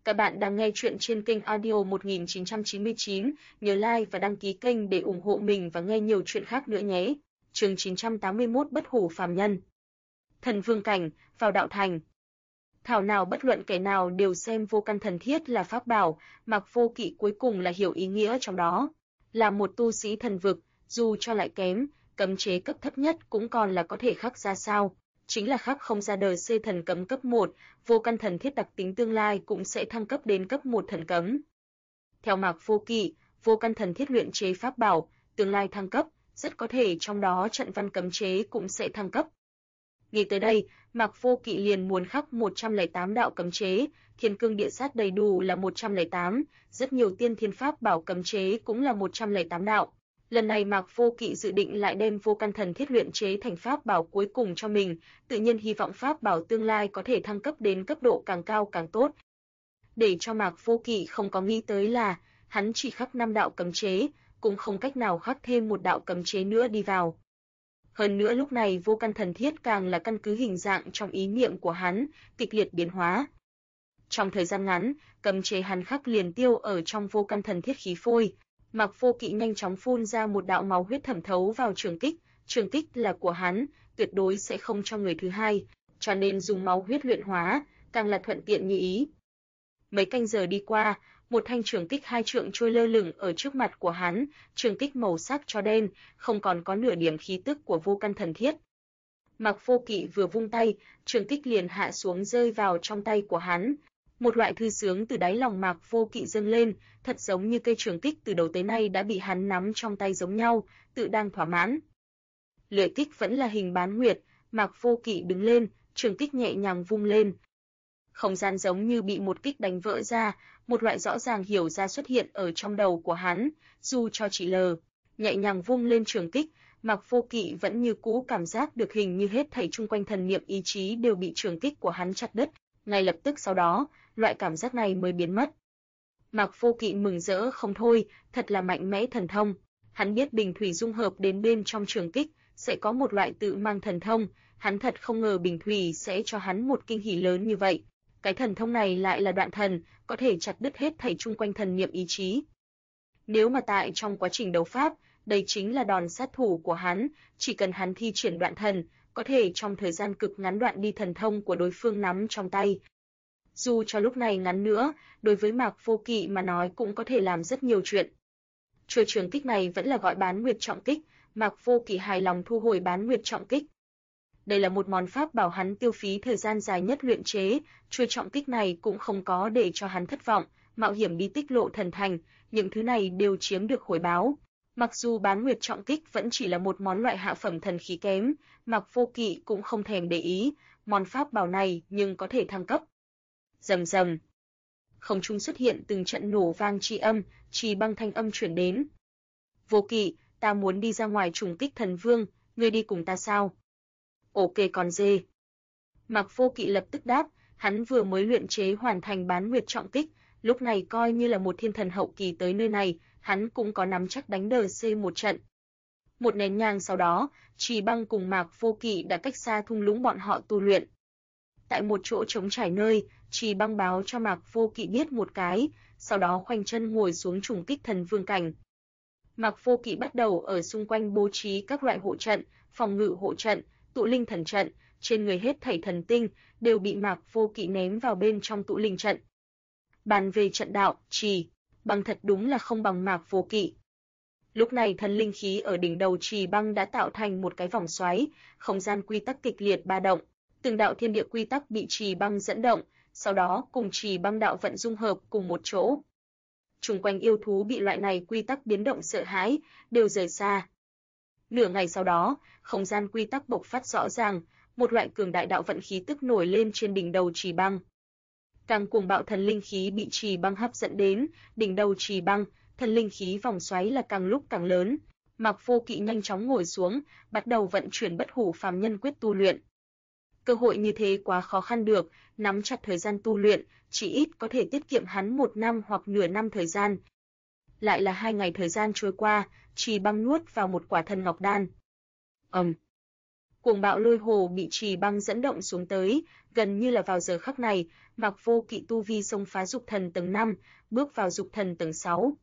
Các bạn đang nghe chuyện trên kênh Audio 1999, nhớ like và đăng ký kênh để ủng hộ mình và nghe nhiều chuyện khác nữa nhé. Chương 981 Bất hủ phàm nhân. Thần vương cảnh, vào đạo thành. Thảo nào bất luận kẻ nào đều xem vô căn thần thiết là pháp bảo, Mạc Vô Kỵ cuối cùng là hiểu ý nghĩa trong đó. Là một tu sĩ thần vực, dù cho lại kém, cấm chế cấp thấp nhất cũng còn là có thể khắc ra sao. Chính là khắc không ra đời C thần cấm cấp 1, vô căn thần thiết đặc tính tương lai cũng sẽ thăng cấp đến cấp 1 thần cấm. Theo Mạc Vô Kỵ, vô căn thần thiết luyện chế pháp bảo, tương lai thăng cấp, rất có thể trong đó trận văn cấm chế cũng sẽ thăng cấp. Nghĩ tới đây, Mạc Vô Kỵ liền muốn khắc 108 đạo cấm chế, thiên cương địa sát đầy đủ là 108, rất nhiều tiên thiên pháp bảo cấm chế cũng là 108 đạo. Lần này Mạc Vô Kỵ dự định lại đem vô căn thần thiết luyện chế thành pháp bảo cuối cùng cho mình, tự nhiên hy vọng pháp bảo tương lai có thể thăng cấp đến cấp độ càng cao càng tốt. Để cho Mạc Vô Kỵ không có nghĩ tới là, hắn chỉ khắc 5 đạo cấm chế, cũng không cách nào khắc thêm một đạo cấm chế nữa đi vào. Hơn nữa lúc này vô căn thần thiết càng là căn cứ hình dạng trong ý niệm của hắn, kịch liệt biến hóa. Trong thời gian ngắn, cấm chế hắn khắc liền tiêu ở trong vô căn thần thiết khí phôi. Mạc Vô Kỵ nhanh chóng phun ra một đạo máu huyết thẩm thấu vào trường kích là của hắn, tuyệt đối sẽ không cho người thứ hai, cho nên dùng máu huyết luyện hóa, càng là thuận tiện như ý. Mấy canh giờ đi qua, một thanh trường kích 2 trượng trôi lơ lửng ở trước mặt của hắn, trường kích màu sắc cho đen, không còn có nửa điểm khí tức của vô căn thần thiết. Mạc Vô Kỵ vừa vung tay, trường kích liền hạ xuống rơi vào trong tay của hắn. Một loại thư sướng từ đáy lòng Mạc Vô Kỵ dâng lên, thật giống như cây trường kích từ đầu tới nay đã bị hắn nắm trong tay giống nhau, tự đang thỏa mãn. Lưỡi kích vẫn là hình bán nguyệt, Mạc Vô Kỵ đứng lên, trường kích nhẹ nhàng vung lên. Không gian giống như bị một kích đánh vỡ ra, một loại rõ ràng hiểu ra xuất hiện ở trong đầu của hắn, dù cho chỉ lờ, nhẹ nhàng vung lên trường kích, Mạc Vô Kỵ vẫn như cũ cảm giác được hình như hết thảy chung quanh thần niệm ý chí đều bị trường kích của hắn chặt đứt, ngay lập tức sau đó, loại cảm giác này mới biến mất. Mạc Vô Kỵ mừng rỡ không thôi, thật là mạnh mẽ thần thông. Hắn biết bình thủy dung hợp đến bên trong trường kích sẽ có một loại tự mang thần thông, hắn thật không ngờ bình thủy sẽ cho hắn một kinh hỉ lớn như vậy. Cái thần thông này lại là đoạn thần, có thể chặt đứt hết thảy chung quanh thần niệm ý chí. Nếu mà tại trong quá trình đấu pháp, đây chính là đòn sát thủ của hắn, chỉ cần hắn thi triển đoạn thần, có thể trong thời gian cực ngắn đoạn đi thần thông của đối phương nắm trong tay. Dù cho lúc này ngắn nữa, đối với Mạc Vô Kỵ mà nói cũng có thể làm rất nhiều chuyện. Chuôi trường kích này vẫn là gọi Bán Nguyệt Trọng Kích, Mạc Vô Kỵ hài lòng thu hồi Bán Nguyệt Trọng Kích. Đây là một món pháp bảo hắn tiêu phí thời gian dài nhất luyện chế, chuôi trọng kích này cũng không có để cho hắn thất vọng, mạo hiểm đi tích lộ thần thành, những thứ này đều chiếm được hồi báo. Mặc dù Bán Nguyệt Trọng Kích vẫn chỉ là một món loại hạ phẩm thần khí kém, Mạc Vô Kỵ cũng không thèm để ý, món pháp bảo này nhưng có thể thăng cấp. Rầm rầm. Không trung xuất hiện từng trận nổ vang trì băng thanh âm truyền đến. Vô Kỵ, ta muốn đi ra ngoài trùng kích thần vương, ngươi đi cùng ta sao? Ok con dê. Mạc Vô Kỵ lập tức đáp, hắn vừa mới luyện chế hoàn thành Bán Nguyệt Trọng Kích, lúc này coi như là một thiên thần hậu kỳ tới nơi này, hắn cũng có nắm chắc đánh đờ C một trận. Một nén nhang sau đó, Trì Băng cùng Mạc Vô Kỵ đã cách xa thung lũng bọn họ tu luyện. Tại một chỗ trống trải nơi, Trì Băng báo cho Mạc Vô Kỵ biết một cái, sau đó khoanh chân ngồi xuống trùng kích thần vương cảnh. Mạc Vô Kỵ bắt đầu ở xung quanh bố trí các loại hộ trận, phòng ngự hộ trận, tụ linh thần trận, trên người hết thảy thần tinh đều bị Mạc Vô Kỵ ném vào bên trong tụ linh trận. Bàn về trận đạo, Trì Băng thật đúng là không bằng Mạc Vô Kỵ. Lúc này thần linh khí ở đỉnh đầu Trì Băng đã tạo thành một cái vòng xoáy, không gian quy tắc kịch liệt ba động, từng đạo thiên địa quy tắc bị Trì Băng dẫn động, sau đó cùng Trì Băng đạo vận dung hợp cùng một chỗ. Xung quanh yêu thú bị loại này quy tắc biến động sợ hãi, đều rời xa. Nửa ngày sau đó, không gian quy tắc bộc phát rõ ràng, một loại cường đại đạo vận khí tức nổi lên trên đỉnh đầu Trì Băng. Càng cuồng bạo thần linh khí bị Trì Băng hấp dẫn đến, đỉnh đầu Trì Băng, thần linh khí vòng xoáy là càng lúc càng lớn. Mạc Vô Kỵ nhanh chóng ngồi xuống, bắt đầu vận chuyển Bất hủ phàm nhân quyết tu luyện. Cơ hội như thế quá khó khăn được, nắm chặt thời gian tu luyện, chỉ ít có thể tiết kiệm hắn 1 năm hoặc nửa năm thời gian. Lại là 2 ngày thời gian trôi qua, Trì Băng nuốt vào một quả thần ngọc đan. Cuồng bạo lôi hồ bị Trì Băng dẫn động xuống tới, Gần như là vào giờ khắc này, Mạc Vô Kỵ tu vi xông phá dục thần tầng 5, bước vào dục thần tầng 6.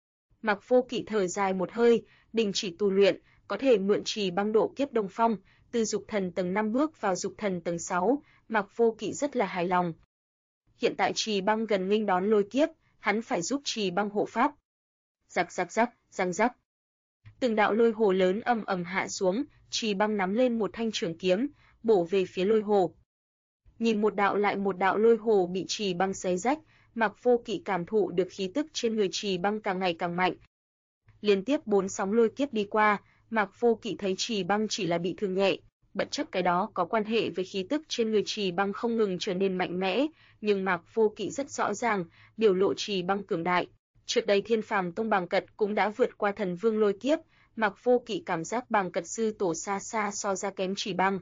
Mạc Vô Kỵ thở dài một hơi, đình chỉ tu luyện, có thể mượn trì băng độ kiếp Đông Phong, từ dục thần tầng 5 bước vào dục thần tầng 6, Mạc Vô Kỵ rất là hài lòng. Hiện tại trì băng gần nghênh đón lôi kiếp, hắn phải giúp trì băng hộ pháp. Rắc rắc rắc, răng rắc. Từng đạo lôi hồ lớn ầm ầm hạ xuống, trì băng nắm lên một thanh trường kiếm, bổ về phía lôi hồ. Nhìn một đạo lại một đạo lôi hồ bị trì băng xé rách, Mạc Vô Kỵ cảm thụ được khí tức trên người trì băng càng ngày càng mạnh. Liên tiếp 4 sóng lôi kiếp đi qua, Mạc Vô Kỵ thấy trì băng chỉ là bị thương nhẹ, bất chấp cái đó có quan hệ với khí tức trên người trì băng không ngừng trở nên mạnh mẽ, nhưng Mạc Vô Kỵ rất rõ ràng, biểu lộ trì băng cường đại. Trước đây Thiên Phàm Tông Bàng Cật cũng đã vượt qua thần vương lôi kiếp, Mạc Vô Kỵ cảm giác Bàng Cật sư tổ xa xa so ra kém trì băng.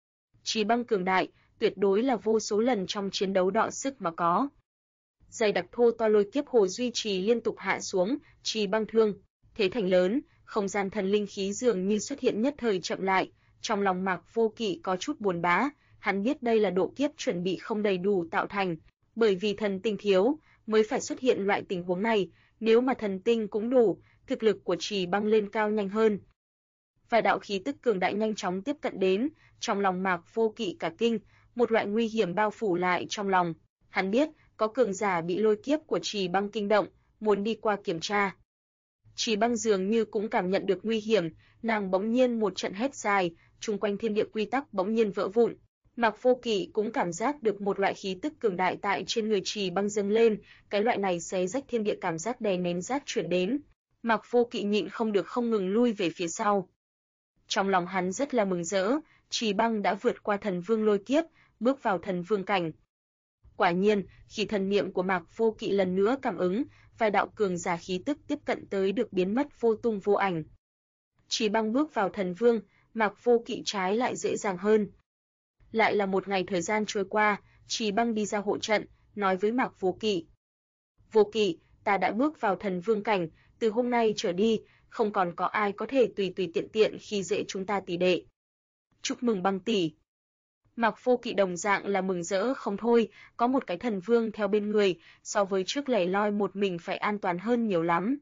Trì băng cường đại, tuyệt đối là vô số lần trong chiến đấu đọ sức mà có. Dày đặc thô to lôi kiếp hồ duy trì liên tục hạ xuống, trì băng thương, thế thành lớn, không gian thần linh khí dường như xuất hiện nhất thời chậm lại, trong lòng Mạc Vô Kỵ có chút buồn bã, hắn biết đây là độ kiếp chuẩn bị không đầy đủ tạo thành, bởi vì thần tinh thiếu, mới phải xuất hiện loại tình huống này, nếu mà thần tinh cũng đủ, thực lực của trì băng lên cao nhanh hơn. Vài đạo khí tức cường đại nhanh chóng tiếp cận đến, trong lòng Mạc Vô Kỵ cả kinh, một loại nguy hiểm bao phủ lại trong lòng. Hắn biết, có cường giả bị lôi kiếp của trì băng kinh động, muốn đi qua kiểm tra. Trì băng dường như cũng cảm nhận được nguy hiểm, nàng bỗng nhiên một trận hét dài, chung quanh thiên địa quy tắc bỗng nhiên vỡ vụn. Mạc Vô Kỵ cũng cảm giác được một loại khí tức cường đại tại trên người trì băng dâng lên, cái loại này xé rách thiên địa cảm giác đè nén rác chuyển đến. Mạc Vô Kỵ nhịn không được không ngừng lui về phía sau. Trong lòng hắn rất là mừng rỡ, trì băng đã vượt qua thần vương lôi kiếp, bước vào thần vương cảnh. Quả nhiên, khi thần niệm của Mạc Vô Kỵ lần nữa cảm ứng, vài đạo cường giả khí tức tiếp cận tới được biến mất vô tung vô ảnh. Trì băng bước vào thần vương, Mạc Vô Kỵ trái lại dễ dàng hơn. Lại là một ngày thời gian trôi qua, trì băng đi ra hộ trận, nói với Mạc Vô Kỵ. Vô Kỵ, ta đã bước vào thần vương cảnh, từ hôm nay trở đi, không còn có ai có thể tùy tùy tiện tiện khi dễ chúng ta tỷ đệ. Chúc mừng băng tỷ. Mạc Vô Kỵ đồng dạng là mừng rỡ không thôi, có một cái thần vương theo bên người, so với trước lẻ loi một mình phải an toàn hơn nhiều lắm.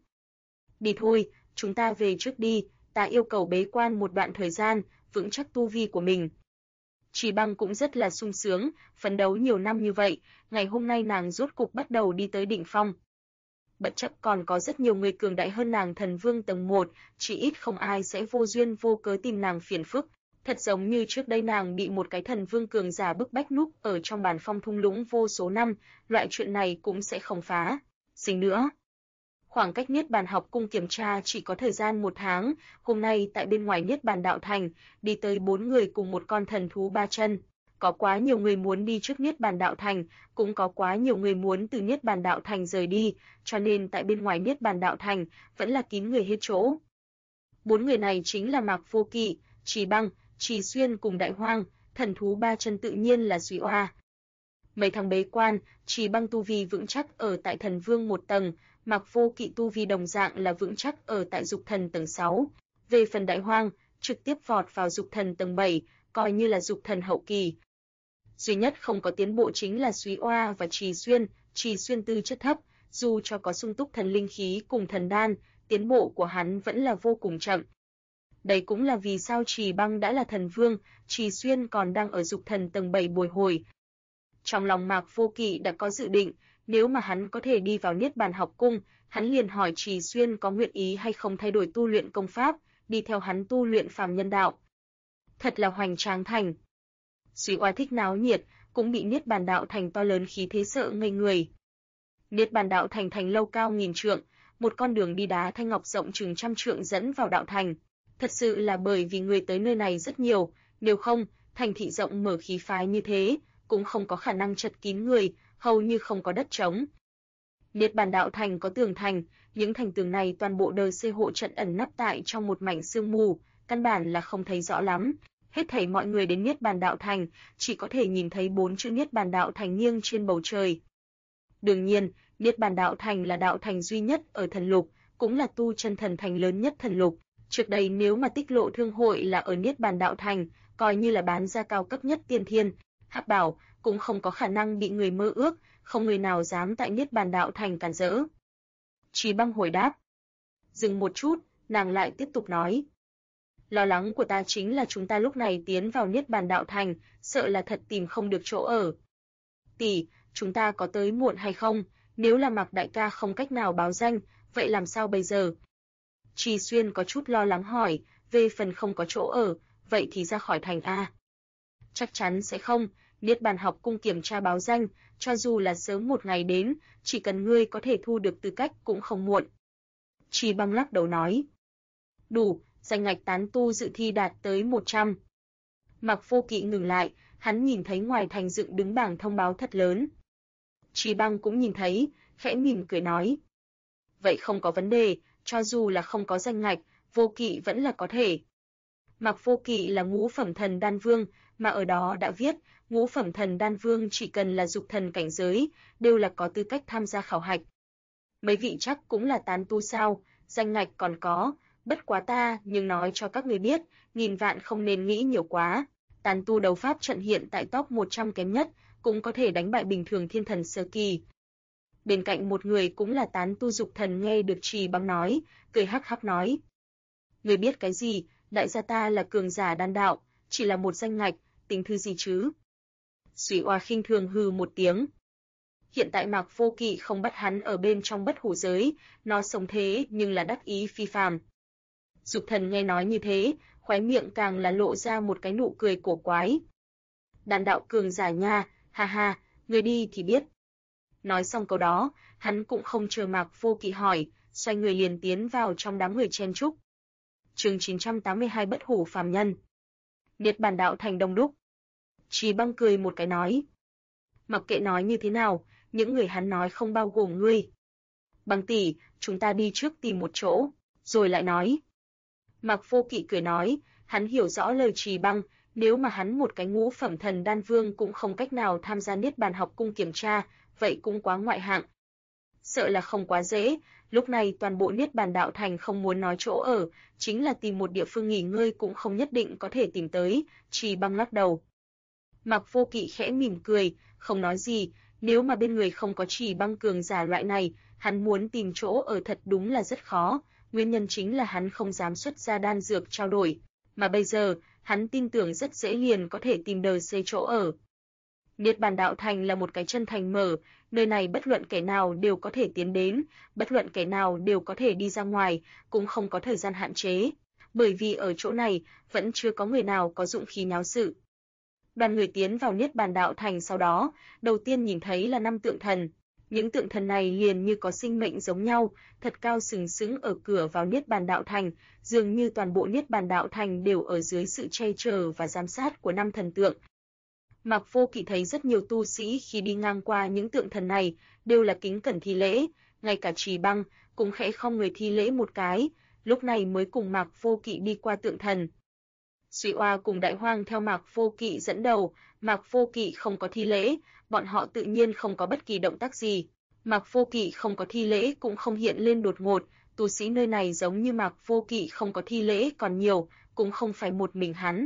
Đi thôi, chúng ta về trước đi, ta yêu cầu bế quan một đoạn thời gian, vững chắc tu vi của mình. Trì băng cũng rất là sung sướng, phấn đấu nhiều năm như vậy, ngày hôm nay nàng rốt cục bắt đầu đi tới đỉnh phong. Bất chấp còn có rất nhiều người cường đại hơn nàng thần vương tầng 1, chỉ ít không ai sẽ vô duyên vô cớ tìm nàng phiền phức. Thật giống như trước đây nàng bị một cái thần vương cường giả bức bách núp ở trong bản phong thung lũng vô số năm, loại chuyện này cũng sẽ không phá sinh nữa. Khoảng cách Niết Bàn học cung kiểm tra chỉ có thời gian 1 tháng, hôm nay tại bên ngoài Niết Bàn đạo thành, đi tới 4 người cùng một con thần thú 3 chân. Có quá nhiều người muốn đi trước Niết Bàn đạo thành, cũng có quá nhiều người muốn từ Niết Bàn đạo thành rời đi, cho nên tại bên ngoài Niết Bàn đạo thành vẫn là kín người hết chỗ. 4 người này chính là Mạc Vô Kỵ, Trì Băng, Trì Xuyên cùng Đại Hoang, thần thú 3 chân tự nhiên là Duy Oa. Mấy tháng bế quan, Trì Băng tu vi vững chắc ở tại thần vương 1 tầng, Mạc Vô Kỵ tu vi đồng dạng là vững chắc ở tại dục thần tầng 6. Về phần Đại Hoang, trực tiếp vọt vào dục thần tầng 7, coi như là dục thần hậu kỳ. Duy nhất không có tiến bộ chính là Duy Oa và Trì Xuyên tư chất thấp, dù cho có sung túc thần linh khí cùng thần đan, tiến bộ của hắn vẫn là vô cùng chậm. Đây cũng là vì sao Trì Băng đã là thần vương, Trì Xuyên còn đang ở dục thần tầng 7 bồi hồi. Trong lòng Mạc Vô Kỵ đã có dự định, nếu mà hắn có thể đi vào Niết Bàn học cung, hắn liền hỏi Trì Xuyên có nguyện ý hay không thay đổi tu luyện công pháp, đi theo hắn tu luyện phàm nhân đạo. Thật là hoành tráng thành. Duy Oa thích náo nhiệt, cũng bị Niết Bàn đạo thành to lớn khí thế sợ ngây người. Niết Bàn đạo thành thành lâu cao nghìn trượng, một con đường đi đá thanh ngọc rộng chừng 100 trượng dẫn vào đạo thành. Thật sự là bởi vì người tới nơi này rất nhiều, nếu không, thành thị rộng mở khí phái như thế, cũng không có khả năng chật kín người, hầu như không có đất trống. Niết Bàn đạo thành có tường thành, những thành tường này toàn bộ đời xây hộ trận ẩn nấp tại trong một mảnh sương mù, căn bản là không thấy rõ lắm. Hết thảy mọi người đến Niết Bàn đạo thành, chỉ có thể nhìn thấy 4 chữ Niết Bàn đạo thành nghiêng trên bầu trời. Đương nhiên, Niết Bàn đạo thành là đạo thành duy nhất ở thần lục, cũng là tu chân thần thành lớn nhất thần lục. Trước đây nếu mà Tích Lộ Thương hội là ở Niết Bàn đạo thành, coi như là bán ra cao cấp nhất tiên thiên, Hắc Bảo cũng không có khả năng bị người mơ ước, không người nào dám tại Niết Bàn Đạo Thành cản rỡ. Trì Băng hồi đáp. Dừng một chút, nàng lại tiếp tục nói. Lo lắng của ta chính là chúng ta lúc này tiến vào Niết Bàn Đạo Thành, sợ là thật tìm không được chỗ ở. Tỷ, chúng ta có tới muộn hay không? Nếu là Mạc đại ca không cách nào báo danh, vậy làm sao bây giờ? Trì Xuyên có chút lo lắng hỏi, về phần không có chỗ ở, vậy thì ra khỏi thành a. Chắc chắn sẽ không, Niết Bàn học cung kiểm tra báo danh, cho dù là sớm một ngày đến, chỉ cần ngươi có thể thu được tư cách cũng không muộn. Trì Băng lắc đầu nói. Đủ, danh ngạch tán tu dự thi đạt tới 100. Mạc Vô Kỵ ngừng lại, hắn nhìn thấy ngoài thành dựng đứng bảng thông báo thật lớn. Trì Băng cũng nhìn thấy, khẽ mỉm cười nói. Vậy không có vấn đề, cho dù là không có danh ngạch, Vô Kỵ vẫn là có thể. Mạc Vô Kỵ là ngũ phẩm thần đan vương, mà ở đó đã viết, ngũ phẩm thần đan vương chỉ cần là dục thần cảnh giới, đều là có tư cách tham gia khảo hạch. Mấy vị chắc cũng là tán tu sao, danh ngạch còn có, bất quá ta nhưng nói cho các người biết, nghìn vạn không nên nghĩ nhiều quá. Tán tu đấu pháp trận hiện tại top 100 kém nhất, cũng có thể đánh bại bình thường thiên thần sơ kỳ. Bên cạnh một người cũng là tán tu dục thần nghe được Trì Băng nói, cười hắc hắc nói. Người biết cái gì, đại gia ta là cường giả đan đạo, chỉ là một danh ngạch, tính thư gì chứ? Suy Oa khinh thường hừ một tiếng. Hiện tại Mạc Vô Kỵ không bắt hắn ở bên trong bất hủ giới, nó sống thế nhưng là đắc ý phi phàm. Dục thần nghe nói như thế, khóe miệng càng là lộ ra một cái nụ cười cổ quái. Đan đạo cường giả nha, ha ha, người đi thì biết. Nói xong câu đó, hắn cũng không chờ Mạc Vô Kỵ hỏi, xoay người liền tiến vào trong đám người chen chúc. Chương 982 bất hủ phàm nhân. Niết Bàn Đạo Thành đông đúc. Trì Băng cười một cái nói. Mặc kệ nói như thế nào, những người hắn nói không bao gồm ngươi. Băng tỷ, chúng ta đi trước tìm một chỗ, rồi lại nói. Mạc Vô Kỵ cười nói, hắn hiểu rõ lời Trì Băng, nếu mà hắn một cái ngũ phẩm thần đan vương cũng không cách nào tham gia Niết Bàn học cung kiểm tra, vậy cũng quá ngoại hạng. Sợ là không quá dễ, lúc này toàn bộ Niết Bàn Đạo Thành không muốn nói chỗ ở, chính là tìm một địa phương nghỉ ngơi cũng không nhất định có thể tìm tới, Trì Băng lắc đầu. Mạc Vô Kỵ khẽ mỉm cười, không nói gì, nếu mà bên người không có Trì Băng cường giả loại này, hắn muốn tìm chỗ ở thật đúng là rất khó, nguyên nhân chính là hắn không dám xuất ra đan dược trao đổi, mà bây giờ, hắn tin tưởng rất dễ liền có thể tìm đời xây chỗ ở. Niết Bàn Đạo Thành là một cái chân thành mở, nơi này bất luận kẻ nào đều có thể tiến đến, bất luận kẻ nào đều có thể đi ra ngoài, cũng không có thời gian hạn chế, bởi vì ở chỗ này vẫn chưa có người nào có dụng khí nháo sự. Đoàn người tiến vào Niết Bàn Đạo Thành sau đó, đầu tiên nhìn thấy là 5 tượng thần. Những tượng thần này liền như có sinh mệnh giống nhau, thật cao sừng sững ở cửa vào Niết Bàn Đạo Thành, dường như toàn bộ Niết Bàn Đạo Thành đều ở dưới sự che chở và giám sát của 5 thần tượng. Mạc Vô Kỵ thấy rất nhiều tu sĩ khi đi ngang qua những tượng thần này, đều là kính cẩn thi lễ, ngay cả Trì Băng cũng khẽ không người thi lễ một cái, lúc này mới cùng Mạc Vô Kỵ đi qua tượng thần. Suy Oa cùng Đại Hoang theo Mạc Vô Kỵ dẫn đầu, Mạc Vô Kỵ không có thi lễ, bọn họ tự nhiên không có bất kỳ động tác gì. Mạc Vô Kỵ không có thi lễ cũng không hiện lên đột ngột, tu sĩ nơi này giống như Mạc Vô Kỵ không có thi lễ còn nhiều, cũng không phải một mình hắn.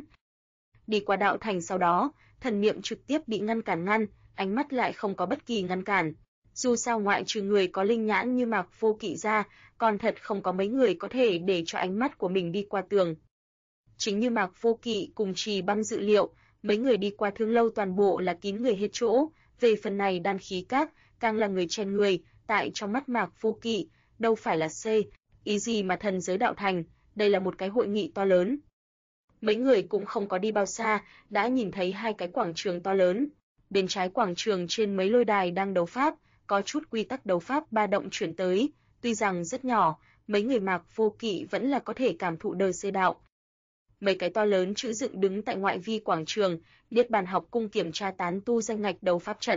Đi qua đạo thành sau đó, thần niệm trực tiếp bị ngăn cản, ánh mắt lại không có bất kỳ ngăn cản. Dù sao ngoại trừ người có linh nhãn như Mạc Vô Kỵ ra, còn thật không có mấy người có thể để cho ánh mắt của mình đi qua tường. Chính như Mạc Vô Kỵ cùng Trì Băng dự liệu, mấy người đi qua Thương Lâu toàn bộ là kín người hết chỗ, về phần này đan khí các, càng là người chen người, tại trong mắt Mạc Vô Kỵ, đâu phải là ý gì mà thần giới đạo thành, đây là một cái hội nghị to lớn. Mấy người cũng không có đi bao xa, đã nhìn thấy hai cái quảng trường to lớn. Bên trái quảng trường trên mấy lôi đài đang đấu pháp, có chút quy tắc đấu pháp ba động chuyển tới, tuy rằng rất nhỏ, mấy người Mạc Vô Kỵ vẫn là có thể cảm thụ đời xây đạo. Mấy cái to lớn chữ dựng đứng tại ngoại vi quảng trường, Niết Bàn học cung kiểm tra tán tu danh ngạch đấu pháp trận.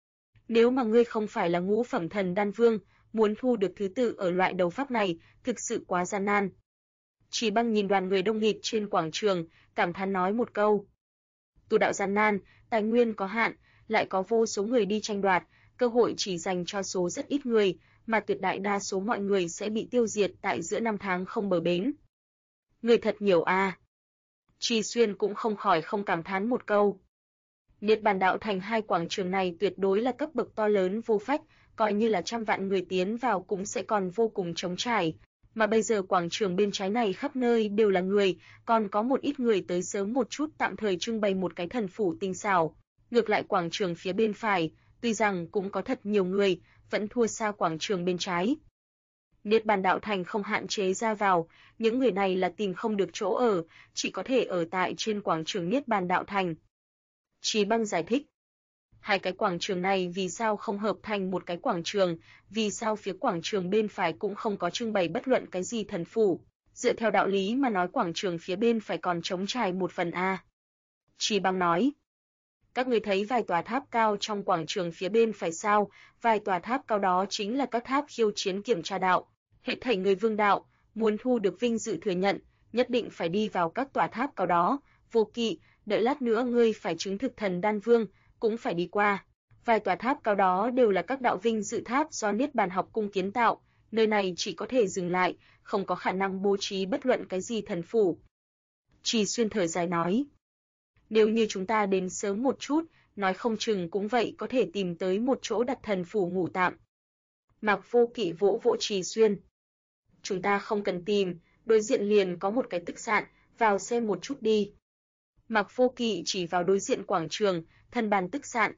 Nếu mà ngươi không phải là ngũ phẩm thần đan vương, muốn thu được thứ tự ở loại đấu pháp này, thực sự quá gian nan. Trì Băng nhìn đoàn người đông nghịt trên quảng trường, cảm thán nói một câu. Tu đạo gian nan, tài nguyên có hạn, lại có vô số người đi tranh đoạt, cơ hội chỉ dành cho số rất ít người, mà tuyệt đại đa số mọi người sẽ bị tiêu diệt tại giữa năm tháng không bờ bến. Người thật nhiều à. Trì Xuyên cũng không khỏi không cảm thán một câu. Niết Bàn Đạo Thành, hai quảng trường này tuyệt đối là cấp bậc to lớn vô phách, coi như là trăm vạn người tiến vào cũng sẽ còn vô cùng trống trải. Mà bây giờ quảng trường bên trái này khắp nơi đều là người, còn có một ít người tới sớm một chút tạm thời trưng bày một cái thần phủ tinh xảo. Ngược lại quảng trường phía bên phải, tuy rằng cũng có thật nhiều người, vẫn thua xa quảng trường bên trái. Niết Bàn Đạo Thành không hạn chế ra vào, những người này là tìm không được chỗ ở, chỉ có thể ở tại trên quảng trường Niết Bàn Đạo Thành. Trí Băng giải thích, hai cái quảng trường này vì sao không hợp thành một cái quảng trường, vì sao phía quảng trường bên phải cũng không có trưng bày bất luận cái gì thần phủ, dựa theo đạo lý mà nói quảng trường phía bên phải còn trống trải một phần a. Trí Băng nói, các người thấy vài tòa tháp cao trong quảng trường phía bên phải sao, vài tòa tháp cao đó chính là các tháp khiêu chiến kiểm tra đạo, hết thảy người vương đạo, muốn thu được vinh dự thừa nhận, nhất định phải đi vào các tòa tháp cao đó, Vô Kỵ, đợi lát nữa ngươi phải chứng thực thần đan vương, cũng phải đi qua. Vài tòa tháp cao đó đều là các đạo vinh dự tháp do Niết Bàn học cung kiến tạo, nơi này chỉ có thể dừng lại, không có khả năng bố trí bất luận cái gì thần phủ. Trì Xuyên thở dài nói, nếu như chúng ta đến sớm một chút, nói không chừng cũng vậy có thể tìm tới một chỗ đặt thần phủ ngủ tạm. Mạc Vô Kỵ vỗ vỗ Trì Xuyên. Chúng ta không cần tìm, đối diện liền có một cái tức sạn, vào xem một chút đi. Mạc Vô Kỵ chỉ vào đối diện quảng trường, thần bàn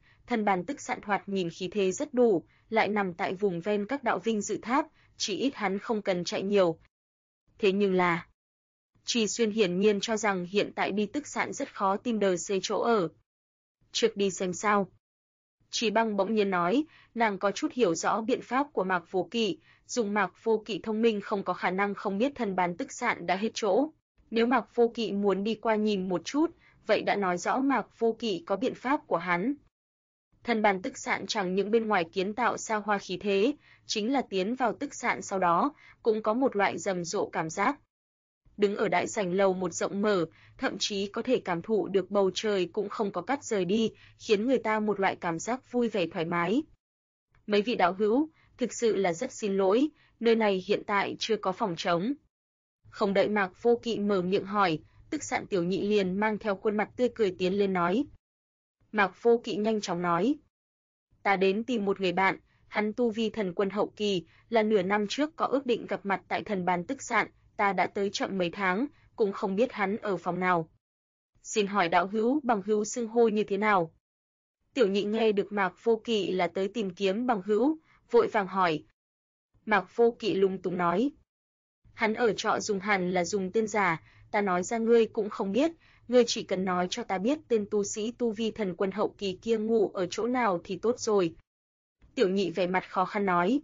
tức sạn thoạt nhìn khí thế rất đủ, lại nằm tại vùng ven các đạo vinh dự tháp, chỉ ít hắn không cần chạy nhiều. Thế nhưng là, Trì Xuyên hiển nhiên cho rằng hiện tại đi tức sạn rất khó tìm đờ xê chỗ ở. Trước đi xem sao. Trí Băng bỗng nhiên nói, nàng có chút hiểu rõ biện pháp của Mạc Vô Kỵ, dùng Mạc Vô Kỵ thông minh không có khả năng không biết thần bàn tức sạn đã hết chỗ. Nếu Mạc Vô Kỵ muốn đi qua nhìn một chút, vậy đã nói rõ Mạc Vô Kỵ có biện pháp của hắn. Thần bàn tức sạn chẳng những bên ngoài kiến tạo xa hoa khí thế, chính là tiến vào tức sạn sau đó, cũng có một loại rầm rộ cảm giác. Đứng ở đại sảnh lầu một rộng mở, thậm chí có thể cảm thụ được bầu trời cũng không có cắt rời đi, khiến người ta một loại cảm giác vui vẻ thoải mái. Mấy vị đạo hữu, thực sự là rất xin lỗi, nơi này hiện tại chưa có phòng trống. Không đợi Mạc Vô Kỵ mở miệng hỏi, tức sạn Tiểu Nhị liền mang theo khuôn mặt tươi cười tiến lên nói. Mạc Vô Kỵ nhanh chóng nói, ta đến tìm một người bạn, hắn tu vi thần quân hậu kỳ, là nửa năm trước có ước định gặp mặt tại thần bàn tức sạn, ta đã tới chậm mấy tháng, cũng không biết hắn ở phòng nào. Xin hỏi đạo hữu bằng hữu xưng hô như thế nào? Tiểu Nhị nghe được Mạc Vô Kỵ là tới tìm kiếm bằng hữu, vội vàng hỏi. Mạc Vô Kỵ lung túng nói, hắn ở trọ dùng hẳn là dùng tên giả, ta nói ra ngươi cũng không biết, ngươi chỉ cần nói cho ta biết tên tu sĩ tu vi thần quân hậu kỳ kia ngủ ở chỗ nào thì tốt rồi. Tiểu Nhị vẻ mặt khó khăn nói,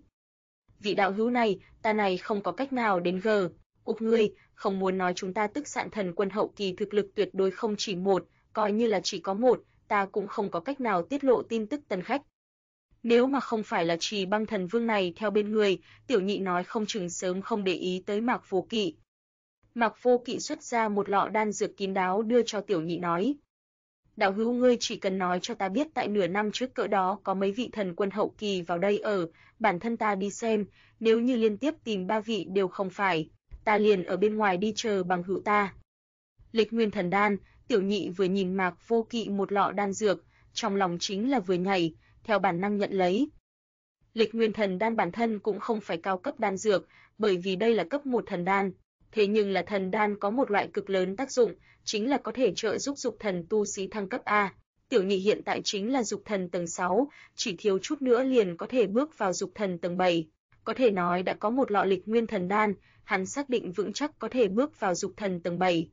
vị đạo hữu này, ta này không có cách nào đến gờ. Úc ngươi, không muốn nói chúng ta tức sạn thần quân hậu kỳ thực lực tuyệt đối không chỉ một, coi như là chỉ có một, ta cũng không có cách nào tiết lộ tin tức tân khách. Nếu mà không phải là Trì Băng thần vương này theo bên người, Tiểu Nhị nói không chừng sớm không để ý tới Mạc Vô Kỵ. Mạc Vô Kỵ xuất ra một lọ đan dược kín đáo đưa cho Tiểu Nhị nói. Đạo hữu ngươi chỉ cần nói cho ta biết tại nửa năm trước cỡ đó có mấy vị thần quân hậu kỳ vào đây ở, bản thân ta đi xem, nếu như liên tiếp tìm 3 vị đều không phải, ta liền ở bên ngoài đi chờ bằng hữu ta. Lịch Nguyên thần đan, Tiểu Nhị vừa nhìn Mạc Vô Kỵ một lọ đan dược, trong lòng chính là vừa nhảy, theo bản năng nhận lấy. Lịch Nguyên thần đan bản thân cũng không phải cao cấp đan dược, bởi vì đây là cấp 1 thần đan, thế nhưng là thần đan có một loại cực lớn tác dụng, chính là có thể trợ giúp dục thần tu sĩ thăng cấp A. Tiểu Nhị hiện tại chính là dục thần tầng 6, chỉ thiếu chút nữa liền có thể bước vào dục thần tầng 7. Có thể nói đã có một lọ Lịch Nguyên thần đan, hắn xác định vững chắc có thể bước vào dục thần tầng 7.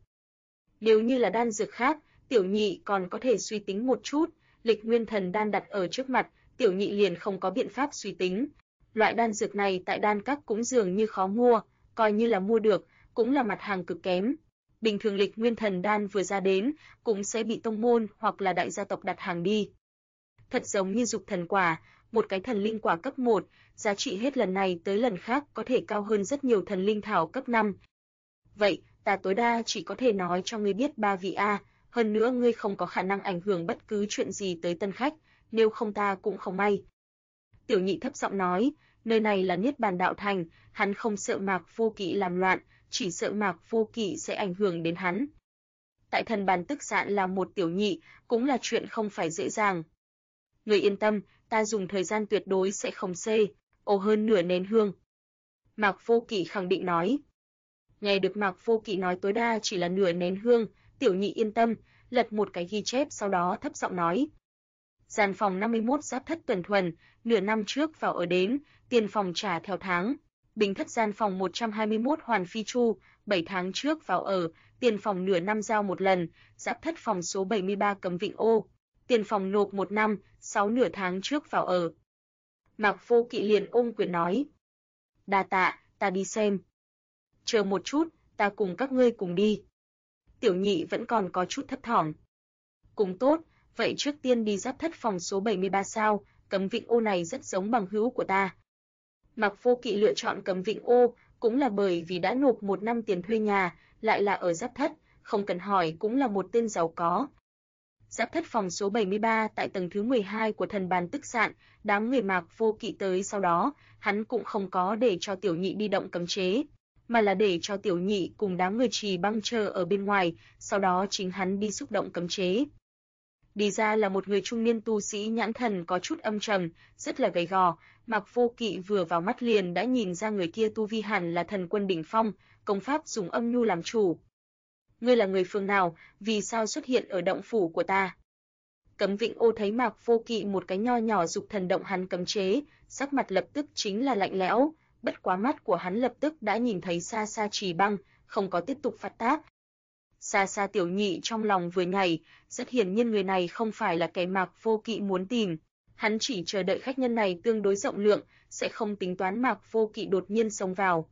Nếu như là đan dược khác, Tiểu Nhị còn có thể suy tính một chút, Lịch Nguyên thần đan đặt ở trước mặt, Tiểu Nhị liền không có biện pháp suy tính. Loại đan dược này tại đan các cũng dường như khó mua, coi như là mua được, cũng là mặt hàng cực kém. Bình thường Lịch Nguyên thần đan vừa ra đến, cũng sẽ bị tông môn hoặc là đại gia tộc đặt hàng đi. Thật giống như dục thần quả, một cái thần linh quả cấp 1, giá trị hết lần này tới lần khác có thể cao hơn rất nhiều thần linh thảo cấp 5. Vậy, ta tối đa chỉ có thể nói cho ngươi biết 3 vị A, hơn nữa ngươi không có khả năng ảnh hưởng bất cứ chuyện gì tới tân khách, nếu không ta cũng không may. Tiểu Nhị thấp giọng nói, nơi này là Niết Bàn Đạo Thành, hắn không sợ Mạc Vô Kỵ làm loạn, chỉ sợ Mạc Vô Kỵ sẽ ảnh hưởng đến hắn. tại thần bàn tức sạn là một tiểu nhị, cũng là chuyện không phải dễ dàng. Người yên tâm, ta dùng thời gian tuyệt đối sẽ không ồ hơn nửa nén hương. Mạc Vô Kỵ khẳng định nói. Nghe được Mạc Vô Kỵ nói tối đa chỉ là nửa nén hương, tiểu nhị yên tâm, lật một cái ghi chép sau đó thấp giọng nói. Gian phòng 51 Giáp Thất tuần thuần, nửa năm trước vào ở đến, tiền phòng trả theo tháng. Bình thất gian phòng 121 Hoàn Phi Chu, 7 tháng trước vào ở, tiền phòng nửa năm giao một lần, Giáp Thất phòng số 73 Cấm Vịnh Ô, tiền phòng nộp 1 năm, 6 nửa tháng trước vào ở. Mạc Vô Kỵ liền ôm quyền nói. Đa tạ, ta đi xem. Chờ một chút, ta cùng các ngươi cùng đi. Tiểu nhị vẫn còn có chút thấp thỏm. Cũng tốt, vậy trước tiên đi Giáp Thất phòng số 73 sao, Cấm Vịnh Ô này rất giống bằng hữu của ta. Mạc Vô Kỵ lựa chọn Cấm Vịnh Ô cũng là bởi vì đã nộp 1 năm tiền thuê nhà, lại là ở Giáp Thất, không cần hỏi cũng là một tên giàu có. Giáp Thất phòng số 73 tại tầng thứ 12 của thần bàn tức sạn, đám người Mạc Vô Kỵ tới sau đó, hắn cũng không có để cho tiểu nhị đi động cấm chế, mà là để cho tiểu nhị cùng đám người Trì Băng chờ ở bên ngoài, sau đó chính hắn đi xúc động cấm chế. Đi ra là một người trung niên tu sĩ nhãn thần có chút âm trầm, rất là gầy gò, Mạc Vô Kỵ vừa vào mắt liền đã nhìn ra người kia tu vi hẳn là thần quân đỉnh phong, công pháp dùng âm nhu làm chủ. Ngươi là người phương nào, vì sao xuất hiện ở động phủ của ta? Cấm Vịnh Ô thấy Mạc Vô Kỵ một cái nho nhỏ dục thần động hắn cấm chế, sắc mặt lập tức chính là lạnh lẽo, bất quá mắt của hắn lập tức đã nhìn thấy xa xa Trì Băng, không có tiếp tục phát tác. Xa xa tiểu nhị trong lòng vừa nhảy, rất hiển nhiên người này không phải là kẻ Mạc Vô Kỵ muốn tìm, hắn chỉ chờ đợi khách nhân này tương đối rộng lượng, sẽ không tính toán Mạc Vô Kỵ đột nhiên xông vào.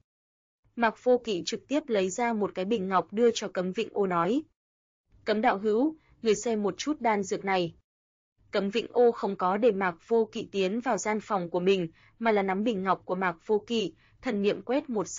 Mạc Vô Kỵ trực tiếp lấy ra một cái bình ngọc đưa cho Cấm Vịnh Ô nói. Cấm đạo hữu, người xem một chút đan dược này. Cấm Vịnh Ô không có để Mạc Vô Kỵ tiến vào gian phòng của mình, mà là nắm bình ngọc của Mạc Vô Kỵ, thần niệm quét một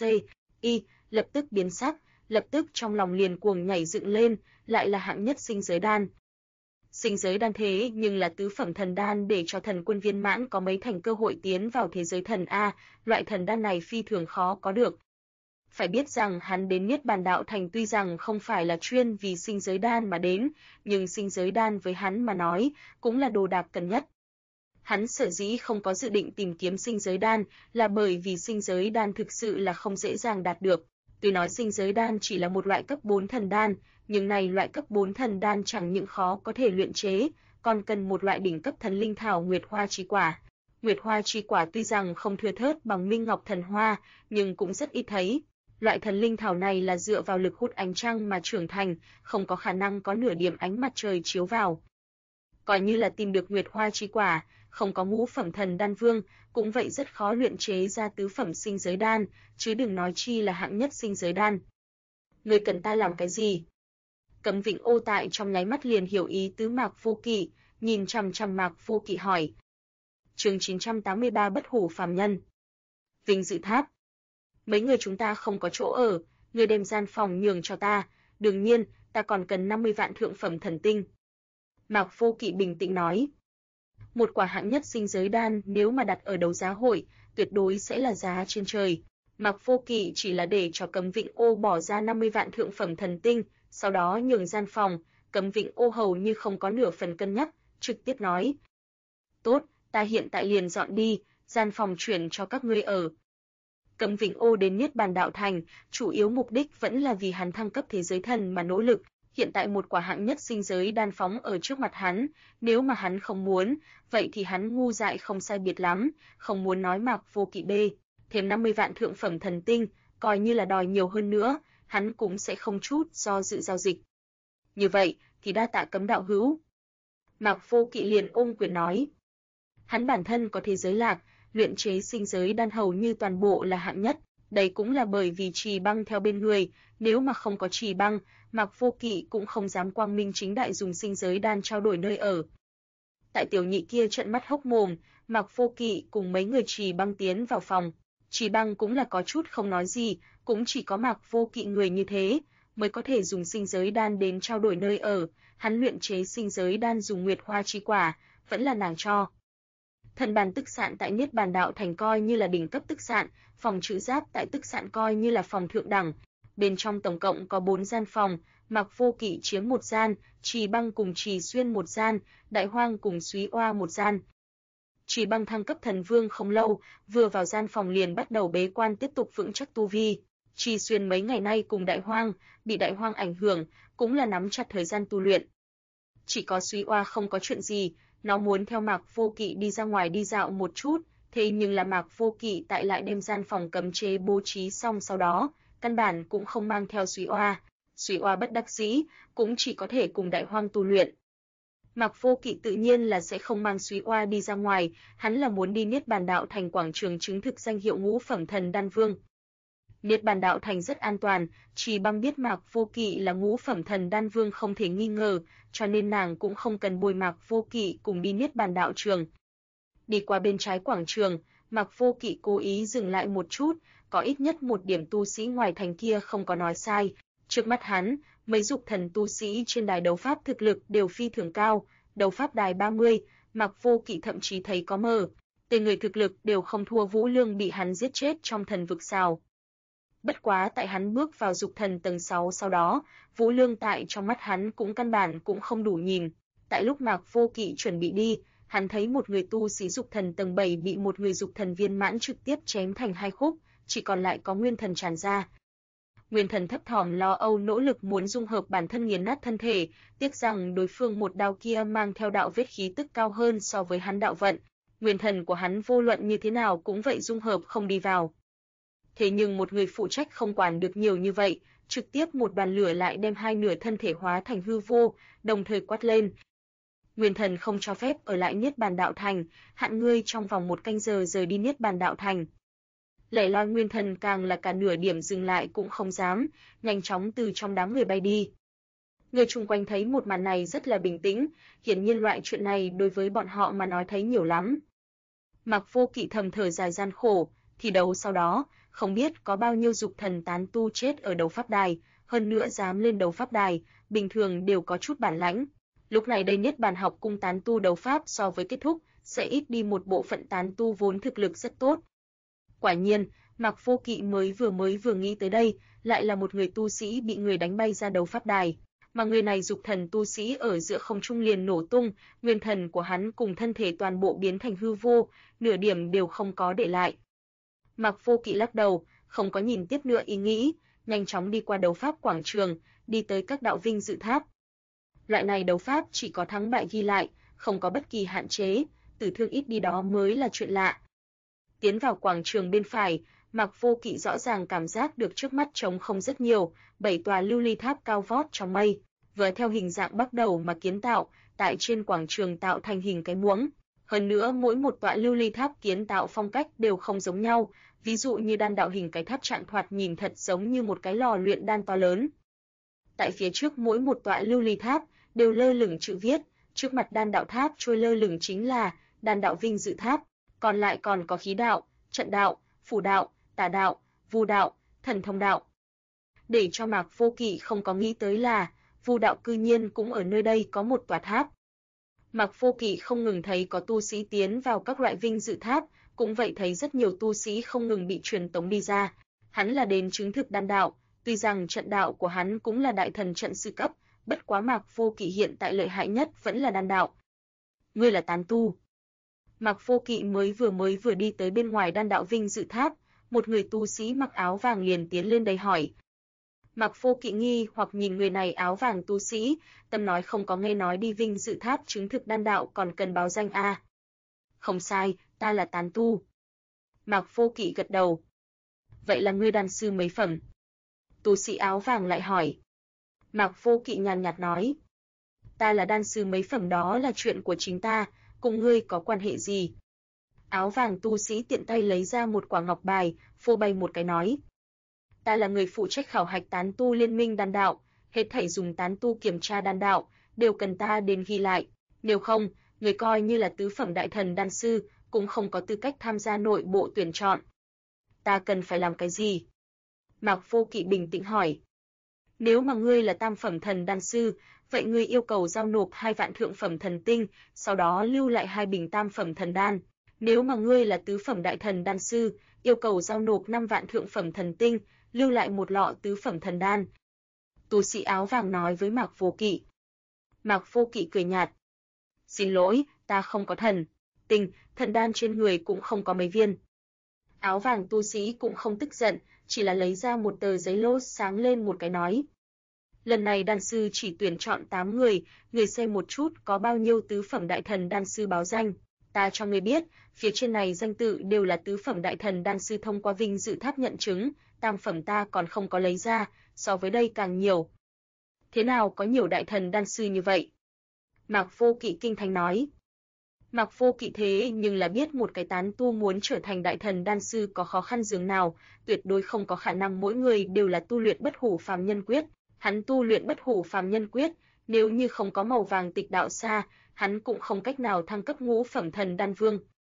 lập tức biến sắc, lập tức trong lòng liền cuồng nhảy dựng lên, lại là hạng nhất sinh giới đan. Sinh giới đan thế nhưng là tứ phẩm thần đan để cho thần quân viên mãn có mấy thành cơ hội tiến vào thế giới thần A, loại thần đan này phi thường khó có được. Phải biết rằng hắn đến Niết Bàn Đạo Thành tuy rằng không phải là chuyên vì sinh giới đan mà đến, nhưng sinh giới đan với hắn mà nói, cũng là đồ đạc cần nhất. Hắn sở dĩ không có dự định tìm kiếm sinh giới đan là bởi vì sinh giới đan thực sự là không dễ dàng đạt được. Tuy nói sinh giới đan chỉ là một loại cấp 4 thần đan, nhưng này loại cấp 4 thần đan chẳng những khó có thể luyện chế, còn cần một loại đỉnh cấp thần linh thảo Nguyệt Hoa Chi Quả. Nguyệt Hoa Chi Quả tuy rằng không thưa thớt bằng Minh Ngọc Thần Hoa, nhưng cũng rất ít thấy. Loại thần linh thảo này là dựa vào lực hút ánh trăng mà trưởng thành, không có khả năng có nửa điểm ánh mặt trời chiếu vào. Coi như là tìm được Nguyệt Hoa Chi Quả, không có ngũ phẩm thần đan vương, cũng vậy rất khó luyện chế ra tứ phẩm sinh giới đan, chứ đừng nói chi là hạng nhất sinh giới đan. Người cần ta làm cái gì? Cấm Vịnh Ô tại trong nháy mắt liền hiểu ý tứ Mạc Vô Kỵ, nhìn chằm chằm Mạc Vô Kỵ hỏi. Chương 983 Bất hủ phàm nhân. Vinh Dự Tháp. Mấy người chúng ta không có chỗ ở, người đem gian phòng nhường cho ta, đương nhiên, ta còn cần 50 vạn thượng phẩm thần tinh. Mạc Vô Kỵ bình tĩnh nói. Một quả hạng nhất sinh giới đan nếu mà đặt ở đấu giá hội, tuyệt đối sẽ là giá trên trời. Mạc Vô Kỵ chỉ là để cho Cấm Vịnh Ô bỏ ra 50 vạn thượng phẩm thần tinh, sau đó nhường gian phòng, Cấm Vịnh Ô hầu như không có nửa phần cân nhắc, trực tiếp nói. Tốt, ta hiện tại liền dọn đi, gian phòng chuyển cho các ngươi ở. Cấm Vịnh Ô đến Niết Bàn Đạo Thành, chủ yếu mục đích vẫn là vì hắn thăng cấp thế giới thần mà nỗ lực. Hiện tại một quả hạng nhất sinh giới đan phóng ở trước mặt hắn, nếu mà hắn không muốn, vậy thì hắn ngu dại không sai biệt lắm, không muốn nói Mạc Vô Kỵ bê, thêm 50 vạn thượng phẩm thần tinh, coi như là đòi nhiều hơn nữa, hắn cũng sẽ không chút do dự giao dịch. Như vậy, thì đa tạ Cấm đạo hữu. Mạc Vô Kỵ liền ôm quyền nói. Hắn bản thân có thế giới lạc, luyện chế sinh giới đan hầu như toàn bộ là hạng nhất, đây cũng là bởi vì Trì Băng theo bên người, nếu mà không có Trì Băng, Mạc Vô Kỵ cũng không dám quang minh chính đại dùng sinh giới đan trao đổi nơi ở. Tại tiểu nhị kia trợn mắt hốc mồm, Mạc Vô Kỵ cùng mấy người Trì Băng tiến vào phòng. Trì Băng cũng là có chút không nói gì, cũng chỉ có Mạc Vô Kỵ người như thế mới có thể dùng sinh giới đan đến trao đổi nơi ở, hắn luyện chế sinh giới đan dùng Nguyệt Hoa Chi Quả, vẫn là nàng cho. Thần bàn tức sạn tại Niết Bàn Đạo Thành coi như là đỉnh cấp tức sạn, phòng trữ giáp tại tức sạn coi như là phòng thượng đẳng. Bên trong tổng cộng có 4 gian phòng, Mạc Vô Kỵ chiếm một gian, Trì Băng cùng Trì Xuyên một gian, Đại Hoang cùng Súy Oa một gian. Trì Băng thăng cấp thần vương không lâu, vừa vào gian phòng liền bắt đầu bế quan tiếp tục vững chắc tu vi. Trì Xuyên mấy ngày nay cùng Đại Hoang, bị Đại Hoang ảnh hưởng, cũng là nắm chặt thời gian tu luyện. Chỉ có Súy Oa không có chuyện gì, nó muốn theo Mạc Vô Kỵ đi ra ngoài đi dạo một chút, thế nhưng là Mạc Vô Kỵ tại lại đem gian phòng cấm chế bố trí xong sau đó, căn bản cũng không mang theo Súy Oa. Súy Oa bất đắc dĩ, cũng chỉ có thể cùng Đại Hoang tu luyện. Mạc Vô Kỵ tự nhiên là sẽ không mang Súy Oa đi ra ngoài, hắn là muốn đi Niết Bàn Đạo Thành quảng trường chứng thực danh hiệu ngũ phẩm thần đan vương. Niết Bàn Đạo Thành rất an toàn, Trì Băng biết Mạc Vô Kỵ là ngũ phẩm thần đan vương không thể nghi ngờ, cho nên nàng cũng không cần bồi Mạc Vô Kỵ cùng đi Niết Bàn Đạo Trường. Đi qua bên trái quảng trường, Mạc Vô Kỵ cố ý dừng lại một chút, có ít nhất một điểm tu sĩ ngoài thành kia không có nói sai. Trước mắt hắn, mấy dục thần tu sĩ trên đài đấu pháp thực lực đều phi thường cao, đấu pháp đài 30, Mạc Vô Kỵ thậm chí thấy có mờ, tên người thực lực đều không thua Vũ Lương bị hắn giết chết trong thần vực sao. Bất quá tại hắn bước vào dục thần tầng 6 sau đó, Vũ Lương tại trong mắt hắn cũng căn bản cũng không đủ nhìn. Tại lúc Mạc Vô Kỵ chuẩn bị đi, hắn thấy một người tu sĩ dục thần tầng 7 bị một người dục thần viên mãn trực tiếp chém thành hai khúc, chỉ còn lại có nguyên thần tràn ra. Nguyên thần thấp thỏm lo âu nỗ lực muốn dung hợp bản thân nghiền nát thân thể, tiếc rằng đối phương một đao kia mang theo đạo vết khí tức cao hơn so với hắn đạo vận. Nguyên thần của hắn vô luận như thế nào cũng vậy dung hợp không đi vào. Thế nhưng một người phụ trách không quản được nhiều như vậy, trực tiếp một đoàn lửa lại đem hai nửa thân thể hóa thành hư vô, đồng thời quát lên. Nguyên thần không cho phép ở lại Niết Bàn Đạo Thành, hạn ngươi trong vòng 1 canh giờ rời đi Niết Bàn Đạo Thành. Lẻ loi nguyên thần càng là cả nửa điểm dừng lại cũng không dám, nhanh chóng từ trong đám người bay đi. Người chung quanh thấy một màn này rất là bình tĩnh, hiển nhiên loại chuyện này đối với bọn họ mà nói thấy nhiều lắm. Mạc Vô Kỵ thầm thở dài gian khổ, thi đấu sau đó, không biết có bao nhiêu dục thần tán tu chết ở đấu pháp đài, hơn nữa dám lên đấu pháp đài, bình thường đều có chút bản lãnh. Lúc này đây Niết Bàn học cung tán tu đấu pháp so với kết thúc, sẽ ít đi một bộ phận tán tu vốn thực lực rất tốt. Quả nhiên, Mạc Vô Kỵ mới vừa nghĩ tới đây, lại là một người tu sĩ bị người đánh bay ra đấu pháp đài, mà người này dục thần tu sĩ ở giữa không trung liền nổ tung, nguyên thần của hắn cùng thân thể toàn bộ biến thành hư vô, nửa điểm đều không có để lại. Mạc Vô Kỵ lắc đầu, không có nhìn tiếp nữa ý nghĩ, nhanh chóng đi qua đấu pháp quảng trường, đi tới các đạo vinh dự tháp. Loại này đấu pháp chỉ có thắng bại ghi lại, không có bất kỳ hạn chế, tử thương ít đi đó mới là chuyện lạ. Tiến vào quảng trường bên phải, Mạc Vô Kỵ rõ ràng cảm giác được trước mắt trống không rất nhiều, 7 tòa lưu ly tháp cao vót trong mây, vừa theo hình dạng bắt đầu mà kiến tạo, tại trên quảng trường tạo thành hình cái muỗng. Hơn nữa mỗi một tọa lưu ly tháp kiến tạo phong cách đều không giống nhau, ví dụ như đan đạo hình cái tháp trạng thoạt nhìn thật giống như một cái lò luyện đan to lớn. Tại phía trước mỗi một tọa lưu ly tháp đều lơ lửng chữ viết, trước mặt đan đạo tháp trôi lơ lửng chính là đan đạo vinh dự tháp, còn lại còn có khí đạo, trận đạo, phủ đạo, tà đạo, vu đạo, thần thông đạo. Để cho Mạc Vô Kỵ không có nghĩ tới là, vu đạo cư nhiên cũng ở nơi đây có một tòa tháp. Mạc Vô Kỵ không ngừng thấy có tu sĩ tiến vào các loại vinh dự tháp, cũng vậy thấy rất nhiều tu sĩ không ngừng bị truyền tống đi ra. Hắn là đến chứng thực đan đạo, tuy rằng trận đạo của hắn cũng là đại thần trận sư cấp, bất quá Mạc Vô Kỵ hiện tại lợi hại nhất vẫn là đan đạo. Ngươi là tán tu. Mạc Vô Kỵ mới vừa đi tới bên ngoài đan đạo vinh dự tháp, một người tu sĩ mặc áo vàng liền tiến lên đây hỏi. Mạc Vô Kỵ nghi hoặc nhìn người này áo vàng tu sĩ, tâm nói không có nghe nói đi vinh dự tháp chứng thực đan đạo còn cần báo danh à. Không sai, ta là tán tu. Mạc Vô Kỵ gật đầu. Vậy là ngươi đan sư mấy phẩm? Tu sĩ áo vàng lại hỏi. Mạc Vô Kỵ nhàn nhạt nói. Ta là đan sư mấy phẩm đó là chuyện của chính ta, cùng ngươi có quan hệ gì? Áo vàng tu sĩ tiện tay lấy ra một quả ngọc bài, phô bày một cái nói. Ta là người phụ trách khảo hạch tán tu liên minh đan đạo, hết thảy dùng tán tu kiểm tra đan đạo, đều cần ta đến ghi lại, nếu không, người coi như là tứ phẩm đại thần đan sư, cũng không có tư cách tham gia nội bộ tuyển chọn. Ta cần phải làm cái gì? Mạc Vô Kỵ bình tĩnh hỏi. Nếu mà ngươi là tam phẩm thần đan sư, vậy ngươi yêu cầu giao nộp 2 vạn thượng phẩm thần tinh, sau đó lưu lại 2 bình tam phẩm thần đan. Nếu mà ngươi là tứ phẩm đại thần đan sư, yêu cầu giao nộp 5 vạn thượng phẩm thần tinh, lưu lại 1 lọ tứ phẩm thần đan. Tu sĩ áo vàng nói với Mạc Vô Kỵ. Mạc Vô Kỵ cười nhạt. Xin lỗi, ta không có thần đan trên người cũng không có mấy viên. Áo vàng tu sĩ cũng không tức giận, chỉ là lấy ra một tờ giấy lốt sáng lên một cái nói. Lần này đan sư chỉ tuyển chọn 8 người xem một chút có bao nhiêu tứ phẩm đại thần đan sư báo danh. Ta cho ngươi biết, phía trên này danh tự đều là tứ phẩm đại thần đan sư thông qua vinh dự tháp nhận chứng, tam phẩm ta còn không có lấy ra, so với đây càng nhiều. Thế nào có nhiều đại thần đan sư như vậy? Mạc Vô Kỵ kinh thành nói. Mạc Vô Kỵ thế nhưng là biết một cái tán tu muốn trở thành đại thần đan sư có khó khăn dường nào, tuyệt đối không có khả năng mỗi người đều là tu luyện bất hủ phàm nhân quyết. Hắn tu luyện bất hủ phàm nhân quyết, nếu như không có màu vàng tịch đạo xa, hắn cũng không cách nào thăng cấp ngũ phẩm thần đan vương.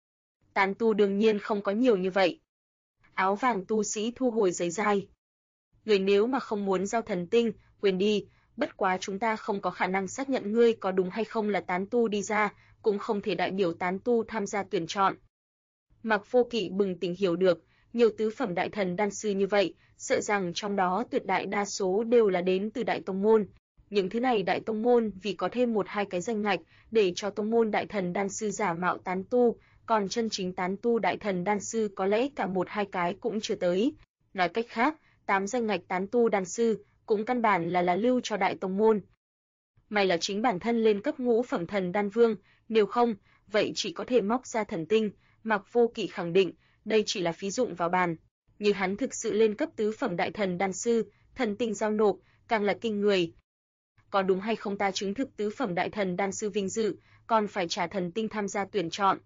Tán tu đương nhiên không có nhiều như vậy. Áo vàng tu sĩ thu hồi giấy dai. Người nếu mà không muốn giao thần tinh, quên đi, bất quá chúng ta không có khả năng xác nhận ngươi có đúng hay không là tán tu đi ra, cũng không thể đại biểu tán tu tham gia tuyển chọn. Mạc Vô Kỵ bừng tỉnh hiểu được, nhiều tứ phẩm đại thần đan sư như vậy, sợ rằng trong đó tuyệt đại đa số đều là đến từ đại tông môn. Những thứ này đại tông môn vì có thêm 1-2 cái danh ngạch để cho tông môn đại thần đan sư giả mạo tán tu, còn chân chính tán tu đại thần đan sư có lẽ cả 1-2 cái cũng chưa tới. Nói cách khác, 8 danh ngạch tán tu đan sư cũng căn bản là lưu cho đại tông môn. May là chính bản thân lên cấp ngũ phẩm thần đan vương, nếu không, vậy chỉ có thể móc ra thần tinh. Mạc Vô Kỵ khẳng định, đây chỉ là phí dụng vào bàn. Như hắn thực sự lên cấp tứ phẩm đại thần đan sư, thần tinh giao nộp, càng là kinh người. Có đúng hay không ta chứng thực tứ phẩm đại thần đan sư vinh dự, còn phải trả thần tinh tham gia tuyển chọn.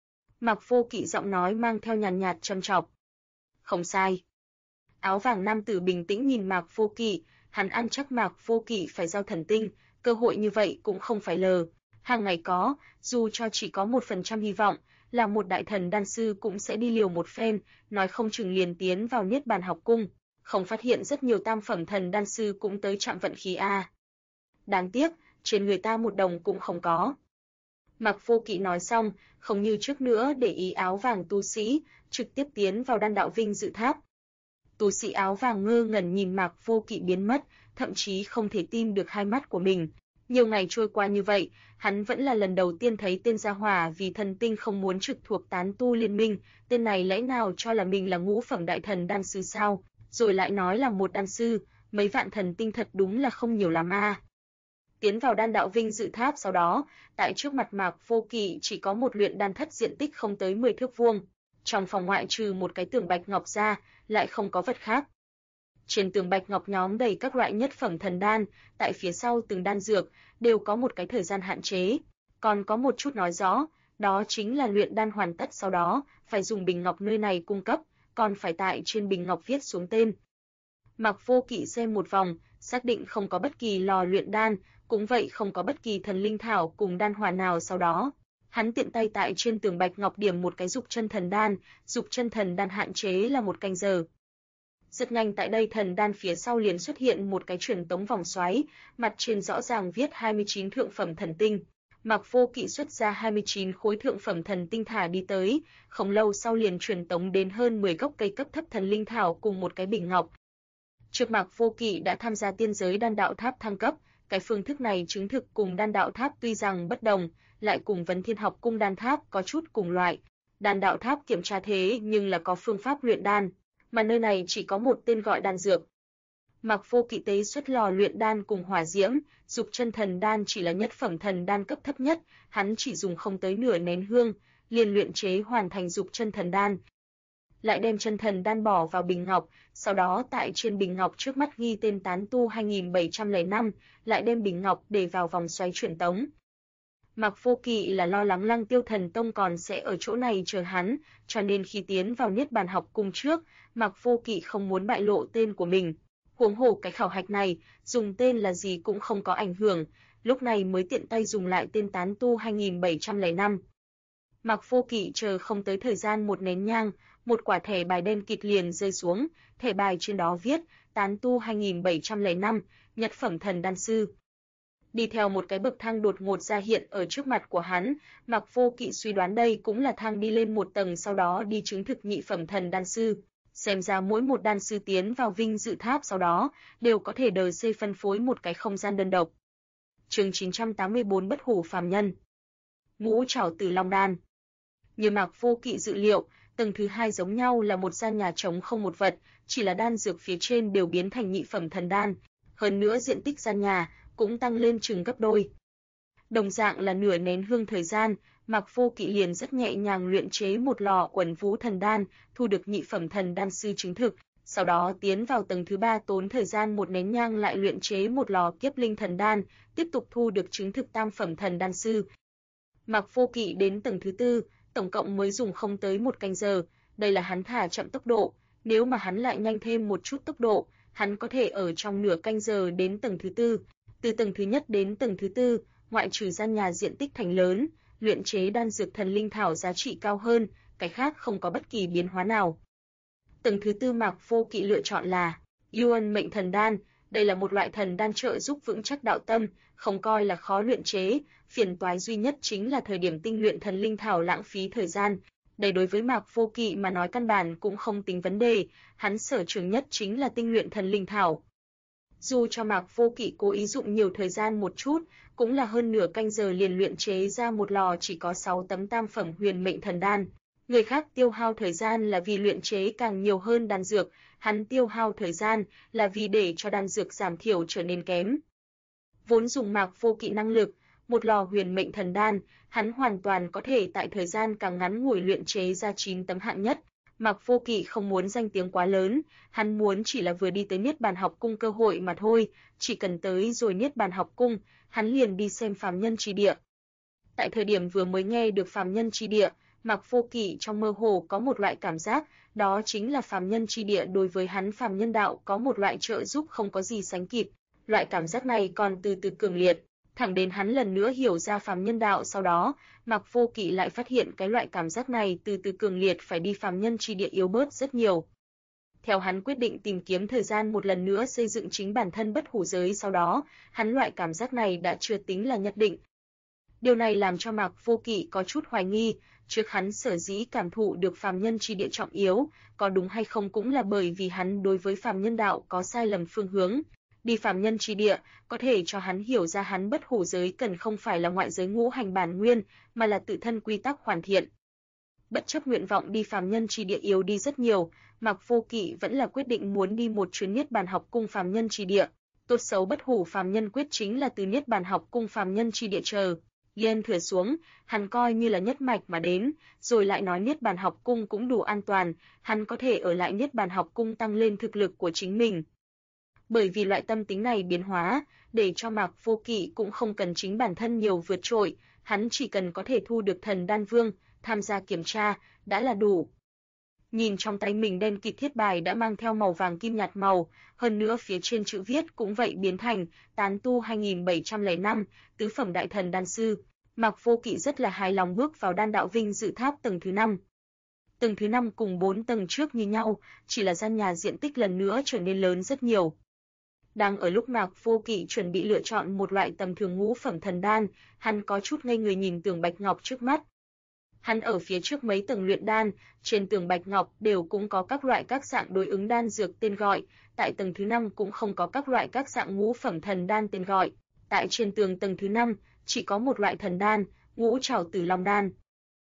Mạc Vô Kỵ giọng nói mang theo nhàn nhạt châm chọc. Không sai. Áo vàng nam tử bình tĩnh nhìn Mạc Vô Kỵ, hắn ăn chắc Mạc Vô Kỵ phải giao thần tinh, cơ hội như vậy cũng không phải lờ. Hàng ngày có, dù cho chỉ có 1% hy vọng, là một đại thần đan sư cũng sẽ đi liều một phen, nói không chừng liền tiến vào Niết Bàn học cung. Không phát hiện rất nhiều tam phẩm thần đan sư cũng tới chạm vận khí a. Đáng tiếc, trên người ta một đồng cũng không có. Mạc Vô Kỵ nói xong, không như trước nữa để ý áo vàng tu sĩ, trực tiếp tiến vào đan đạo vinh dự tháp. Tu sĩ áo vàng ngơ ngẩn nhìn Mạc Vô Kỵ biến mất, thậm chí không thể tin được hai mắt của mình. Nhiều ngày trôi qua như vậy, hắn vẫn là lần đầu tiên thấy tên gia hỏa vì thần tinh không muốn trực thuộc tán tu liên minh, tên này lẽ nào cho là mình là ngũ phẩm đại thần đan sư sao, rồi lại nói là một đan sư, mấy vạn thần tinh thật đúng là không nhiều lắm a. Tiến vào đan đạo vinh dự tháp sau đó, tại trước mặt Mạc Vô Kỵ chỉ có một luyện đan thất diện tích không tới 10 thước vuông. Trong phòng ngoại trừ một cái tường bạch ngọc ra, lại không có vật khác. Trên tường bạch ngọc nhóm đầy các loại nhất phẩm thần đan, tại phía sau từng đan dược đều có một cái thời gian hạn chế, còn có một chút nói rõ, đó chính là luyện đan hoàn tất sau đó phải dùng bình ngọc nơi này cung cấp, còn phải tại trên bình ngọc viết xuống tên. Mạc Vô Kỵ xem một vòng, xác định không có bất kỳ lò luyện đan, cũng vậy không có bất kỳ thần linh thảo cùng đan hỏa nào sau đó. Hắn tiện tay tại trên tường bạch ngọc điểm một cái dục chân thần đan hạn chế là 1 canh giờ. Rất nhanh tại đây thần đan phía sau liền xuất hiện một cái truyền tống vòng xoáy, mặt trên rõ ràng viết 29 thượng phẩm thần tinh. Mạc Vô Kỵ xuất ra 29 khối thượng phẩm thần tinh thả đi tới, không lâu sau liền truyền tống đến hơn 10 gốc cây cấp thấp thần linh thảo cùng một cái bình ngọc. Trước Mạc Vô Kỵ đã tham gia tiên giới đan đạo tháp thăng cấp, cái phương thức này chứng thực cùng đan đạo tháp tuy rằng bất đồng, lại cùng Vấn Thiên học cung đan tháp có chút cùng loại. Đan đạo tháp kiểm tra thế nhưng là có phương pháp luyện đan, mà nơi này chỉ có một tên gọi đan dược. Mạc Vô Kỵ tế xuất lò luyện đan cùng hỏa diễm, dục chân thần đan chỉ là nhất phẩm thần đan cấp thấp nhất, hắn chỉ dùng không tới nửa nén hương, liền luyện chế hoàn thành dục chân thần đan. Lại đem chân thần đan bỏ vào bình ngọc, sau đó tại trên bình ngọc trước mắt ghi tên tán tu 2705, lại đem bình ngọc để vào vòng xoáy truyền tống. Mạc Vô Kỵ là lo lắng Lăng Tiêu Thần Tông còn sẽ ở chỗ này chờ hắn, cho nên khi tiến vào Niết Bàn học cung trước, Mạc Vô Kỵ không muốn bại lộ tên của mình. Huống hồ cái khảo hạch này, dùng tên là gì cũng không có ảnh hưởng, lúc này mới tiện tay dùng lại tên tán tu 2705. Mạc Vô Kỵ chờ không tới thời gian một nén nhang, một quả thẻ bài đen kịt liền rơi xuống, thẻ bài trên đó viết tán tu 2705, nhất phẩm thần đan sư. Đi theo một cái bậc thang đột ngột ra hiện ở trước mặt của hắn, Mạc Vô Kỵ suy đoán đây cũng là thang đi lên một tầng sau đó đi chứng thực nhị phẩm thần đan sư. Xem ra mỗi một đan sư tiến vào vinh dự tháp sau đó đều có thể đời xây phân phối một cái không gian đơn độc. Chương 984 Bất hủ phàm nhân. Ngũ trảo Tử Long đan. Như Mạc Vô Kỵ dự liệu, tầng thứ 2 giống nhau là một gian nhà trống không một vật, chỉ là đan dược phía trên đều biến thành nhị phẩm thần đan, hơn nữa diện tích gian nhà cũng tăng lên chừng gấp đôi. Đồng dạng là nửa nén hương thời gian, Mạc Vô Kỵ liền rất nhẹ nhàng luyện chế một lò Uẩn Vũ thần đan, thu được nhị phẩm thần đan sư chứng thực, sau đó tiến vào tầng thứ 3 tốn thời gian một nén nhang lại luyện chế một lò Kiếp Linh thần đan, tiếp tục thu được chứng thực tam phẩm thần đan sư. Mạc Vô Kỵ đến tầng thứ 4, tổng cộng mới dùng không tới một canh giờ, đây là hắn thả chậm tốc độ, nếu mà hắn lại nhanh thêm một chút tốc độ, hắn có thể ở trong nửa canh giờ đến tầng thứ 4. Từ tầng thứ nhất đến tầng thứ 4, ngoại trừ gian nhà diện tích thành lớn, luyện chế đan dược thần linh thảo giá trị cao hơn, cái khác không có bất kỳ biến hóa nào. Tầng thứ 4 Mạc Vô Kỵ lựa chọn là Yuan Mệnh Thần Đan, đây là một loại thần đan trợ giúp vững chắc đạo tâm, không coi là khó luyện chế, phiền toái duy nhất chính là thời điểm tinh luyện thần linh thảo lãng phí thời gian. Đây đối với Mạc Vô Kỵ mà nói căn bản cũng không tính vấn đề, hắn sở trường nhất chính là tinh luyện thần linh thảo. Dù cho Mạc Vô Kỵ cố ý dụng nhiều thời gian một chút, cũng là hơn nửa canh giờ liền luyện chế ra một lò chỉ có 6 tấm tam phẩm huyền mệnh thần đan. Người khác tiêu hao thời gian là vì luyện chế càng nhiều hơn đan dược, hắn tiêu hao thời gian là vì để cho đan dược giảm thiểu trở nên kém. Vốn dùng Mạc Vô Kỵ năng lực, một lò huyền mệnh thần đan, hắn hoàn toàn có thể tại thời gian càng ngắn ngủi luyện chế ra 9 tấm hạng nhất. Mạc Vô Kỵ không muốn danh tiếng quá lớn, hắn muốn chỉ là vừa đi tới Niết Bàn Học Cung cơ hội mà thôi, chỉ cần tới rồi Niết Bàn Học Cung, hắn liền đi xem phàm nhân chi địa. Tại thời điểm vừa mới nghe được phàm nhân chi địa, Mạc Vô Kỵ trong mơ hồ có một loại cảm giác, đó chính là phàm nhân chi địa đối với hắn phàm nhân đạo có một loại trợ giúp không có gì sánh kịp. Loại cảm giác này còn từ từ cường liệt, thẳng đến hắn lần nữa hiểu ra phàm nhân đạo sau đó, Mạc Vô Kỵ lại phát hiện cái loại cảm giác này từ từ cường liệt phải đi phàm nhân chi địa yếu bớt rất nhiều. Theo hắn quyết định tìm kiếm thời gian một lần nữa xây dựng chính bản thân bất hủ giới sau đó, hắn loại cảm giác này đã chưa tính là nhất định. Điều này làm cho Mạc Vô Kỵ có chút hoài nghi, trước hắn sở dĩ cảm thụ được phàm nhân chi địa trọng yếu, có đúng hay không cũng là bởi vì hắn đối với phàm nhân đạo có sai lầm phương hướng. Đi phàm nhân chi địa có thể cho hắn hiểu ra hắn bất hủ giới cần không phải là ngoại giới ngũ hành bản nguyên, mà là tự thân quy tắc hoàn thiện. Bất chấp nguyện vọng đi phàm nhân chi địa yếu đi rất nhiều, Mạc Vô Kỵ vẫn là quyết định muốn đi một chuyến Niết Bàn Học Cung phàm nhân chi địa. Tốt xấu bất hủ phàm nhân quyết chính là từ Niết Bàn Học Cung phàm nhân chi địa chờ Yên thừa xuống, hắn coi như là nhất mạch mà đến, rồi lại nói Niết Bàn Học Cung cũng đủ an toàn, hắn có thể ở lại Niết Bàn Học Cung tăng lên thực lực của chính mình. Bởi vì loại tâm tính này biến hóa, để cho Mạc Vô Kỵ cũng không cần chính bản thân nhiều vượt trội, hắn chỉ cần có thể thu được thần đan vương, tham gia kiểm tra, đã là đủ. Nhìn trong tay mình đen kịt thiết bài đã mang theo màu vàng kim nhạt màu, hơn nữa phía trên chữ viết cũng vậy biến thành tán tu 2705, tứ phẩm đại thần đan sư. Mạc Vô Kỵ rất là hài lòng bước vào đan đạo vinh dự tháp tầng thứ 5. Tầng thứ 5 cùng 4 tầng trước như nhau, chỉ là gian nhà diện tích lần nữa trở nên lớn rất nhiều. Đang ở lúc Mạc Vô Kỵ chuẩn bị lựa chọn một loại tầm thường ngũ phẩm thần đan, hắn có chút ngây người nhìn tường bạch ngọc trước mắt. Hắn ở phía trước mấy tầng luyện đan, trên tường bạch ngọc đều cũng có các loại các dạng đối ứng đan dược tên gọi, tại tầng thứ 5 cũng không có các loại các dạng ngũ phẩm thần đan tên gọi. Tại trên tường tầng thứ 5, chỉ có một loại thần đan, Ngũ Trảo Tử Long đan.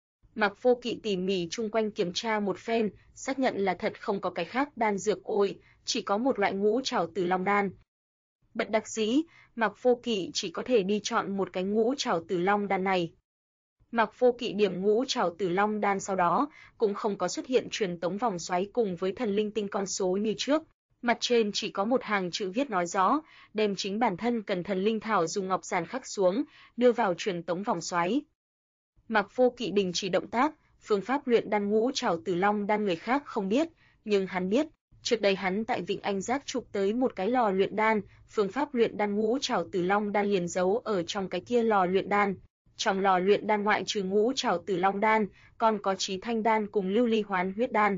Mạc Vô Kỵ tỉ mỉ chung quanh kiểm tra một phen, xác nhận là thật không có cái khác đan dược ôi, chỉ có một loại Ngũ Trảo Tử Long đan. Bất đắc dĩ, Mạc Vô Kỵ chỉ có thể đi chọn một cái Ngũ Trảo Tử Long đan này. Mạc Vô Kỵ điểm Ngũ Trảo Tử Long đan sau đó, cũng không có xuất hiện truyền tống vòng xoáy cùng với thần linh tinh con số như trước. Mặt trên chỉ có một hàng chữ viết nói rõ, đem chính bản thân cần thần linh thảo dùng ngọc giản khắc xuống, đưa vào truyền tống vòng xoáy. Mạc Vô Kỵ đình chỉ động tác, phương pháp luyện đan Ngũ Trảo Tử Long đan người khác không biết, nhưng hắn biết. Trước đây hắn tại Vịnh Anh Giác chụp tới một cái lò luyện đan, phương pháp luyện đan Ngũ Trảo Tử Long đan liền giấu ở trong cái kia lò luyện đan. Trong lò luyện đan ngoại trừ Ngũ Trảo Tử Long đan, còn có Chí Thanh đan cùng Lưu Ly Hoán huyết đan.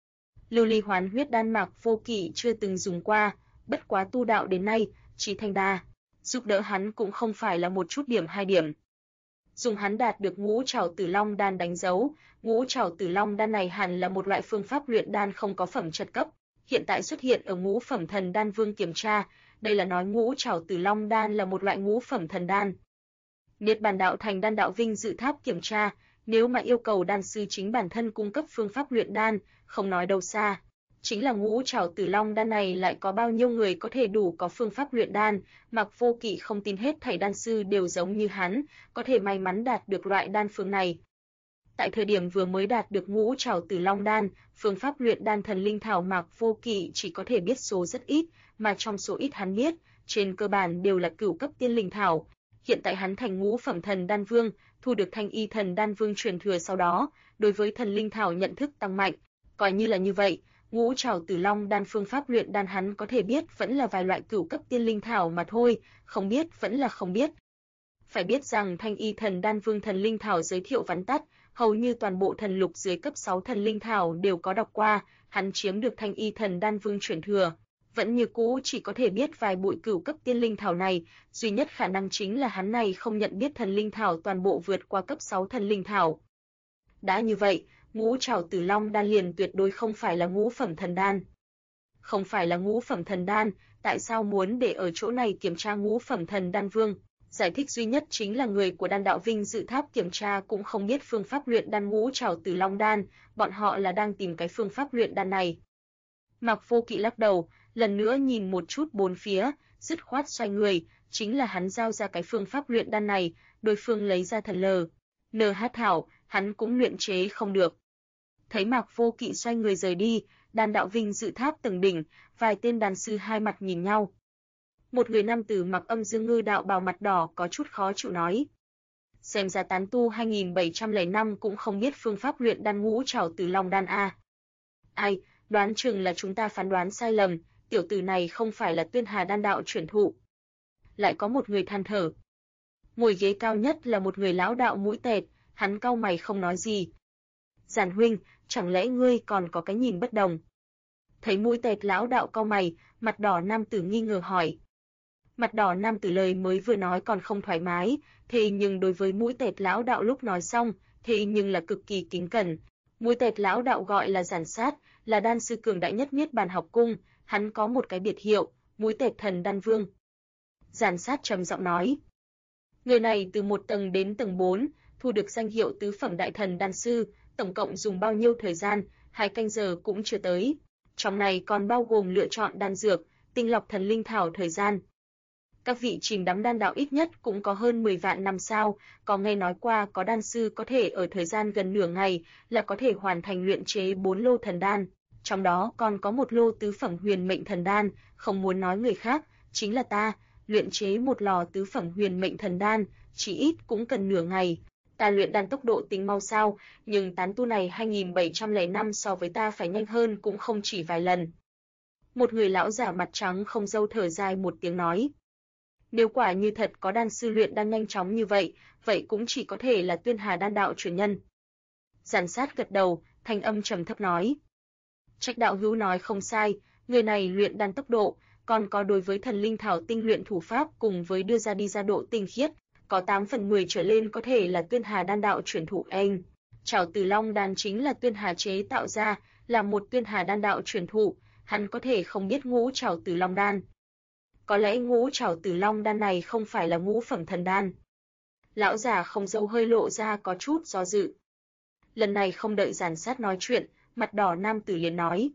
Lưu Ly Hoán huyết đan Mạc Vô Kỵ chưa từng dùng qua, bất quá tu đạo đến nay, Chí Thanh đan giúp đỡ hắn cũng không phải là một chút điểm hai điểm. dùng hắn đạt được Ngũ Trảo Tử Long đan đánh dấu. Ngũ Trảo Tử Long đan này hẳn là một loại phương pháp luyện đan không có phẩm chất cấp, hiện tại xuất hiện ở Ngũ Phẩm Thần Đan Vương kiểm tra, đây là nói Ngũ Trảo Tử Long đan là một loại ngũ phẩm thần đan. Niết Bàn Đạo Thành Đan Đạo Vinh Dự Tháp kiểm tra, nếu mà yêu cầu đan sư chính bản thân cung cấp phương pháp luyện đan, không nói đâu xa, chính là Ngũ Trảo Tử Long đan này lại có bao nhiêu người có thể đủ có phương pháp luyện đan, Mạc Vô Kỵ không tin hết thảy đan sư đều giống như hắn, có thể may mắn đạt được loại đan phương này. Tại thời điểm vừa mới đạt được Ngũ Trảo Tử Long đan, phương pháp luyện đan thần linh thảo Mạc Vô Kỵ chỉ có thể biết số rất ít, mà trong số ít hắn biết, trên cơ bản đều là cửu cấp tiên linh thảo. Hiện tại hắn thành Ngũ Phẩm Thần Đan Vương, thu được Thanh Y Thần Đan Vương truyền thừa sau đó, đối với thần linh thảo nhận thức tăng mạnh, coi như là như vậy, Ngũ Trảo Tử Long đan phương pháp luyện đan hắn có thể biết vẫn là vài loại cửu cấp tiên linh thảo mà thôi, không biết vẫn là không biết. Phải biết rằng Thanh Y Thần Đan Vương thần linh thảo giới thiệu vắn tắt, hầu như toàn bộ thần lục dưới cấp 6 thần linh thảo đều có đọc qua, hắn chiếm được Thanh Y Thần Đan Vương truyền thừa, vẫn như cũ chỉ có thể biết vài bụi cửu cấp tiên linh thảo này, duy nhất khả năng chính là hắn này không nhận biết thần linh thảo toàn bộ vượt qua cấp 6 thần linh thảo. Đã như vậy, Ngũ Trảo Tử Long đan liền tuyệt đối không phải là ngũ phẩm thần đan. Không phải là ngũ phẩm thần đan, tại sao muốn để ở chỗ này kiểm tra Ngũ Phẩm Thần Đan Vương? Giải thích duy nhất chính là người của Đan Đạo Vinh Dự Tháp kiểm tra cũng không biết phương pháp luyện đan Ngũ Trảo Tử Long đan, bọn họ là đang tìm cái phương pháp luyện đan này. Mạc Vô Kỵ lắc đầu, lần nữa nhìn một chút bốn phía, dứt khoát xoay người, chính là hắn giao ra cái phương pháp luyện đan này, đối phương lấy ra thần NH thảo, hắn cũng luyện chế không được. Thấy Mạc Vô Kỵ xoay người rời đi, Đan Đạo Vinh Dự Tháp tầng đỉnh, vài tên đan sư hai mặt nhìn nhau. Một người nam tử mặc Âm Dương Ngư đạo bào mặt đỏ có chút khó chịu nói: "Xem ra tán tu 2705 cũng không biết phương pháp luyện đan Ngũ Trảo Tử Long đan a." "Ai, đoán chừng là chúng ta phán đoán sai lầm, tiểu tử này không phải là Tuyên Hà đan đạo chuyển thụ." Lại có một người than thở. Ngồi ghế cao nhất là một người lão đạo mũi tẹt, hắn cau mày không nói gì. "Giản huynh, chẳng lẽ ngươi còn có cái nhìn bất đồng?" Thấy mũi tẹt lão đạo cau mày, mặt đỏ nam tử nghi ngờ hỏi. Mặt đỏ nam tử lời mới vừa nói còn không thoải mái, thế nhưng đối với mũi tẹt lão đạo lúc nói xong, thế nhưng là cực kỳ kính cẩn. Mũi tẹt lão đạo gọi là Giản Sát, là đan sư cường đại nhất Niết Bàn học cung, hắn có một cái biệt hiệu, Mũi Tẹt Thần Đan Vương. Giản Sát trầm giọng nói. Người này từ 1 tầng đến tầng 4, thu được danh hiệu tứ phẩm đại thần đan sư, tổng cộng dùng bao nhiêu thời gian, 2 canh giờ cũng chưa tới. Trong này còn bao gồm lựa chọn đan dược, tinh lọc thần linh thảo thời gian. Các vị chìm đắm đan đạo ít nhất cũng có hơn 10 vạn năm sao, có nghe nói qua có đan sư có thể ở thời gian gần nửa ngày là có thể hoàn thành luyện chế 4 lô thần đan, trong đó còn có 1 lô tứ phẩm huyền mệnh thần đan, không muốn nói người khác, chính là ta, luyện chế 1 lò tứ phẩm huyền mệnh thần đan, chỉ ít cũng cần nửa ngày. Ta luyện đan tốc độ tính mau sao, nhưng tán tu này 2705 so với ta phải nhanh hơn cũng không chỉ vài lần. Một người lão giả mặt trắng không râu thở dài một tiếng nói. Nếu quả như thật có đan sư luyện đan nhanh chóng như vậy, vậy cũng chỉ có thể là Tuyên Hà đan đạo truyền nhân. Giản Sát gật đầu, thanh âm trầm thấp nói. Trách đạo hữu nói không sai, người này luyện đan tốc độ, còn có đối với thần linh thảo tinh luyện thủ pháp cùng với đưa ra đi ra độ tinh khiết, có 8 phần 10 trở lên có thể là Tuyên Hà đan đạo truyền thụ anh. Trảo Tử Long đan chính là Tuyên Hà chế tạo ra, là một Tuyên Hà đan đạo truyền thụ, hắn có thể không biết Ngũ Trảo Tử Long đan. Có lẽ Ngũ Trảo Tử Long đan này không phải là ngũ phẩm thần đan. Lão già không râu hơi lộ ra có chút do dự. Lần này không đợi Giản Sát nói chuyện, mặt đỏ nam tử liền nói.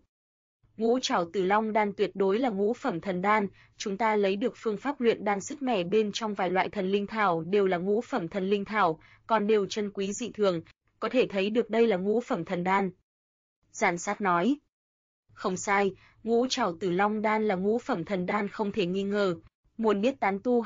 Ngũ Trảo Tử Long đan tuyệt đối là ngũ phẩm thần đan, chúng ta lấy được phương pháp luyện đan sức mẻ bên trong vài loại thần linh thảo đều là ngũ phẩm thần linh thảo, còn đều chân quý dị thường, có thể thấy được đây là ngũ phẩm thần đan. Giản Sát nói. Không sai, Ngũ Trảo Tử Long đan là ngũ phẩm thần đan không thể nghi ngờ. Muốn biết tán tu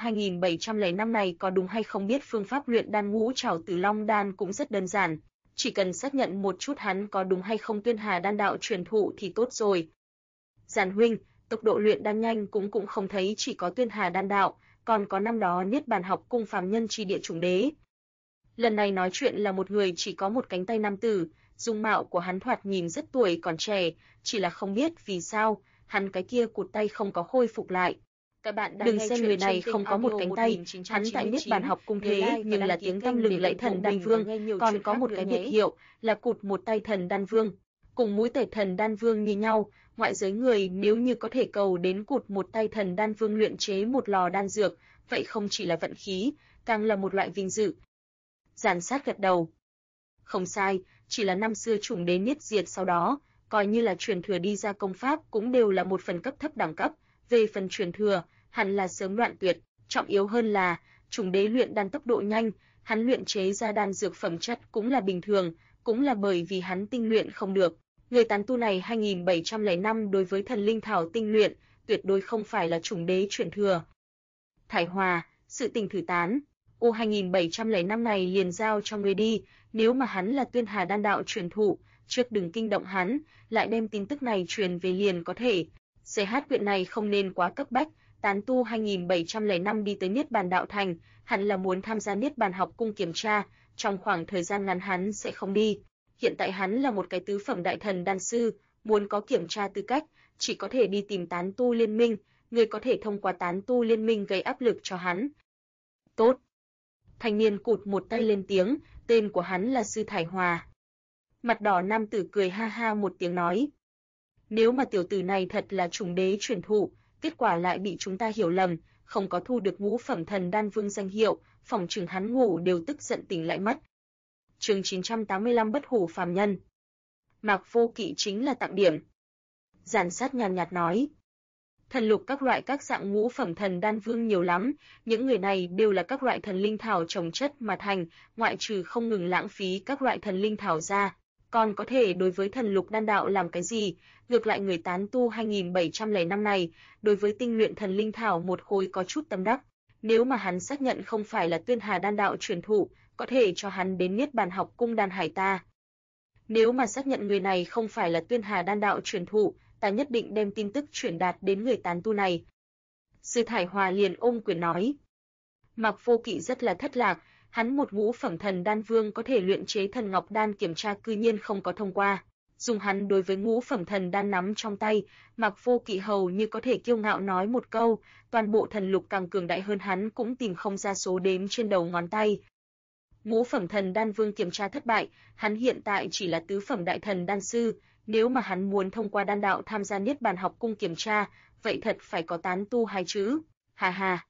2705 này có đúng hay không biết phương pháp luyện đan Ngũ Trảo Tử Long đan cũng rất đơn giản, chỉ cần xác nhận một chút hắn có đúng hay không Tuyên Hà đan đạo truyền thụ thì tốt rồi. Giản huynh, tốc độ luyện đan nhanh cũng không thấy chỉ có Tuyên Hà đan đạo, còn có năm đó Niết Bàn học cung phàm nhân chi địa chủng đế. Lần này nói chuyện là một người chỉ có một cánh tay nam tử, dung mạo của hắn thoạt nhìn rất tuổi còn trẻ, chỉ là không biết vì sao, hắn cái kia cụt tay không có khôi phục lại. Các bạn đang Đừng nghe xem chuyện người trên này kênh không có một audio cánh tay, hắn tại Niết Bàn học cung thế nhưng là tiếng tăm lừng lẫy thần đan vương, còn có một cái biệt hiệu là cụt một tay thần đan vương. Cùng mũi tể thần đan vương như nhau, ngoại giới người nếu như có thể cầu đến cụt một tay thần đan vương luyện chế một lò đan dược, vậy không chỉ là vận khí, càng là một loại vinh dự. Giản Sát gật đầu. Không sai, chỉ là năm xưa chủng đế niết diệt sau đó, coi như là truyền thừa đi ra công pháp cũng đều là một phần cấp thấp đẳng cấp, về phần truyền thừa, hẳn là sớm đoạn tuyệt, trọng yếu hơn là chủng đế luyện đan tốc độ nhanh, hắn luyện chế ra đan dược phẩm chất cũng là bình thường, cũng là bởi vì hắn tinh luyện không được. Người tán tu này 2705 đối với thần linh thảo tinh luyện, tuyệt đối không phải là chủng đế truyền thừa. Thải Hòa, sự tình thử tán, ô 2705 này liền giao cho người đi, nếu mà hắn là Tuyên Hà đan đạo truyền thụ, trước đừng kinh động hắn, lại đem tin tức này truyền về liền có thể. CH chuyện này không nên quá cấp bách, tán tu 2705 đi tới Niết Bàn đạo thành, hẳn là muốn tham gia Niết Bàn học cung kiểm tra, trong khoảng thời gian ngắn hắn sẽ không đi. Hiện tại hắn là một cái tứ phẩm đại thần đan sư, muốn có kiểm tra tư cách, chỉ có thể đi tìm tán tu liên minh, người có thể thông qua tán tu liên minh gây áp lực cho hắn. Tốt. Thanh niên cụt một tay lên tiếng, tên của hắn là Sư Thải Hòa. Mặt đỏ nam tử cười ha ha một tiếng nói. Nếu mà tiểu tử này thật là chủng đế truyền thụ, kết quả lại bị chúng ta hiểu lầm, không có thu được ngũ phẩm thần đan vương danh hiệu, phỏng chừng hắn ngủ đều tức giận tỉnh lại mất. Chương 985 bất hủ phàm nhân. Mạc Vô Kỵ chính là tặng điểm. Giản Sát nhàn nhạt nói. Thần lục các loại các dạng ngũ phẩm thần đan vương nhiều lắm, những người này đều là các loại thần linh thảo trồng chất mà thành, ngoại trừ không ngừng lãng phí các loại thần linh thảo ra, còn có thể đối với thần lục đan đạo làm cái gì? Ngược lại người tán tu 2705 này, đối với tinh luyện thần linh thảo một khối có chút tâm đắc. Nếu mà hắn xác nhận không phải là Tuyên Hà đan đạo truyền thụ, có thể cho hắn đến Niết Bàn học cung đan hải ta. Nếu mà xác nhận người này không phải là Tuyên Hà đan đạo truyền thụ, ta nhất định đem tin tức truyền đạt đến người tán tu này. Sư Thải Hòa liền ôm quyền nói. Mạc Vô Kỵ rất là thất lạc, hắn một ngũ phẩm thần đan vương có thể luyện chế thần ngọc đan kiểm tra cư nhiên không có thông qua. Dùng hắn đối với ngũ phẩm thần đan nắm trong tay, Mạc Vô Kỵ hầu như có thể kiêu ngạo nói một câu, toàn bộ thần lục càng cường đại hơn hắn cũng tìm không ra số đếm trên đầu ngón tay. Ngũ phẩm thần đan vương kiểm tra thất bại, hắn hiện tại chỉ là tứ phẩm đại thần đan sư, nếu mà hắn muốn thông qua đan đạo tham gia Niết Bàn học cung kiểm tra, vậy thật phải có tán tu hai chữ. Ha ha.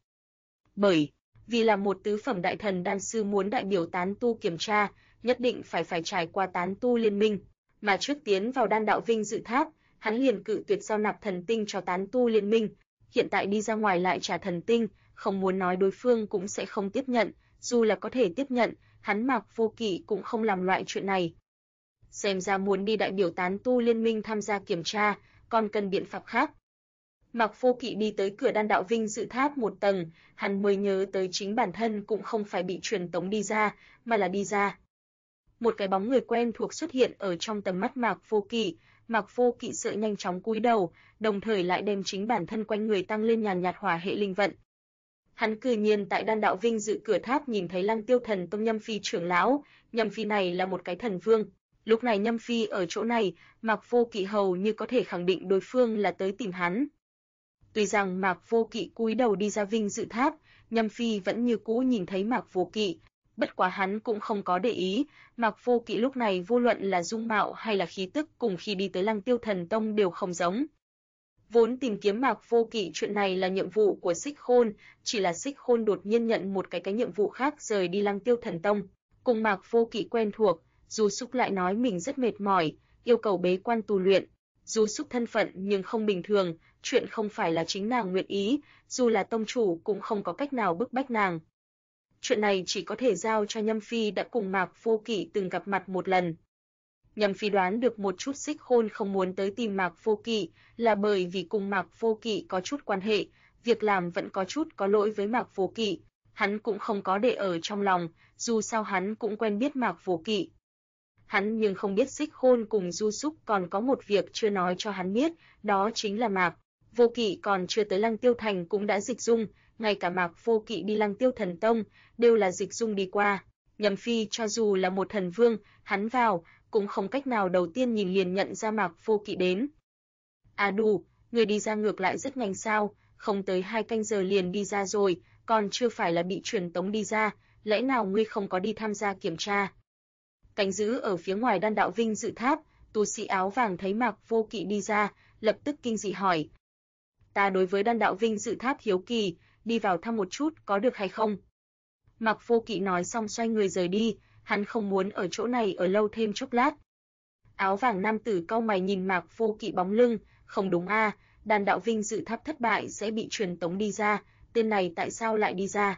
Vì là một tứ phẩm đại thần đan sư muốn đại biểu tán tu kiểm tra, nhất định phải trải qua tán tu liên minh, mà trước tiến vào đan đạo vinh dự tháp, hắn liền cự tuyệt giao nạp thần tinh cho tán tu liên minh, hiện tại đi ra ngoài lại trả thần tinh, không muốn nói đối phương cũng sẽ không tiếp nhận, dù là có thể tiếp nhận, hắn Mạc Vô Kỵ cũng không làm loại chuyện này. Xem ra muốn đi đại biểu tán tu liên minh tham gia kiểm tra, còn cần biện pháp khác. Mạc Vô Kỵ đi tới cửa đan đạo vinh dự tháp một tầng, hắn mới nhớ tới chính bản thân cũng không phải bị truyền tống đi ra, mà là đi ra. Một cái bóng người quen thuộc xuất hiện ở trong tầm mắt Mạc Vô Kỵ sợ nhanh chóng cúi đầu, đồng thời lại đem chính bản thân quanh người tăng lên nhàn nhạt hỏa hệ linh vận. Hắn cư nhiên tại đan đạo vinh dự cửa tháp nhìn thấy Lăng Tiêu Thần Tông Nhâm Phi trưởng lão, Nhâm Phi này là một cái thần vương. Lúc này Nhâm Phi ở chỗ này, Mạc Vô Kỵ hầu như có thể khẳng định đối phương là tới tìm hắn. Tuy rằng Mạc Vô Kỵ cúi đầu đi ra vinh dự tháp, Nhâm Phi vẫn như cũ nhìn thấy Mạc Vô Kỵ, bất quá hắn cũng không có để ý, Mạc Vô Kỵ lúc này vô luận là dung mạo hay là khí tức cùng khi đi tới Lăng Tiêu Thần Tông đều không giống. Vốn tìm kiếm Mạc Vô Kỵ chuyện này là nhiệm vụ của Xích Khôn, chỉ là Xích Khôn đột nhiên nhận một cái nhiệm vụ khác rời đi Lăng Tiêu Thần Tông, cùng Mạc Vô Kỵ quen thuộc, Du Súc lại nói mình rất mệt mỏi, yêu cầu bế quan tu luyện. Du Súc thân phận nhưng không bình thường, chuyện không phải là chính nàng nguyện ý, dù là tông chủ cũng không có cách nào bức bách nàng. Chuyện này chỉ có thể giao cho Nhâm Phi đã cùng Mạc Vô Kỵ từng gặp mặt một lần. Nhâm Phi đoán được một chút Xích Khôn không muốn tới tìm Mạc Vô Kỵ là bởi vì cùng Mạc Vô Kỵ có chút quan hệ, việc làm vẫn có chút có lỗi với Mạc Vô Kỵ, hắn cũng không có để ở trong lòng, dù sao hắn cũng quen biết Mạc Vô Kỵ. Hắn nhưng không biết Xích Khôn cùng Du Súc còn có một việc chưa nói cho hắn biết, đó chính là Mạc Vô Kỵ còn chưa tới Lăng Tiêu Thành cũng đã dịch dung, ngay cả Mạc Vô Kỵ đi Lăng Tiêu Thần Tông đều là dịch dung đi qua. Nhâm Phi cho dù là một thần vương, hắn vào cũng không cách nào đầu tiên nhìn liền nhận ra Mạc Vô Kỵ đến. À đủ, người đi ra ngược lại rất nhanh sao, không tới 2 canh giờ liền đi ra rồi, còn chưa phải là bị truyền tống đi ra, lẽ nào ngươi không có đi tham gia kiểm tra? Canh giữ ở phía ngoài Đan Đạo Vinh Dự Tháp, tu sĩ áo vàng thấy Mạc Vô Kỵ đi ra, lập tức kinh dị hỏi: "Ta đối với Đan Đạo Vinh Dự Tháp hiếu kỳ, đi vào thăm một chút có được hay không?" Mạc Vô Kỵ nói xong xoay người rời đi, hắn không muốn ở chỗ này ở lâu thêm chốc lát. Áo vàng nam tử cau mày nhìn Mạc Vô Kỵ bóng lưng, không đúng a, Đan Đạo Vinh Dự Tháp thất bại sẽ bị truyền tống đi ra, tên này tại sao lại đi ra?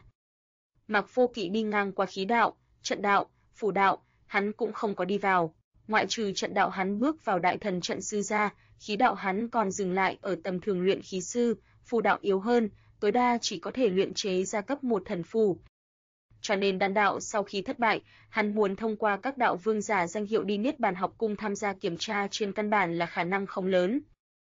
Mạc Vô Kỵ đi ngang qua khí đạo, trận đạo, phù đạo, hắn cũng không có đi vào. Ngoại trừ trận đạo hắn bước vào đại thần trận sư ra, khí đạo hắn còn dừng lại ở tầm thường luyện khí sư, phù đạo yếu hơn, tối đa chỉ có thể luyện chế ra cấp 1 thần phù. Cho nên đan đạo sau khi thất bại, hắn muốn thông qua các đạo vương giả danh hiệu đi Niết Bàn học cung tham gia kiểm tra trên căn bản là khả năng không lớn.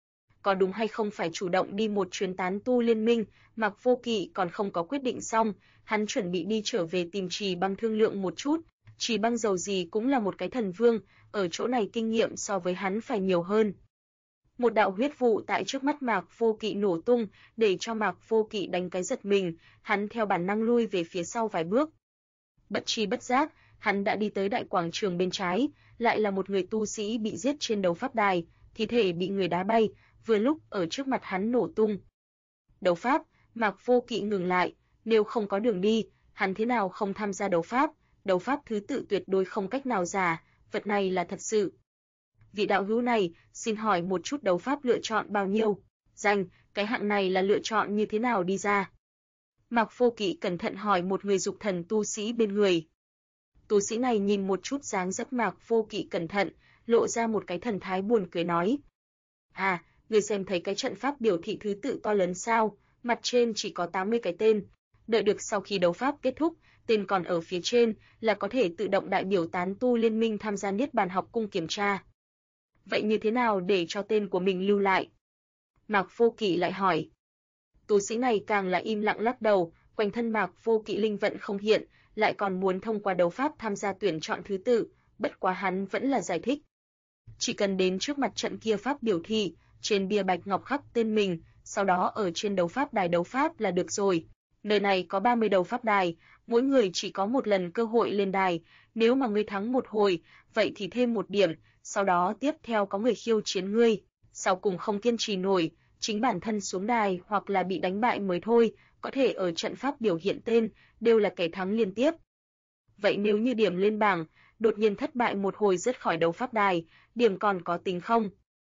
Có đúng hay không phải chủ động đi một chuyến tán tu liên minh, Mạc Vô Kỵ còn không có quyết định xong, hắn chuẩn bị đi trở về tìm Trì Băng thương lượng một chút. Trì Băng dầu gì cũng là một cái thần vương, ở chỗ này kinh nghiệm so với hắn phải nhiều hơn. Một đạo huyết vụ tại trước mắt Mạc Vô Kỵ nổ tung, để cho Mạc Vô Kỵ đánh cái giật mình, hắn theo bản năng lui về phía sau vài bước. Bất tri bất giác, hắn đã đi tới đại quảng trường bên trái, lại là một người tu sĩ bị giết trên đấu pháp đài, thi thể bị người đá bay, vừa lúc ở trước mặt hắn nổ tung. Đấu pháp, Mạc Vô Kỵ ngừng lại, nếu không có đường đi, hắn thế nào không tham gia đấu pháp thứ tự tuyệt đối không cách nào giả, vật này là thật sự. Vị đạo hữu này, xin hỏi một chút đấu pháp lựa chọn bao nhiêu? Danh, cái hạng này là lựa chọn như thế nào đi ra? Mạc Vô Kỵ cẩn thận hỏi một người dục thần tu sĩ bên người. Tu sĩ này nhìn một chút dáng dấp Mạc Vô Kỵ cẩn thận, lộ ra một cái thần thái buồn cười nói: "À, người xem thấy cái trận pháp biểu thị thứ tự to lớn sao, mặt trên chỉ có 80 cái tên, đợi được sau khi đấu pháp kết thúc, tên còn ở phía trên là có thể tự động đại biểu tán tu liên minh tham gia Niết Bàn học cung kiểm tra. Vậy như thế nào để cho tên của mình lưu lại?" Mạc Vô Kỵ lại hỏi. Tu sĩ này càng là im lặng lắc đầu, quanh thân Mạc Vô Kỵ linh vận không hiện, lại còn muốn thông qua đấu pháp tham gia tuyển chọn thứ tự, bất quá hắn vẫn là giải thích. Chỉ cần đến trước mặt trận kia pháp biểu thị, trên bia bạch ngọc khắc tên mình, sau đó ở trên đấu pháp đài đấu pháp là được rồi. Nơi này có 30 đấu pháp đài, mỗi người chỉ có một lần cơ hội lên đài, nếu mà ngươi thắng một hồi, vậy thì thêm một điểm, sau đó tiếp theo có người khiêu chiến ngươi, sau cùng không kiên trì nổi, chính bản thân xuống đài hoặc là bị đánh bại mới thôi, có thể ở trận pháp biểu hiện tên, đều là kẻ thắng liên tiếp. Vậy nếu như điểm lên bảng, đột nhiên thất bại một hồi rớt khỏi đấu pháp đài, điểm còn có tính không?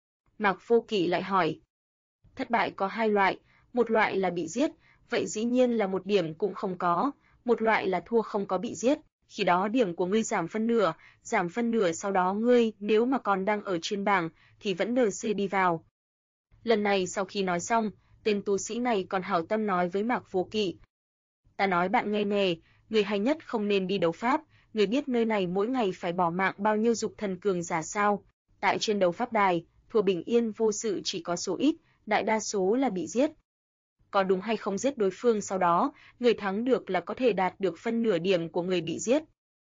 Mạc Vô Kỵ lại hỏi. Thất bại có hai loại, một loại là bị giết, vậy dĩ nhiên là một điểm cũng không có, một loại là thua không có bị giết, khi đó điểm của ngươi giảm phân nửa sau đó ngươi nếu mà còn đang ở trên bảng thì vẫn NC đi vào. Lần này sau khi nói xong, tên tu sĩ này còn hảo tâm nói với Mạc Vô Kỵ. Ta nói bạn nghe nè, người hay nhất không nên đi đấu pháp, người biết nơi này mỗi ngày phải bỏ mạng bao nhiêu dục thần cường giả sao? Tại trên đấu pháp đài, thua bình yên vô sự chỉ có số ít, đại đa số là bị giết. Có đúng hay không giết đối phương sau đó, người thắng được là có thể đạt được phân nửa điểm của người bị giết.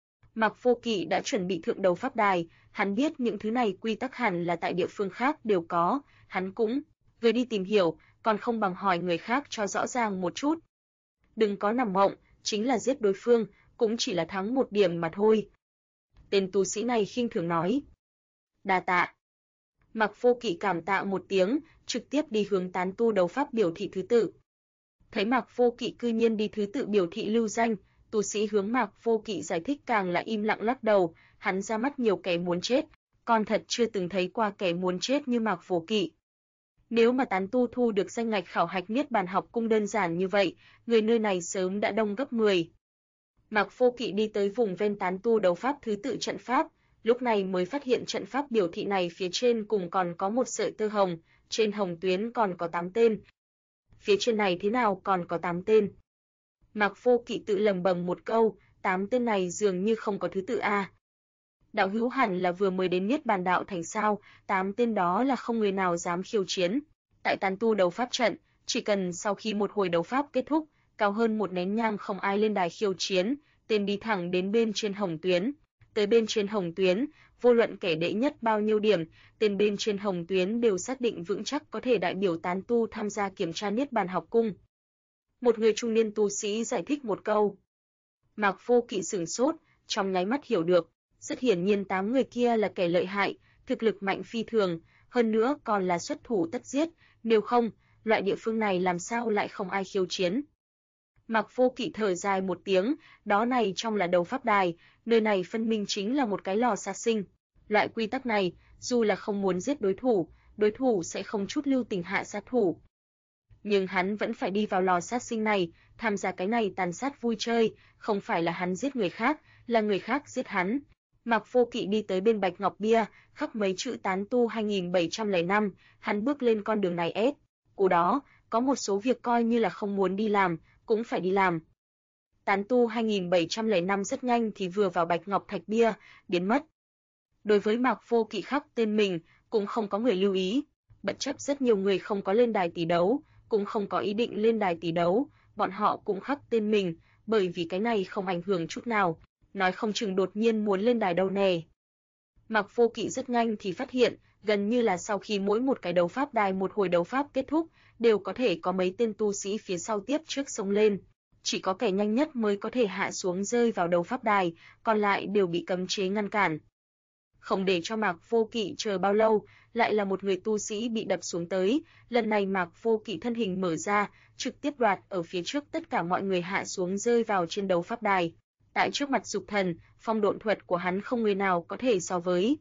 Mạc Vô Kỵ đã chuẩn bị thượng đấu pháp đài, hắn biết những thứ này quy tắc hẳn là tại địa phương khác đều có, hắn cũng vừa đi tìm hiểu, còn không bằng hỏi người khác cho rõ ràng một chút. Đừng có nằm mộng, chính là giết đối phương, cũng chỉ là thắng một điểm mà thôi. Tên tu sĩ này khinh thường nói. Đa tạ. Mạc Vô Kỵ cảm tạ một tiếng, trực tiếp đi hướng tán tu đấu pháp biểu thị thứ tự. Thấy Mạc Vô Kỵ cư nhiên đi thứ tự biểu thị lưu danh, tu sĩ hướng Mạc Vô Kỵ giải thích càng là im lặng lắc đầu, hắn ra mắt nhiều kẻ muốn chết, còn thật chưa từng thấy qua kẻ muốn chết như Mạc Vô Kỵ. Nếu mà tán tu thu được danh ngạch khảo hạch Niết Bàn học cung đơn giản như vậy, người nơi này sớm đã đông gấp 10. Mạc Vô Kỵ đi tới vùng ven tán tu đấu pháp thứ tự trận pháp, lúc này mới phát hiện trận pháp biểu thị này phía trên cùng còn có một sợi tơ hồng, trên hồng tuyến còn có 8 tên. Phía trên này thế nào còn có 8 tên? Mạc Vô Kỵ tự lẩm bẩm một câu, 8 tên này dường như không có thứ tự a. Đạo hữu hẳn là vừa mới đến Niết Bàn đạo thành sao, 8 tên đó là không người nào dám khiêu chiến. Tại tán tu đấu pháp trận, chỉ cần sau khi một hồi đấu pháp kết thúc, cao hơn một nén nhang không ai lên đài khiêu chiến, tên đi thẳng đến bên trên hồng tuyến. Tới bên trên hồng tuyến, vô luận kẻ đệ nhất bao nhiêu điểm, tên bên trên hồng tuyến đều xác định vững chắc có thể đại biểu tán tu tham gia kiểm tra Niết Bàn học cung. Một người trung niên tu sĩ giải thích một câu. Mạc Vô Kỵ sửng sốt, trong nháy mắt hiểu được, rất hiển nhiên 8 người kia là kẻ lợi hại, thực lực mạnh phi thường, hơn nữa còn là xuất thủ tất giết, nếu không, loại địa phương này làm sao lại không ai khiêu chiến. Mạc Vô Kỵ thở dài một tiếng, đó này trong là đầu pháp đài, nơi này phân minh chính là một cái lò sát sinh. Loại quy tắc này, dù là không muốn giết đối thủ sẽ không chút lưu tình hạ sát thủ. Nhưng hắn vẫn phải đi vào lò sát sinh này, tham gia cái này tàn sát vui chơi, không phải là hắn giết người khác, là người khác giết hắn. Mạc Vô Kỵ đi tới bên bạch ngọc bia, khắc mấy chữ tán tu 2705, hắn bước lên con đường này ép. Cú đó, có một số việc coi như là không muốn đi làm, cũng phải đi làm. Tán tu 2705 rất nhanh thì vừa vào bạch ngọc thạch bia, biến mất. Đối với Mạc Vô Kỵ khắc tên mình, cũng không có người lưu ý. Bất chấp rất nhiều người không có lên đài tỷ đấu, cũng không có ý định lên đài tỷ đấu, bọn họ cũng khắc tên mình, bởi vì cái này không ảnh hưởng chút nào, nói không chừng đột nhiên muốn lên đài đâu nè. Mạc Vô Kỵ rất nhanh thì phát hiện, gần như là sau khi mỗi một cái đấu pháp đài một hồi đấu pháp kết thúc, đều có thể có mấy tên tu sĩ phía sau tiếp trước xông lên. Chỉ có kẻ nhanh nhất mới có thể hạ xuống rơi vào đấu pháp đài, còn lại đều bị cấm chế ngăn cản. Không để cho Mạc Vô Kỵ chờ bao lâu, lại là một người tu sĩ bị đập xuống tới, lần này Mạc Vô Kỵ thân hình mở ra, trực tiếp đoạt ở phía trước tất cả mọi người hạ xuống rơi vào trên đấu pháp đài. Tại trước mặt Dục Thần, phong độn thuật của hắn không người nào có thể so với.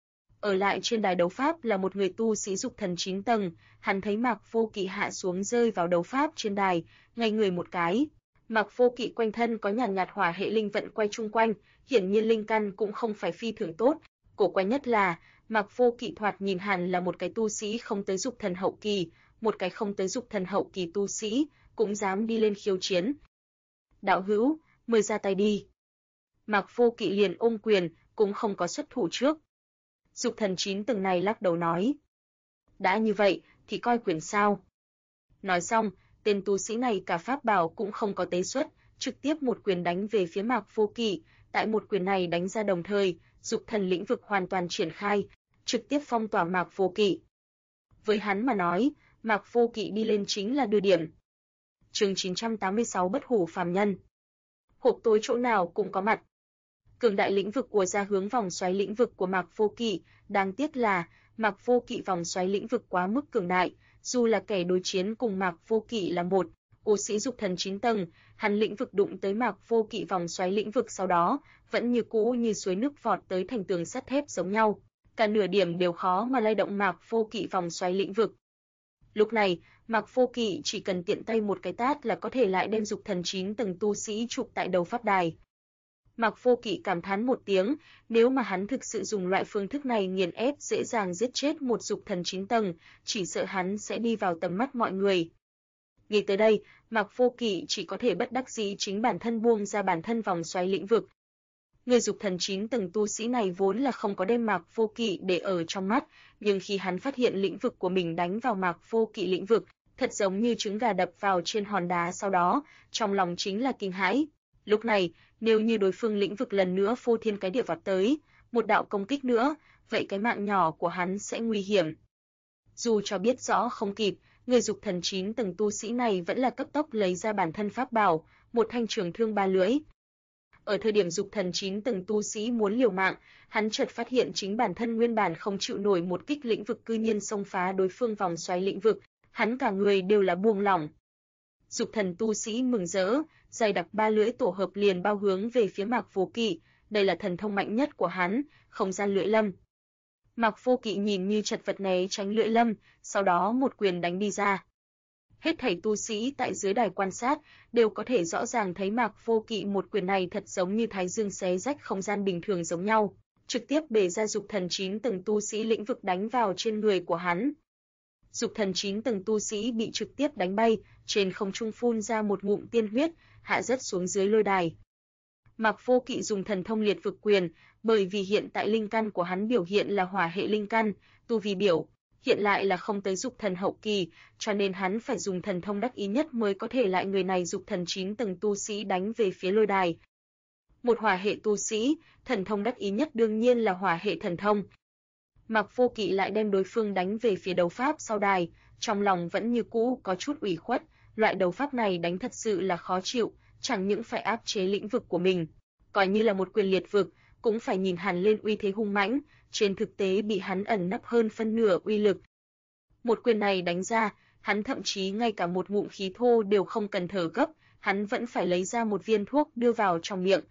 Ở lại trên đài đấu pháp là một người tu sĩ Dục Thần 9 tầng, hắn thấy Mạc Vô Kỵ hạ xuống rơi vào đấu pháp trên đài, ngay người một cái. Mạc Vô Kỵ quanh thân có nhàn nhạt hỏa hệ linh vận quay chung quanh, hiển nhiên linh căn cũng không phải phi thường tốt. Cổ quái nhất là, Mạc Vô Kỵ thoạt nhìn hẳn là một cái tu sĩ không tới Dục Thần hậu kỳ, một cái không tới Dục Thần hậu kỳ tu sĩ, cũng dám đi lên khiêu chiến. Đạo hữu, mời ra tay đi. Mạc Vô Kỵ liền ôm quyền, cũng không có xuất thủ trước. Dục Thần 9 tầng này lắc đầu nói. Đã như vậy, thì coi quyền sao. Nói xong, tên tu sĩ này cả pháp bảo cũng không có tế xuất, trực tiếp một quyền đánh về phía Mạc Vô Kỵ, tại một quyền này đánh ra đồng thời, Dục Thần lĩnh vực hoàn toàn triển khai, trực tiếp phong tỏa Mạc Vô Kỵ. Với hắn mà nói, Mạc Vô Kỵ đi lên chính là đưa điểm. Chương 986 Bất hủ phàm nhân. Hộp tối chỗ nào cũng có mặt. Cường đại lĩnh vực của ra hướng vòng xoáy lĩnh vực của Mạc Vô Kỵ, đáng tiếc là Mạc Vô Kỵ vòng xoáy lĩnh vực quá mức cường đại, dù là kẻ đối chiến cùng Mạc Vô Kỵ là một tu sĩ Dục Thần 9 tầng, hắn lĩnh vực đụng tới Mạc Vô Kỵ vòng xoáy lĩnh vực sau đó, vẫn như cũ như suối nước vọt tới thành tường sắt thép giống nhau, cả nửa điểm đều khó mà lay động Mạc Vô Kỵ vòng xoáy lĩnh vực. Lúc này, Mạc Vô Kỵ chỉ cần tiện tay một cái tát là có thể lại đem Dục Thần 9 tầng tu sĩ chụp tại đầu pháp đài. Mạc Vô Kỵ cảm thán một tiếng, nếu mà hắn thực sự dùng loại phương thức này nghiền ép dễ dàng giết chết một Dục Thần 9 tầng, chỉ sợ hắn sẽ đi vào tầm mắt mọi người. Nghĩ tới đây, Mạc Vô Kỵ chỉ có thể bất đắc dĩ chính bản thân buông ra bản thân vòng xoáy lĩnh vực. Người Dục Thần 9 tầng tu sĩ này vốn là không có đem Mạc Vô Kỵ để ở trong mắt, nhưng khi hắn phát hiện lĩnh vực của mình đánh vào Mạc Vô Kỵ lĩnh vực, thật giống như trứng gà đập vào trên hòn đá sau đó, trong lòng chính là kinh hãi. Lúc này, nếu như đối phương lĩnh vực lần nữa phô thiên cái địa vọt tới, một đạo công kích nữa, vậy cái mạng nhỏ của hắn sẽ nguy hiểm. Dù cho biết rõ không kịp, người Dục Thần 9 tầng tu sĩ này vẫn là cấp tốc lấy ra bản thân pháp bảo, một thanh trường thương ba lưỡi. Ở thời điểm Dục Thần 9 tầng tu sĩ muốn liều mạng, hắn chợt phát hiện chính bản thân nguyên bản không chịu nổi một kích lĩnh vực cư nhiên xông phá đối phương vòng xoáy lĩnh vực, hắn cả người đều là buông lỏng. Dục Thần tu sĩ mừng rỡ, dày đặc ba lưỡi tổ hợp liền bao hướng về phía Mạc Vô Kỵ, đây là thần thông mạnh nhất của hắn, không gian lưỡi lâm. Mạc Vô Kỵ nhìn như chật vật né tránh lưỡi lâm, sau đó một quyền đánh đi ra. Hết thảy tu sĩ tại dưới đài quan sát đều có thể rõ ràng thấy Mạc Vô Kỵ một quyền này thật giống như thái dương xé rách không gian bình thường giống nhau, trực tiếp bể ra Dục Thần 9 tầng tu sĩ lĩnh vực đánh vào trên người của hắn. Dục Thần 9 tầng tu sĩ bị trực tiếp đánh bay, trên không trung phun ra một ngụm tiên huyết, hạ rớt xuống dưới lôi đài. Mạc Vô Kỵ dùng thần thông liệt vực quyền, bởi vì hiện tại linh căn của hắn biểu hiện là hỏa hệ linh căn, tu vi biểu hiện lại là không tới Dục Thần hậu kỳ, cho nên hắn phải dùng thần thông đắc ý nhất mới có thể lại người này Dục Thần 9 tầng tu sĩ đánh về phía lôi đài. Một hỏa hệ tu sĩ, thần thông đắc ý nhất đương nhiên là hỏa hệ thần thông. Mạc Vô Kỵ lại đem đối phương đánh về phía đấu pháp sau đài, trong lòng vẫn như cũ có chút ủy khuất, loại đấu pháp này đánh thật sự là khó chịu, chẳng những phải áp chế lĩnh vực của mình, coi như là một quyền liệt vực, cũng phải nhìn hẳn lên uy thế hung mãnh, trên thực tế bị hắn ẩn nấp hơn phân nửa uy lực. Một quyền này đánh ra, hắn thậm chí ngay cả một ngụm khí thô đều không cần thở gấp, hắn vẫn phải lấy ra một viên thuốc đưa vào trong miệng.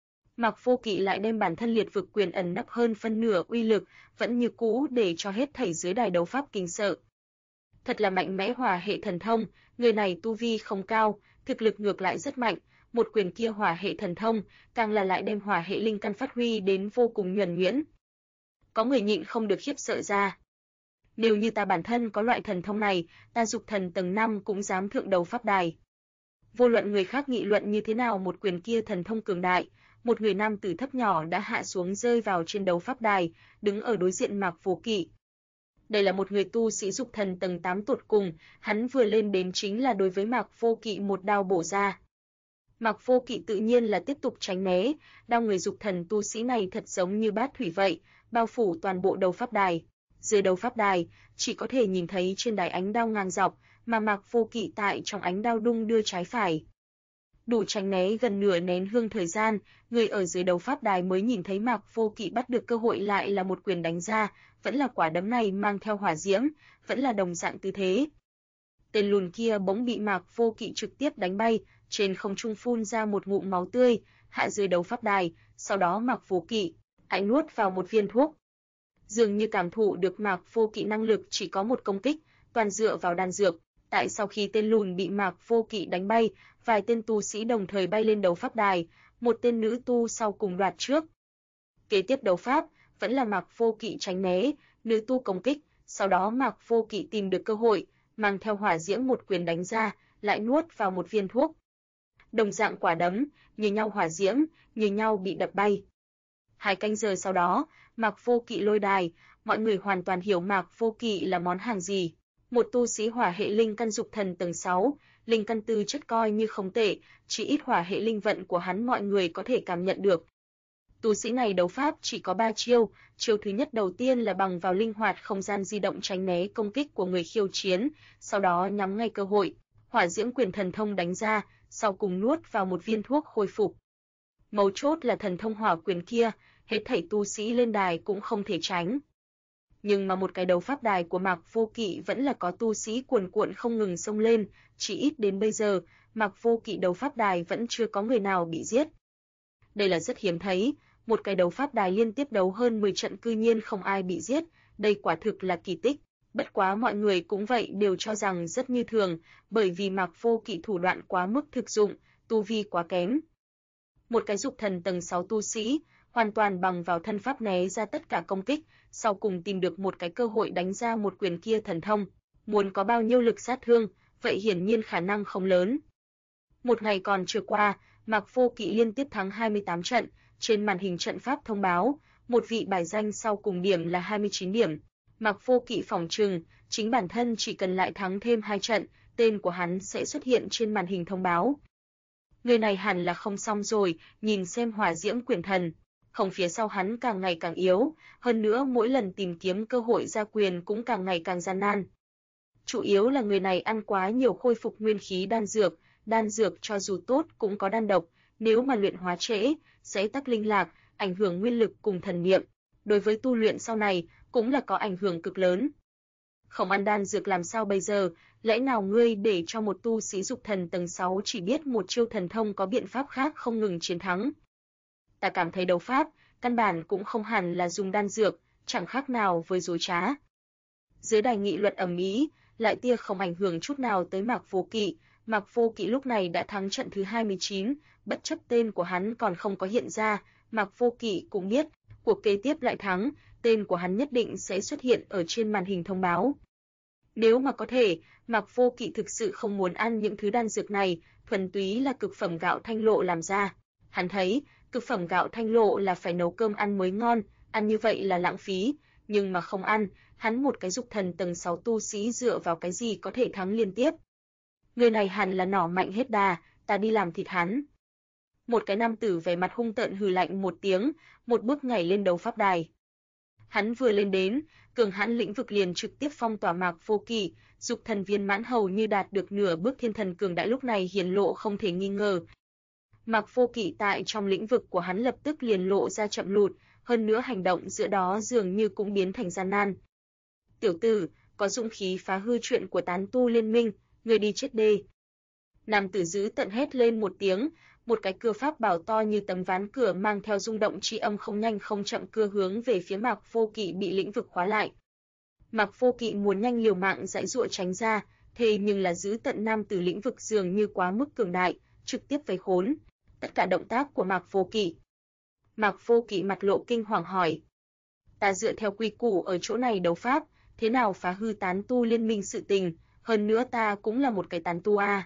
Mạc Vô Kỵ lại đem bản thân liệt vực quyền ẩn nấp hơn phân nửa uy lực, vẫn như cũ để cho hết thảy dưới đài đấu pháp kinh sợ. Thật là mạnh mẽ hỏa hệ thần thông, người này tu vi không cao, thực lực ngược lại rất mạnh, một quyền kia hỏa hệ thần thông, càng là lại đem hỏa hệ linh căn phát huy đến vô cùng nhuần nhuyễn. Có người nhịn không được khiếp sợ ra. Nếu như ta bản thân có loại thần thông này, ta dục thần tầng 5 cũng dám thượng đầu pháp đài. Vô luận người khác nghị luận như thế nào, một quyền kia thần thông cường đại, một người nam tử thấp nhỏ đã hạ xuống rơi vào trên đấu pháp đài, đứng ở đối diện Mạc Vô Kỵ. Đây là một người tu sĩ dục thần tầng 8 tột cùng, hắn vừa lên đến chính là đối với Mạc Vô Kỵ một đao bổ ra. Mạc Vô Kỵ tự nhiên là tiếp tục tránh né, đao người dục thần tu sĩ này thật giống như bát thủy vậy, bao phủ toàn bộ đấu pháp đài. Dưới đấu pháp đài, chỉ có thể nhìn thấy trên đài ánh đao ngang dọc, mà Mạc Vô Kỵ tại trong ánh đao đung đưa trái phải. Đủ tránh né gần nửa nén hương thời gian, người ở dưới đấu pháp đài mới nhìn thấy Mạc Vô Kỵ bắt được cơ hội lại là một quyền đánh ra, vẫn là quả đấm này mang theo hỏa diễm, vẫn là đồng dạng tư thế. Tên lùn kia bỗng bị Mạc Vô Kỵ trực tiếp đánh bay, trên không trung phun ra một ngụm máu tươi, hạ dưới đấu pháp đài, sau đó Mạc Vô Kỵ hãy nuốt vào một viên thuốc. Dường như cảm thụ được Mạc Vô Kỵ năng lực chỉ có một công kích, toàn dựa vào đan dược. Tại sau khi tên lùn bị Mạc Vô Kỵ đánh bay, vài tên tu sĩ đồng thời bay lên đấu pháp đài, một tên nữ tu sau cùng đoạt trước. Kế tiếp đấu pháp, vẫn là Mạc Vô Kỵ tránh né, nữ tu công kích, sau đó Mạc Vô Kỵ tìm được cơ hội, mang theo hỏa diễm một quyền đánh ra, lại nuốt vào một viên thuốc. Đồng dạng quả đấm, như nhau hỏa diễm, như nhau bị đập bay. 2 canh giờ sau đó, Mạc Vô Kỵ lôi đài, mọi người hoàn toàn hiểu Mạc Vô Kỵ là món hàng gì. Một tu sĩ hỏa hệ linh căn dục thần tầng 6, linh căn tư chất coi như không tệ, chỉ ít hỏa hệ linh vận của hắn mọi người có thể cảm nhận được. Tu sĩ này đấu pháp chỉ có 3 chiêu, chiêu thứ nhất đầu tiên là bằng vào linh hoạt không gian di động tránh né công kích của người khiêu chiến, sau đó nhắm ngay cơ hội, hỏa diễm quyền thần thông đánh ra, sau cùng nuốt vào một viên thuốc khôi phục. Mấu chốt là thần thông hỏa quyền kia, hết thảy tu sĩ lên đài cũng không thể tránh. Nhưng mà một cái đấu pháp đài của Mạc Vô Kỵ vẫn là có tu sĩ cuồn cuộn không ngừng xông lên, chỉ ít đến bây giờ, Mạc Vô Kỵ đấu pháp đài vẫn chưa có người nào bị giết. Đây là rất hiếm thấy, một cái đấu pháp đài liên tiếp đấu hơn 10 trận cư nhiên không ai bị giết, đây quả thực là kỳ tích. Bất quá mọi người cũng vậy đều cho rằng rất như thường, bởi vì Mạc Vô Kỵ thủ đoạn quá mức thực dụng, tu vi quá kém. Một cái dục thần tầng 6 tu sĩ, hoàn toàn bằng vào thân pháp né ra tất cả công kích, sau cùng tìm được một cái cơ hội đánh ra một quyền kia thần thông, muốn có bao nhiêu lực sát thương, vậy hiển nhiên khả năng không lớn. Một ngày còn chưa qua, Mạc Vô Kỵ liên tiếp thắng 28 trận, trên màn hình trận pháp thông báo, một vị bài danh sau cùng điểm là 29 điểm. Mạc Vô Kỵ phỏng chừng, chính bản thân chỉ cần lại thắng thêm 2 trận, tên của hắn sẽ xuất hiện trên màn hình thông báo. Người này hẳn là không xong rồi, nhìn xem hỏa diễm quyền thần, không phía sau hắn càng ngày càng yếu, hơn nữa mỗi lần tìm kiếm cơ hội ra quyền cũng càng ngày càng gian nan. Chủ yếu là người này ăn quá nhiều khôi phục nguyên khí đan dược cho dù tốt cũng có đan độc, nếu mà luyện hóa trễ, sẽ tắc linh lạc, ảnh hưởng nguyên lực cùng thần niệm, đối với tu luyện sau này cũng là có ảnh hưởng cực lớn. Không ăn đan dược làm sao bây giờ, lẽ nào ngươi để cho một tu sĩ dục thần tầng 6 chỉ biết một chiêu thần thông có biện pháp khác không ngừng chiến thắng? Ta cảm thấy đấu pháp, căn bản cũng không hẳn là dùng đan dược, chẳng khác nào với dối trá. Dưới đài nghị luận ầm ĩ, lại tia không ảnh hưởng chút nào tới Mạc Vô Kỵ. Mạc Vô Kỵ lúc này đã thắng trận thứ 29, bất chấp tên của hắn còn không có hiện ra, Mạc Vô Kỵ cũng biết, cuộc kế tiếp lại thắng, tên của hắn nhất định sẽ xuất hiện ở trên màn hình thông báo. Nếu mà có thể, Mạc Vô Kỵ thực sự không muốn ăn những thứ đan dược này, thuần túy là cực phẩm gạo thanh lộ làm ra. Hắn thấy, cực phẩm gạo thanh lộ là phải nấu cơm ăn mới ngon, ăn như vậy là lãng phí, nhưng mà không ăn, hắn một cái dục thần tầng 6 tu sĩ dựa vào cái gì có thể thắng liên tiếp. Người này hẳn là nỏ mạnh hết đà, ta đi làm thịt hắn. Một cái nam tử vẻ mặt hung tợn hừ lạnh một tiếng, một bước nhảy lên đấu pháp đài. Hắn vừa lên đến, cường hãn lĩnh vực liền trực tiếp phong tỏa Mạc Vô Kỵ, dục thần viên mãn hầu như đạt được nửa bước thiên thần cường đại lúc này hiển lộ không thể nghi ngờ. Mạc Vô Kỵ tại trong lĩnh vực của hắn lập tức liền lộ ra chậm lụt, hơn nữa hành động giữa đó dường như cũng biến thành gian nan. Tiểu tử, có dũng khí phá hư chuyện của tán tu liên minh, ngươi đi chết đi. Nam tử dữ tợn hét lên một tiếng, một cái cưa pháp bảo to như tấm ván cửa mang theo rung động chi âm không nhanh không chậm cưa hướng về phía Mạc Vô Kỵ bị lĩnh vực khóa lại. Mạc Vô Kỵ muốn nhanh liều mạng giãy giụa tránh ra, thế nhưng là dữ tợn nam tử lĩnh vực dường như quá mức cường đại, trực tiếp vây khốn tất cả động tác của Mạc Vô Kỵ. Mạc Vô Kỵ mặt lộ kinh hoàng hỏi: "Ta dựa theo quy củ ở chỗ này đấu pháp, thế nào phá hư tán tu liên minh sự tình, hơn nữa ta cũng là một cái tán tu a."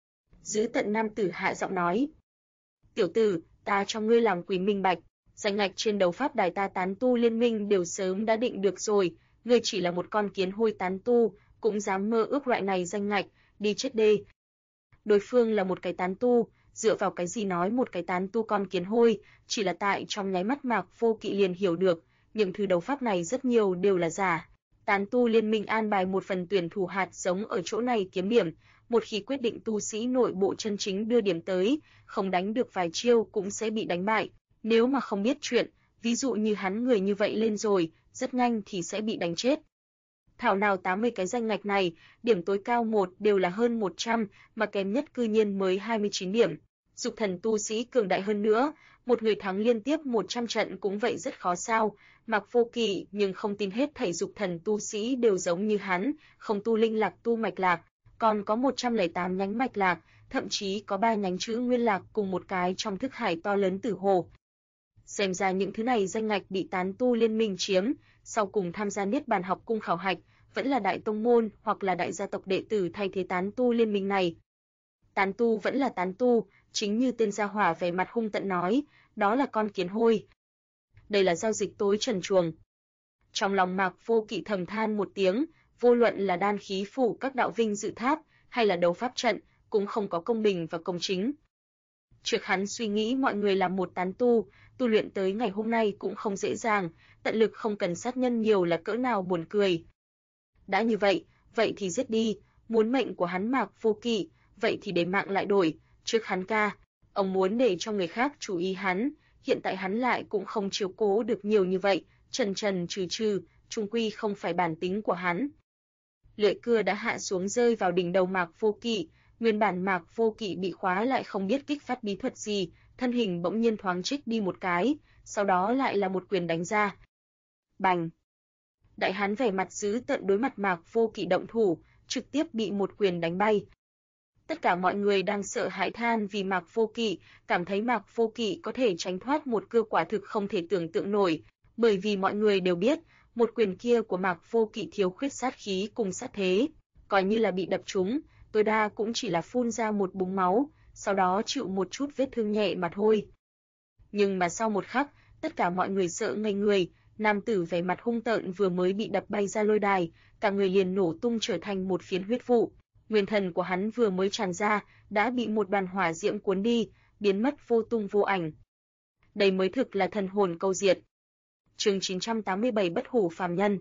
Dữ tợn nam tử hạ giọng nói: "Tiểu tử, ta cho ngươi làm quỷ minh bạch, danh ngạch trên đấu pháp đài ta tán tu liên minh đều sớm đã định được rồi, ngươi chỉ là một con kiến hôi tán tu, cũng dám mơ ước loại này danh ngạch, đi chết đi." Đối phương là một cái tán tu, dựa vào cái gì nói một cái tán tu con kiến hôi, chỉ là tại trong nháy mắt Mạc Vô Kỵ liền hiểu được, những thứ đấu pháp này rất nhiều đều là giả. Tán tu liên minh an bài một phần tuyển thủ hạt giống ở chỗ này kiếm điểm, một khi quyết định tu sĩ nội bộ chân chính đưa điểm tới, không đánh được vài chiêu cũng sẽ bị đánh bại. Nếu mà không biết chuyện, ví dụ như hắn người như vậy lên rồi, rất nhanh thì sẽ bị đánh chết. Thảo nào 80 cái danh ngạch này, điểm tối cao một đều là hơn 100, mà kém nhất cư nhiên mới 29 điểm. Dục thần tu sĩ cường đại hơn nữa, một người thắng liên tiếp 100 trận cũng vậy rất khó sao. Mạc Vô Kỵ nhưng không tin hết thảy dục thần tu sĩ đều giống như hắn, không tu linh lạc tu mạch lạc, còn có 108 nhánh mạch lạc, thậm chí có 3 nhánh chữ nguyên lạc cùng một cái trong thức hải to lớn tử hồ. Xem ra những thứ này danh ngạch bị tán tu liên minh chiếm, sau cùng tham gia Niết Bàn học cung khảo hạch, vẫn là đại tông môn hoặc là đại gia tộc đệ tử thay thế tán tu liên minh này. Tán tu vẫn là tán tu, chính như tên gia hỏa vẻ mặt hung tợn nói, đó là con kiến hôi. Đây là giao dịch tối trần truồng. Trong lòng Mạc Vô Kỵ thầm than một tiếng, vô luận là đan khí phủ các đạo vinh dự tháp, hay là đấu pháp trận, cũng không có công bình và công chính. Trước hắn suy nghĩ mọi người là một tán tu, tu luyện tới ngày hôm nay cũng không dễ dàng, tận lực không cần sát nhân nhiều là cỡ nào buồn cười. Đã như vậy, vậy thì giết đi, muốn mệnh của hắn Mạc Vô Kỵ, vậy thì để mạng lại đổi, trước hắn ca, ông muốn để cho người khác chú ý hắn, hiện tại hắn lại cũng không chiếu cố được nhiều như vậy, trần trừ, chung quy không phải bản tính của hắn. Lưỡi cưa đã hạ xuống rơi vào đỉnh đầu Mạc Vô Kỵ, nguyên bản Mạc Vô Kỵ bị khóa lại không biết kích phát bí thuật gì, thân hình bỗng nhiên thoáng trích đi một cái, sau đó lại là một quyền đánh ra. Bành! Đại hán vẻ mặt dữ tợn đối mặt Mạc Vô Kỵ động thủ, trực tiếp bị một quyền đánh bay. Tất cả mọi người đang sợ hãi than vì Mạc Vô Kỵ, cảm thấy Mạc Vô Kỵ có thể tránh thoát một cưa quả thực không thể tưởng tượng nổi, bởi vì mọi người đều biết, một quyền kia của Mạc Vô Kỵ thiếu khuyết sát khí cùng sát thế, coi như là bị đập trúng, tối đa cũng chỉ là phun ra một búng máu, sau đó chịu một chút vết thương nhẹ mà thôi. Nhưng mà sau một khắc, tất cả mọi người sợ ngây người, nam tử vẻ mặt hung tợn vừa mới bị đập bay ra lôi đài, cả người liền nổ tung trở thành một phiến huyết vụ. Nguyên thần của hắn vừa mới tràn ra, đã bị một đoàn hỏa diễm cuốn đi, biến mất vô tung vô ảnh. Đây mới thực là thần hồn câu diệt. Chương 987 Bất hủ phàm nhân.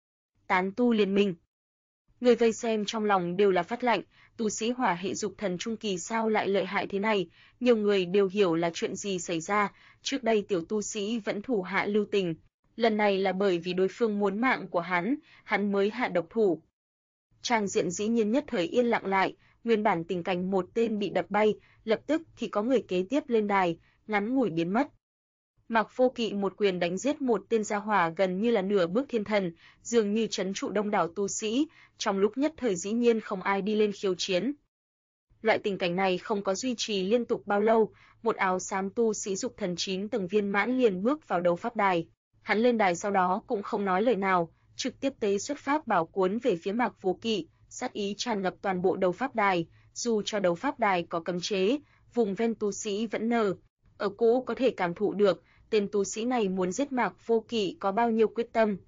Tán tu liên minh. Người vây xem trong lòng đều là phát lạnh, tu sĩ hỏa hệ dục thần trung kỳ sao lại lợi hại thế này, nhiều người đều hiểu là chuyện gì xảy ra, trước đây tiểu tu sĩ vẫn thủ hạ lưu tình, lần này là bởi vì đối phương muốn mạng của hắn mới hạ độc thủ. Trang diện dĩ nhiên nhất thời yên lặng lại, nguyên bản tình cảnh một tên bị đập bay, lập tức thì có người kế tiếp lên đài, ngắn ngủi biến mất. Mạc Vô Kỵ một quyền đánh giết một tên gia hỏa gần như là nửa bước thiên thần, dường như trấn trụ đông đảo tu sĩ, trong lúc nhất thời dĩ nhiên không ai đi lên khiêu chiến. Loại tình cảnh này không có duy trì liên tục bao lâu, một áo xám tu sĩ dục thần 9 tầng viên mãn liền bước vào đấu pháp đài. Hắn lên đài sau đó cũng không nói lời nào, trực tiếp tế xuất pháp bảo cuốn về phía Mạc Vô Kỵ, sát ý tràn ngập toàn bộ đấu pháp đài, dù cho đấu pháp đài có cấm chế, vùng ven tu sĩ vẫn ở cũ có thể cảm thụ được, tên tu sĩ này muốn giết Mạc Vô Kỵ có bao nhiêu quyết tâm.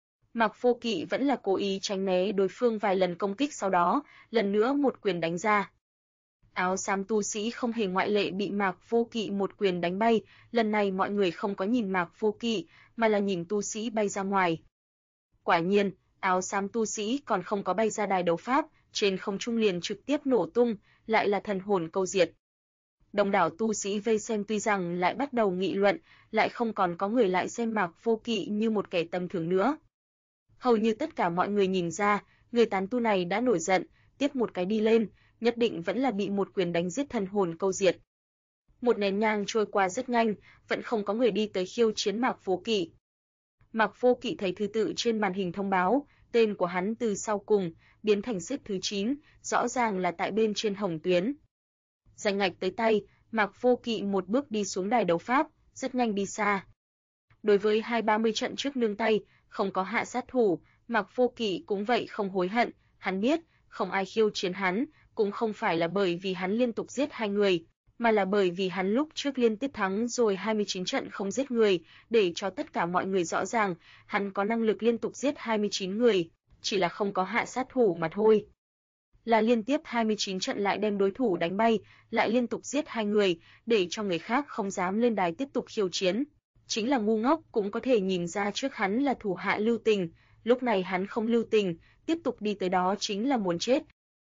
Mạc Vô Kỵ vẫn là cố ý tránh né đối phương vài lần công kích sau đó, lần nữa một quyền đánh ra. Áo xám tu sĩ không hề ngoại lệ bị Mạc Vô Kỵ một quyền đánh bay, lần này mọi người không có nhìn Mạc Vô Kỵ, mà là nhìn tu sĩ bay ra ngoài. Quả nhiên, áo xám tu sĩ còn không có bay ra đài đấu pháp, trên không trung liền trực tiếp nổ tung, lại là thần hồn câu diệt. Đông đảo tu sĩ vây xem tuy rằng lại bắt đầu nghị luận, lại không còn có người lại xem Mạc Vô Kỵ như một kẻ tầm thường nữa. Hầu như tất cả mọi người nhìn ra, người tán tu này đã nổi giận, tiếp một cái đi lên, nhất định vẫn là bị một quyền đánh giết thần hồn câu diệt. Một nén nhang trôi qua rất nhanh, vẫn không có người đi tới khiêu chiến Mạc Vô Kỵ. Mạc Vô Kỵ thấy thứ tự trên màn hình thông báo, tên của hắn từ sau cùng biến thành xếp thứ 9, rõ ràng là tại bên trên hồng tuyến. Danh ngạch tới tay, Mạc Vô Kỵ một bước đi xuống đài đấu pháp, rất nhanh đi xa. Đối với 20-30 trận trước nương tay, không có hạ sát thủ, Mạc Vô Kỵ cũng vậy không hối hận, hắn biết, không ai khiêu chiến hắn, cũng không phải là bởi vì hắn liên tục giết 2 người, mà là bởi vì hắn lúc trước liên tiếp thắng rồi 29 trận không giết người, để cho tất cả mọi người rõ ràng, hắn có năng lực liên tục giết 29 người, chỉ là không có hạ sát thủ mà thôi. Là liên tiếp 29 trận lại đem đối thủ đánh bay, lại liên tục giết 2 người, để cho người khác không dám lên đài tiếp tục khiêu chiến. Chính là ngu ngốc cũng có thể nhìn ra trước hắn là thủ hạ lưu tình, lúc này hắn không lưu tình, tiếp tục đi tới đó chính là muốn chết.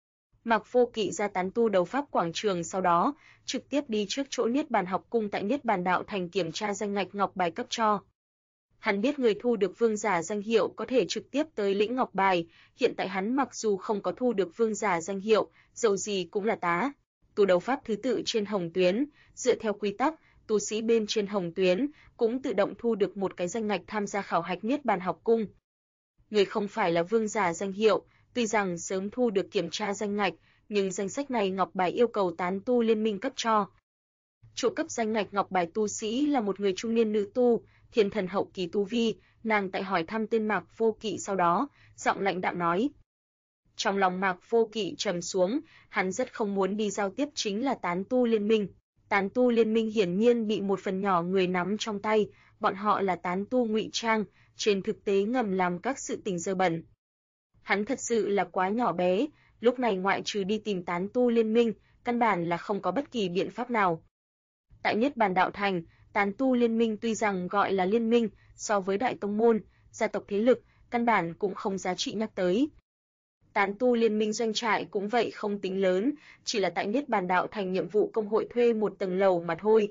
Mạc Vô Kỵ ra tán tu đấu pháp quảng trường, sau đó trực tiếp đi trước chỗ Niết Bàn học cung tại Niết Bàn đạo thành kiểm tra danh ngạch ngọc bài cấp cho. Hắn biết người thu được vương giả danh hiệu có thể trực tiếp tới lĩnh ngọc bài, hiện tại hắn mặc dù không có thu được vương giả danh hiệu, dầu gì cũng là tá tu đấu pháp thứ tự trên hồng tuyến, dựa theo quy tắc, tu sĩ bên trên hồng tuyến cũng tự động thu được một cái danh ngạch tham gia khảo hạch Niết Bàn học cung. Người không phải là vương giả danh hiệu, tuy rằng sớm thu được kiểm tra danh ngạch, nhưng danh sách này ngọc bài yêu cầu tán tu liên minh cấp cho. Chủ cấp danh ngạch ngọc bài tu sĩ là một người trung niên nữ tu, thiên thần hậu kỳ tu vi, nàng tại hỏi thăm tên Mạc Vô Kỵ sau đó, giọng lãnh đạm nói. Trong lòng Mạc Vô Kỵ trầm xuống, hắn rất không muốn đi giao tiếp chính là tán tu liên minh. Tán tu liên minh hiển nhiên bị một phần nhỏ người nắm trong tay, bọn họ là tán tu ngụy trang, trên thực tế ngầm làm các sự tình dơ bẩn. Hắn thật sự là quá nhỏ bé, lúc này ngoại trừ đi tìm tán tu liên minh, căn bản là không có bất kỳ biện pháp nào. Tại Niết Bàn đạo thành, tán tu liên minh tuy rằng gọi là liên minh, so với đại tông môn, gia tộc thế lực, căn bản cũng không giá trị nhắc tới. Tán tu liên minh doanh trại cũng vậy không tính lớn, chỉ là tại Niết Bàn đạo thành nhiệm vụ công hội thuê một tầng lầu mà thôi.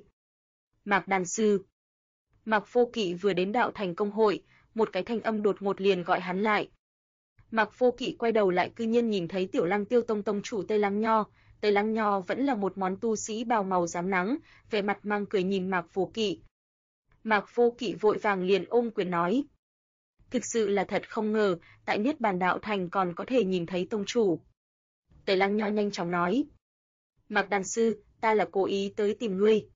Mạc đàn sư. Mạc Vô Kỵ vừa đến đạo thành công hội, một cái thanh âm đột ngột liền gọi hắn lại. Mạc Vô Kỵ quay đầu lại cư nhiên nhìn thấy Tiểu Lăng Tiêu Tông tông chủ Tây Lăng Nho. Tây Lăng Nho vẫn là một món tu sĩ bào màu rám nắng, vẻ mặt mang cười nhìn Mạc Vô Kỵ. Mạc Vô Kỵ vội vàng liền ôm quyền nói. Thực sự là thật không ngờ, tại Niết Bàn đạo thành còn có thể nhìn thấy tông chủ. Tây Lăng Nho nhanh chóng nói. Mạc đàn sư, ta là cố ý tới tìm ngươi.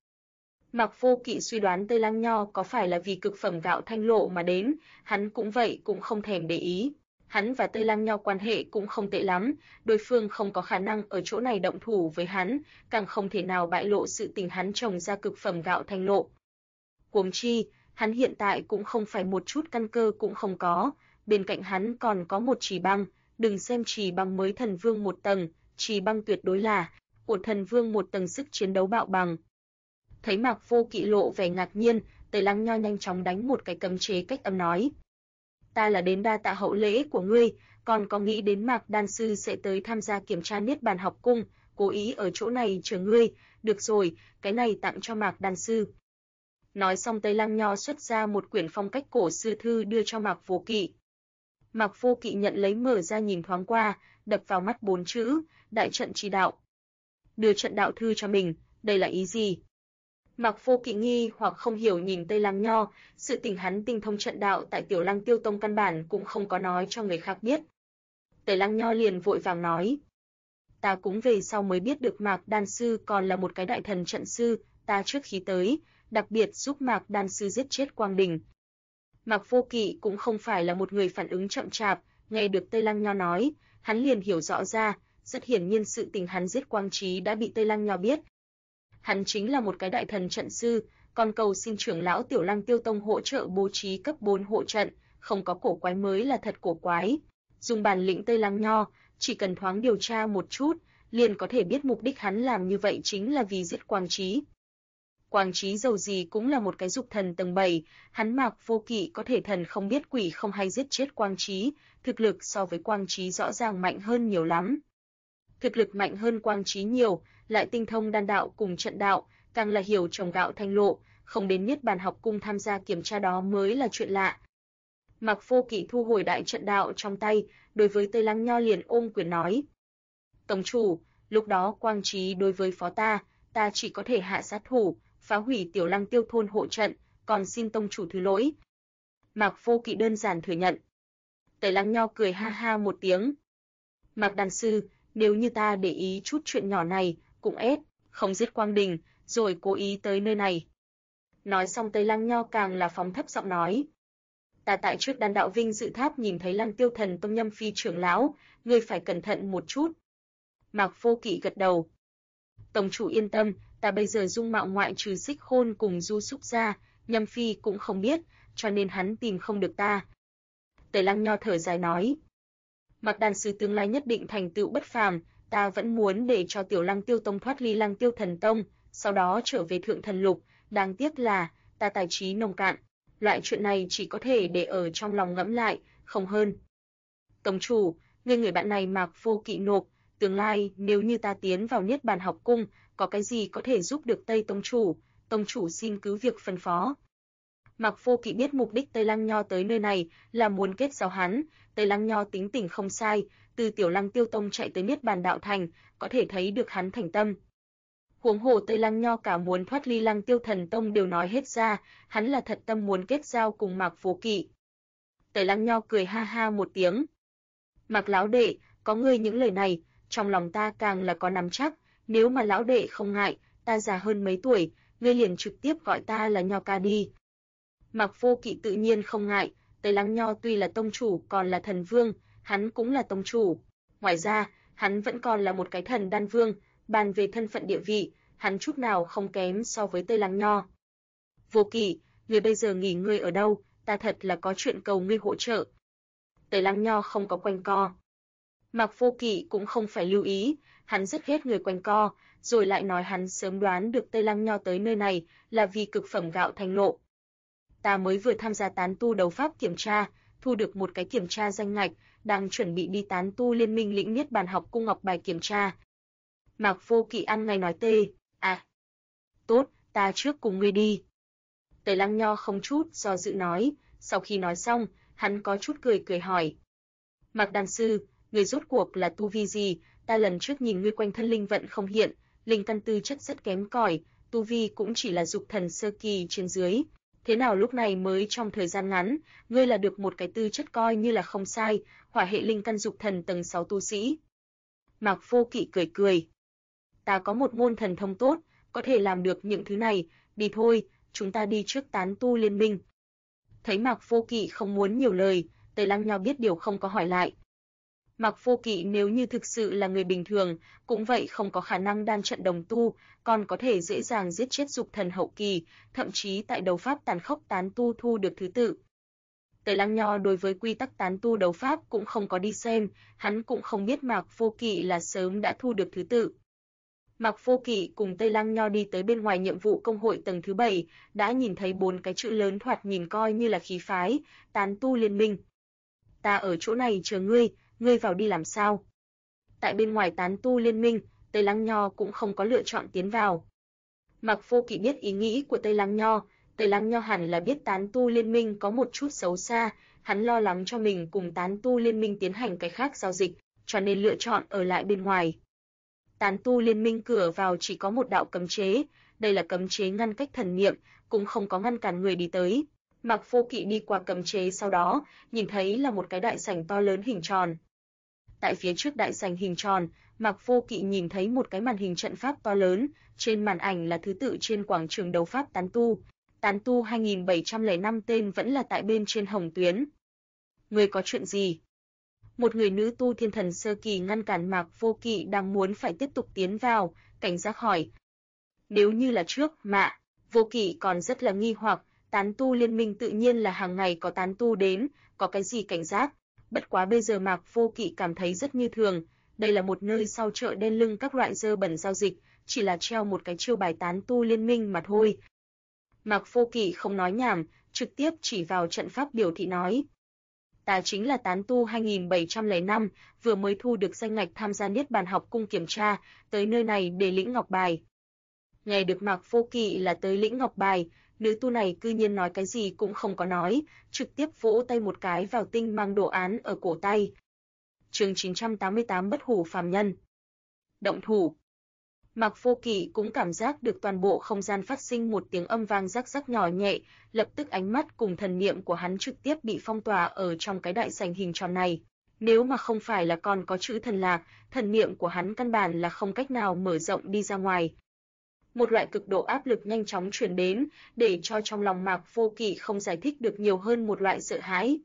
Mạc Vô Kỵ suy đoán Tây Lăng Nho có phải là vì cực phẩm gạo thanh lộ mà đến, hắn cũng vậy cũng không thèm để ý. Hắn và Tây Lăng Nho quan hệ cũng không tệ lắm, đối phương không có khả năng ở chỗ này động thủ với hắn, càng không thể nào bại lộ sự tình hắn trồng ra cực phẩm gạo thanh lộ. Huống chi, hắn hiện tại cũng không phải một chút căn cơ cũng không có, bên cạnh hắn còn có một trì băng, đừng xem trì băng mới thần vương một tầng, trì băng tuyệt đối là của thần vương một tầng sức chiến đấu bạo bằng. Thấy Mạc Vô Kỵ lộ vẻ ngạc nhiên, Tây Lăng Nho nhanh chóng đánh một cái cấm chế cách âm nói. Ta là đến đa tạ hậu lễ của ngươi, còn có nghĩ đến Mạc đan sư sẽ tới tham gia kiểm tra Niết Bàn học cung, cố ý ở chỗ này chờ ngươi, được rồi, cái này tặng cho Mạc đan sư. Nói xong Tây Lăng Nho xuất ra một quyển phong cách cổ xưa thư đưa cho Mạc Vô Kỵ. Mạc Vô Kỵ nhận lấy mở ra nhìn thoáng qua, đập vào mắt 4 chữ, đại trận chỉ đạo. Đưa trận đạo thư cho mình, đây là ý gì? Mạc Vô Kỵ nghi hoặc không hiểu nhìn Tây Lăng Nho, sự tình hắn tinh thông trận đạo tại Tiểu Lăng Tiêu Tông căn bản cũng không có nói cho người khác biết. Tây Lăng Nho liền vội vàng nói. Ta cũng về sau mới biết được Mạc đan sư còn là một cái đại thần trận sư, ta trước khi tới, đặc biệt giúp Mạc đan sư giết chết Quang Đình. Mạc Vô Kỵ cũng không phải là một người phản ứng chậm chạp, nghe được Tây Lăng Nho nói, hắn liền hiểu rõ ra, rất hiển nhiên sự tình hắn giết Quang Trí đã bị Tây Lăng Nho biết. Hắn chính là một cái đại thần trận sư, còn cầu xin trưởng lão Tiểu Lăng Tiêu Tông hỗ trợ bố trí cấp 4 hộ trận, không có cổ quái mới là thật cổ quái. Dùng bản lĩnh Tây Lăng Nho, chỉ cần thoáng điều tra một chút, liền có thể biết mục đích hắn làm như vậy chính là vì giết Quang Trí. Quang Trí dầu gì cũng là một cái dục thần tầng 7, hắn Mạc Vô Kỵ có thể thần không biết quỷ không hay giết chết Quang Trí, thực lực so với Quang Trí rõ ràng mạnh hơn nhiều lắm. Thực lực mạnh hơn Quang Trí nhiều, lại tinh thông đan đạo cùng trận đạo, càng là hiểu trồng gạo thanh lộ, không đến Niết Bàn học cung tham gia kiểm tra đó mới là chuyện lạ. Mạc Vô Kỵ thu hồi đại trận đạo trong tay, đối với Tây Lăng Nho liền ôm quyền nói: "Tông chủ, lúc đó Quang Trí đối với phó ta chỉ có thể hạ sát thủ, phá hủy Tiểu Lăng Tiêu thôn hộ trận, còn xin tông chủ thứ lỗi." Mạc Vô Kỵ đơn giản thừa nhận. Tây Lăng Nho cười ha ha một tiếng. "Mạc đàn sư, nếu như ta để ý chút chuyện nhỏ này, cũng không giết Quang Đình, rồi cố ý tới nơi này." Nói xong Tây Lăng Nho càng là phóng thấp giọng nói: "Ta tại trước Đan Đạo Vinh Dự Tháp nhìn thấy Lăng Tiêu Thần Tông Nhâm Phi trưởng lão, ngươi phải cẩn thận một chút." Mạc Vô Kỵ gật đầu. "Tông chủ yên tâm, ta bây giờ dung mạo ngoại trừ Xích Khôn cùng Du Súc ra, Nhâm Phi cũng không biết, cho nên hắn tìm không được ta." Tây Lăng Nho thở dài nói: "Mạc đàn sư tương lai nhất định thành tựu bất phàm, ta vẫn muốn để cho Tiểu Lăng Tiêu Tông thoát ly Lăng Tiêu Thần Tông, sau đó trở về Thượng Thần Lục, đáng tiếc là ta tài trí nông cạn, loại chuyện này chỉ có thể để ở trong lòng ngẫm lại, không hơn." "Tông chủ, người bạn này Mạc Vô Kỵ nộp, tương lai nếu như ta tiến vào Niết Bàn học cung, có cái gì có thể giúp được Tây tông chủ xin cứ việc phân phó." Mạc Vô Kỵ biết mục đích Tây Lăng Nho tới nơi này là muốn kết giao hắn, Tây Lăng Nho tính tình không sai, từ Tiểu Lăng Tiêu Tông chạy tới Niết Bàn đạo thành, có thể thấy được hắn thành tâm. Huống hồ Tây Lăng Nho cả muốn thoát ly Lăng Tiêu Thần Tông đều nói hết ra, hắn là thật tâm muốn kết giao cùng Mạc Vô Kỵ. Tây Lăng Nho cười ha ha một tiếng. "Mạc lão đệ, có ngươi những lời này, trong lòng ta càng là có nắm chắc, nếu mà lão đệ không ngại, ta già hơn mấy tuổi, ngươi liền trực tiếp gọi ta là Nho ca đi." Mạc Vô Kỵ tự nhiên không ngại, Tây Lăng Nho tuy là tông chủ còn là thần vương, hắn cũng là tông chủ. Ngoài ra, hắn vẫn còn là một cái thần đan vương, bàn về thân phận địa vị, hắn chút nào không kém so với Tây Lăng Nho. "Vô Kỵ, ngươi bây giờ nghỉ ngơi ở đâu, ta thật là có chuyện cầu ngươi hỗ trợ." Tây Lăng Nho không có quanh co. Mạc Vô Kỵ cũng không phải lưu ý, hắn rất ghét người quanh co, rồi lại nói hắn sớm đoán được Tây Lăng Nho tới nơi này là vì cực phẩm gạo thanh lộ. "Ta mới vừa tham gia tán tu đấu pháp kiểm tra, thu được một cái kiểm tra danh ngạch, đang chuẩn bị đi tán tu liên minh lĩnh Niết Bàn học cung ngọc bài kiểm tra." Mạc Vô Kỵ ăn ngay nói tê, "Tốt, ta trước cùng ngươi đi." Tây Lăng Nho không chút do dự nói, sau khi nói xong, hắn có chút cười cười hỏi: "Mạc đàn sư, ngươi rốt cuộc là tu vi gì? Ta lần trước nhìn ngươi quanh thân linh vận không hiện, linh căn tư chất rất kém cỏi, tu vi cũng chỉ là dục thần sơ kỳ trên dưới. Thế nào lúc này mới trong thời gian ngắn, ngươi là được một cái tư chất coi như là không sai, hỏa hệ linh căn dục thần tầng 6 tu sĩ?" Mạc Vô Kỵ cười cười: "Ta có một môn thần thông tốt, có thể làm được những thứ này, đi thôi, chúng ta đi trước tán tu liên minh." Thấy Mạc Vô Kỵ không muốn nhiều lời, Tây Lăng Nho biết điều không có hỏi lại. Mạc Vô Kỵ nếu như thực sự là người bình thường, cũng vậy không có khả năng đan trận đồng tu, còn có thể dễ dàng giết chết dục thần hậu kỳ, thậm chí tại đấu pháp tàn khốc tán tu thu được thứ tự. Tây Lăng Nho đối với quy tắc tán tu đấu pháp cũng không có đi xem, hắn cũng không biết Mạc Vô Kỵ là sớm đã thu được thứ tự. Mạc Vô Kỵ cùng Tây Lăng Nho đi tới bên ngoài nhiệm vụ công hội tầng thứ 7, đã nhìn thấy 4 cái chữ lớn thoạt nhìn coi như là khí phái, tán tu liên minh. "Ta ở chỗ này chờ ngươi vào đi làm sao?" Tại bên ngoài tán tu liên minh, Tây Lăng Nho cũng không có lựa chọn tiến vào. Mạc Vô Kỵ biết ý nghĩ của Tây Lăng Nho hẳn là biết tán tu liên minh có một chút xấu xa, hắn lo lắng cho mình cùng tán tu liên minh tiến hành cái khác giao dịch, cho nên lựa chọn ở lại bên ngoài. Tán tu liên minh cửa vào chỉ có một đạo cấm chế, đây là cấm chế ngăn cách thần niệm, cũng không có ngăn cản người đi tới. Mạc Vô Kỵ đi qua cấm chế sau đó, nhìn thấy là một cái đại sảnh to lớn hình tròn. Tại phía trước đại sảnh hình tròn, Mạc Vô Kỵ nhìn thấy một cái màn hình trận pháp to lớn, trên màn ảnh là thứ tự trên quảng trường đấu pháp tán tu. Tán tu 2705 tên vẫn là tại bên trên hồng tuyến. "Ngươi có chuyện gì?" Một người nữ tu thiên thần sơ kỳ ngăn cản Mạc Vô Kỵ đang muốn phải tiếp tục tiến vào, cảnh giác hỏi. Nếu như là trước, Vô Kỵ còn rất là nghi hoặc, tán tu liên minh tự nhiên là hàng ngày có tán tu đến, có cái gì cảnh giác. Bất quá bây giờ Mạc Vô Kỵ cảm thấy rất như thường, Đây là một nơi sau chợ đen lưng các loại dơ bẩn giao dịch, chỉ là treo một cái chiêu bài tán tu liên minh mà thôi. Mạc Vô Kỵ không nói nhảm, trực tiếp chỉ vào trận pháp biểu thị nói. Ta chính là tán tu 2705, vừa mới thu được danh ngạch tham gia Niết Bàn học cung kiểm tra, tới nơi này để lĩnh ngọc bài. Nghe được Mạc Vô Kỵ là tới lĩnh ngọc bài, nữ tu này cư nhiên nói cái gì cũng không có nói, trực tiếp vỗ tay một cái vào tinh mang đồ án ở cổ tay. Chương 988 Bất hủ phàm nhân. Động thủ. Mạc Vô Kỵ cũng cảm giác được toàn bộ không gian phát sinh một tiếng âm vang rắc rắc nhỏ nhẹ, lập tức ánh mắt cùng thần niệm của hắn trực tiếp bị phong tỏa ở trong cái đại sảnh hình tròn này. Nếu mà không phải là còn có chữ thần lạc, thần niệm của hắn căn bản là không cách nào mở rộng đi ra ngoài. Một loại cực độ áp lực nhanh chóng truyền đến, để cho trong lòng Mạc Vô Kỵ không giải thích được nhiều hơn một loại sợ hãi.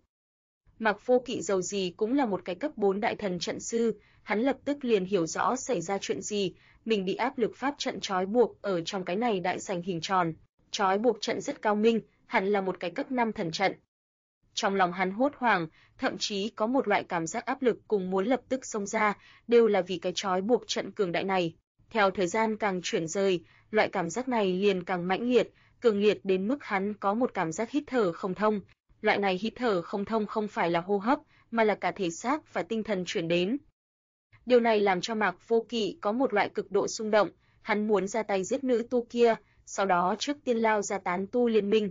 Mạc Vô Kỵ dầu gì cũng là một cái cấp 4 đại thần trận sư, hắn lập tức liền hiểu rõ xảy ra chuyện gì, mình bị áp lực pháp trận trói buộc ở trong cái này đại sảnh hình tròn. Trói buộc trận rất cao minh, hẳn là một cái cấp 5 thần trận. Trong lòng hắn hốt hoảng, thậm chí có một loại cảm giác áp lực cùng muốn lập tức xông ra, đều là vì cái trói buộc trận cường đại này. Theo thời gian càng chuyển rời, loại cảm giác này liền càng mãnh liệt, cường liệt đến mức hắn có một cảm giác hít thở không thông. Loại này hít thở không thông không phải là hô hấp, mà là cả thể xác và tinh thần chuyển đến. Điều này làm cho Mạc Vô Kỵ có một loại cực độ xung động, hắn muốn ra tay giết nữ tu kia, sau đó trước tiên lao ra tán tu liên minh.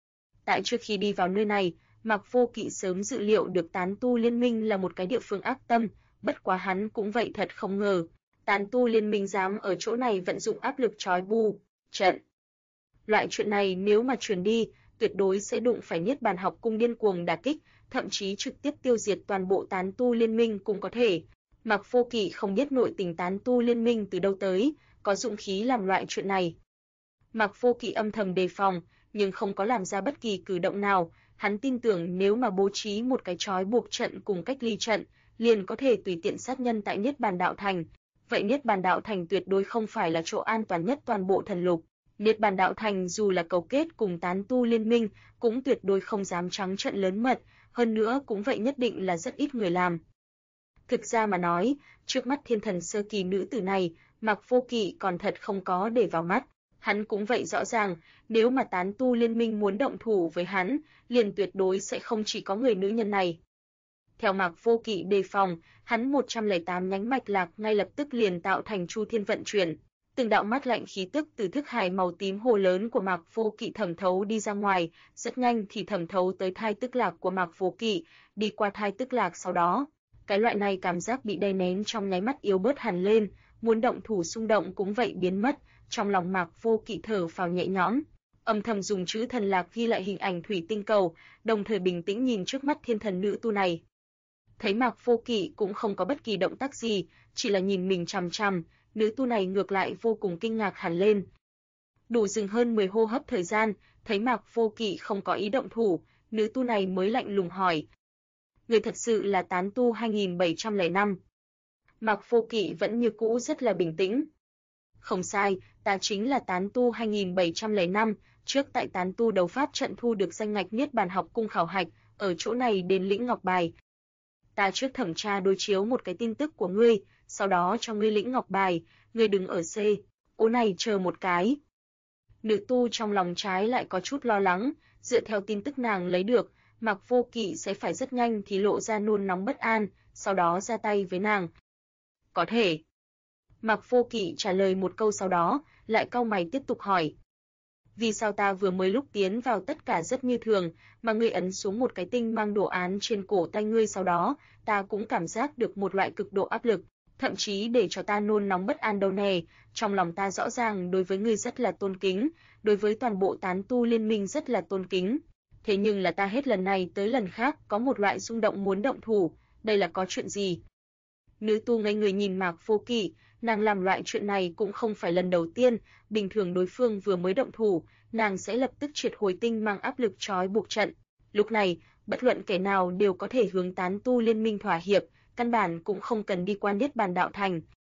Tại trước khi đi vào nơi này, Mạc Vô Kỵ sớm dự liệu được tán tu liên minh là một cái địa phương ác tâm, bất quá hắn cũng vậy thật không ngờ, tán tu liên minh dám ở chỗ này vận dụng áp lực trói bu trận. Loại chuyện này nếu mà truyền đi, tuyệt đối sẽ đụng phải Niết Bàn học cung điên cuồng đả kích, thậm chí trực tiếp tiêu diệt toàn bộ tán tu liên minh cũng có thể. Mạc Vô Kỵ không biết nội tình tán tu liên minh từ đâu tới, có dụng khí làm loại chuyện này. Mạc Vô Kỵ âm thầm đề phòng, nhưng không có làm ra bất kỳ cử động nào, hắn tin tưởng nếu mà bố trí một cái trói buộc trận cùng cách ly trận, liền có thể tùy tiện sát nhân tại Niết Bàn đạo thành. Vậy Niết Bàn đạo thành tuyệt đối không phải là chỗ an toàn nhất toàn bộ thần lục. Niết Bàn đạo thành dù là cấu kết cùng tán tu liên minh, cũng tuyệt đối không dám trắng trợn lớn mật, hơn nữa cũng vậy nhất định là rất ít người làm. Thực ra mà nói, trước mắt thiên thần sơ kỳ nữ tử này, Mạc Vô Kỵ còn thật không có để vào mắt. Hắn cũng vậy rõ ràng, nếu mà tán tu liên minh muốn động thủ với hắn, liền tuyệt đối sẽ không chỉ có người nữ nhân này. Theo Mạc Vô Kỵ đề phòng, hắn 108 nhánh mạch lạc ngay lập tức liền tạo thành chu thiên vận chuyển. Từng đạo mắt lạnh khí tức từ thức hải màu tím hồ lớn của Mạc Vô Kỵ thẩm thấu đi ra ngoài, rất nhanh thì thẩm thấu tới thai tức lạc của Mạc Vô Kỵ, đi qua thai tức lạc sau đó. Cái loại này cảm giác bị đè nén trong nháy mắt yếu bớt hẳn lên, muốn động thủ xung động cũng vậy biến mất, trong lòng Mạc Vô Kỵ thở phào nhẹ nhõm, âm thầm dùng chữ thần lạc ghi lại hình ảnh thủy tinh cầu, đồng thời bình tĩnh nhìn trước mắt thiên thần nữ tu này. Thấy Mạc Vô Kỵ cũng không có bất kỳ động tác gì, chỉ là nhìn mình chằm chằm, nữ tu này ngược lại vô cùng kinh ngạc hẳn lên. Đủ dừng hơn 10 hô hấp thời gian, thấy Mạc Vô Kỵ không có ý động thủ, nữ tu này mới lạnh lùng hỏi. Người thật sự là tán tu 2705. Mạc Vô Kỵ vẫn như cũ rất là bình tĩnh. Không sai, ta chính là tán tu 2705, trước tại tán tu đấu pháp trận thu được danh ngạch Niết Bàn học cung khảo hạch, ở chỗ này đến lĩnh ngọc bài. Ta trước thẩm tra đối chiếu một cái tin tức của ngươi, sau đó cho ngươi lĩnh ngọc bài, ngươi đứng ở C, ô này chờ một cái. Nữ tu trong lòng trái lại có chút lo lắng, dựa theo tin tức nàng lấy được, Mạc Vô Kỵ sẽ phải rất nhanh thì lộ ra nôn nóng bất an, sau đó ra tay với nàng. Có thể. Mạc Vô Kỵ trả lời một câu sau đó, lại cau mày tiếp tục hỏi. Vì sao ta vừa mới lúc tiến vào tất cả rất như thường, mà ngươi ấn xuống một cái tinh mang đồ án trên cổ tay ngươi sau đó, ta cũng cảm giác được một loại cực độ áp lực, thậm chí để cho ta nôn nóng bất an đâu nè, trong lòng ta rõ ràng đối với ngươi rất là tôn kính, đối với toàn bộ tán tu liên minh rất là tôn kính. Thế nhưng là ta hết lần này tới lần khác có một loại xung động muốn động thủ, đây là có chuyện gì? Nữ tu ngây người nhìn Mạc Vô Kỵ, nàng làm loại chuyện này cũng không phải lần đầu tiên, bình thường đối phương vừa mới động thủ, nàng sẽ lập tức triệt hồi tinh mang áp lực trói buộc trận. Lúc này, bất luận kẻ nào đều có thể hướng tán tu liên minh thỏa hiệp, căn bản cũng không cần đi qua Niết Bàn đạo thành.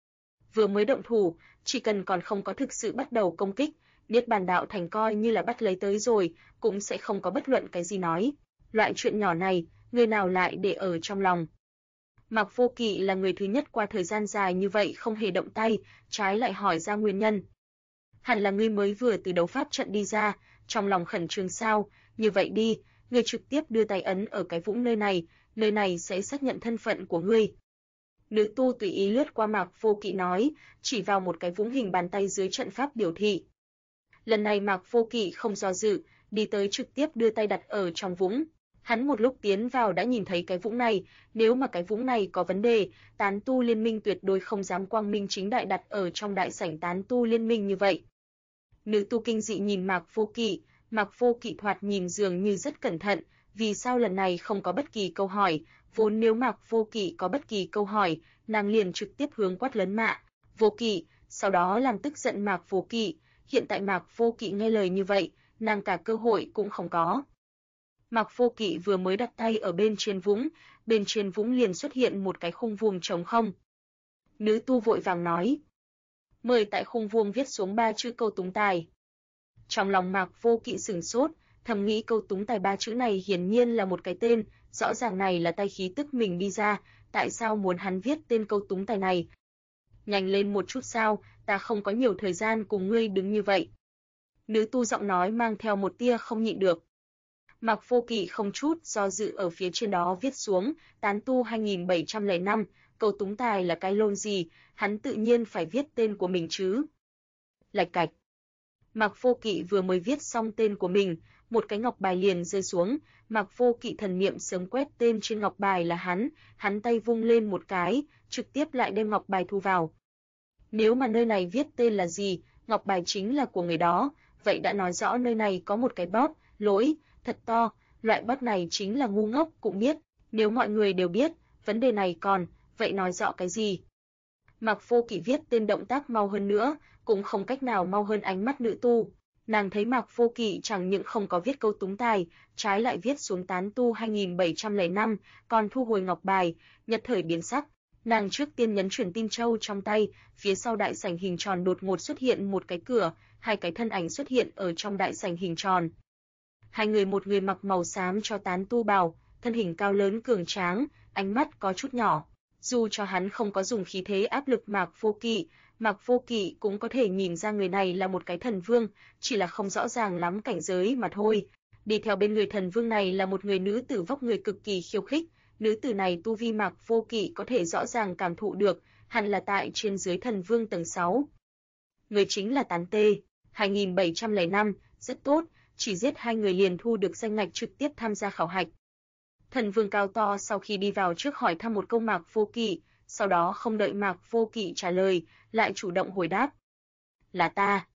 Vừa mới động thủ, chỉ cần còn không có thực sự bắt đầu công kích, Niết Bàn đạo thành coi như là bắt lấy tới rồi, cũng sẽ không có bất luận cái gì nói. Loại chuyện nhỏ này, người nào lại để ở trong lòng. Mạc Vô Kỵ là người thứ nhất qua thời gian dài như vậy không hề động tay, trái lại hỏi ra nguyên nhân. Hẳn là ngươi mới vừa từ đấu pháp trận đi ra, trong lòng khẩn trương sao, như vậy đi, ngươi trực tiếp đưa tay ấn ở cái vũng nơi này sẽ xác nhận thân phận của ngươi. Nữ tu tùy ý lướt qua Mạc Vô Kỵ nói, chỉ vào một cái vũng hình bàn tay dưới trận pháp biểu thị. Lần này Mạc Vô Kỵ không do dự, đi tới trực tiếp đưa tay đặt ở trong vũng. Hắn một lúc tiến vào đã nhìn thấy cái vũng này, nếu mà cái vũng này có vấn đề, tán tu liên minh tuyệt đối không dám quang minh chính đại đặt ở trong đại sảnh tán tu liên minh như vậy. Nữ tu kinh dị nhìn Mạc Vô Kỵ thoạt nhìn dường như rất cẩn thận, vì sao lần này không có bất kỳ câu hỏi, vốn nếu Mạc Vô Kỵ có bất kỳ câu hỏi, nàng liền trực tiếp hướng quát lớn Mạc Vô Kỵ, sau đó làm tức giận Mạc Vô Kỵ, hiện tại Mạc Vô Kỵ nghe lời như vậy, nàng cả cơ hội cũng không có. Mạc Vô Kỵ vừa mới đặt tay ở bên trên vũng liền xuất hiện một cái khung vuông trống không. Nữ tu vội vàng nói, mời tại khung vuông viết xuống 3 chữ câu túng tài. Trong lòng Mạc Vô Kỵ sửng sốt, thầm nghĩ câu túng tài 3 chữ này hiển nhiên là một cái tên, rõ ràng này là tay khí tức mình đi ra, tại sao muốn hắn viết tên câu túng tài này? Nhanh lên một chút sao, ta không có nhiều thời gian cùng ngươi đứng như vậy. Nữ tu giọng nói mang theo một tia không nhịn được. Mạc Vô Kỵ không chút do dự ở phía trên đó viết xuống, tán tu 2705, câu túng tài là cái lôn gì, hắn tự nhiên phải viết tên của mình chứ. Lạch cạch. Mạc Vô Kỵ vừa mới viết xong tên của mình, một cái ngọc bài liền rơi xuống, Mạc Vô Kỵ thần niệm sớm quét tên trên ngọc bài là hắn tay vung lên một cái, trực tiếp lại đem ngọc bài thu vào. Nếu mà nơi này viết tên là gì, ngọc bài chính là của người đó, vậy đã nói rõ nơi này có một cái bóp, lỗi, thật to, loại bóp này chính là ngu ngốc cũng biết, nếu mọi người đều biết, vấn đề này còn, vậy nói rõ cái gì? Mạc Vô Kỵ viết tên động tác mau hơn nữa, cũng không cách nào mau hơn ánh mắt nữ tu. Nàng thấy Mạc Vô Kỵ chẳng những không có viết câu túng tài, trái lại viết xuống tán tu 2705, còn thu hồi ngọc bài, nhất thời biến sắc. Nàng trước tiên nhấn chuyển tin châu trong tay, phía sau đại sảnh hình tròn đột ngột xuất hiện một cái cửa, hai cái thân ảnh xuất hiện ở trong đại sảnh hình tròn. Hai người, một người mặc màu xám cho tán tu bào, thân hình cao lớn cường tráng, ánh mắt có chút nhỏ. Dù cho hắn không có dùng khí thế áp lực Mạc Vô Kỵ cũng có thể nhìn ra người này là một cái thần vương, chỉ là không rõ ràng lắm cảnh giới mà thôi. Đi theo bên người thần vương này là một người nữ tử vóc người cực kỳ khiêu khích, nữ tử này tu vi Mạc Vô Kỵ có thể rõ ràng cảm thụ được, hẳn là tại trên dưới thần vương tầng 6. Người chính là tán tê, 2705, rất tốt, chỉ giết 2 người liền thu được danh ngạch trực tiếp tham gia khảo hạch. Thần vương cao to sau khi đi vào trước hỏi thăm một câu Mạc Vô Kỵ, sau đó không đợi Mạc Vô Kỵ trả lời, lại chủ động hồi đáp. Là ta.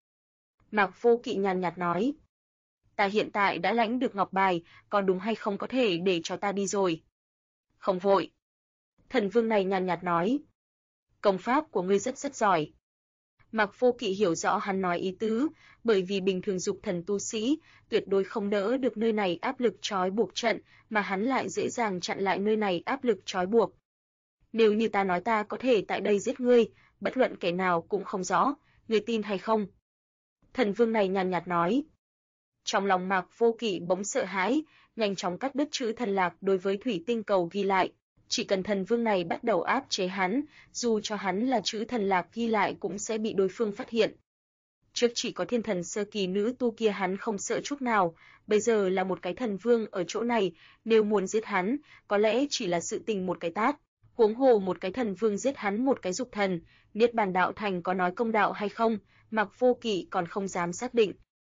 Mạc Vô Kỵ nhàn nhạt nói. Ta hiện tại đã lãnh được ngọc bài, còn đúng hay không có thể để cho ta đi rồi? Không vội. Thần vương này nhàn nhạt nói. Công pháp của ngươi rất giỏi. Mạc Vô Kỵ hiểu rõ hắn nói ý tứ, bởi vì bình thường dục thần tu sĩ tuyệt đối không đỡ được nơi này áp lực trói buộc trận, mà hắn lại dễ dàng chặn lại nơi này áp lực trói buộc. Nếu như ta nói ta có thể tại đây giết ngươi, bất luận kẻ nào cũng không rõ, ngươi tin hay không? Thần vương này nhàn nhạt nói. Trong lòng Mạc Vô Kỵ bỗng sợ hãi, nhanh chóng cắt đứt chữ thần lạc đối với thủy tinh cầu ghi lại. Chỉ cần thần vương này bắt đầu áp chế hắn, dù cho hắn là chữ thần lạc ghi lại cũng sẽ bị đối phương phát hiện. Trước chỉ có thiên thần sơ kỳ nữ tu kia hắn không sợ chút nào, bây giờ là một cái thần vương ở chỗ này, nếu muốn giết hắn, có lẽ chỉ là sự tình một cái tát. Huống hồ một cái thần vương giết hắn một cái dục thần, Niết Bàn đạo thành có nói công đạo hay không, Mạc Vô Kỵ còn không dám xác định.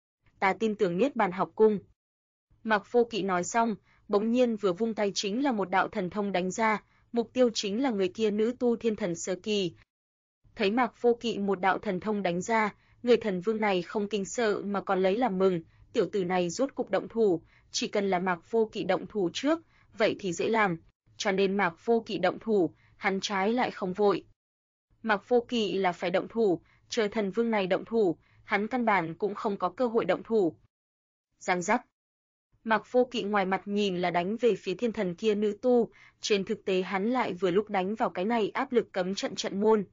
Ta tin tưởng Niết Bàn học cung. Mạc Vô Kỵ nói xong, bỗng nhiên vừa vung tay chính là một đạo thần thông đánh ra, mục tiêu chính là người kia nữ tu thiên thần sơ kỳ. Thấy Mạc Vô Kỵ một đạo thần thông đánh ra, người thần vương này không kinh sợ mà còn lấy làm mừng, tiểu tử này rốt cục động thủ, chỉ cần là Mạc Vô Kỵ động thủ trước, vậy thì dễ làm, cho nên Mạc Vô Kỵ động thủ, hắn trái lại không vội. Mạc Vô Kỵ là phải động thủ, chờ thần vương này động thủ, hắn căn bản cũng không có cơ hội động thủ. Giang giác. Mạc Vô Kỵ ngoài mặt nhìn là đánh về phía thiên thần kia nữ tu, trên thực tế hắn lại vừa lúc đánh vào cái này áp lực cấm trận trận môn.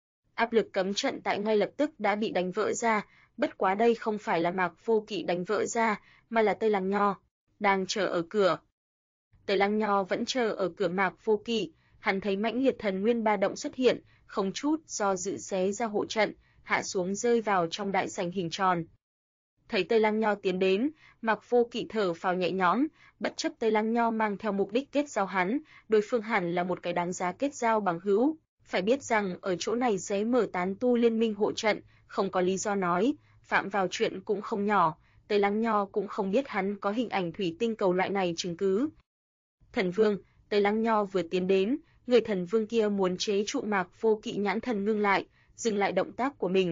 Áp lực cấm trận tại ngay lập tức đã bị đánh vỡ ra, bất quá đây không phải là Mạc Vô Kỵ đánh vỡ ra, mà là Tây Lăng Nho, đang chờ ở cửa. Tây Lăng Nho vẫn chờ ở cửa Mạc Vô Kỵ, hắn thấy mãnh liệt thần nguyên ba động xuất hiện, không chút do dự xé ra hộ trận, hạ xuống rơi vào trong đại sảnh hình tròn. Thấy Tây Lăng Nho tiến đến, Mạc Vô Kỵ thở phào nhẹ nhõm, bất chấp Tây Lăng Nho mang theo mục đích kết giao hắn, đối phương hẳn là một cái đáng giá kết giao bằng hữu. Phải biết rằng ở chỗ này xé mở tán tu liên minh hộ trận, không có lý do nói, phạm vào chuyện cũng không nhỏ, Tây Lăng Nho cũng không biết hắn có hình ảnh thủy tinh cầu loại này chứng cứ. Thần Vương, Tây Lăng Nho vừa tiến đến, người thần vương kia muốn chế trụ Mạc Vô Kỵ nhãn thần ngưng lại, dừng lại động tác của mình.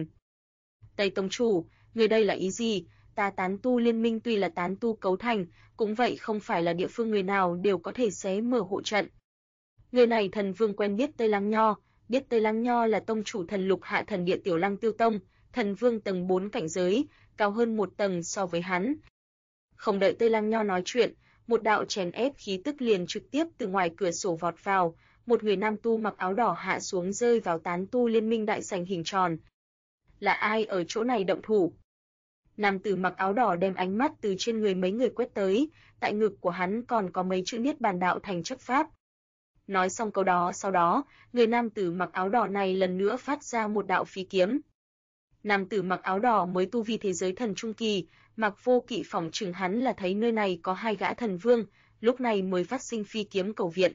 Tây Tông chủ, người đây là ý gì? Ta tán tu liên minh tuy là tán tu cấu thành, cũng vậy không phải là địa phương người nào đều có thể xé mở hộ trận. Người này thần vương quen biết Tây Lăng Nho, biết Tây Lăng Nho là tông chủ thần lục hạ thần địa Tiểu Lăng Tiêu Tông, thần vương tầng 4 cảnh giới, cao hơn một tầng so với hắn. Không đợi Tây Lăng Nho nói chuyện, một đạo chèn ép khí tức liền trực tiếp từ ngoài cửa sổ vọt vào, một người nam tu mặc áo đỏ hạ xuống rơi vào tán tu liên minh đại sảnh hình tròn. Là ai ở chỗ này động thủ? Nam tử mặc áo đỏ đem ánh mắt từ trên người mấy người quét tới, tại ngực của hắn còn có mấy chữ Niết Bàn Đạo Thành chấp pháp. Nói xong câu đó, sau đó, người nam tử mặc áo đỏ này lần nữa phát ra một đạo phi kiếm. Nam tử mặc áo đỏ mới tu vi thế giới thần trung kỳ, Mạc Vô Kỵ phỏng chừng hắn là thấy nơi này có hai gã thần vương, lúc này mới phát sinh phi kiếm cầu viện.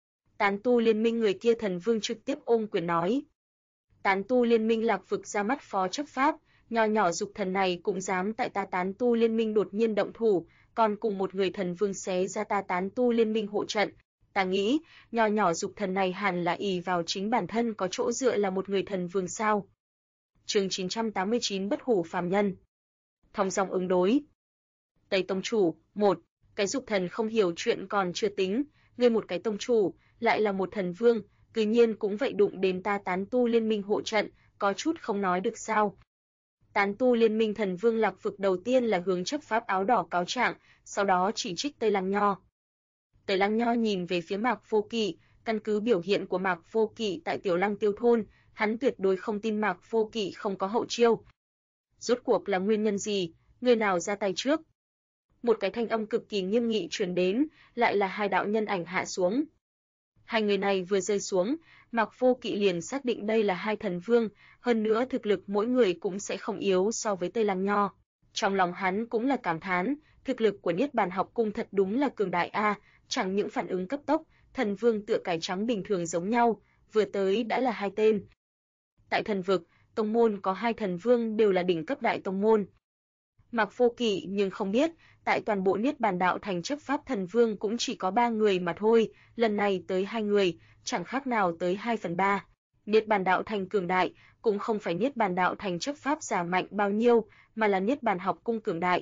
Tán tu liên minh người kia thần vương trực tiếp ôm quyền nói. Tán tu liên minh Lạc Vực ra mắt phó chấp pháp, nho nhỏ dục thần này cũng dám tại ta tán tu liên minh đột nhiên động thủ, còn cùng một người thần vương xé ra ta tán tu liên minh hộ trận. Ta nghĩ, nho nhỏ dục thần này hẳn là ỷ vào chính bản thân có chỗ dựa là một người thần vương sao. Chương 989 Bất hủ phàm nhân. Thong dong ứng đối. Tây Tông chủ, một, cái dục thần không hiểu chuyện còn chưa tính, ngươi một cái tông chủ, lại là một thần vương, cứ nhiên cũng vậy đụng đến ta tán tu liên minh hộ trận, có chút không nói được sao. Tán tu liên minh thần vương Lạc Vực đầu tiên là hướng chấp pháp áo đỏ cáo trạng, sau đó chỉ trích Tây Lăng Nho. Tây Lăng Nho nhìn về phía Mạc Vô Kỵ, căn cứ biểu hiện của Mạc Vô Kỵ tại Tiểu Lăng Tiêu thôn, hắn tuyệt đối không tin Mạc Vô Kỵ không có hậu chiêu. Rốt cuộc là nguyên nhân gì, người nào ra tay trước? Một cái thanh âm cực kỳ nghiêm nghị truyền đến, lại là hai đạo nhân ảnh hạ xuống. Hai người này vừa rơi xuống, Mạc Vô Kỵ liền xác định đây là hai thần vương, hơn nữa thực lực mỗi người cũng sẽ không yếu so với Tây Lăng Nho. Trong lòng hắn cũng là cảm thán, thực lực của Niết Bàn học cung thật đúng là cường đại a, chẳng những phản ứng cấp tốc, thần vương tựa cải trắng bình thường giống nhau, vừa tới đã là hai tên. Tại thần vực, tông môn có hai thần vương đều là đỉnh cấp đại tông môn. Mạc Vô Kỵ nhưng không biết, tại toàn bộ Niết Bàn Đạo Thành chấp pháp thần vương cũng chỉ có 3 người mà thôi, lần này tới 2 người, chẳng khác nào tới 2/3. Niết Bàn Đạo Thành cường đại, cũng không phải Niết Bàn Đạo Thành chấp pháp giả mạnh bao nhiêu, mà là Niết Bàn học cung cường đại.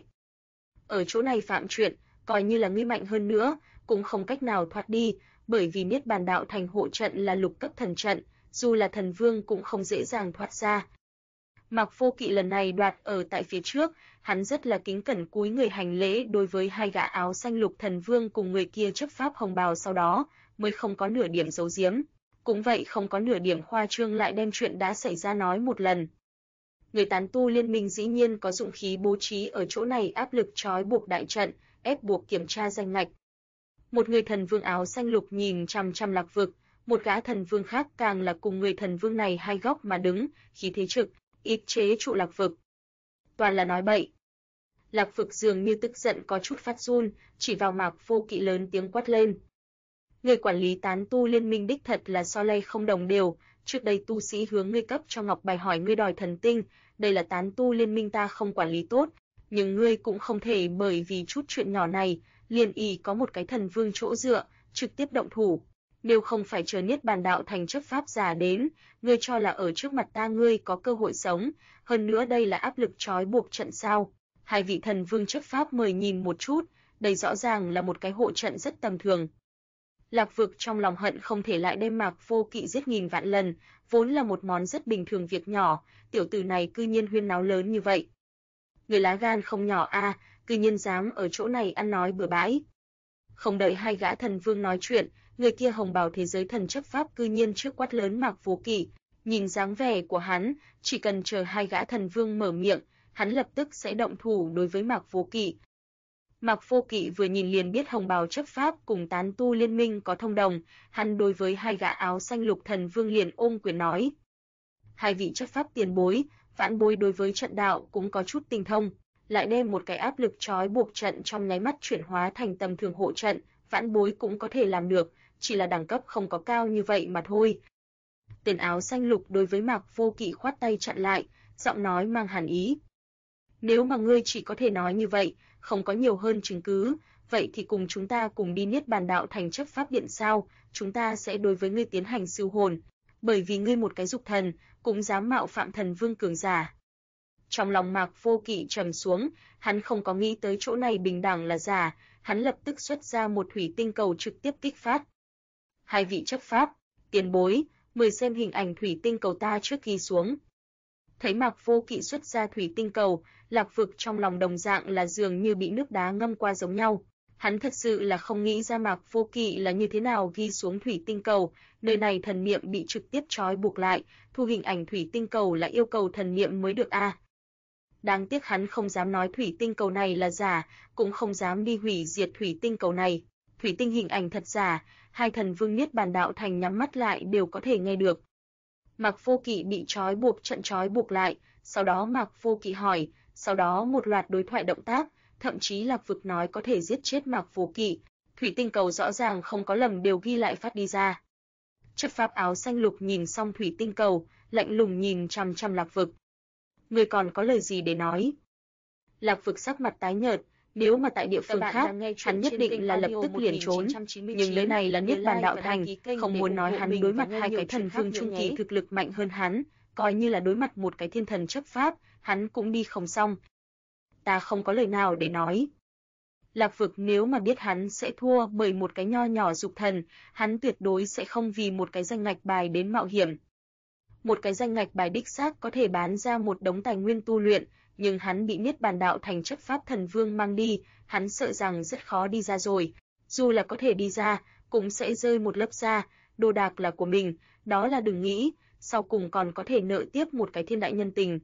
Ở chỗ này phạm chuyện, coi như là ngươi mạnh hơn nữa, cũng không cách nào thoát đi, bởi vì Niết Bàn Đạo Thành hộ trận là lục cấp thần trận, dù là thần vương cũng không dễ dàng thoát ra. Mạc Vô Kỵ lần này đoạt ở tại phía trước, hắn rất là kính cẩn cúi người hành lễ đối với hai gã áo xanh lục thần vương cùng người kia chấp pháp hồng bào, sau đó mới không có nửa điểm giấu giếm, cũng vậy không có nửa điểm khoa trương, lại đem chuyện đã xảy ra nói một lần. Người tán tu liên minh dĩ nhiên có dụng khí bố trí ở chỗ này áp lực trói buộc đại trận, ép buộc kiểm tra danh ngạch. Một người thần vương áo xanh lục nhìn chằm chằm Lạc Vực, một gã thần vương khác càng là cùng người thần vương này hai góc mà đứng, khí thế trực, áp chế trụ Lạc Vực. Toàn là nói bậy. Lạc Vực dường như tức giận có chút phát run, chỉ vào Mạc Vô Kỵ lớn tiếng quát lên. Người quản lý tán tu liên minh đích thật là so lay không đồng đều, trước đây tu sĩ hướng ngươi cấp cho ngọc bài hỏi ngươi đòi thần tinh, đây là tán tu liên minh ta không quản lý tốt, nhưng ngươi cũng không thể bởi vì chút chuyện nhỏ này, liền ý có một cái thần vương chỗ dựa, trực tiếp động thủ. Nếu không phải chờ Niết Bàn Đạo Thành chấp pháp giả đến, ngươi cho là ở trước mặt ta ngươi có cơ hội sống, hơn nữa đây là áp lực trói buộc trận sao? Hai vị thần vương chấp pháp mời nhìn một chút, đây rõ ràng là một cái hộ trận rất tầm thường. Lạc Vực trong lòng hận không thể lại đem Mạc Vô Kỵ giết nghìn vạn lần, vốn là một món rất bình thường việc nhỏ, tiểu tử này cư nhiên huyên náo lớn như vậy. Người lá gan không nhỏ a, cư nhiên dám ở chỗ này ăn nói bừa bãi. Không đợi hai gã thần vương nói chuyện, người kia hồng bào thế giới thần chấp pháp cư nhiên trước quát lớn Mạc Vô Kỵ, nhìn dáng vẻ của hắn, chỉ cần chờ hai gã thần vương mở miệng, hắn lập tức sẽ động thủ đối với Mạc Vô Kỵ. Mạc Vô Kỵ vừa nhìn liền biết Hồng Bào chấp pháp cùng Tán Tu liên minh có thông đồng, hắn đối với hai gã áo xanh Lục Thần Vương liền ôm quyền nói: "Hai vị chấp pháp tiền bối, vãn bối đối với trận đạo cũng có chút tinh thông, lại đem một cái áp lực trói buộc trận trong nháy mắt chuyển hóa thành tầm thường hộ trận, vãn bối cũng có thể làm được, chỉ là đẳng cấp không có cao như vậy mà thôi." Tên áo xanh Lục đối với Mạc Vô Kỵ khoát tay chặn lại, giọng nói mang hàn ý: "Nếu mà ngươi chỉ có thể nói như vậy, không có nhiều hơn chứng cứ, vậy thì cùng chúng ta cùng đi Niết Bàn Đạo Thành chấp pháp điện sao, chúng ta sẽ đối với ngươi tiến hành siêu hồn, bởi vì ngươi một cái dục thần, cũng dám mạo phạm thần vương cường giả." Trong lòng Mạc Vô Kỵ trầm xuống, hắn không có nghĩ tới chỗ này bình đẳng là giả, hắn lập tức xuất ra một thủy tinh cầu trực tiếp kích phát. "Hai vị chấp pháp, tiền bối, mời xem hình ảnh thủy tinh cầu ta trước ghi xuống." Thấy Mạc Vô Kỵ xuất ra thủy tinh cầu, Lạc Vực trong lòng đồng dạng là dường như bị nước đá ngâm qua giống nhau. Hắn thật sự là không nghĩ ra Mạc Vô Kỵ là như thế nào ghi xuống thủy tinh cầu, nơi này thần niệm bị trực tiếp trói buộc lại, thu hình ảnh thủy tinh cầu là yêu cầu thần niệm mới được a. Đáng tiếc hắn không dám nói thủy tinh cầu này là giả, cũng không dám đi hủy diệt thủy tinh cầu này. Thủy tinh hình ảnh thật giả, hai thần vương Niết Bàn Đạo Thành nhắm mắt lại đều có thể nghe được. Mạc Vô Kỵ bị trói buộc lại, sau đó Mạc Vô Kỵ hỏi, sau đó một loạt đối thoại động tác, thậm chí Lạc Vực nói có thể giết chết Mạc Vô Kỵ, thủy tinh cầu rõ ràng không có lầm đều ghi lại phát đi ra. Chấp pháp áo xanh Lục nhìn xong thủy tinh cầu, lạnh lùng nhìn chằm chằm Lạc Vực. "Ngươi còn có lời gì để nói?" Lạc Vực sắc mặt tái nhợt, nếu mà tại địa phương khác, hắn nhất định là lập tức liền trốn, nhưng nơi này là Niết Bàn Đạo Thành, không muốn nói hắn đối mặt hai cái thần vương trung kỳ thực lực mạnh hơn hắn, coi như là đối mặt một cái thiên thần chấp pháp, hắn cũng đi không xong. "Ta không có lời nào để nói." Lạc Vực nếu mà biết hắn sẽ thua bởi một cái nho nhỏ dục thần, hắn tuyệt đối sẽ không vì một cái danh ngạch bài đến mạo hiểm. Một cái danh ngạch bài đích xác có thể bán ra một đống tài nguyên tu luyện, nhưng hắn bị Niết Bàn Đạo Thành chấp pháp thần vương mang đi, hắn sợ rằng rất khó đi ra rồi. Dù là có thể đi ra, cũng sẽ rơi một lớp da, đồ đạc là của mình, đó là đừng nghĩ, sau cùng còn có thể nợ tiếp một cái thiên đại nhân tình.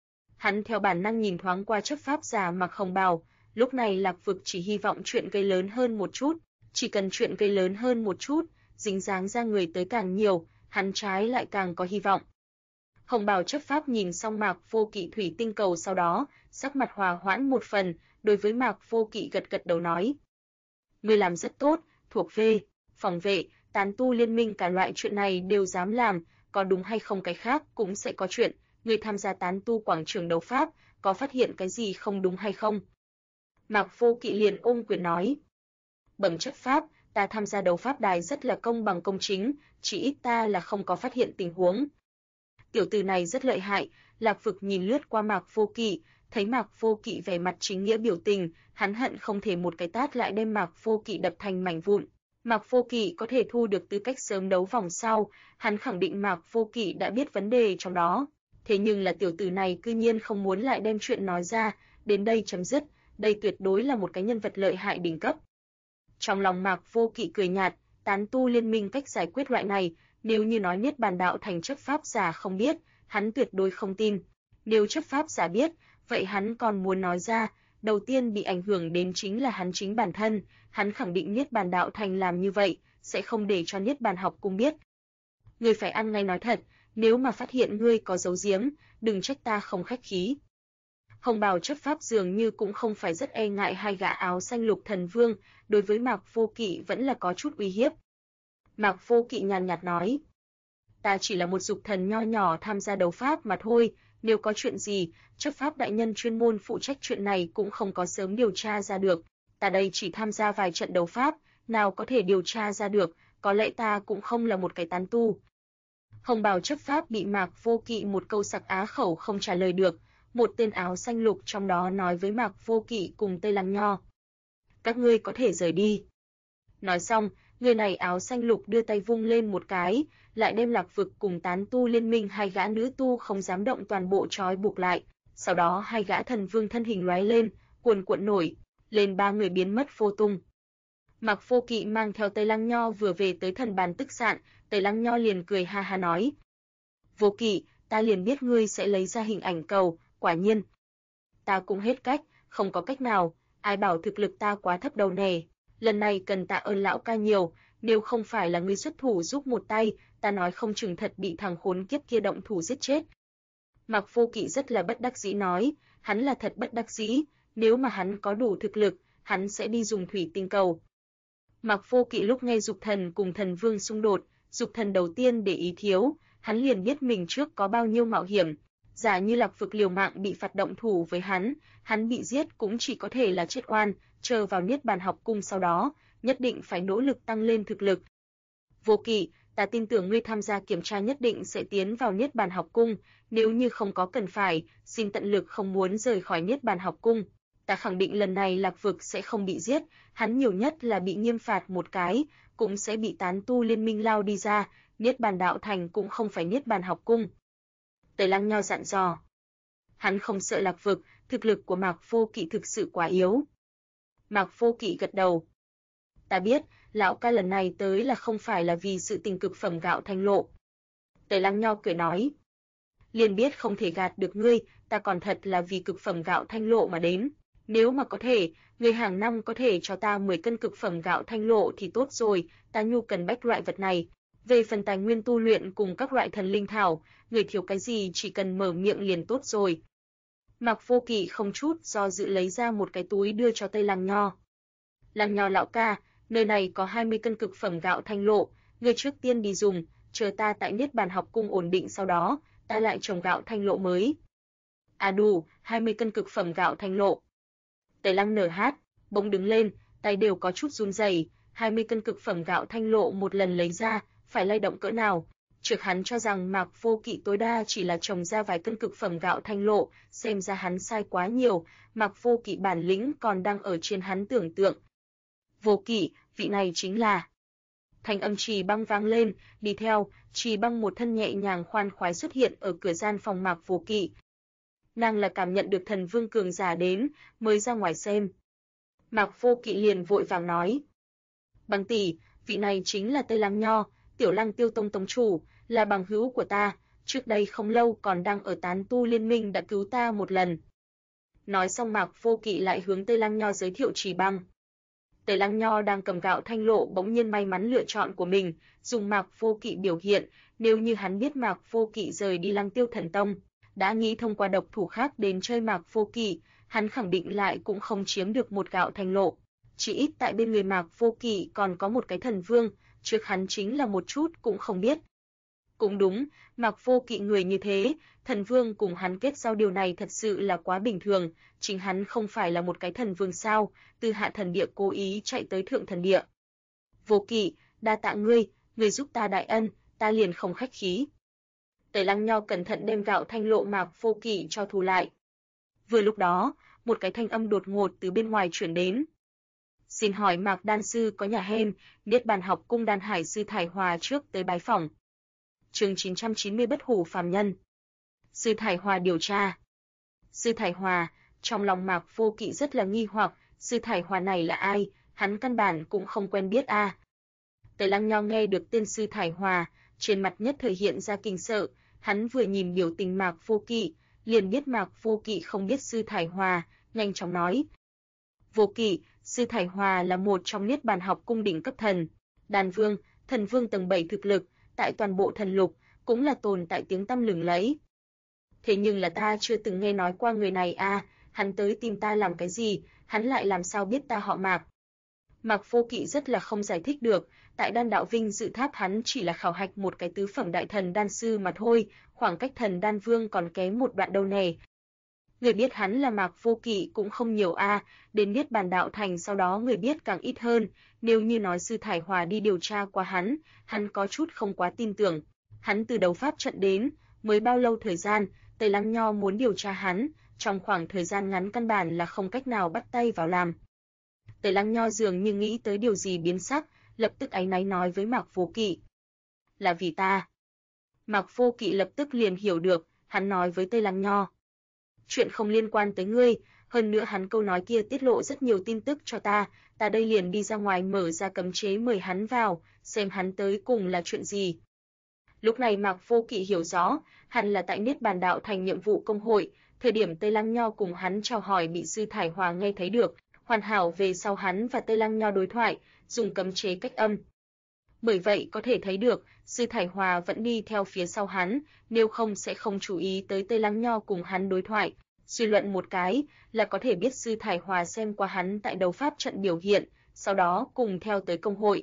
Hắn theo bản năng nhìn thoáng qua chấp pháp giả mặc hồng bào, lúc này Lạc Vực chỉ hy vọng chuyện gây lớn hơn một chút, chỉ cần chuyện gây lớn hơn một chút, dính dáng ra người tới càng nhiều, hắn trái lại càng có hy vọng. Hồng bào chấp pháp nhìn xong Mạc Vô Kỵ thủy tinh cầu sau đó, sắc mặt hòa hoãn một phần, đối với Mạc Vô Kỵ gật gật đầu nói: "Ngươi làm rất tốt, thuộc về phòng vệ, tán tu liên minh cả loại chuyện này đều dám làm, có đúng hay không cái khác cũng sẽ có chuyện, ngươi tham gia tán tu quảng trường đấu pháp, có phát hiện cái gì không đúng hay không?" Mạc Vô Kỵ liền ôm quyền nói: "Bẩm chấp pháp, ta tham gia đấu pháp đài rất là công bằng công chính, chỉ ít ta là không có phát hiện tình huống." Tiểu tử này rất lợi hại, Lạc Vực nhìn lướt qua Mạc Vô Kỵ, thấy Mạc Vô Kỵ vẻ mặt chính nghĩa biểu tình, hắn hận không thể một cái tát lại đem Mạc Vô Kỵ đập thành mảnh vụn. Mạc Vô Kỵ có thể thu được tư cách sớm đấu vòng sau, hắn khẳng định Mạc Vô Kỵ đã biết vấn đề trong đó. Thế nhưng là tiểu tử này cư nhiên không muốn lại đem chuyện nói ra, đến đây chấm dứt, đây tuyệt đối là một cái nhân vật lợi hại đỉnh cấp. Trong lòng Mạc Vô Kỵ cười nhạt, tán tu liên minh cách giải quyết loại này, nếu như nói Niết Bàn Đạo Thành chấp pháp giả không biết, hắn tuyệt đối không tin. Nếu chấp pháp giả biết, vậy hắn còn muốn nói ra, đầu tiên bị ảnh hưởng đến chính là hắn chính bản thân, hắn khẳng định Niết Bàn Đạo Thành làm như vậy, sẽ không để cho Niết Bàn học cung biết. Ngươi phải ăn ngay nói thật, nếu mà phát hiện ngươi có giấu giếm, đừng trách ta không khách khí. Hồng bào chấp pháp dường như cũng không phải rất e ngại hai gã áo xanh Lục thần vương, đối với Mạc Vô Kỵ vẫn là có chút uy hiếp. Mạc Vô Kỵ nhàn nhạt nói: "Ta chỉ là một dục thần nho nhỏ tham gia đấu pháp mà thôi, nếu có chuyện gì, chấp pháp đại nhân chuyên môn phụ trách chuyện này cũng không có sớm điều tra ra được. Ta đây chỉ tham gia vài trận đấu pháp, nào có thể điều tra ra được, có lẽ ta cũng không là một cái tán tu." Hồng bào chấp pháp bị Mạc Vô Kỵ một câu sặc á khẩu không trả lời được, một tên áo xanh Lục trong đó nói với Mạc Vô Kỵ cùng Tây Lăng Nho: "Các ngươi có thể rời đi." Nói xong, người này áo xanh Lục đưa tay vung lên một cái, lại đem Lạc Vực cùng tán tu liên minh hai gã nữ tu không dám động toàn bộ trói buộc lại, sau đó hai gã thần vương thân hình lóe lên, cuồn cuộn nổi lên, ba người biến mất vô tung. Mạc Vô Kỵ mang theo Tây Lăng Nho vừa về tới thần bàn tức sạn, Tây Lăng Nho liền cười ha ha nói: "Vô Kỵ, ta liền biết ngươi sẽ lấy ra hình ảnh cầu, quả nhiên. Ta cũng hết cách, không có cách nào, Ai bảo thực lực ta quá thấp đầu nè, lần này cần tạ ơn lão ca nhiều, nếu không phải là ngươi xuất thủ giúp một tay, ta nói không chừng thật bị thằng khốn kiếp kia động thủ giết chết. Mạc Vô Kỵ rất là bất đắc dĩ nói, hắn là thật bất đắc dĩ, nếu mà hắn có đủ thực lực, hắn sẽ đi dùng thủy tinh cầu. Mạc Vô Kỵ lúc nghe Dục Thần cùng Thần Vương xung đột, Dục Thần đầu tiên để ý thiếu, hắn liền biết mình trước có bao nhiêu mạo hiểm. Giả như Lạc Vực liều mạng bị phạt động thủ với hắn bị giết cũng chỉ có thể là chết oan, chờ vào Niết Bàn học cung sau đó, nhất định phải nỗ lực tăng lên thực lực. Vô Kỵ, ta tin tưởng ngươi tham gia kiểm tra nhất định sẽ tiến vào Niết Bàn học cung, nếu như không có cần phải, xin tận lực không muốn rời khỏi Niết Bàn học cung. Ta khẳng định lần này Lạc Vực sẽ không bị giết, hắn nhiều nhất là bị nghiêm phạt một cái, cũng sẽ bị tán tu liên minh lao đi ra, Niết Bàn đạo thành cũng không phải Niết Bàn học cung. Tề Lăng Nho dặn dò. Hắn không sợ Lạc Vực, thực lực của Mạc Vô Kỵ thực sự quá yếu. Mạc Vô Kỵ gật đầu. Ta biết, lão ca lần này tới là không phải là vì sự tình cực phẩm gạo thanh lộ. Tề Lăng Nho cười nói. Liền biết không thể gạt được ngươi, ta còn thật là vì cực phẩm gạo thanh lộ mà đến. Nếu mà có thể, ngươi hàng năm có thể cho ta 10 cân cực phẩm gạo thanh lộ thì tốt rồi, ta nhu cần bách loại vật này. Về phần tài nguyên tu luyện cùng các loại thần linh thảo, người thiếu cái gì chỉ cần mở miệng liền tốt rồi. Mạc Vô Kỵ không chút do dự lấy ra một cái túi đưa cho Tây Lăng Nho. Lăng Nho lão ca, nơi này có 20 cân cực phẩm gạo thanh lộ, ngươi trước tiên đi dùng, chờ ta tại Niết Bàn học cung ổn định sau đó, ta lại trồng gạo thanh lộ mới. À đủ, 20 cân cực phẩm gạo thanh lộ. Tề Lăng nở hát, bỗng đứng lên, tay đều có chút run rẩy, 20 cân cực phẩm gạo thanh lộ một lần lấy ra, phải lay động cỡ nào. Trước hắn cho rằng Mạc Vô Kỵ tối đa chỉ là trồng ra vài cân cực phẩm gạo thanh lộ, xem ra hắn sai quá nhiều, Mạc Vô Kỵ bản lĩnh còn đang ở trên hắn tưởng tượng. Vô Kỵ, vị này chính là. Thanh âm Trì Băng vang lên, đi theo, Trì Băng một thân nhẹ nhàng khoan khoái xuất hiện ở cửa gian phòng Mạc Vô Kỵ. Nàng là cảm nhận được thần vương cường giả đến, mới ra ngoài xem. Mạc Vô Kỵ liền vội vàng nói. Băng tỷ, vị này chính là Tây Lăng Nho, Tiểu Lăng Tiêu Tông tông chủ, là bằng hữu của ta, trước đây không lâu còn đang ở tán tu liên minh đã cứu ta một lần. Nói xong Mạc Vô Kỵ lại hướng Tây Lăng Nho giới thiệu Trì Băng. Tây Lăng Nho đang cầm gạo thanh lộ bỗng nhiên may mắn lựa chọn của mình, dùng Mạc Vô Kỵ biểu hiện, nếu như hắn biết Mạc Vô Kỵ rời đi Lăng Tiêu Thần Tông, đã nghĩ thông qua độc thủ khác đến chơi Mạc Vô Kỵ, hắn khẳng định lại cũng không chiếm được một gạo thanh lộ. Chỉ ít tại bên người Mạc Vô Kỵ còn có một cái thần vương, trước hắn chính là một chút cũng không biết. Cũng đúng, Mạc Vô Kỵ người như thế, thần vương cùng hắn kết giao điều này thật sự là quá bình thường, chính hắn không phải là một cái thần vương sao, từ hạ thần địa cố ý chạy tới thượng thần địa. Vô Kỵ, đa tạ ngươi giúp ta đại ân, ta liền không khách khí. Tề Lăng Nho cẩn thận đem gạo thanh lộ Mạc Vô Kỵ cho thu lại. Vừa lúc đó, một cái thanh âm đột ngột từ bên ngoài truyền đến. Xin hỏi Mạc đan sư có nhà hen, Niết Bàn học cung Đan Hải sư Thải Hòa trước tới bái phỏng. Chương 990 bất hủ phàm nhân. Sư Thải Hòa điều tra. Sư Thải Hòa, trong lòng Mạc Vô Kỵ rất là nghi hoặc, sư Thải Hòa này là ai, hắn căn bản cũng không quen biết a. Tề Lăng Nho nghe được tên sư Thải Hòa, trên mặt nhất thời hiện ra kinh sợ, hắn vừa nhìn biểu tình Mạc Vô Kỵ, liền biết Mạc Vô Kỵ không biết sư Thải Hòa, nhanh chóng nói. Vô Kỵ, sư Thải Hòa là một trong Niết Bàn học cung đỉnh cấp thần, đan vương, thần vương tầng 7 thực lực, tại toàn bộ thần lục, cũng là tồn tại tiếng tăm lừng lẫy. Thế nhưng là ta chưa từng nghe nói qua người này a, hắn tới tìm ta làm cái gì, hắn lại làm sao biết ta họ Mạc. Mạc Vô Kỵ rất là không giải thích được, tại Đan Đạo Vinh dự tháp hắn chỉ là khảo hạch một cái tứ phẩm đại thần đan sư mà thôi, khoảng cách thần đan vương còn kém một đoạn đâu nè. Người biết hắn là Mạc Vô Kỵ cũng không nhiều a, đến Niết Bàn đạo thành sau đó người biết càng ít hơn, nếu như nói sư Thải Hòa đi điều tra qua hắn có chút không quá tin tưởng. Hắn từ đấu pháp trận đến, mới bao lâu thời gian, Tây Lăng Nho muốn điều tra hắn, trong khoảng thời gian ngắn căn bản là không cách nào bắt tay vào làm. Tây Lăng Nho dường như nghĩ tới điều gì biến sắc, lập tức áy náy nói với Mạc Vô Kỵ. Là vì ta. Mạc Vô Kỵ lập tức liền hiểu được, hắn nói với Tây Lăng Nho. Chuyện không liên quan tới ngươi, hơn nữa hắn câu nói kia tiết lộ rất nhiều tin tức cho ta đây liền đi ra ngoài mở ra cấm chế mời hắn vào, xem hắn tới cùng là chuyện gì. Lúc này Mạc Vô Kỵ hiểu rõ, hẳn là tại Niết Bàn đạo thành nhiệm vụ công hội, thời điểm Tây Lăng Nho cùng hắn chào hỏi bị sư Thải Hòa nghe thấy được, hoàn hảo về sau hắn và Tây Lăng Nho đối thoại, dùng cấm chế cách âm. Bởi vậy có thể thấy được, Sư Thải Hòa vẫn đi theo phía sau hắn, nếu không sẽ không chú ý tới Tây Lăng Nho cùng hắn đối thoại. Suy luận một cái là có thể biết Sư Thải Hòa xem qua hắn tại đấu pháp trận biểu hiện, sau đó cùng theo tới công hội.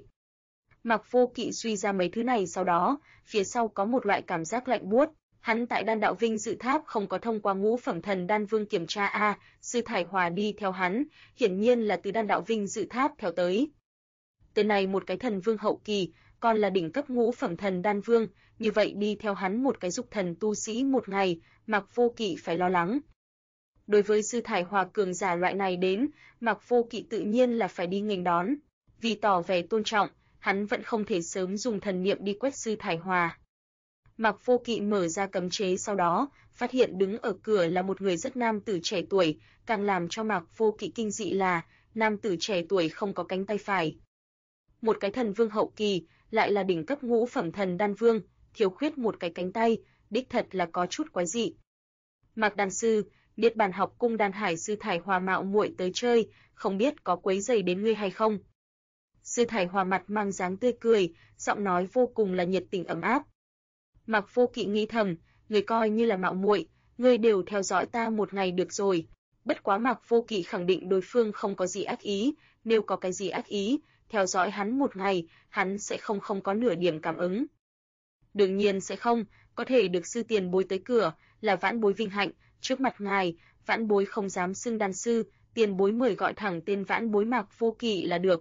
Mạc Vô Kỵ suy ra mấy thứ này sau đó, phía sau có một loại cảm giác lạnh buốt. Hắn tại Đan Đạo Vinh Dự Tháp không có thông qua ngũ phẩm thần đan vương kiểm tra Sư Thải Hòa đi theo hắn, hiển nhiên là từ Đan Đạo Vinh Dự Tháp theo tới. Tên này một cái thần vương hậu kỳ, còn là đỉnh cấp ngũ phẩm thần đan vương, như vậy đi theo hắn một cái dục thần tu sĩ một ngày, Mạc Vô Kỵ phải lo lắng. Đối với Sư Thải Hòa cường giả loại này đến, Mạc Vô Kỵ tự nhiên là phải đi nghênh đón. Vì tỏ vẻ tôn trọng, hắn vẫn không thể sớm dùng thần niệm đi quét Sư Thải Hòa. Mạc Vô Kỵ mở ra cấm chế sau đó, phát hiện đứng ở cửa là một người rất nam tử trẻ tuổi, càng làm cho Mạc Vô Kỵ kinh dị là, nam tử trẻ tuổi không có cánh tay phải. Một cái thần vương hậu kỳ, lại là đỉnh cấp ngũ phẩm thần đan vương, thiếu khuyết một cái cánh tay, đích thật là có chút quái dị. Mạc đan sư, Niết Bàn học cung Đan Hải Sư Thải Hòa mạo muội tới chơi, không biết có quấy rầy đến ngươi hay không? Sư Thải Hòa mặt mang dáng tươi cười, giọng nói vô cùng là nhiệt tình ấm áp. Mạc Vô Kỵ nghĩ thầm, ngươi coi như là mạo muội, ngươi đều theo dõi ta một ngày được rồi. Bất quá Mạc Vô Kỵ khẳng định đối phương không có gì ác ý, nếu có cái gì ác ý, theo dõi hắn một ngày, hắn sẽ không có nửa điểm cảm ứng. Đương nhiên sẽ không, có thể được sư tiền bối tới cửa, là vãn bối vinh hạnh, trước mặt ngài, vãn bối không dám xưng đan sư, tiền bối mời gọi thẳng tên vãn bối Mạc Vô Kỵ là được.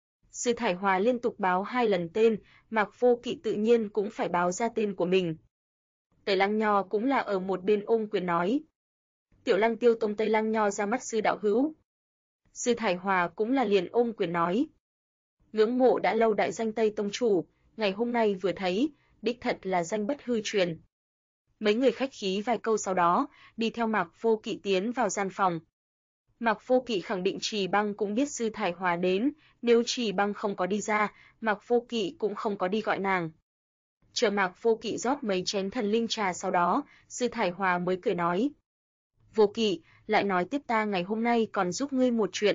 Sư Thải Hòa liên tục báo 2 lần tên, Mạc Vô Kỵ tự nhiên cũng phải báo ra tên của mình. Tây Lăng Nho cũng là ở một bên ôm quyền nói. Tiểu Lăng Tiêu Tông Tây Lăng Nho ra mắt sư đạo hữu. Sư Thải Hòa cũng là liền ôm quyền nói. Ngưỡng mộ đã lâu đại danh Tây Tông chủ, ngày hôm nay vừa thấy, đích thật là danh bất hư truyền. Mấy người khách khí vài câu sau đó, đi theo Mạc Vô Kỵ tiến vào gian phòng. Mạc Vô Kỵ khẳng định Trì Băng cũng biết Sư Thải Hòa đến, nếu Trì Băng không có đi ra, Mạc Vô Kỵ cũng không có đi gọi nàng. Chờ Mạc Vô Kỵ rót mấy chén thần linh trà sau đó, Sư Thải Hòa mới cười nói. Vô Kỵ, lại nói tiếp ta ngày hôm nay còn giúp ngươi một chuyện.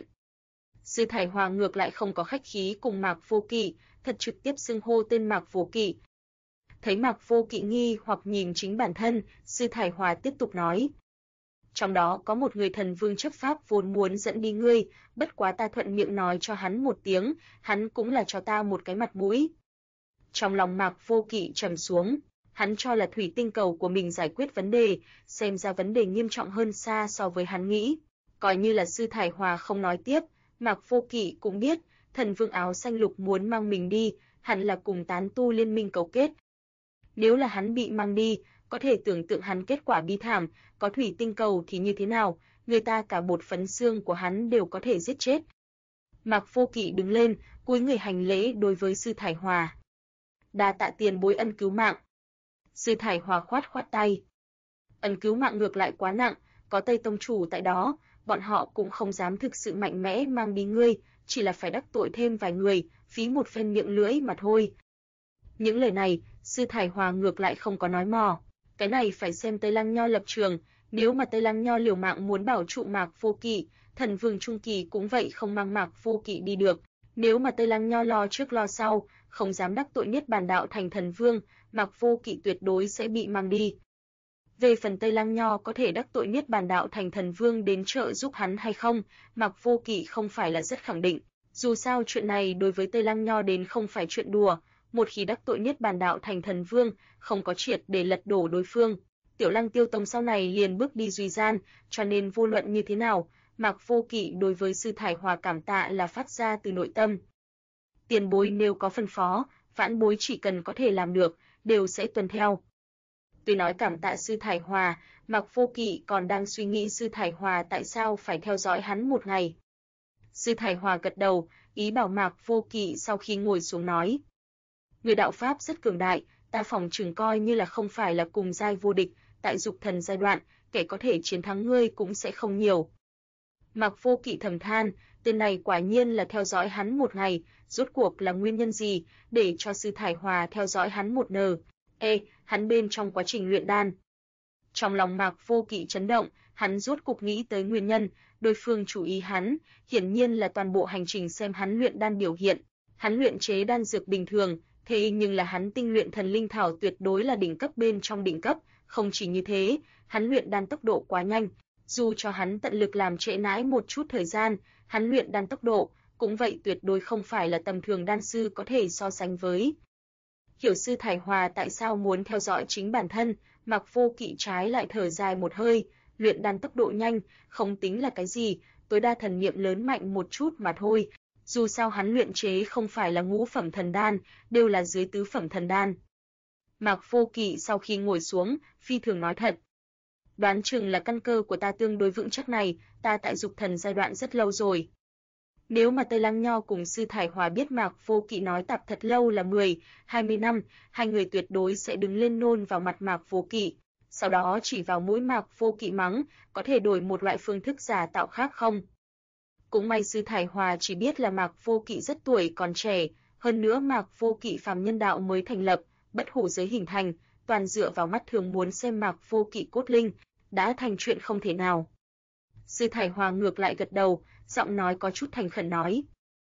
Sư Thải Hòa ngược lại không có khách khí cùng Mạc Vô Kỵ, thật trực tiếp xưng hô tên Mạc Vô Kỵ. Thấy Mạc Vô Kỵ nghi hoặc nhìn chính bản thân, Sư Thải Hòa tiếp tục nói. Trong đó có một người thần vương chấp pháp vốn muốn dẫn đi ngươi, bất quá ta thuận miệng nói cho hắn một tiếng, hắn cũng là cho ta một cái mặt mũi. Trong lòng Mạc Vô Kỵ trầm xuống, hắn cho là thủy tinh cầu của mình giải quyết vấn đề, xem ra vấn đề nghiêm trọng hơn xa so với hắn nghĩ. Coi như là Sư Thải Hòa không nói tiếp, Mạc Vô Kỵ cũng biết, thần vương áo xanh lục muốn mang mình đi, hẳn là cùng tán tu liên minh cấu kết. Nếu là hắn bị mang đi, có thể tưởng tượng hắn kết quả bi thảm, có thủy tinh cầu thì như thế nào, người ta cả bột phấn xương của hắn đều có thể giết chết. Mạc Vô Kỵ đứng lên, cúi người hành lễ đối với Sư Thải Hòa. Đa tạ tiền bối ân cứu mạng. Sư Thải Hòa khoát khoát tay. Ân cứu mạng ngược lại quá nặng, có Tây Tông chủ tại đó, bọn họ cũng không dám thực sự mạnh mẽ mang đi ngươi, chỉ là phải đắc tội thêm vài người, phí một phen miệng lưỡi mà thôi. Những lời này, Sư Thải Hòa ngược lại không có nói mò. Cái này phải xem Tây Lăng Nho lập trường, nếu mà Tây Lăng Nho liều mạng muốn bảo trụ Mạc Vô Kỵ, thần vương trung kỳ cũng vậy không mang Mạc Vô Kỵ đi được. Nếu mà Tây Lăng Nho lo trước lo sau, không dám đắc tội Niết Bàn đạo thành thần vương, Mạc Vô Kỵ tuyệt đối sẽ bị mang đi. Về phần Tây Lăng Nho có thể đắc tội Niết Bàn đạo thành thần vương đến trợ giúp hắn hay không, Mạc Vô Kỵ không phải là rất khẳng định. Dù sao chuyện này đối với Tây Lăng Nho đến không phải chuyện đùa, một khi đắc tội Niết Bàn đạo thành thần vương, không có triệt để lật đổ đối phương. Tiểu Lăng Tiêu Tông sau này liền bước đi duy gian, cho nên vô luận như thế nào, Mạc Vô Kỵ đối với Sư Thải Hòa cảm tạ là phát ra từ nội tâm. Tiền bối nếu có phân phó, vãn bối chỉ cần có thể làm được, đều sẽ tuân theo. Tuy nói cảm tạ Sư Thải Hòa, Mạc Vô Kỵ còn đang suy nghĩ Sư Thải Hòa tại sao phải theo dõi hắn một ngày. Sư Thải Hòa gật đầu, ý bảo Mạc Vô Kỵ sau khi ngồi xuống nói. Người đạo pháp rất cường đại, ta phỏng chừng coi như là không phải là cùng giai vô địch, tại dục thần giai đoạn, kẻ có thể chiến thắng ngươi cũng sẽ không nhiều. Mạc Vô Kỵ thầm than, tên này quả nhiên là theo dõi hắn một ngày, rốt cuộc là nguyên nhân gì, để cho Sư Thải Hòa theo dõi hắn một nờ. Hắn bên trong quá trình luyện đan. Trong lòng Mạc Vô Kỵ chấn động, hắn rốt cục nghĩ tới nguyên nhân, đối phương chú ý hắn, hiển nhiên là toàn bộ hành trình xem hắn luyện đan biểu hiện. Hắn luyện chế đan dược bình thường, thế nhưng là hắn tinh luyện thần linh thảo tuyệt đối là đỉnh cấp bên trong đỉnh cấp, không chỉ như thế, hắn luyện đan tốc độ quá nhanh, dù cho hắn tận lực làm trễ nải một chút thời gian, hắn luyện đan tốc độ cũng vậy tuyệt đối không phải là tầm thường đan sư có thể so sánh với. Hiểu sư Thải Hòa tại sao muốn theo dõi chính bản thân, Mạc Vô Kỵ trái lại thở dài một hơi, luyện đan tốc độ nhanh, không tính là cái gì, tối đa thần niệm lớn mạnh một chút mà thôi. Dù sao hắn luyện chế không phải là ngũ phẩm thần đan, đều là dưới tứ phẩm thần đan. Mạc Vô Kỵ sau khi ngồi xuống, phi thường nói thật. Đoán chừng là căn cơ của ta tương đối vững chắc này, ta tại dục thần giai đoạn rất lâu rồi. Nếu mà Tây Lăng Nho cùng sư Thải Hòa biết Mạc Vô Kỵ nói tạp thật lâu là 10, 20 năm, hai người tuyệt đối sẽ đứng lên nôn vào mặt Mạc Vô Kỵ, sau đó chỉ vào mũi Mạc Vô Kỵ mắng, có thể đổi một loại phương thức giả tạo khác không? Cũng may sư Thải Hòa chỉ biết là Mạc Vô Kỵ rất tuổi còn trẻ, hơn nữa Mạc Vô Kỵ phàm nhân đạo mới thành lập, bất hủ giới hình thành, toàn dựa vào mắt thường muốn xem Mạc Vô Kỵ cốt linh, đã thành chuyện không thể nào. Sư Thải Hòa ngược lại gật đầu, giọng nói có chút thành khẩn nói: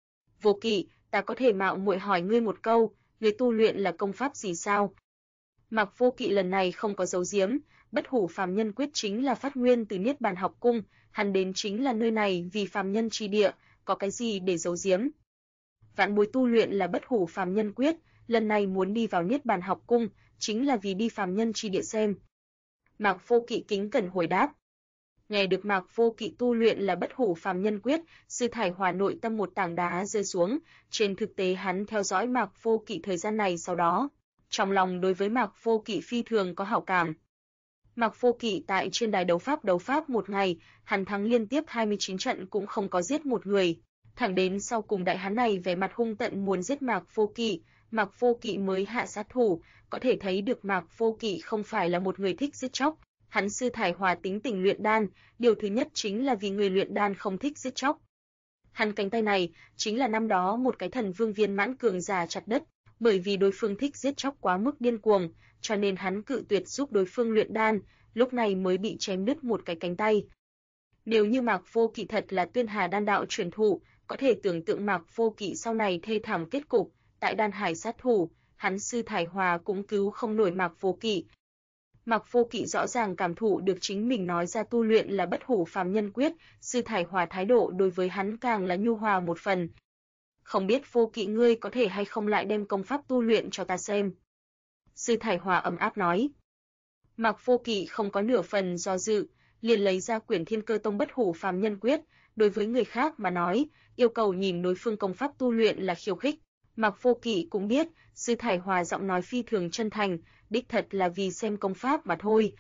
Vô Kỵ, ta có thể mạo muội hỏi ngươi một câu, ngươi tu luyện là công pháp gì sao? Mạc Vô Kỵ lần này không có giấu giếm, bất hủ phàm nhân quyết chính là phát nguyên từ Niết Bàn học cung, hắn đến chính là nơi này vì phàm nhân chi địa, có cái gì để giấu giếm? Vạn bối tu luyện là bất hủ phàm nhân quyết, lần này muốn đi vào Niết Bàn học cung, chính là vì đi phàm nhân chi địa xem. Mạc Vô Kỵ kính cẩn hồi đáp. Nghe được Mạc Vô Kỵ tu luyện là bất hủ phàm nhân quyết, sư Thải Hòa nội tâm một tảng đá rơi xuống, trên thực tế hắn theo dõi Mạc Vô Kỵ thời gian này sau đó, trong lòng đối với Mạc Vô Kỵ phi thường có hảo cảm. Mạc Vô Kỵ tại trên đài đấu pháp một ngày, hắn thắng liên tiếp 29 trận cũng không có giết một người, thẳng đến sau cùng đại hán này vẻ mặt hung tợn muốn giết Mạc Vô Kỵ mới hạ sát thủ, có thể thấy được Mạc Vô Kỵ không phải là một người thích giết chóc. Hắn sư Thải Hòa tính tình luyện đan, điều thứ nhất chính là vì người luyện đan không thích giết chóc. Hắn cánh tay này chính là năm đó một cái thần vương viên mãn cường giả chặt đất, bởi vì đối phương thích giết chóc quá mức điên cuồng, cho nên hắn cự tuyệt giúp đối phương luyện đan, lúc này mới bị chém đứt một cái cánh tay. Nếu như Mạc Vô Kỵ thật là Tuyên Hà đan đạo truyền thụ, có thể tưởng tượng Mạc Vô Kỵ sau này thê thảm kết cục, tại đan hải sát thủ, hắn sư Thải Hòa cũng cứu không nổi Mạc Vô Kỵ. Mạc Vô Kỵ rõ ràng cảm thụ được chính mình nói ra tu luyện là bất hủ phàm nhân quyết, sư Thải Hòa thái độ đối với hắn càng là nhu hòa một phần. Không biết Vô Kỵ ngươi có thể hay không lại đem công pháp tu luyện cho ta xem. Sư Thải Hòa ấm áp nói. Mạc Vô Kỵ không có nửa phần do dự, liền lấy ra quyển Thiên Cơ Tông bất hủ phàm nhân quyết, đối với người khác mà nói, yêu cầu nhìn đối phương công pháp tu luyện là khiêu khích. Mạc Vô Kỵ cũng biết, sư Thải Hòa giọng nói phi thường chân thành, đích thật là vì xem công pháp mà thôi.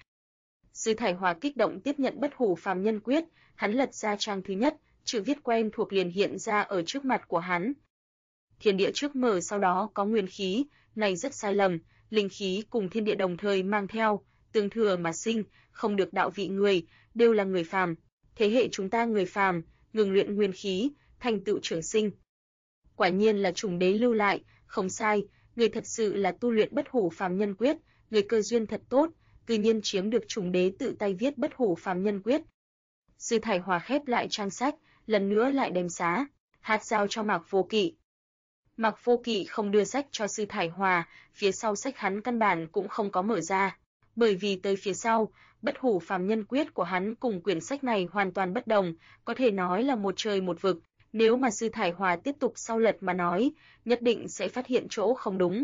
Sư Thải Hòa kích động tiếp nhận bất hủ phàm nhân quyết, hắn lật ra trang thứ nhất, chữ viết quen thuộc liền hiện ra ở trước mặt của hắn. Thiên địa trước mở sau đó có nguyên khí, này rất sai lầm, linh khí cùng thiên địa đồng thời mang theo, tương thừa mà sinh, không được đạo vị người, đều là người phàm. Thế hệ chúng ta người phàm, ngừng luyện nguyên khí, thành tựu trường sinh. Quả nhiên là trùng đế lưu lại, không sai, người thật sự là tu luyện bất hủ phàm nhân quyết, người cơ duyên thật tốt, cư nhiên chiếm được trùng đế tự tay viết bất hủ phàm nhân quyết. Sư Thải Hòa khép lại trang sách, lần nữa lại đem giá, hạt giao cho Mạc Vô Kỵ. Mạc Vô Kỵ không đưa sách cho sư Thải Hòa, phía sau sách hắn căn bản cũng không có mở ra, bởi vì tới phía sau, bất hủ phàm nhân quyết của hắn cùng quyển sách này hoàn toàn bất đồng, có thể nói là một trời một vực. Nếu mà sư Thải Hòa tiếp tục sau lật mà nói, nhất định sẽ phát hiện chỗ không đúng.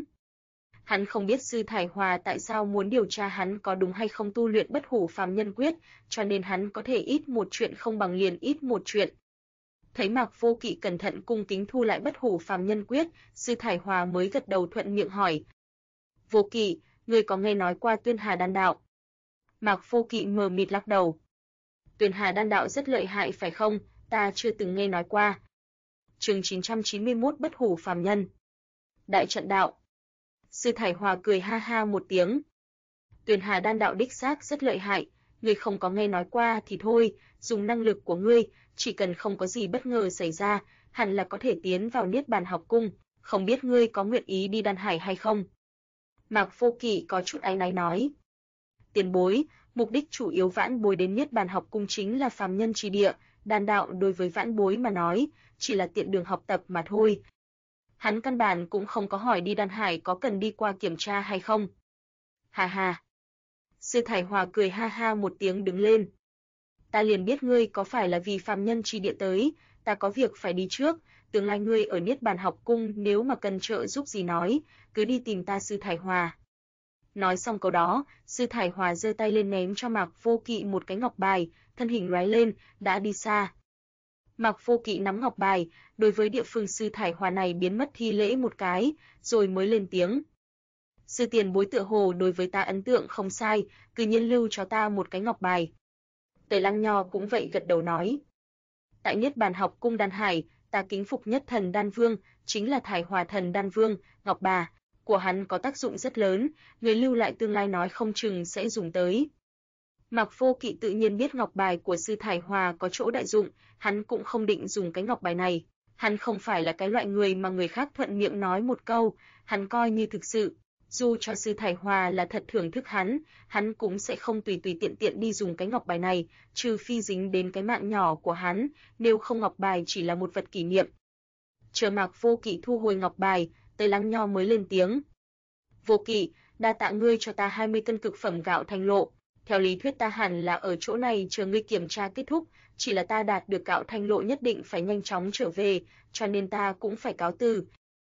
Hắn không biết sư Thải Hòa tại sao muốn điều tra hắn có đúng hay không tu luyện bất hủ phàm nhân quyết, cho nên hắn có thể ít một chuyện không bằng liền ít một chuyện. Thấy Mạc Vô Kỵ cẩn thận cung kính thu lại bất hủ phàm nhân quyết, sư Thải Hòa mới gật đầu thuận miệng hỏi. Vô Kỵ, ngươi có nghe nói qua Tuyên Hà đan đạo? Mạc Vô Kỵ mờ mịt lắc đầu. Tuyên Hà đan đạo rất lợi hại phải không? Ta chưa từng nghe nói qua. Chương 991 bất hủ phàm nhân. Đại trận đạo. Sư Thải Hòa cười ha ha một tiếng. Tuyên Hà đan đạo đích xác rất lợi hại, ngươi không có nghe nói qua thì thôi, dùng năng lực của ngươi, chỉ cần không có gì bất ngờ xảy ra, hẳn là có thể tiến vào Niết Bàn học cung, không biết ngươi có nguyện ý đi đan hải hay không? Mạc Vô Kỵ có chút áy náy nói. Tiền bối, Mục đích chủ yếu vãn bối đến Niết Bàn học cung chính là phàm nhân trì địa, đan đạo đối với vãn bối mà nói, chỉ là tiện đường học tập mà thôi. Hắn căn bản cũng không có hỏi đi Đan Hải có cần đi qua kiểm tra hay không. Hà hà. Sư Thải Hòa cười ha ha một tiếng đứng lên. Ta liền biết ngươi có phải là vì phàm nhân trì địa tới, ta có việc phải đi trước, tương lai ngươi ở Niết Bàn học cung nếu mà cần trợ giúp gì nói, cứ đi tìm ta Sư Thải Hòa. Nói xong câu đó, Sư Thải Hòa giơ tay lên ném cho Mạc Vô Kỵ một cái ngọc bài, thân hình lóe lên, đã đi xa. Mạc Vô Kỵ nắm ngọc bài, đối với địa phương Sư Thải Hòa này biến mất thi lễ một cái, rồi mới lên tiếng. Sư tiền bối tựa hồ đối với ta ấn tượng không sai, cứ nhiên lưu cho ta một cái ngọc bài. Tề Lăng Nho cũng vậy gật đầu nói. Tại Niết Bàn học cung Đan Hải, ta kính phục nhất thần Đan Vương, chính là Thải Hòa thần Đan Vương, ngọc bà của hắn có tác dụng rất lớn, người lưu lại tương lai nói không chừng sẽ dùng tới. Mạc Vô Kỵ tự nhiên biết ngọc bài của Sư Thải Hòa có chỗ đại dụng, hắn cũng không định dùng cái ngọc bài này. Hắn không phải là cái loại người mà người khác thuận miệng nói một câu, hắn coi như thực sự. Dù cho Sư Thải Hòa là thật thưởng thức hắn cũng sẽ không tùy tùy tiện tiện đi dùng cái ngọc bài này, trừ phi dính đến cái mạng nhỏ của hắn, nếu không ngọc bài chỉ là một vật kỷ niệm. Chờ Mạc Vô Kỵ thu hồi ngọc bài, Tề Lăng Nho mới lên tiếng. Vô Kỵ, đa tạ ngươi cho ta 20 cân cực phẩm gạo thanh lộ. Theo lý thuyết ta hẳn là ở chỗ này chờ ngươi kiểm tra kết thúc, chỉ là ta đạt được gạo thanh lộ nhất định phải nhanh chóng trở về, cho nên ta cũng phải cáo từ.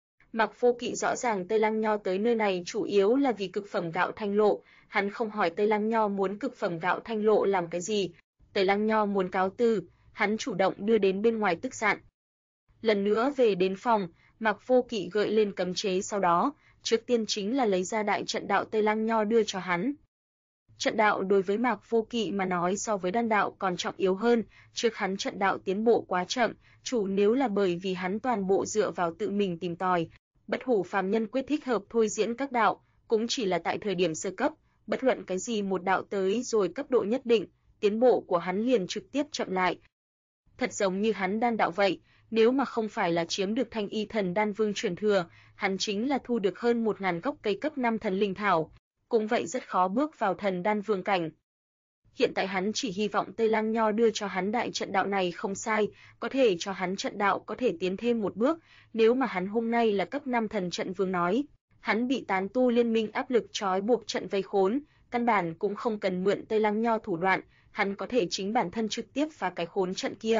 Mạc Vô Kỵ rõ ràng Tây Lăng Nho tới nơi này chủ yếu là vì cực phẩm gạo thanh lộ, hắn không hỏi Tây Lăng Nho muốn cực phẩm gạo thanh lộ làm cái gì. Tây Lăng Nho muốn cáo từ, hắn chủ động đưa đến bên ngoài tức giận. Lần nữa về đến phòng, Mạc Vô Kỵ gợi lên cấm chế sau đó, trước tiên chính là lấy ra đại trận đạo Tây Lăng Nho đưa cho hắn. Trận đạo đối với Mạc Vô Kỵ mà nói so với đan đạo còn trọng yếu hơn, trước hắn trận đạo tiến bộ quá chậm, chủ nếu là bởi vì hắn toàn bộ dựa vào tự mình tìm tòi. Bất hủ phàm nhân quyết thích hợp thôi diễn các đạo, cũng chỉ là tại thời điểm sơ cấp, bất luận cái gì một đạo tới rồi cấp độ nhất định, tiến bộ của hắn liền trực tiếp chậm lại. Thật giống như hắn đan đạo vậy, nếu mà không phải là chiếm được Thanh Y Thần Đan Vương truyền thừa, hắn chính là thu được hơn 1000 gốc cây cấp 5 thần linh thảo, cũng vậy rất khó bước vào thần đan vương cảnh. Hiện tại hắn chỉ hy vọng Tây Lăng Nho đưa cho hắn đại trận đạo này không sai, có thể cho hắn trận đạo có thể tiến thêm một bước, nếu mà hắn hôm nay là cấp 5 thần trận vương nói, hắn bị tán tu liên minh áp lực trói buộc trận vây khốn, căn bản cũng không cần mượn Tây Lăng Nho thủ đoạn, hắn có thể chính bản thân trực tiếp phá cái khốn trận kia.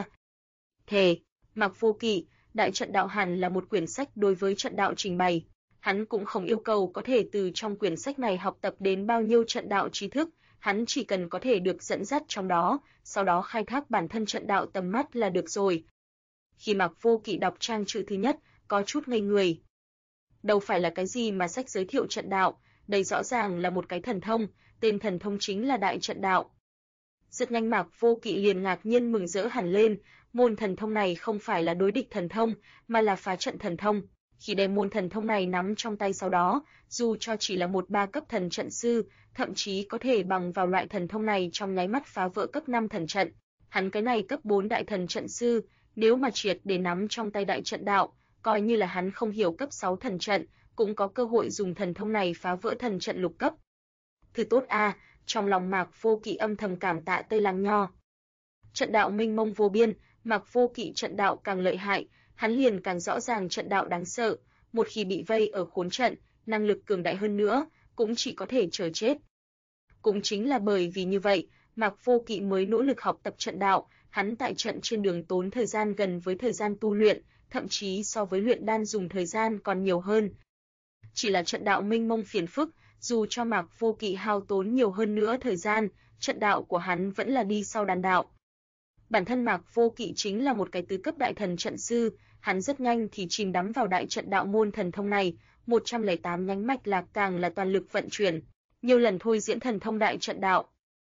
Thề, Mạc Vô Kỵ, đại trận đạo hẳn là một quyển sách đối với trận đạo trình bày. Hắn cũng không yêu cầu có thể từ trong quyển sách này học tập đến bao nhiêu trận đạo tri thức, hắn chỉ cần có thể được dẫn dắt trong đó, sau đó khai thác bản thân trận đạo tầm mắt là được rồi. Khi Mạc Vô Kỵ đọc trang chữ thứ nhất, có chút ngây người. Đâu phải là cái gì mà sách giới thiệu trận đạo, đây rõ ràng là một cái thần thông, tên thần thông chính là đại trận đạo. Rất nhanh Mạc Vô Kỵ liền ngạc nhiên mừng rỡ hẳn lên, môn thần thông này không phải là đối địch thần thông, mà là phá trận thần thông. Khi đem môn thần thông này nắm trong tay sau đó, dù cho chỉ là một 3 cấp thần trận sư, thậm chí có thể bằng vào loại thần thông này trong nháy mắt phá vỡ cấp 5 thần trận. Hắn cái này cấp 4 đại thần trận sư, nếu mà triệt để nắm trong tay đại trận đạo, coi như là hắn không hiểu cấp 6 thần trận, cũng có cơ hội dùng thần thông này phá vỡ thần trận lục cấp. Thứ tốt a, trong lòng Mạc Vô Kỵ âm thầm cảm tạ Tây Lăng Nho. Trận đạo mênh mông vô biên, Mạc Vô Kỵ trận đạo càng lợi hại, hắn liền càng rõ ràng trận đạo đáng sợ, một khi bị vây ở khốn trận, năng lực cường đại hơn nữa, cũng chỉ có thể chờ chết. Cũng chính là bởi vì như vậy, Mạc Vô Kỵ mới nỗ lực học tập trận đạo, hắn tại trận trên đường tốn thời gian gần với thời gian tu luyện, thậm chí so với luyện đan dùng thời gian còn nhiều hơn. Chỉ là trận đạo mênh mông phiền phức, dù cho Mạc Vô Kỵ hao tốn nhiều hơn nữa thời gian, trận đạo của hắn vẫn là đi sau đan đạo. Bản thân Mạc Vô Kỵ chính là một cái tứ cấp đại thần trận sư, hắn rất nhanh thì chìm đắm vào đại trận đạo môn thần thông này, 108 nhánh mạch lạc càng là toàn lực vận chuyển, nhiều lần thôi diễn thần thông đại trận đạo.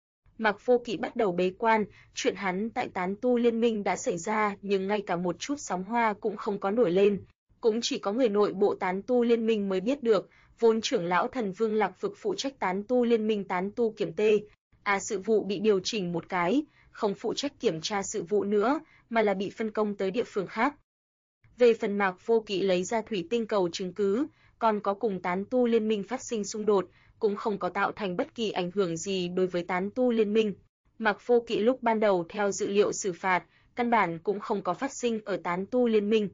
Mạc Vô Kỵ bắt đầu bế quan, chuyện hắn tại tán tu liên minh đã xảy ra nhưng ngay cả một chút sóng hoa cũng không có nổi lên, cũng chỉ có người nội bộ tán tu liên minh mới biết được, vốn trưởng lão Thần Vương Lạc Vực phụ trách tán tu liên minh tán tu kiểm tê, sự vụ bị điều chỉnh một cái, không phụ trách kiểm tra sự vụ nữa, mà là bị phân công tới địa phương khác. Về phần Mạc Vô Kỵ lấy ra thủy tinh cầu chứng cứ, còn có cùng tán tu liên minh phát sinh xung đột, cũng không có tạo thành bất kỳ ảnh hưởng gì đối với tán tu liên minh. Mạc Vô Kỵ lúc ban đầu theo dữ liệu xử phạt, căn bản cũng không có phát sinh ở tán tu liên minh.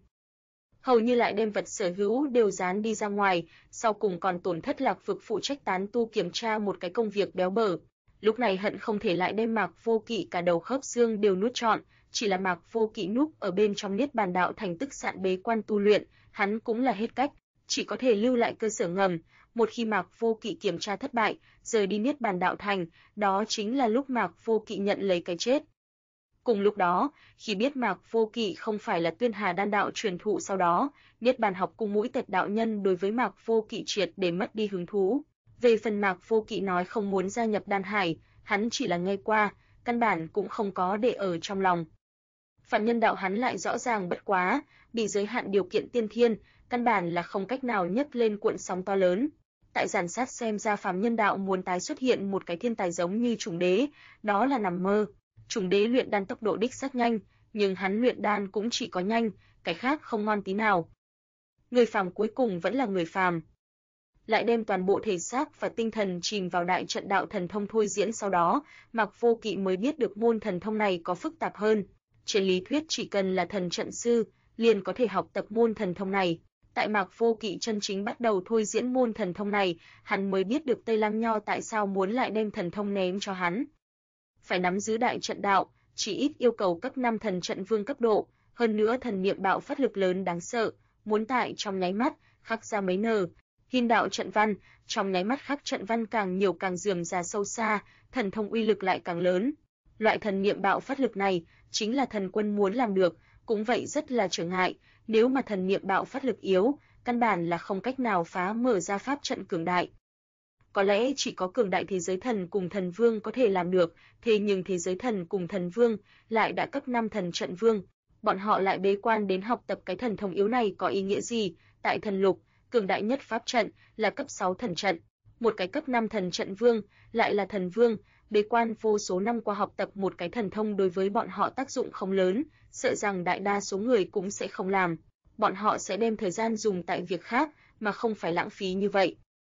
Hầu như lại đem vật sở hữu đều dán đi ra ngoài, sau cùng còn tổn thất Lạc Vực phụ trách tán tu kiểm tra một cái công việc béo bở. Lúc này hận không thể lại đem Mạc Vô Kỵ cả đầu khớp xương đều nuốt trọn, chỉ là Mạc Vô Kỵ núp ở bên trong Niết Bàn đạo thành tức sạn bế quan tu luyện, hắn cũng là hết cách, chỉ có thể lưu lại cơ sở ngầm. Một khi Mạc Vô Kỵ kiểm tra thất bại, rời đi Niết Bàn đạo thành, đó chính là lúc Mạc Vô Kỵ nhận lấy cái chết. Cùng lúc đó, khi biết Mạc Vô Kỵ không phải là Tuyên Hà đan đạo truyền thụ sau đó, Niết Bàn học cung Mũi Tẹt đạo nhân đối với Mạc Vô Kỵ triệt để mất đi hứng thú. Về phần Mạc Vô Kỵ nói không muốn gia nhập đan hải, hắn chỉ là nghe qua, căn bản cũng không có để ở trong lòng. Phạm nhân đạo hắn lại rõ ràng bất quá, bị giới hạn điều kiện tiên thiên, căn bản là không cách nào nhấc lên cuộn sóng to lớn. Tại giản sát xem ra Phạm nhân đạo muốn tái xuất hiện một cái thiên tài giống như Trùng Đế, đó là nằm mơ. Trùng Đế luyện đan tốc độ đích xác nhanh, nhưng hắn luyện đan cũng chỉ có nhanh, cái khác không ngon tí nào. Người phàm cuối cùng vẫn là người phàm. Lại đem toàn bộ thể xác và tinh thần chìm vào đại trận đạo thần thông thôi diễn, sau đó, Mạc Vô Kỵ mới biết được môn thần thông này có phức tạp hơn. Trên lý thuyết chỉ cần là thần trận sư, liền có thể học tập môn thần thông này. Tại Mạc Vô Kỵ chân chính bắt đầu thôi diễn môn thần thông này, hắn mới biết được Tây Lăng Nho tại sao muốn lại đem thần thông ném cho hắn. Phải nắm giữ đại trận đạo, chỉ ít yêu cầu cấp 5 thần trận vương cấp độ, hơn nữa thần niệm bạo phát lực lớn đáng sợ, muốn tại trong nháy mắt khắc ra mấy nở. Hiên đạo trận văn, trong nháy mắt khắc trận văn càng nhiều càng rườm rà sâu xa, thần thông uy lực lại càng lớn. Loại thần niệm bạo phát lực này chính là thần quân muốn làm được, cũng vậy rất là trở ngại, nếu mà thần niệm bạo phát lực yếu, căn bản là không cách nào phá mở ra pháp trận cường đại. Có lẽ chỉ có cường đại thế giới thần cùng thần vương có thể làm được, thế nhưng thế giới thần cùng thần vương lại đã cấp 5 thần trận vương, bọn họ lại bế quan đến học tập cái thần thông yếu này có ý nghĩa gì? Tại thần lục, cường đại nhất pháp trận là cấp 6 thần trận, một cái cấp 5 thần trận vương lại là thần vương, bế quan vô số năm qua học tập một cái thần thông đối với bọn họ tác dụng không lớn, sợ rằng đại đa số người cũng sẽ không làm, bọn họ sẽ đem thời gian dùng tại việc khác mà không phải lãng phí như vậy.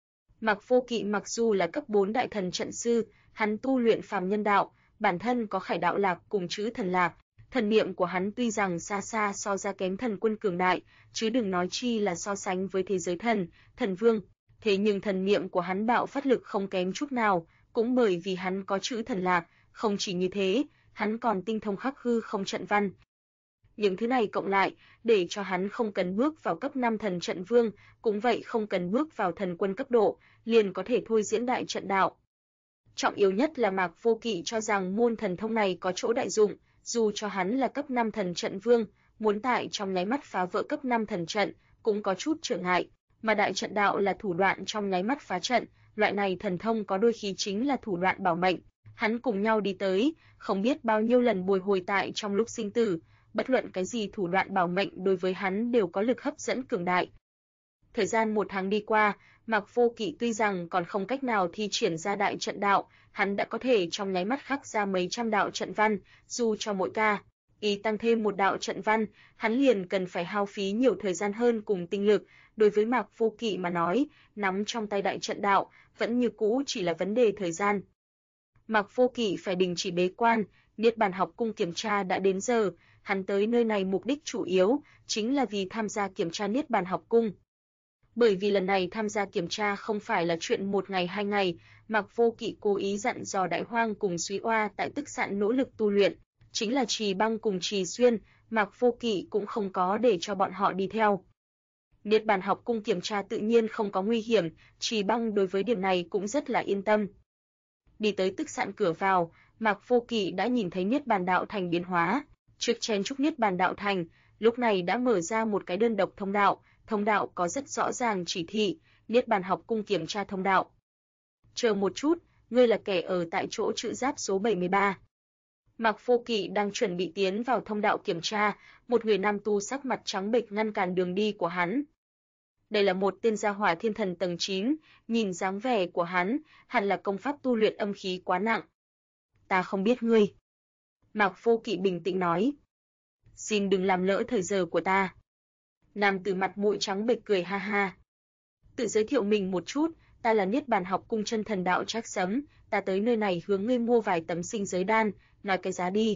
Mạc Vô Kỵ mặc dù là cấp 4 đại thần trận sư, hắn tu luyện phàm nhân đạo, bản thân có khải đạo lạc cùng chữ thần lạc, thần niệm của hắn tuy rằng xa xa so ra kém thần quân cường đại, chứ đừng nói chi là so sánh với thế giới thần, thần vương, thế nhưng thần niệm của hắn bạo phát lực không kém chút nào, cũng bởi vì hắn có chữ thần lạc, không chỉ như thế, hắn còn tinh thông khắc hư không trận văn. Những thứ này cộng lại, để cho hắn không cần bước vào cấp 5 thần trận vương, cũng vậy không cần bước vào thần quân cấp độ, liền có thể thôi diễn đại trận đạo. Trọng yếu nhất là Mạc Vô Kỵ cho rằng môn thần thông này có chỗ đại dụng, dù cho hắn là cấp 5 thần trận vương, muốn tại trong nháy mắt phá vỡ cấp 5 thần trận, cũng có chút trở ngại, mà đại trận đạo là thủ đoạn trong nháy mắt phá trận, loại này thần thông có đôi khi chính là thủ đoạn bảo mệnh. Hắn cùng nhau đi tới, không biết bao nhiêu lần bồi hồi tại trong lúc sinh tử, bất luận cái gì thủ đoạn bảo mệnh đối với hắn đều có lực hấp dẫn cường đại. Thời gian 1 tháng đi qua, Mạc Vô Kỵ tuy rằng còn không cách nào thi triển ra đại trận đạo, hắn đã có thể trong nháy mắt khắc ra mấy trăm đạo trận văn, dù cho mỗi ca ý tăng thêm một đạo trận văn, hắn liền cần phải hao phí nhiều thời gian hơn cùng tinh lực. Đối với Mạc Vô Kỵ mà nói, nắm trong tay đại trận đạo vẫn như cũ chỉ là vấn đề thời gian. Mạc Vô Kỵ phải đình chỉ bế quan, Niết Bàn học cung kiểm tra đã đến giờ, hắn tới nơi này mục đích chủ yếu chính là vì tham gia kiểm tra Niết Bàn học cung. Bởi vì lần này tham gia kiểm tra không phải là chuyện 1 ngày 2 ngày, Mạc Vô Kỵ cố ý dặn dò Đại Hoang cùng Súy Oa tại Tức Sạn nỗ lực tu luyện, chính là Trì Băng cùng Trì Xuyên, Mạc Vô Kỵ cũng không có để cho bọn họ đi theo. Niết Bàn học cung kiểm tra tự nhiên không có nguy hiểm, Trì Băng đối với điểm này cũng rất là yên tâm. Đi tới Tức Sạn cửa vào, Mạc Vô Kỵ đã nhìn thấy Niết Bàn đạo thành biến hóa, trước chen chúc Niết Bàn đạo thành, lúc này đã mở ra một cái đơn độc thông đạo có rất rõ ràng chỉ thị, Niết Bàn học cung kiểm tra thông đạo. Chờ một chút, ngươi là kẻ ở tại chỗ chữ giáp số 73. Mạc Vô Kỵ đang chuẩn bị tiến vào thông đạo kiểm tra, một người nam tu sắc mặt trắng bệch ngăn cản đường đi của hắn. Đây là một tên gia hỏa thiên thần tầng 9, nhìn dáng vẻ của hắn, hẳn là công pháp tu luyện âm khí quá nặng. Ta không biết ngươi. Mạc Vô Kỵ bình tĩnh nói. Xin đừng làm lỡ thời giờ của ta. Nam tử mặt mũi trắng bệch cười ha ha. Tự giới thiệu mình một chút, ta là Niết Bàn học cung chân thần đạo Trác Sấm, ta tới nơi này hướng ngươi mua vài tấm sinh giới đan, nói cái giá đi.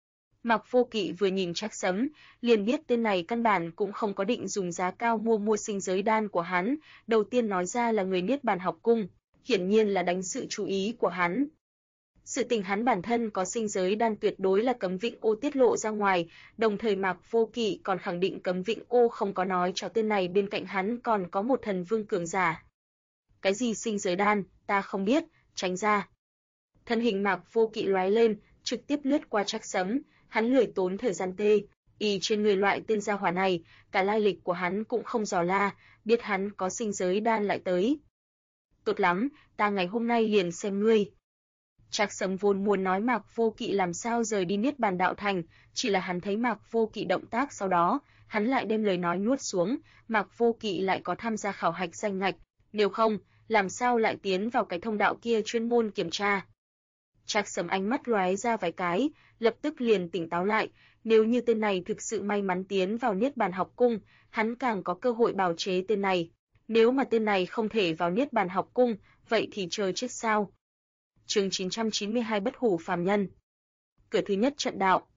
Mạc Vô Kỵ vừa nhìn Trác Sấm, liền biết tên này căn bản cũng không có định dùng giá cao mua sinh giới đan của hắn, đầu tiên nói ra là người Niết Bàn học cung, hiển nhiên là đánh sự chú ý của hắn. Sự tình hắn bản thân có sinh giới đan tuyệt đối là Cấm Vĩnh Ô tiết lộ ra ngoài, đồng thời Mạc Vô Kỵ còn khẳng định Cấm Vĩnh Ô không có nói cho tên này bên cạnh hắn còn có một thần vương cường giả. Cái gì sinh giới đan, ta không biết, tránh ra. Thân hình Mạc Vô Kỵ lóe lên, trực tiếp lướt qua Trác Sấm, hắn lười tốn thời gian trên người loại tên gia hỏa này, cả lai lịch của hắn cũng không dò la, biết hắn có sinh giới đan lại tới. Tốt lắm, ta ngày hôm nay liền xem ngươi. Trác Sấm vốn muốn nói Mạc Vô Kỵ làm sao rời đi Niết Bàn đạo thành, chỉ là hắn thấy Mạc Vô Kỵ động tác sau đó, hắn lại đem lời nói nuốt xuống, Mạc Vô Kỵ lại có tham gia khảo hạch danh ngạch, nếu không, làm sao lại tiến vào cái thông đạo kia chuyên môn kiểm tra. Trác Sấm ánh mắt lóe ra vài cái, lập tức liền tỉnh táo lại, nếu như tên này thực sự may mắn tiến vào Niết Bàn học cung, hắn càng có cơ hội bào chế tên này. Nếu mà tên này không thể vào Niết Bàn học cung, vậy thì chờ chết sao. Chương 992 Bất hủ phàm nhân. Cửa thứ nhất trận đạo.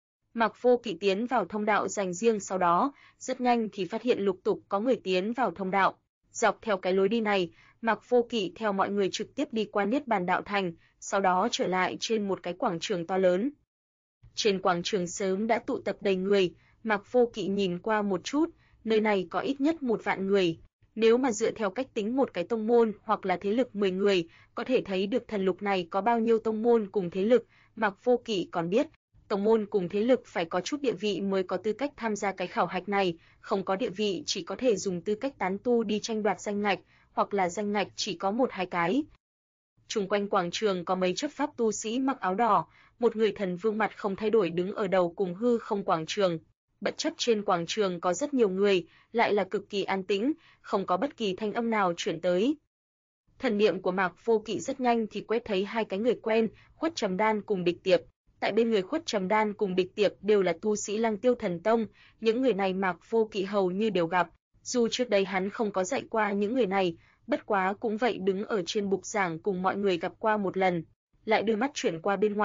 Mạc Vô Kỵ tiến vào thông đạo dành riêng, sau đó, rất nhanh thì phát hiện lục tục có người tiến vào thông đạo. Dọc theo cái lối đi này, Mạc Vô Kỵ theo mọi người trực tiếp đi qua Niết Bàn đạo thành, sau đó trở lại trên một cái quảng trường to lớn. Trên quảng trường sớm đã tụ tập đầy người, Mạc Vô Kỵ nhìn qua một chút, nơi này có ít nhất 1 vạn người. Nếu mà dựa theo cách tính một cái tông môn hoặc là thế lực 10 người, có thể thấy được thần lục này có bao nhiêu tông môn cùng thế lực. Mạc Vô Kỵ còn biết, tông môn cùng thế lực phải có chút địa vị mới có tư cách tham gia cái khảo hạch này, không có địa vị chỉ có thể dùng tư cách tán tu đi tranh đoạt danh ngạch, hoặc là danh ngạch chỉ có 1-2 cái. Xung quanh quảng trường có mấy chấp pháp tu sĩ mặc áo đỏ, một người thần vương mặt không thay đổi đứng ở đầu cùng hư không quảng trường. Bất chấp trên quảng trường có rất nhiều người, lại là cực kỳ an tĩnh, không có bất kỳ thanh âm nào chuyển tới. Thần niệm của Mạc Vô Kỵ rất nhanh thì quét thấy 2 cái người quen, Khuất Trầm Đan cùng Địch Tiệp. Tại bên người Khuất Trầm Đan cùng Địch Tiệp đều là tu sĩ Lăng Tiêu Thần Tông, những người này Mạc Vô Kỵ hầu như đều gặp, dù trước đây hắn không có dạy qua những người này, bất quá cũng vậy đứng ở trên bục giảng cùng mọi người gặp qua một lần. Lại đưa mắt chuyển qua bên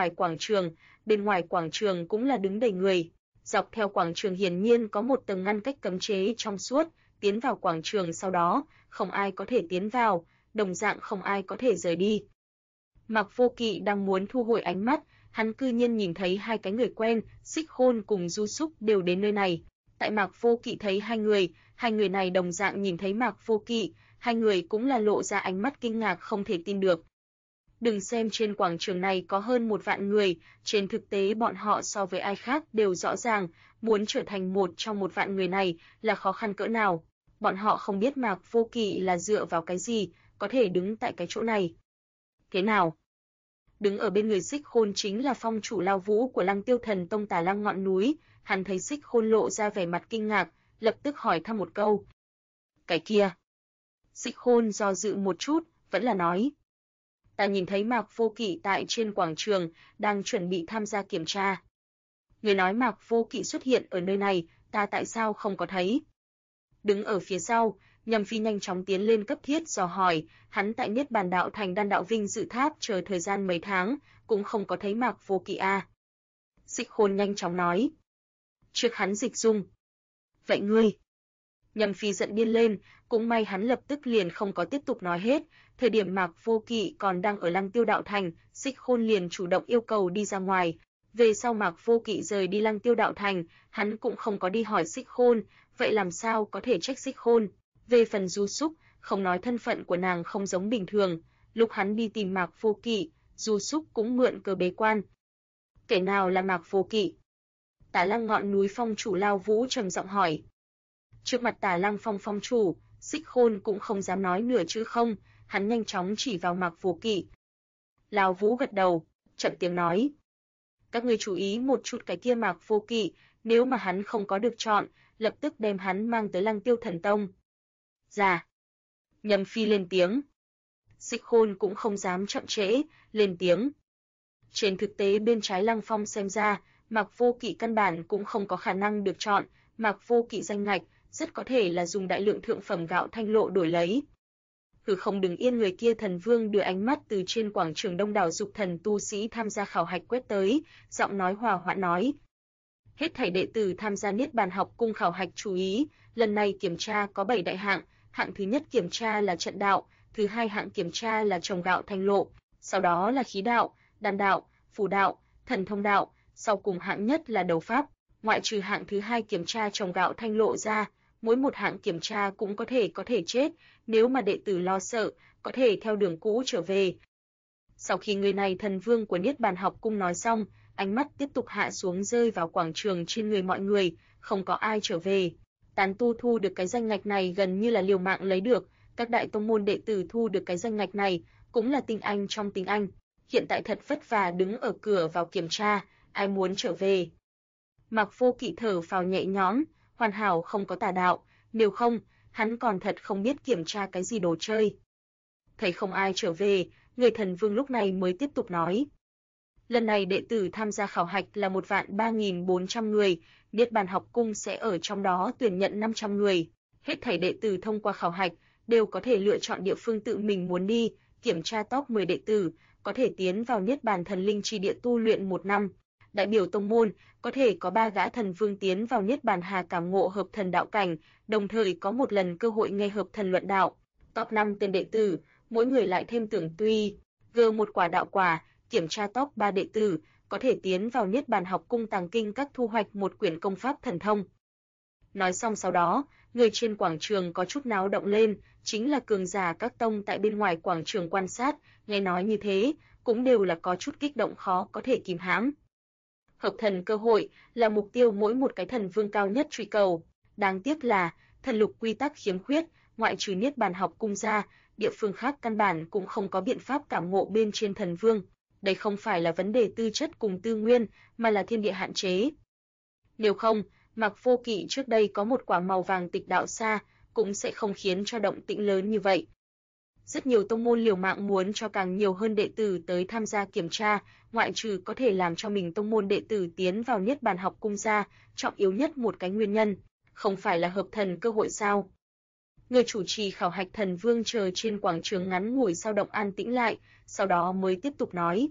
ngoài quảng trường cũng là đứng đầy người. Dọc theo quảng trường hiển nhiên có một tầng ngăn cách cấm chế trong suốt, tiến vào quảng trường sau đó, không ai có thể tiến vào, đồng dạng không ai có thể rời đi. Mạc Vô Kỵ đang muốn thu hồi ánh mắt, hắn cư nhiên nhìn thấy 2 cái người quen, Xích Khôn cùng Du Súc đều đến nơi này. Tại Mạc Vô Kỵ thấy hai người này đồng dạng nhìn thấy Mạc Vô Kỵ, hai người cũng là lộ ra ánh mắt kinh ngạc không thể tin được. Đừng xem trên quảng trường này có hơn 1 vạn người, trên thực tế bọn họ so với ai khác đều rõ ràng, muốn trở thành một trong 1 vạn người này là khó khăn cỡ nào. Bọn họ không biết Mạc Vô Kỵ là dựa vào cái gì, có thể đứng tại cái chỗ này. Thế nào? Đứng ở bên người Xích Khôn chính là phong chủ Lao Vũ của Lăng Tiêu Thần Tông Tà Lăng ngọn núi, hắn thấy Xích Khôn lộ ra vẻ mặt kinh ngạc, lập tức hỏi thăm một câu. Cái kia. Xích Khôn do dự một chút, vẫn là nói. Ta nhìn thấy Mạc Vô Kỵ tại trên quảng trường, đang chuẩn bị tham gia kiểm tra. Người nói Mạc Vô Kỵ xuất hiện ở nơi này, ta tại sao không có thấy? Đứng ở phía sau, Nhâm Phi nhanh chóng tiến lên cấp thiết dò hỏi, hắn tại Niết Bàn đạo thành Đan đạo Vinh Dự Tháp chờ thời gian mấy tháng, cũng không có thấy Mạc Vô Kỵ a. Xích Khôn nhanh chóng nói. Trước hắn dịch dung. Vậy ngươi? Nhâm Phi giận điên lên, cũng may hắn lập tức liền không có tiếp tục nói hết, thời điểm Mạc Vô Kỵ còn đang ở Lăng Tiêu đạo thành, Xích Khôn liền chủ động yêu cầu đi ra ngoài. Về sau Mạc Vô Kỵ rời đi Lăng Tiêu đạo thành, hắn cũng không có đi hỏi Xích Khôn, vậy làm sao có thể trách Xích Khôn? Về phần Du Súc, không nói thân phận của nàng không giống bình thường, lúc hắn đi tìm Mạc Vô Kỵ, Du Súc cũng mượn cớ bế quan. Kẻ nào là Mạc Vô Kỵ? Tà Lăng ngọn núi phong chủ Lao Vũ trầm giọng hỏi. Trước mặt Tà Lăng phong chủ, Xích Khôn cũng không dám nói nửa chữ không, hắn nhanh chóng chỉ vào Mạc Vô Kỵ. Lao Vũ gật đầu, chậm tiếng nói. Các ngươi chú ý một chút cái kia Mạc Vô Kỵ, nếu mà hắn không có được chọn, lập tức đem hắn mang tới Lăng Tiêu Thần Tông. Dạ. Nhâm Phi lên tiếng. Xích Khôn cũng không dám chậm trễ, lên tiếng. Trên thực tế bên trái Lăng Phong xem ra, Mạc Vô Kỵ căn bản cũng không có khả năng được chọn, Mạc Vô Kỵ danh ngạch rất có thể là dùng đại lượng thượng phẩm gạo thanh lộ đổi lấy. Hư không đứng yên, người kia thần vương đưa ánh mắt từ trên quảng trường đông đảo dục thần tu sĩ tham gia khảo hạch quét tới, giọng nói hòa hoãn nói: hết thảy đệ tử tham gia Niết Bàn học cung khảo hạch chú ý, lần này kiểm tra có 7 đại hạng, hạng thứ nhất kiểm tra là trận đạo, thứ hai hạng kiểm tra là trồng gạo thành lộ, sau đó là khí đạo, đan đạo, phù đạo, thần thông đạo, sau cùng hạng nhất là đấu pháp. Ngoại trừ hạng thứ hai kiểm tra trồng gạo thanh lộ ra, mỗi một hạng kiểm tra cũng có thể chết, nếu mà đệ tử lo sợ, có thể theo đường cũ trở về. Sau khi người này thần vương của Niết Bàn học cung nói xong, ánh mắt tiếp tục hạ xuống rơi vào quảng trường trên người mọi người, không có ai trở về. Tán tu thu được cái danh ngạch này gần như là liều mạng lấy được, các đại tông môn đệ tử thu được cái danh ngạch này cũng là tinh anh trong tinh anh. Hiện tại thật vất vả đứng ở cửa vào kiểm tra, ai muốn trở về. Mạc Vô Kỵ thở phào nhẹ nhõm, hoàn hảo không có tà đạo, nếu không, hắn còn thật không biết kiểm tra cái gì đồ chơi. Thấy không ai trở về, người thần vương lúc này mới tiếp tục nói: lần này đệ tử tham gia khảo hạch là 1.3.400 người, Niết Bàn học cung sẽ ở trong đó tuyển nhận 500 người. Hết thảy đệ tử thông qua khảo hạch đều có thể lựa chọn địa phương tự mình muốn đi, kiểm tra top 10 đệ tử, có thể tiến vào Niết Bàn thần linh chi địa tu luyện 1 năm. Đại biểu tông môn có thể có 3 gã thần vương tiến vào Niết Bàn Hà cảm ngộ hợp thần đạo cảnh, đồng thời có một lần cơ hội nghe hợp thần luận đạo. Top 5 tên đệ tử, mỗi người lại thêm tưởng tuy một quả đạo quả, kiểm tra top 3 đệ tử, có thể tiến vào Niết Bàn học cung tàng kinh các thu hoạch một quyển công pháp thần thông. Nói xong sau đó, người trên quảng trường có chút náo động lên, chính là cường giả các tông tại bên ngoài quảng trường quan sát, nghe nói như thế, cũng đều là có chút kích động khó có thể kìm hãm. Hợp thần cơ hội là mục tiêu mỗi một cái thần vương cao nhất truy cầu. Đáng tiếc là thần lục quy tắc khiếm khuyết, ngoại trừ Niết Bàn học cung ra, địa phương khác căn bản cũng không có biện pháp cảm ngộ bên trên thần vương. Đây không phải là vấn đề tư chất cùng tư nguyên, mà là thiên địa hạn chế. Nếu không, Mạc Vô Kỵ trước đây có một quả màu vàng tịch đạo xa, cũng sẽ không khiến cho động tĩnh lớn như vậy. Rất nhiều tông môn liều mạng muốn cho càng nhiều hơn đệ tử tới tham gia kiểm tra, ngoại trừ có thể làm cho mình tông môn đệ tử tiến vào Niết Bàn học cung ra, trọng yếu nhất một cái nguyên nhân, không phải là hợp thần cơ hội sao? Người chủ trì khảo hạch thần vương chờ trên quảng trường ngắn ngủi dao động an tĩnh lại, sau đó mới tiếp tục nói: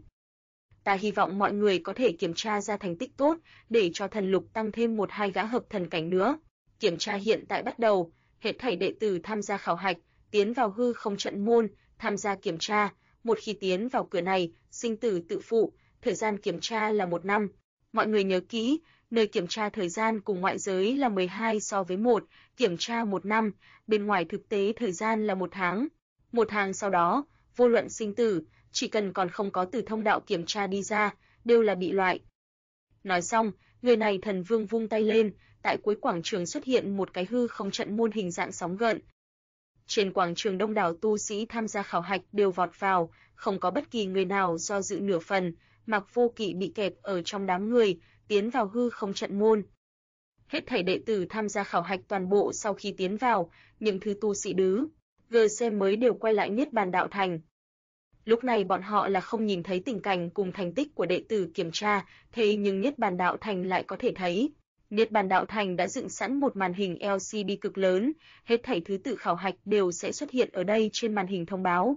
ta hy vọng mọi người có thể kiểm tra ra thành tích tốt, để cho thần lục tăng thêm 1-2 gã hợp thần cảnh nữa. Kiểm tra hiện tại bắt đầu, hết thảy đệ tử tham gia khảo hạch, tiến vào hư không trận môn, tham gia kiểm tra, một khi tiến vào cửa này, sinh tử tự phụ, thời gian kiểm tra là 1 năm. Mọi người nhớ kỹ, nơi kiểm tra thời gian cùng ngoại giới là 12 so với 1, kiểm tra 1 năm, bên ngoài thực tế thời gian là 1 tháng. 1 tháng sau đó, vô luận sinh tử, chỉ cần còn không có từ thông đạo kiểm tra đi ra, đều là bị loại. Nói xong, người này thần vương vung tay lên, tại cuối quảng trường xuất hiện một cái hư không trận môn hình dạng sóng gợn. Trên quảng trường đông đảo tu sĩ tham gia khảo hạch đều vọt vào, không có bất kỳ người nào do dự nửa phần, Mạc Vô Kỵ bị kẹp ở trong đám người, tiến vào hư không trận môn. Hết thảy đệ tử tham gia khảo hạch toàn bộ sau khi tiến vào, những thứ tu sĩ GC mới đều quay lại Niết Bàn đạo thành. Lúc này bọn họ là không nhìn thấy tình cảnh cùng thành tích của đệ tử kiểm tra, thế nhưng Niết Bàn đạo thành lại có thể thấy. Niết Bàn đạo thành đã dựng sẵn một màn hình LCD cực lớn, hết thảy thứ tự khảo hạch đều sẽ xuất hiện ở đây trên màn hình thông báo.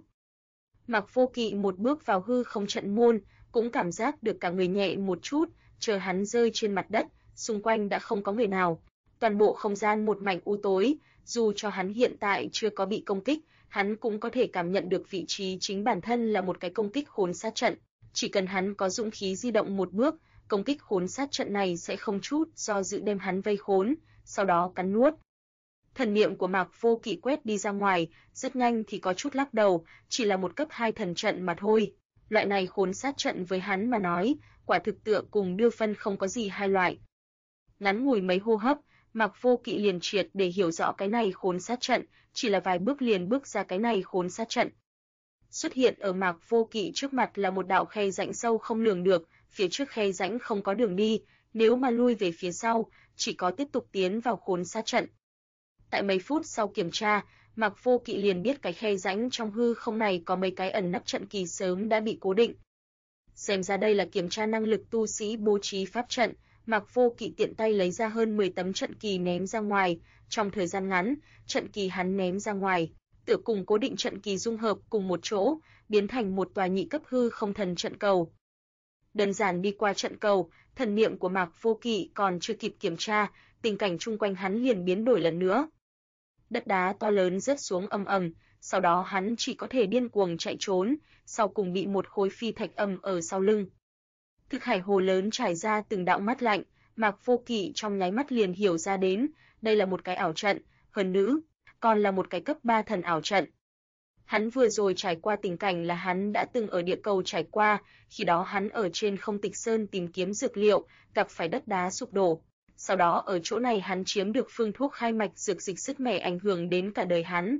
Mạc Vô Kỵ một bước vào hư không trận môn, cũng cảm giác được cả người nhẹ một chút, chờ hắn rơi trên mặt đất, xung quanh đã không có người nào. Toàn bộ không gian một mảnh u tối, dù cho hắn hiện tại chưa có bị công kích, hắn cũng có thể cảm nhận được vị trí chính bản thân là một cái công kích hồn sát trận. Chỉ cần hắn có dũng khí di động một bước, công kích hồn sát trận này sẽ không chút do dự đem hắn vây khốn, sau đó cắn nuốt. Thần niệm của Mạc Vô Kỵ quét đi ra ngoài, rất nhanh thì có chút lắc đầu, chỉ là một cấp 2 thần trận mà thôi. Loại này khốn sát trận với hắn mà nói, quả thực tựa cùng đưa phân không có gì hai loại. Ngắn ngủi mấy hô hấp, Mạc Vô Kỵ liền triệt để hiểu rõ cái này khốn sát trận, chỉ là vài bước liền bước ra cái này khốn sát trận. Xuất hiện ở Mạc Vô Kỵ trước mặt là một đạo khe rãnh sâu không lường được, phía trước khe rãnh không có đường đi, nếu mà lui về phía sau, chỉ có tiếp tục tiến vào khốn sát trận. Tại mấy phút sau kiểm tra, Mạc Vô Kỵ liền biết cái khe rãnh trong hư không này có mấy cái ẩn nấp trận kỳ sớm đã bị cố định. Xem ra đây là kiểm tra năng lực tu sĩ bố trí pháp trận, Mạc Vô Kỵ tiện tay lấy ra hơn 10 tấm trận kỳ ném ra ngoài, trong thời gian ngắn, trận kỳ hắn ném ra ngoài, tựa cùng cố định trận kỳ dung hợp cùng một chỗ, biến thành một tòa nhị cấp hư không thần trận cầu. Đơn giản đi qua trận cầu, thần niệm của Mạc Vô Kỵ còn chưa kịp kiểm tra, tình cảnh chung quanh hắn liền biến đổi lần nữa. Đất đá to lớn rớt xuống ầm ầm, sau đó hắn chỉ có thể điên cuồng chạy trốn, sau cùng bị một khối phi thạch ầm ở sau lưng. Thực hải hồ lớn trải ra từng đạo mắt lạnh, Mạc Vô Kỵ trong nháy mắt liền hiểu ra đến, đây là một cái ảo trận, hơn nữa, còn là một cái cấp 3 thần ảo trận. Hắn vừa rồi trải qua tình cảnh là hắn đã từng ở địa cầu trải qua, khi đó hắn ở trên Không Tịch Sơn tìm kiếm dược liệu, gặp phải đất đá sụp đổ. Sau đó ở chỗ này hắn chiếm được phương thuốc khai mạch dược dịch sức mẻ ảnh hưởng đến cả đời hắn.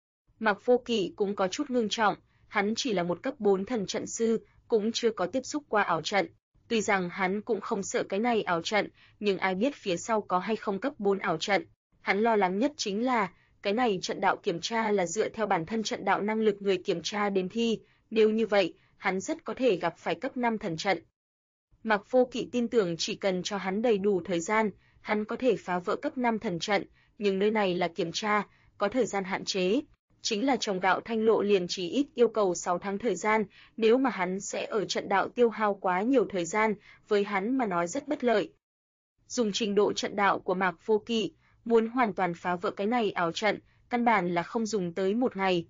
Mạc Vô Kỵ cũng có chút ngưng trọng, hắn chỉ là một cấp 4 thần trận sư, cũng chưa có tiếp xúc qua ảo trận. Tuy rằng hắn cũng không sợ cái này ảo trận, nhưng ai biết phía sau có hay không cấp 4 ảo trận. Hắn lo lắng nhất chính là, cái này trận đạo kiểm tra là dựa theo bản thân trận đạo năng lực người kiểm tra đến thi, nếu như vậy, hắn rất có thể gặp phải cấp 5 thần trận. Mạc Vô Kỵ tin tưởng chỉ cần cho hắn đầy đủ thời gian, hắn có thể phá vỡ cấp 5 thần trận, nhưng nơi này là kiểm tra, có thời gian hạn chế. Chính là trồng gạo Thanh Lộ liền chỉ ít yêu cầu 6 tháng thời gian, nếu mà hắn sẽ ở trận đạo tiêu hao quá nhiều thời gian, với hắn mà nói rất bất lợi. Dùng trình độ trận đạo của Mạc Vô Kỵ, muốn hoàn toàn phá vỡ cái này ảo trận, căn bản là không dùng tới một ngày.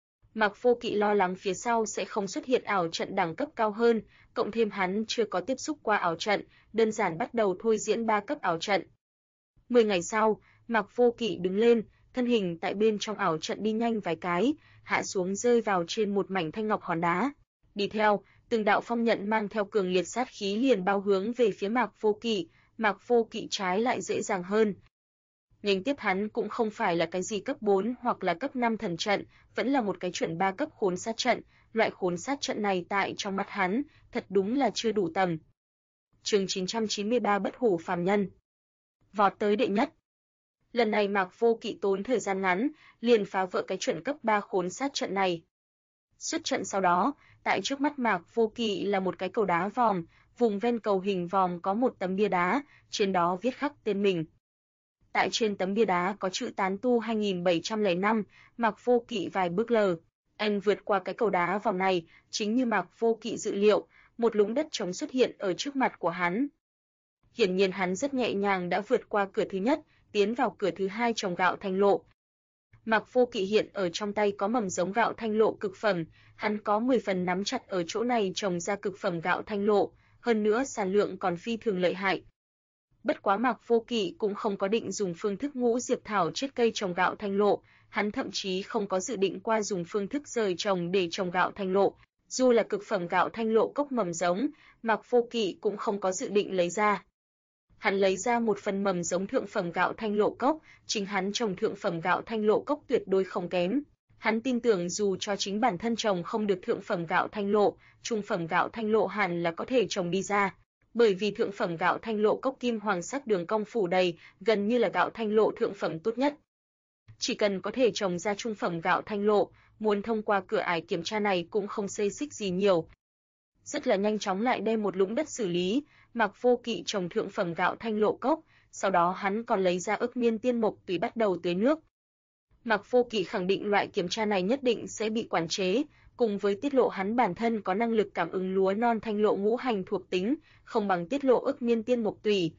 Mạc Vô Kỵ lo lắng phía sau sẽ không xuất hiện ảo trận đẳng cấp cao hơn, cộng thêm hắn chưa có tiếp xúc qua ảo trận, đơn giản bắt đầu thôi diễn 3 cấp ảo trận. 10 ngày sau, Mạc Vô Kỵ đứng lên, thân hình tại bên trong ảo trận đi nhanh vài cái, hạ xuống rơi vào trên một mảnh thanh ngọc hòn đá. Đi theo, từng đạo phong nhận mang theo cường liệt sát khí liền bao hướng về phía Mạc Vô Kỵ, Mạc Vô Kỵ trái lại dễ dàng hơn. Nhưng tiếp hắn cũng không phải là cái gì cấp 4 hoặc là cấp 5 thần trận, vẫn là một cái chuẩn 3 cấp khốn sát trận, loại khốn sát trận này tại trong mắt hắn, thật đúng là chưa đủ tầm. Chương 993 Bất hủ phàm nhân. Vọt tới đệ nhất. Lần này Mạc Vô Kỵ tốn thời gian ngắn, liền phá vỡ cái chuẩn cấp 3 khốn sát trận này. Xuất trận sau đó, tại trước mắt Mạc Vô Kỵ là một cái cầu đá vòm, vùng ven cầu hình vòm có một tấm bia đá, trên đó viết khắc tên mình. Tại trên tấm bia đá có chữ Tán Tu 2705, Mạc Vô Kỵ vài bước lờ. Anh vượt qua cái cầu đá vòng này, chính như Mạc Vô Kỵ dự liệu, một lũng đất trống xuất hiện ở trước mặt của hắn. Hiển nhiên hắn rất nhẹ nhàng đã vượt qua cửa thứ nhất, tiến vào cửa thứ hai trồng gạo Thanh Lộ. Mạc Vô Kỵ hiện ở trong tay có mầm giống gạo Thanh Lộ cực phẩm, hắn có 10 phần nắm chặt ở chỗ này trồng ra cực phẩm gạo Thanh Lộ, hơn nữa sản lượng còn phi thường lợi hại. Bất quá Mạc Vô Kỵ cũng không có định dùng phương thức ngũ diệp thảo chiết cây trồng gạo Thanh Lộ, hắn thậm chí không có dự định qua dùng phương thức rời trồng để trồng gạo Thanh Lộ. Dù là cực phẩm gạo Thanh Lộ cốc mầm giống, Mạc Vô Kỵ cũng không có dự định lấy ra. Hắn lấy ra một phần mầm giống thượng phẩm gạo Thanh Lộ cốc, chính hắn trồng thượng phẩm gạo Thanh Lộ cốc tuyệt đối không kém. Hắn tin tưởng dù cho chính bản thân trồng không được thượng phẩm gạo Thanh Lộ, trung phẩm gạo Thanh Lộ hẳn là có thể trồng đi ra. Bởi vì thượng phẩm gạo Thanh Lộ cốc kim hoàng sắc đường cong phủ đầy, gần như là gạo Thanh Lộ thượng phẩm tốt nhất. Chỉ cần có thể trồng ra trung phẩm gạo Thanh Lộ, muốn thông qua cửa ải kiểm tra này cũng không xê xích gì nhiều. Rất là nhanh chóng lại đem một lũng đất xử lý, Mạc Vô Kỵ trồng thượng phẩm gạo Thanh Lộ cốc, sau đó hắn còn lấy ra ức miên tiên mộc tùy bắt đầu tưới nước. Mạc Vô Kỵ khẳng định loại kiểm tra này nhất định sẽ bị quản chế, cùng với tiết lộ hắn bản thân có năng lực cảm ứng lúa non Thanh Lộ ngũ hành thuộc tính, không bằng tiết lộ ức miên tiên mộc tùy.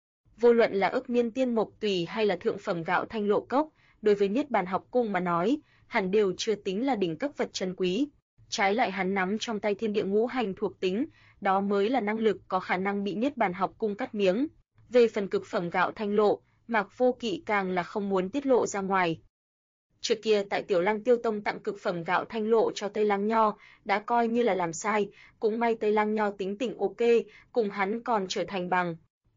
Vô luận là ức miên tiên mộc tùy hay là thượng phẩm gạo Thanh Lộ cốc, đối với Niết Bàn học cung mà nói, hẳn đều chưa tính là đỉnh cấp vật chân quý. Trái lại hắn nắm trong tay thiên địa ngũ hành thuộc tính, đó mới là năng lực có khả năng bị Niết Bàn học cung cắt miếng. Về phần cực phẩm gạo Thanh Lộ, Mạc Vô Kỵ càng là không muốn tiết lộ ra ngoài. Trước kia tại Tiểu Lăng Tiêu Tông tặng cực phẩm gạo Thanh Lộ cho Tây Lăng Nho, đã coi như là làm sai, cũng may Tây Lăng Nho tính tình ok, cùng hắn còn trở thành bằng.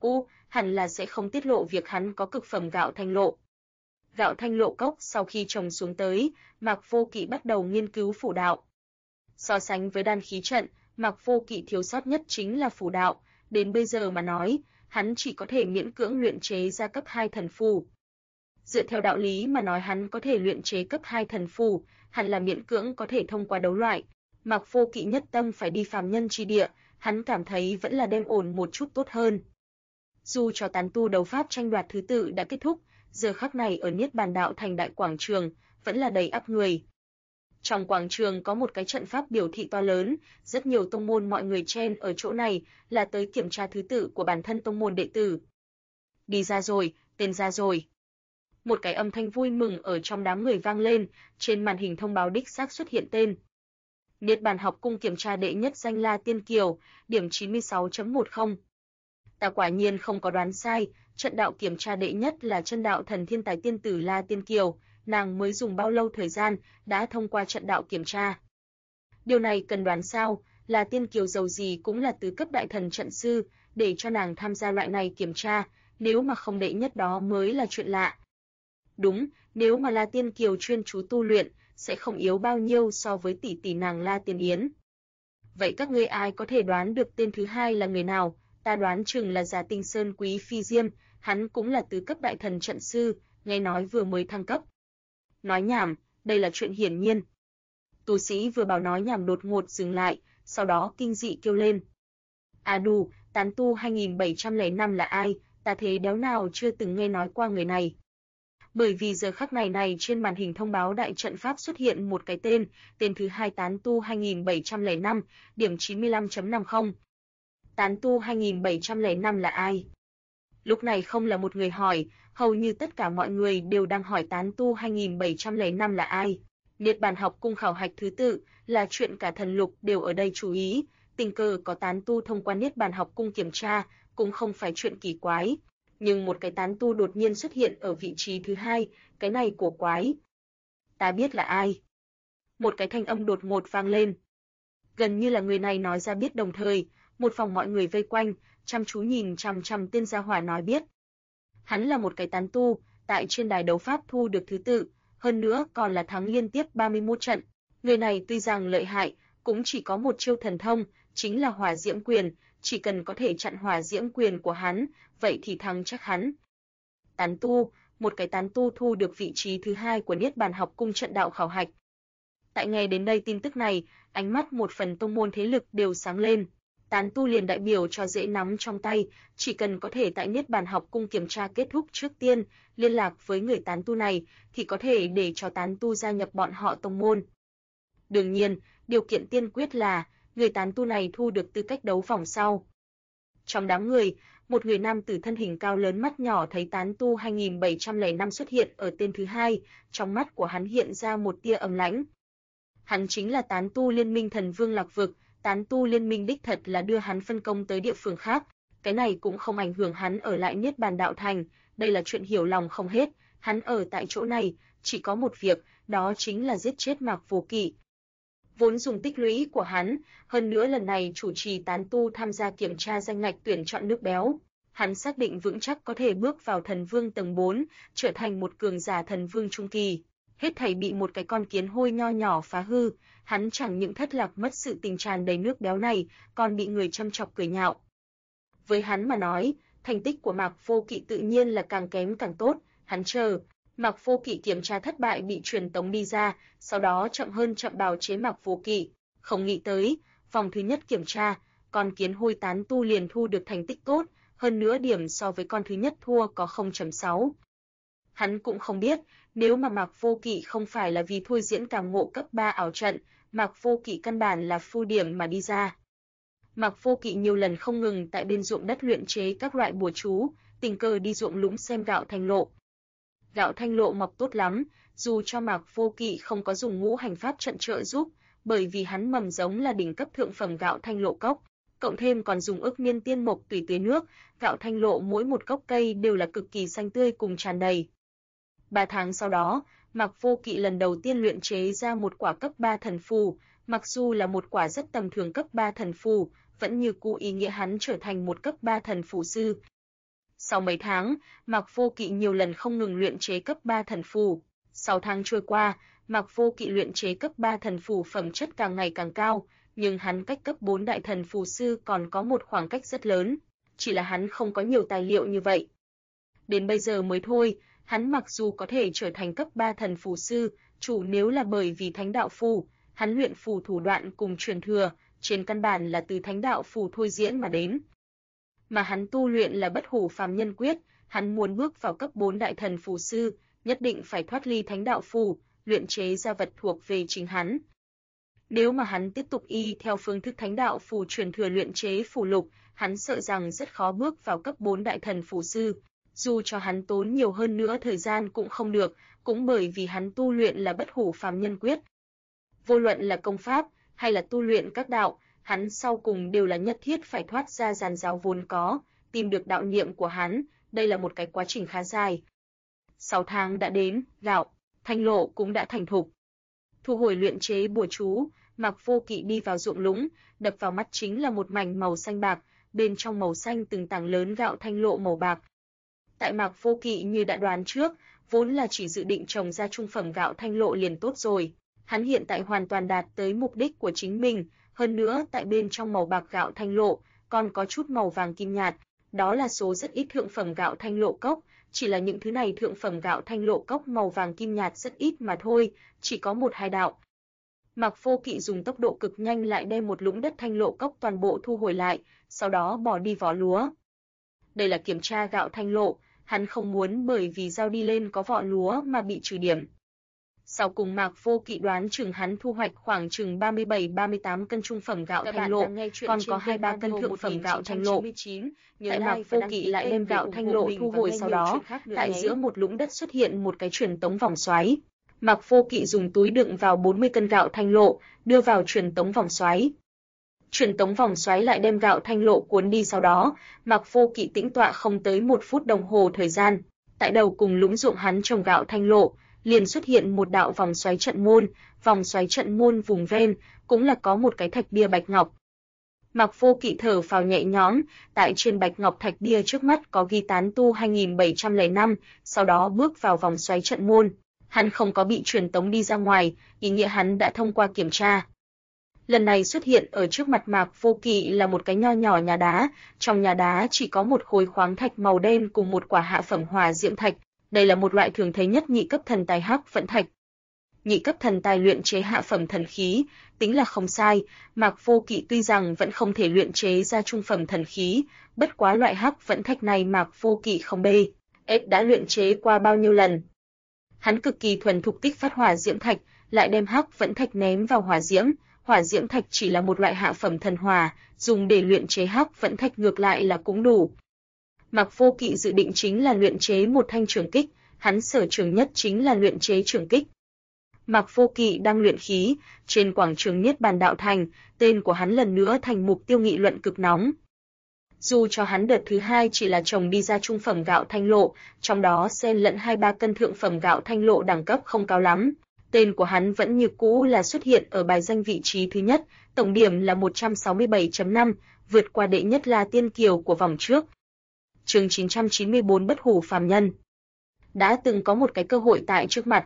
Hẳn là sẽ không tiết lộ việc hắn có cực phẩm gạo Thanh Lộ. Gạo Thanh Lộ cốc sau khi trồng xuống tới, Mạc Vô Kỵ bắt đầu nghiên cứu phù đạo. So sánh với đan khí trận, Mạc Vô Kỵ thiếu sót nhất chính là phù đạo, đến bây giờ mà nói, hắn chỉ có thể miễn cưỡng luyện chế ra cấp 2 thần phù. Dựa theo đạo lý mà nói hắn có thể luyện chế cấp 2 thần phù, hẳn là miễn cưỡng có thể thông qua đấu loại. Mạc Vô Kỵ nhất tâm phải đi phàm nhân chi địa, hắn cảm thấy vẫn là đem ổn một chút tốt hơn. Dù cho tán tu đấu pháp tranh đoạt thứ tự đã kết thúc, giờ khắc này ở Niết Bàn đạo thành đại quảng trường, vẫn là đầy ắp người. Trong quảng trường có một cái trận pháp biểu thị to lớn, rất nhiều tông môn mọi người chen ở chỗ này là tới kiểm tra thứ tự của bản thân tông môn đệ tử. Đi ra rồi, tên ra rồi. Một cái âm thanh vui mừng ở trong đám người vang lên, trên màn hình thông báo đích xác xuất hiện tên. Niết Bàn học cung kiểm tra đệ nhất danh La Tiên Kiều, điểm 96.10. Ta quả nhiên không có đoán sai, trận đạo kiểm tra đệ nhất là chân đạo thần thiên tài tiên tử La Tiên Kiều, nàng mới dùng bao lâu thời gian đã thông qua trận đạo kiểm tra. Điều này cần đoán sao, La Tiên Kiều dầu gì cũng là tứ cấp đại thần trận sư, để cho nàng tham gia loại này kiểm tra, nếu mà không đệ nhất đó mới là chuyện lạ. Đúng, nếu mà La Tiên Kiều chuyên chú tu luyện, sẽ không yếu bao nhiêu so với tỷ tỷ nàng La Tiên Yến. Vậy các ngươi ai có thể đoán được tên thứ hai là người nào? Ta đoán chừng là Giả Tinh Sơn Quý Phi Diêm, hắn cũng là tứ cấp đại thần trận sư, nghe nói vừa mới thăng cấp. Nói nhảm, đây là chuyện hiển nhiên. Tu sĩ vừa bảo nói nhảm đột ngột dừng lại, sau đó kinh dị kêu lên. À đù, tán tu 2705 là ai? Ta thế đéo nào chưa từng nghe nói qua người này. Bởi vì giờ khắc này trên màn hình thông báo đại trận pháp xuất hiện một cái tên thứ hai tán tu 2705, điểm 95.50. Tán tu 2705 là ai? Lúc này không là một người hỏi, hầu như tất cả mọi người đều đang hỏi tán tu 2705 là ai. Niết Bàn học cung khảo hạch thứ tự là chuyện cả thần lục đều ở đây chú ý, tình cờ có tán tu thông qua Niết Bàn học cung kiểm tra, cũng không phải chuyện kỳ quái. Nhưng một cái tán tu đột nhiên xuất hiện ở vị trí thứ hai, cái này cổ quái. Ta biết là ai. Một cái thanh âm đột ngột vang lên. Gần như là người này nói ra biết đồng thời, một phòng mọi người vây quanh, chăm chú nhìn chằm chằm tên gia hỏa nói biết. Hắn là một cái tán tu, tại trên đài đấu pháp thu được thứ tự, hơn nữa còn là thắng liên tiếp 31 trận. Người này tuy rằng lợi hại, cũng chỉ có một chiêu thần thông, chính là hỏa diễm quyền, chỉ cần có thể chặn hỏa diễm quyền của hắn, vậy thì thắng chắc hắn. Tán tu, một cái tán tu thu được vị trí thứ hai của Niết Bàn học cung trận đạo khảo hạch. Tại nghe đến đây tin tức này, ánh mắt một phần tông môn thế lực đều sáng lên. Tán tu liền đại biểu cho dễ nắm trong tay, chỉ cần có thể tại Niết Bàn học cung kiểm tra kết thúc trước tiên, liên lạc với người tán tu này, thì có thể để cho tán tu gia nhập bọn họ tông môn. Đương nhiên, điều kiện tiên quyết là người tán tu này thu được tư cách đấu vòng sau. Trong đám người, một người nam tử thân hình cao lớn mắt nhỏ thấy tán tu 2705 xuất hiện ở tên thứ hai, trong mắt của hắn hiện ra một tia ấm lãnh. Hắn chính là tán tu Liên minh Thần Vương Lạc Vực, tán tu liên minh đích thật là đưa hắn phân công tới địa phương khác, cái này cũng không ảnh hưởng hắn ở lại Niết Bàn đạo thành, đây là chuyện hiểu lòng không hết, hắn ở tại chỗ này, chỉ có một việc, đó chính là giết chết Mạc Vô Kỵ. Vốn dùng tích lũy của hắn, hơn nữa lần này chủ trì tán tu tham gia kiểm tra danh ngạch tuyển chọn nước béo, hắn xác định vững chắc có thể bước vào thần vương tầng 4, trở thành một cường giả thần vương trung kỳ. Hết thảy bị một cái con kiến hôi nho nhỏ phá hư, hắn chẳng những thất lạc mất sự tình tràn đầy nước béo này, còn bị người châm chọc cười nhạo. Với hắn mà nói, thành tích của Mạc Vô Kỵ tự nhiên là càng kém càng tốt, hắn chờ Mạc Vô Kỵ kiểm tra thất bại bị truyền tống đi ra, sau đó chậm hơn chậm bào chế Mạc Vô Kỵ, không nghĩ tới, vòng thứ nhất kiểm tra, con kiến hôi tán tu liền thu được thành tích tốt, hơn nữa điểm so với con thứ nhất thua có 0.6. Hắn cũng không biết, nếu mà Mạc Vô Kỵ không phải là vì thôi diễn cảm ngộ cấp 3 ảo trận, Mạc Vô Kỵ căn bản là phu điểm mà đi ra. Mạc Vô Kỵ nhiều lần không ngừng tại bên ruộng đất luyện chế các loại bùa chú, tình cờ đi ruộng lũng xem gạo thanh lộ. Gạo thanh lộ mọc tốt lắm, dù cho Mạc Vô Kỵ không có dùng ngũ hành pháp trận trợ giúp, bởi vì hắn mầm giống là đỉnh cấp thượng phẩm gạo thanh lộ cốc, cộng thêm còn dùng ức miên tiên mộc tùy tưới nước, gạo thanh lộ mỗi một gốc cây đều là cực kỳ xanh tươi cùng tràn đầy. 3 tháng sau đó, Mạc Vô Kỵ lần đầu tiên luyện chế ra một quả cấp 3 thần phù, mặc dù là một quả rất tầm thường cấp 3 thần phù, vẫn như cũ ý nghĩa hắn trở thành một cấp 3 thần phù sư. Sau mấy tháng, Mạc Vô Kỵ nhiều lần không ngừng luyện chế cấp 3 thần phù. 6 tháng trôi qua, Mạc Vô Kỵ luyện chế cấp 3 thần phù phẩm chất càng ngày càng cao, nhưng hắn cách cấp 4 đại thần phù sư còn có một khoảng cách rất lớn, chỉ là hắn không có nhiều tài liệu như vậy. Đến bây giờ mới thôi, hắn mặc dù có thể trở thành cấp 3 thần phù sư, chủ nếu là bởi vì thánh đạo phù, hắn luyện phù thủ đoạn cùng truyền thừa, trên căn bản là từ thánh đạo phù thôi diễn mà đến. Mà hắn tu luyện là bất hủ phàm nhân quyết, hắn muốn bước vào cấp 4 đại thần phù sư, nhất định phải thoát ly thánh đạo phù, luyện chế ra vật thuộc về chính hắn. Nếu mà hắn tiếp tục y theo phương thức thánh đạo phù truyền thừa luyện chế phù lục, hắn sợ rằng rất khó bước vào cấp 4 đại thần phù sư. Dù cho hắn tốn nhiều hơn nữa thời gian cũng không được, cũng bởi vì hắn tu luyện là bất hủ phàm nhân quyết. Vô luận là công pháp hay là tu luyện các đạo, hắn sau cùng đều là nhất thiết phải thoát ra giàn giáo vốn có, tìm được đạo niệm của hắn, đây là một cái quá trình khá dài. 6 tháng đã đến, gạo, thanh lộ cũng đã thành thục. Thu hồi luyện chế bùa chú, Mạc Vô Kỵ đi vào ruộng lũng, đập vào mắt chính là một mảnh màu xanh bạc, bên trong màu xanh từng tảng lớn gạo thanh lộ màu bạc. Tại Mạc Vô Kỵ như đã đoán trước, vốn là chỉ dự định trồng ra trung phẩm gạo thanh lộ liền tốt rồi. Hắn hiện tại hoàn toàn đạt tới mục đích của chính mình, hơn nữa tại bên trong màu bạc gạo thanh lộ còn có chút màu vàng kim nhạt, đó là số rất ít thượng phẩm gạo thanh lộ cốc, chỉ là những thứ này thượng phẩm gạo thanh lộ cốc màu vàng kim nhạt rất ít mà thôi, chỉ có 1-2 đạo. Mạc Vô Kỵ dùng tốc độ cực nhanh lại đem một lũng đất thanh lộ cốc toàn bộ thu hồi lại, sau đó bỏ đi vỏ lúa. Đây là kiểm tra gạo thanh lộ, hắn không muốn bởi vì giao đi lên có vỏ lúa mà bị trừ điểm. Sau cùng Mạc Vô Kỵ đoán chừng hắn thu hoạch khoảng chừng 37-38 cân trung phẩm gạo thanh lộ, còn có 2-3 cân thượng phẩm gạo thanh lộ. Tại Mạc Vô Kỵ lại đem gạo thanh lộ thu hồi sau đó, tại giữa một lũng đất xuất hiện một cái truyền tống vòng xoáy. Mạc Vô Kỵ dùng túi đựng vào 40 cân gạo thanh lộ, đưa vào truyền tống vòng xoáy. Truyền tống vòng xoáy lại đem gạo thanh lộ cuốn đi sau đó, Mạc Vô Kỵ tĩnh tọa không tới 1 phút đồng hồ thời gian. Tại đầu cùng lũng ruộng hắn trồng gạo thanh lộ, liền xuất hiện một đạo vòng xoáy trận môn vùng ven, cũng là có một cái thạch bia bạch ngọc. Mạc Vô Kỵ thở phào nhẹ nhõm, tại trên bạch ngọc thạch bia trước mắt có ghi tán tu 2705, sau đó bước vào vòng xoáy trận môn. Hắn không có bị truyền tống đi ra ngoài, ý nghĩa hắn đã thông qua kiểm tra. Lần này xuất hiện ở trước mặt Mạc Vô Kỵ là một cái nho nhỏ nhà đá, trong nhà đá chỉ có một khối khoáng thạch màu đen cùng một quả hạ phẩm hỏa diễm thạch. Đây là một loại thường thấy nhất nhị cấp thần tài hắc vẫn thạch. Nhị cấp thần tài luyện chế hạ phẩm thần khí, tính là không sai, Mạc Vô Kỵ tuy rằng vẫn không thể luyện chế ra trung phẩm thần khí, bất quá loại hắc vẫn thạch này Mạc Vô Kỵ không bê, đã luyện chế qua bao nhiêu lần. Hắn cực kỳ thuần thục tích phát hỏa diễm thạch, lại đem hắc vẫn thạch ném vào hỏa diễm thạch chỉ là một loại hạ phẩm thần hỏa, dùng để luyện chế hắc vẫn thạch ngược lại là cũng đủ. Mạc Vô Kỵ dự định chính là luyện chế một thanh trường kích, hắn sở trường nhất chính là luyện chế trường kích. Mạc Vô Kỵ đang luyện khí, trên quảng trường Niết Bàn Đạo Thành, tên của hắn lần nữa thành mục tiêu nghị luận cực nóng. Dù cho hắn đợt thứ 2 chỉ là trồng đi ra trung phẩm gạo thanh lộ, trong đó xen lẫn 2-3 cân thượng phẩm gạo thanh lộ đẳng cấp không cao lắm, tên của hắn vẫn như cũ là xuất hiện ở bài danh vị trí thứ nhất, tổng điểm là 167.5, vượt qua đệ nhất La Tiên Kiều của vòng trước. Chương 994 Bất hủ phàm nhân. Đã từng có một cái cơ hội tại trước mặt.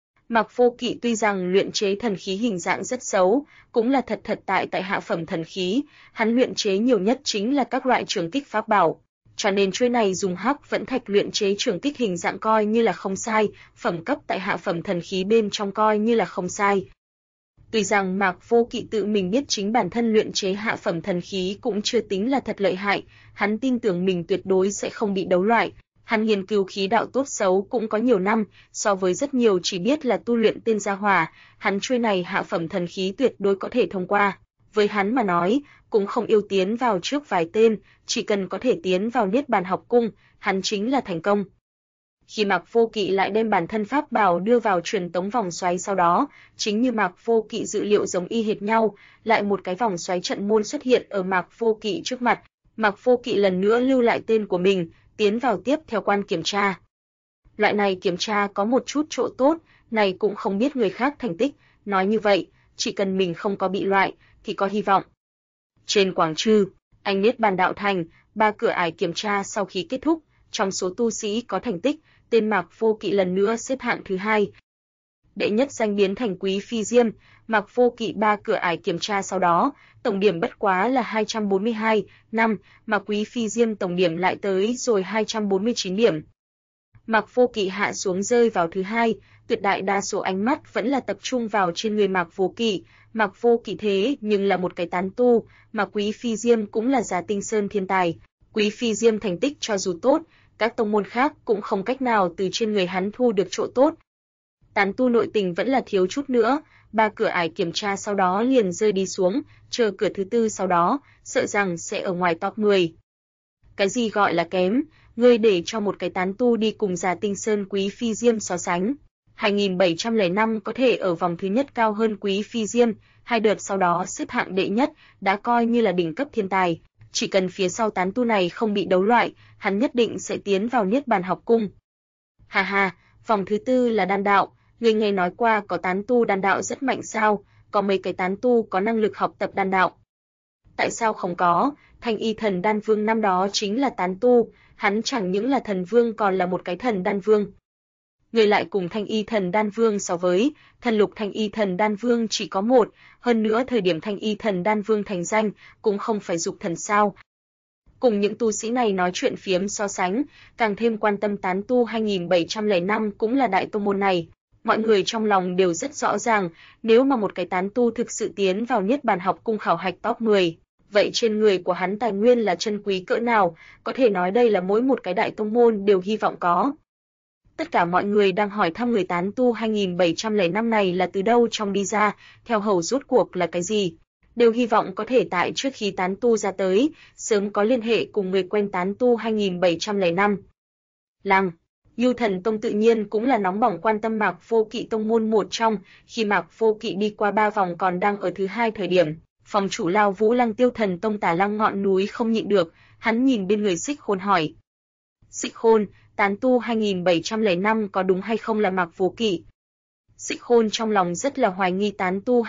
Mạc Vô Kỵ tuy rằng luyện chế thần khí hình dạng rất xấu, cũng là thật tại hạ phẩm thần khí, hắn luyện chế nhiều nhất chính là các loại trường kích pháp bảo, cho nên chuôi này dùng hắc vẫn thạch luyện chế trường kích hình dạng coi như là không sai, phẩm cấp tại hạ phẩm thần khí bên trong coi như là không sai. Tuy rằng Mạc Vô Kỵ tự mình biết chính bản thân luyện chế hạ phẩm thần khí cũng chưa tính là thật lợi hại, hắn tin tưởng mình tuyệt đối sẽ không bị đấu loại. Hắn nghiên cứu khí đạo tốt xấu cũng có nhiều năm, so với rất nhiều chỉ biết là tu luyện tên gia hỏa, hắn chuôi này hạ phẩm thần khí tuyệt đối có thể thông qua. Với hắn mà nói, cũng không yêu tiến vào trước vài tên, chỉ cần có thể tiến vào Niết Bàn học cung, hắn chính là thành công. Khi Mạc Vô Kỵ lại đem bản thân pháp bảo đưa vào truyền tống vòng xoáy sau đó, chính như Mạc Vô Kỵ dự liệu giống y hệt nhau, lại một cái vòng xoáy trận môn xuất hiện ở Mạc Vô Kỵ trước mặt. Mạc Vô Kỵ lần nữa lưu lại tên của mình, tiến vào tiếp theo quan kiểm tra. Loại này kiểm tra có một chút chỗ tốt, này cũng không biết người khác thành tích, nói như vậy, chỉ cần mình không có bị loại, thì có hy vọng. Trên quảng trường, anh Niết Bàn Đạo Thành, 3 cửa ải kiểm tra sau khi kết thúc, trong số tu sĩ có thành tích, tên Mạc Vô Kỵ lần nữa xếp hạng thứ 2. Đệ nhất danh biến thành Quý Phi Diêm, Mạc Vô Kỵ 3 cửa ải kiểm tra sau đó, tổng điểm bất quá là 242, mà Quý Phi Diêm tổng điểm lại tới rồi 249 điểm. Mạc Vô Kỵ hạ xuống rơi vào thứ 2, tuyệt đại đa số ánh mắt vẫn là tập trung vào trên người Mạc Vô Kỵ. Mạc Vô Kỵ thế nhưng là một cái tán tu, mà Quý Phi Diêm cũng là Giá Tinh Sơn thiên tài. Quý Phi Diêm thành tích cho dù tốt, các tông môn khác cũng không cách nào từ trên người hắn thu được chỗ tốt. Tán tu nội tình vẫn là thiếu chút nữa, 3 cửa ải kiểm tra sau đó liền rơi đi xuống, chờ cửa thứ tư sau đó, sợ rằng sẽ ở ngoài top 10. Cái gì gọi là kém, ngươi để cho một cái tán tu đi cùng Già Tinh Sơn Quý Phi Diêm so sánh. 2705 có thể ở vòng thứ nhất cao hơn Quý Phi Diêm, 2 đợt sau đó xếp hạng đệ nhất, đã coi như là đỉnh cấp thiên tài. Chỉ cần phía sau tán tu này không bị đấu loại, hắn nhất định sẽ tiến vào Niết Bàn học cung. Ha ha, vòng thứ tư là đan đạo, ngươi nghe nói qua có tán tu đan đạo rất mạnh sao, có mấy cái tán tu có năng lực học tập đan đạo. Tại sao không có, Thanh Y Thần Đan Vương năm đó chính là tán tu, hắn chẳng những là thần vương còn là một cái thần đan vương. Người lại cùng Thanh Y Thần Đan Vương so với, thần lục Thanh Y Thần Đan Vương chỉ có một, hơn nữa thời điểm Thanh Y Thần Đan Vương thành danh, cũng không phải dục thần sao. Cùng những tu sĩ này nói chuyện phiếm so sánh, càng thêm quan tâm tán tu 2705 cũng là đại tông môn này. Mọi người trong lòng đều rất rõ ràng, nếu mà một cái tán tu thực sự tiến vào Niết Bàn học cung khảo hạch top 10, vậy trên người của hắn tài nguyên là chân quý cỡ nào, có thể nói đây là mỗi một cái đại tông môn đều hy vọng có. Tất cả mọi người đang hỏi thăm người tán tu 2705 này là từ đâu trong đi ra, theo hầu rốt cuộc là cái gì. Đều hy vọng có thể tại trước khi tán tu ra tới, sớm có liên hệ cùng người quen tán tu 2705. Lăng Yu Thần Tông tự nhiên cũng là nóng bỏng quan tâm Mạc Vô Kỵ tông môn một trong, khi Mạc Vô Kỵ đi qua 3 vòng còn đang ở thứ 2 thời điểm, phòng chủ Lao Vũ Lăng Tiêu Thần Tông Tả Lăng ngọn núi không nhịn được, hắn nhìn bên người Xích Khôn hỏi. Xích Khôn, tán tu 2705 có đúng hay không là Mạc Vô Kỵ? Xích Khôn trong lòng rất là hoài nghi tán tu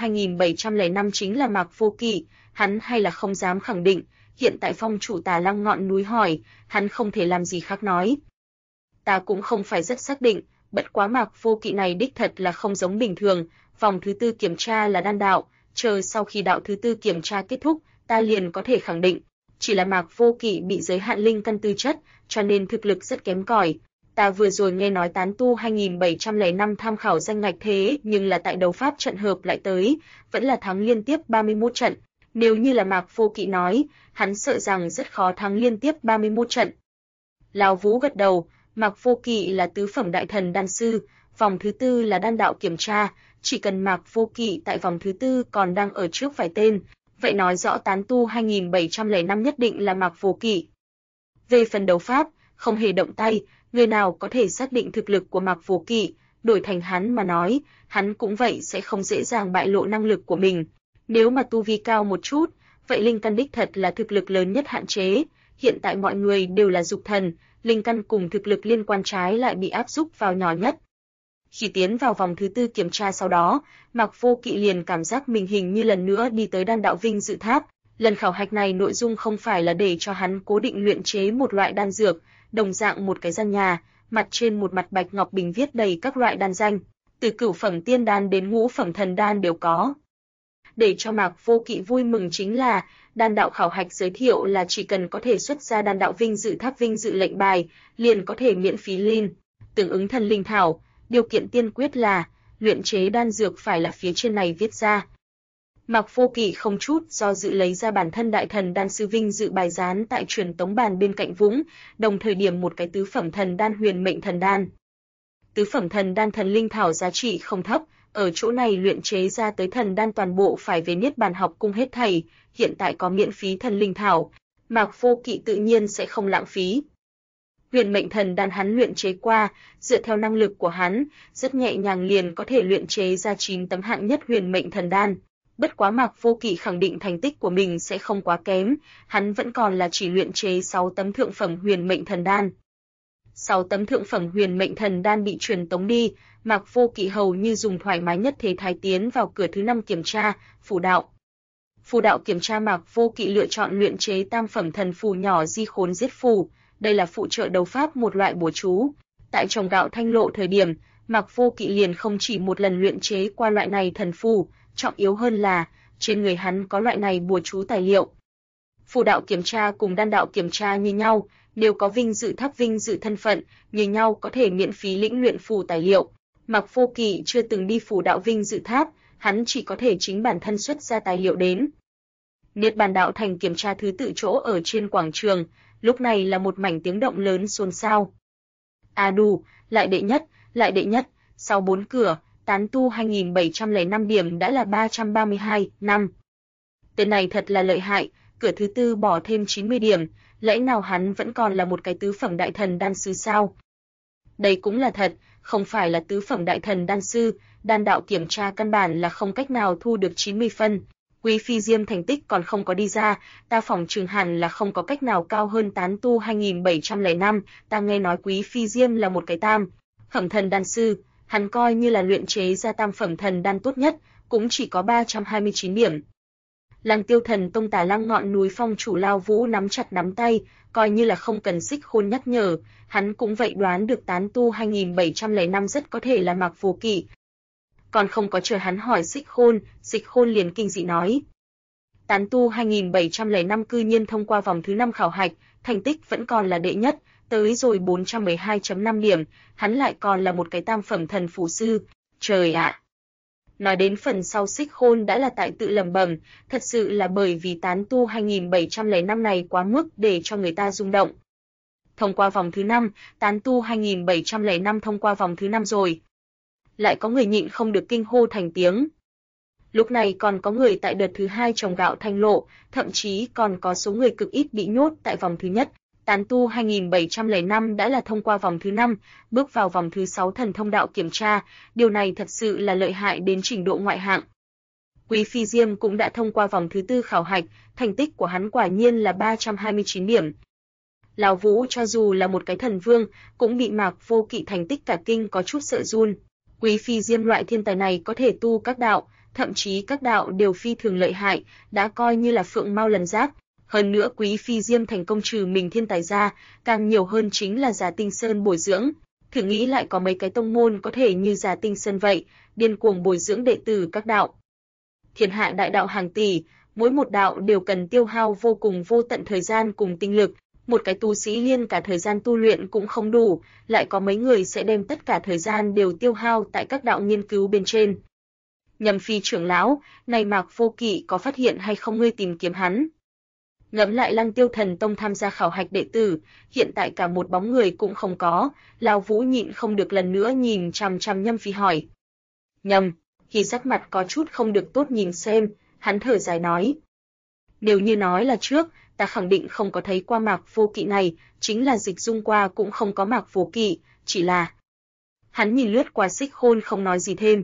2705 chính là Mạc Vô Kỵ, hắn hay là không dám khẳng định, hiện tại phong chủ Tả Lăng ngọn núi hỏi, hắn không thể làm gì khác nói. Ta cũng không phải rất xác định, bất quá Mạc Vô Kỵ này đích thật là không giống bình thường, vòng thứ tư kiểm tra là đan đạo, chờ sau khi đạo thứ tư kiểm tra kết thúc, ta liền có thể khẳng định, chỉ là Mạc Vô Kỵ bị giới hạn linh căn tư chất, cho nên thực lực rất kém cỏi. Ta vừa rồi nghe nói tán tu 2705 tham khảo danh ngạch thế nhưng là tại đấu pháp trận hợp lại tới, vẫn là thắng liên tiếp 31 trận. Nếu như là Mạc Vô Kỵ nói, hắn sợ rằng rất khó thắng liên tiếp 31 trận. Lão Vũ gật đầu, Mạc Vô Kỵ là tứ phẩm đại thần đan sư, vòng thứ tư là đan đạo kiểm tra, chỉ cần Mạc Vô Kỵ tại vòng thứ tư còn đang ở trước vài tên, vậy nói rõ tán tu 2705 nhất định là Mạc Vô Kỵ. Về phần đấu pháp, không hề động tay, người nào có thể xác định thực lực của Mạc Vô Kỵ, đổi thành hắn mà nói, hắn cũng vậy sẽ không dễ dàng bại lộ năng lực của mình. Nếu mà tu vi cao một chút, vậy linh căn đích thật là thực lực lớn nhất hạn chế, hiện tại mọi người đều là dục thần, linh căn cùng thực lực liên quan trái lại bị áp xúc vào nhỏ nhất. Khi tiến vào vòng thứ tư kiểm tra sau đó, Mạc Vô Kỵ liền cảm giác mình hình như lần nữa đi tới đan đạo vinh dự tháp. Lần khảo hạch này nội dung không phải là để cho hắn cố định luyện chế một loại đan dược, đồng dạng một cái gian nhà, mặt trên một mặt bạch ngọc bình viết đầy các loại đan danh, từ cửu phẩm tiên đan đến ngũ phẩm thần đan đều có. Để cho Mạc Vô Kỵ vui mừng chính là, đan đạo khảo hạch giới thiệu là chỉ cần có thể xuất ra đan đạo vinh dự tháp vinh dự lệnh bài, liền có thể miễn phí linh, tương ứng thần linh thảo, điều kiện tiên quyết là, luyện chế đan dược phải là phía trên này viết ra. Mạc Vô Kỵ không chút do dự lấy ra bản thân đại thần đan sư vinh dự bài dán tại truyền tống bàn bên cạnh vũng, đồng thời điểm một cái tứ phẩm thần đan huyền mệnh thần đan. Tứ phẩm thần đan thần linh thảo giá trị không thấp, ở chỗ này luyện chế ra tới thần đan toàn bộ phải về Niết Bàn học cung hết thảy, hiện tại có miễn phí thần linh thảo, Mạc Vô Kỵ tự nhiên sẽ không lãng phí. Huyền mệnh thần đan hắn luyện chế qua, dựa theo năng lực của hắn, rất nhẹ nhàng liền có thể luyện chế ra 9 tấm hạng nhất huyền mệnh thần đan. Bất quá Mạc Vô Kỵ khẳng định thành tích của mình sẽ không quá kém, hắn vẫn còn là chỉ luyện chế 6 tấm thượng phẩm huyền mệnh thần đan. 6 tấm thượng phẩm huyền mệnh thần đan bị truyền tống đi, Mạc Vô Kỵ hầu như dùng thoải mái nhất thế thái tiến vào cửa thứ 5 kiểm tra, phù đạo. Phù đạo kiểm tra Mạc Vô Kỵ lựa chọn luyện chế tam phẩm thần phù nhỏ di khốn giết phù, đây là phụ trợ đấu pháp một loại bùa chú. Tại trồng gạo Thanh Lộ thời điểm, Mạc Vô Kỵ liền không chỉ một lần luyện chế qua loại này thần phù, trọng yếu hơn là, trên người hắn có loại này bùa chú tài liệu. Phù đạo kiểm tra cùng đan đạo kiểm tra như nhau, đều có vinh dự tháp vinh dự thân phận, như nhau có thể miễn phí lĩnh luyện phù tài liệu. Mạc Vô Kỵ chưa từng đi phù đạo vinh dự tháp, hắn chỉ có thể chính bản thân xuất ra tài liệu đến. Niết Bàn đạo thành kiểm tra thứ tự chỗ ở trên quảng trường, lúc này là một mảnh tiếng động lớn xôn xao. A đù, lại đệ nhất, Sau 4 cửa, tán tu 2705 điểm đã là 332 năm. Tên này thật là lợi hại, cửa thứ tư bỏ thêm 90 điểm, lẽ nào hắn vẫn còn là một cái tứ phẩm đại thần đan sư sao? Đây cũng là thật, không phải là tứ phẩm đại thần đan sư, đan đạo kiểm tra căn bản là không cách nào thu được 90 phân. Quý Phi Diêm thành tích còn không có đi ra, ta phỏng chừng hẳn là không có cách nào cao hơn tán tu 2705, ta nghe nói Quý Phi Diêm là một cái tam phẩm thần đan sư, hắn coi như là luyện chế ra tam phẩm thần đan tốt nhất, cũng chỉ có 329 điểm. Lăng Tiêu Thần Tông Tà Lăng ngọn núi phong chủ Lao Vũ nắm chặt nắm tay, coi như là không cần Xích Khôn nhắc nhở, hắn cũng vậy đoán được tán tu 2705 rất có thể là Mạc Vô Kỵ. Còn không có chờ hắn hỏi Xích Khôn liền kinh dị nói. Tán tu 2705 cư nhiên thông qua vòng thứ 5 khảo hạch, thành tích vẫn còn là đệ nhất, tới rồi 412.5 điểm, hắn lại còn là một cái tam phẩm thần phù sư. Trời ạ! Nói đến phần sau Xích Khôn đã là tại tự lẩm bẩm, thật sự là bởi vì tán tu 2705 này quá mức để cho người ta rung động. Thông qua vòng thứ 5, tán tu 2705 thông qua vòng thứ 5 rồi. Lại có người nhịn không được kinh hô thành tiếng. Lúc này còn có người tại đợt thứ 2 trồng gạo thanh lộ, thậm chí còn có số người cực ít bị nhốt tại vòng thứ nhất. Tán tu 2705 đã là thông qua vòng thứ 5, bước vào vòng thứ 6 thần thông đạo kiểm tra, điều này thật sự là lợi hại đến trình độ ngoại hạng. Quý Phi Diêm cũng đã thông qua vòng thứ 4 khảo hạch, thành tích của hắn quả nhiên là 329 điểm. Lão Vũ cho dù là một cái thần vương, cũng bị Mạc Vô Kỵ thành tích cả kinh có chút sợ run. Quý Phi Diêm loại thiên tài này có thể tu các đạo, thậm chí các đạo đều phi thường lợi hại, đã coi như là phượng mao lân giác. Hơn nữa Quý Phi Diêm thành công trừ mình thiên tài ra, càng nhiều hơn chính là Già Tinh Sơn bồi dưỡng. Thử nghĩ lại có mấy cái tông môn có thể như Già Tinh Sơn vậy, điên cuồng bồi dưỡng đệ tử các đạo. Thiên hạ đại đạo hàng tỷ, mỗi một đạo đều cần tiêu hao vô cùng vô tận thời gian cùng tinh lực. Một cái tu sĩ liên cả thời gian tu luyện cũng không đủ, lại có mấy người sẽ đem tất cả thời gian đều tiêu hao tại các đạo nghiên cứu bên trên. Nhâm Phi trưởng lão, này Mạc Vô Kỵ có phát hiện hay không ngươi tìm kiếm hắn? Ngẫm lại Lăng Tiêu Thần Tông tham gia khảo hạch đệ tử, hiện tại cả một bóng người cũng không có, Lão Vũ nhịn không được lần nữa nhìn chằm chằm Nhâm Phi hỏi. Nhâm, khi sắc mặt có chút không được tốt nhìn xem, hắn thở dài nói. Nếu như nói là trước, ta khẳng định không có thấy qua Mạc Vô Kỵ này, chính là Dịch Dung qua cũng không có Mạc Vô Kỵ, chỉ là... Hắn nhìn lướt qua Xích Khôn không nói gì thêm.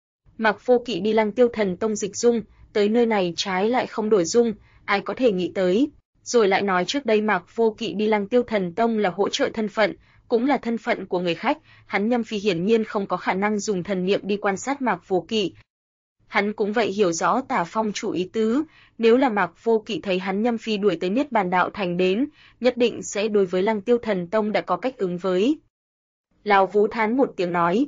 Mạc Vô Kỵ đi Lăng Tiêu Thần Tông dịch dung, tới nơi này trái lại không đổi dung, ai có thể nghĩ tới. Rồi lại nói trước đây Mạc Vô Kỵ đi Lăng Tiêu Thần Tông là hỗ trợ thân phận, cũng là thân phận của người khách, hắn Nhâm Phi hiển nhiên không có khả năng dùng thần niệm đi quan sát Mạc Vô Kỵ. Hắn cũng vậy hiểu rõ Tả Phong chủ ý tứ, nếu là Mạc Vô Kỵ thấy hắn Nhâm Phi đuổi tới Niết Bàn Đạo Thành đến, nhất định sẽ đối với Lăng Tiêu Thần Tông đã có cách ứng với. Lão Vũ thán một tiếng nói.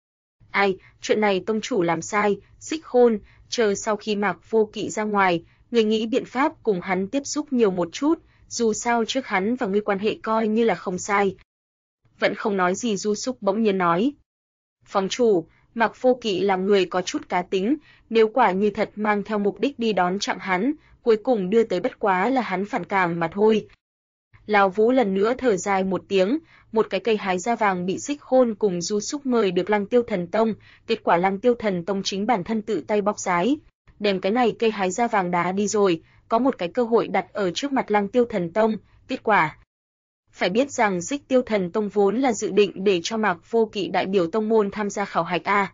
Ai, chuyện này tông chủ làm sai, Xích Khôn, chờ sau khi Mạc Vô Kỵ ra ngoài, người nghĩ biện pháp cùng hắn tiếp xúc nhiều một chút, dù sao trước hắn và ngươi quan hệ coi như là không sai. Vẫn không nói gì Du Súc bỗng nhiên nói. Phòng chủ, Mạc Vô Kỵ làm người có chút cá tính, nếu quả như thật mang theo mục đích đi đón chạm hắn, cuối cùng đưa tới bất quá là hắn phản cảm mà thôi. Lão Vũ lần nữa thở dài một tiếng, một cái cây hái da vàng bị Xích Khôn cùng Du Súc mời được Lăng Tiêu Thần Tông, kết quả Lăng Tiêu Thần Tông chính bản thân tự tay bóc rái, đem cái này cây hái da vàng đá đi rồi, có một cái cơ hội đặt ở trước mặt Lăng Tiêu Thần Tông, kết quả. Phải biết rằng Xích Tiêu Thần Tông vốn là dự định để cho Mạc Vô Kỵ đại biểu tông môn tham gia khảo hạch a.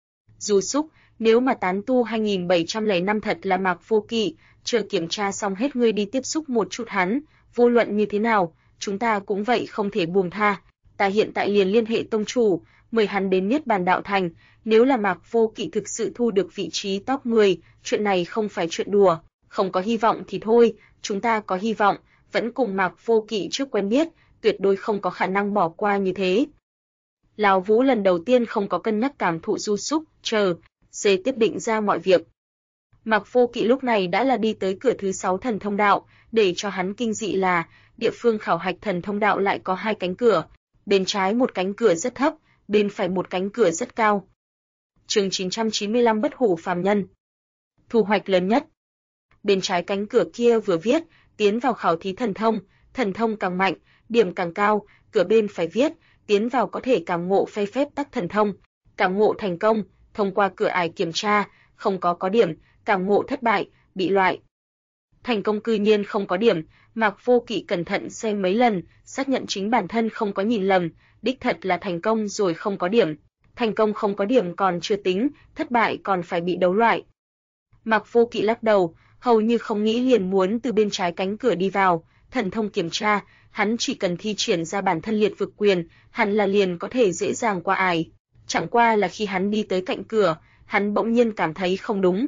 Du Súc, nếu mà tán tu 2705 thật là Mạc Vô Kỵ, chờ kiểm tra xong hết ngươi đi tiếp xúc một chút hắn, vô luận như thế nào, chúng ta cũng vậy không thể buông tha. Ta hiện tại liền liên hệ tông chủ, mời hắn đến Niết Bàn Đạo Thành, nếu là Mạc Vô Kỵ thực sự thu được vị trí top 10, chuyện này không phải chuyện đùa, không có hy vọng thì thôi, chúng ta có hy vọng, vẫn cùng Mạc Vô Kỵ trước quen biết, tuyệt đối không có khả năng bỏ qua như thế. Lão Vũ lần đầu tiên không có cân nhắc cảm thụ Du Súc, chờ, dê tiếp định ra mọi việc. Mạc Vô Kỵ lúc này đã là đi tới cửa thứ 6 thần thông đạo, để cho hắn kinh dị là, địa phương khảo hạch thần thông đạo lại có 2 cánh cửa, bên trái một cánh cửa rất thấp, bên phải một cánh cửa rất cao. Chương 995 Bất Hủ phàm nhân. Thu hoạch lớn nhất. Bên trái cánh cửa kia vừa viết, tiến vào khảo thí thần thông càng mạnh, điểm càng cao, cửa bên phải viết, tiến vào có thể cảm ngộ phe phép tắc thần thông, Cảm ngộ thành công, thông qua cửa ải kiểm tra, không có điểm, cảm ngộ thất bại, bị loại. Thành công cư nhiên không có điểm, Mạc Vô Kỵ cẩn thận xem mấy lần, xác nhận chính bản thân không có nhìn lầm, đích thật là thành công rồi không có điểm. Thành công không có điểm còn chưa tính, thất bại còn phải bị đấu loại. Mạc Vô Kỵ lắc đầu, hầu như không nghĩ liền muốn từ bên trái cánh cửa đi vào, thần thông kiểm tra, hắn chỉ cần thi triển ra bản thân liệt vực quyền, hẳn là liền có thể dễ dàng qua ải. Chẳng qua là khi hắn đi tới cạnh cửa, hắn bỗng nhiên cảm thấy không đúng.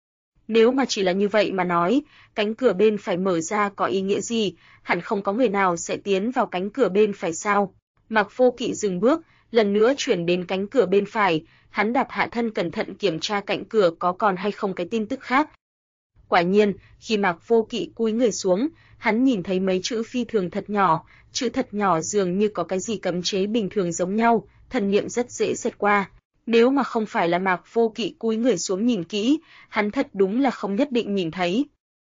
Nếu mà chỉ là như vậy mà nói, cánh cửa bên phải mở ra có ý nghĩa gì, hẳn không có người nào sẽ tiến vào cánh cửa bên phải sao. Mạc Vô Kỵ dừng bước, lần nữa chuyển đến cánh cửa bên phải, hắn đạp hạ thân cẩn thận kiểm tra cạnh cửa có còn hay không cái tin tức khác. Quả nhiên, khi Mạc Vô Kỵ cúi người xuống, hắn nhìn thấy mấy chữ phi thường thật nhỏ, chữ thật nhỏ dường như có cái gì cấm chế bình thường giống nhau, thần niệm rất dễ xẹt qua. Nếu mà không phải là Mạc Vô Kỵ cúi người xuống nhìn kỹ, hắn thật đúng là không nhất định nhìn thấy.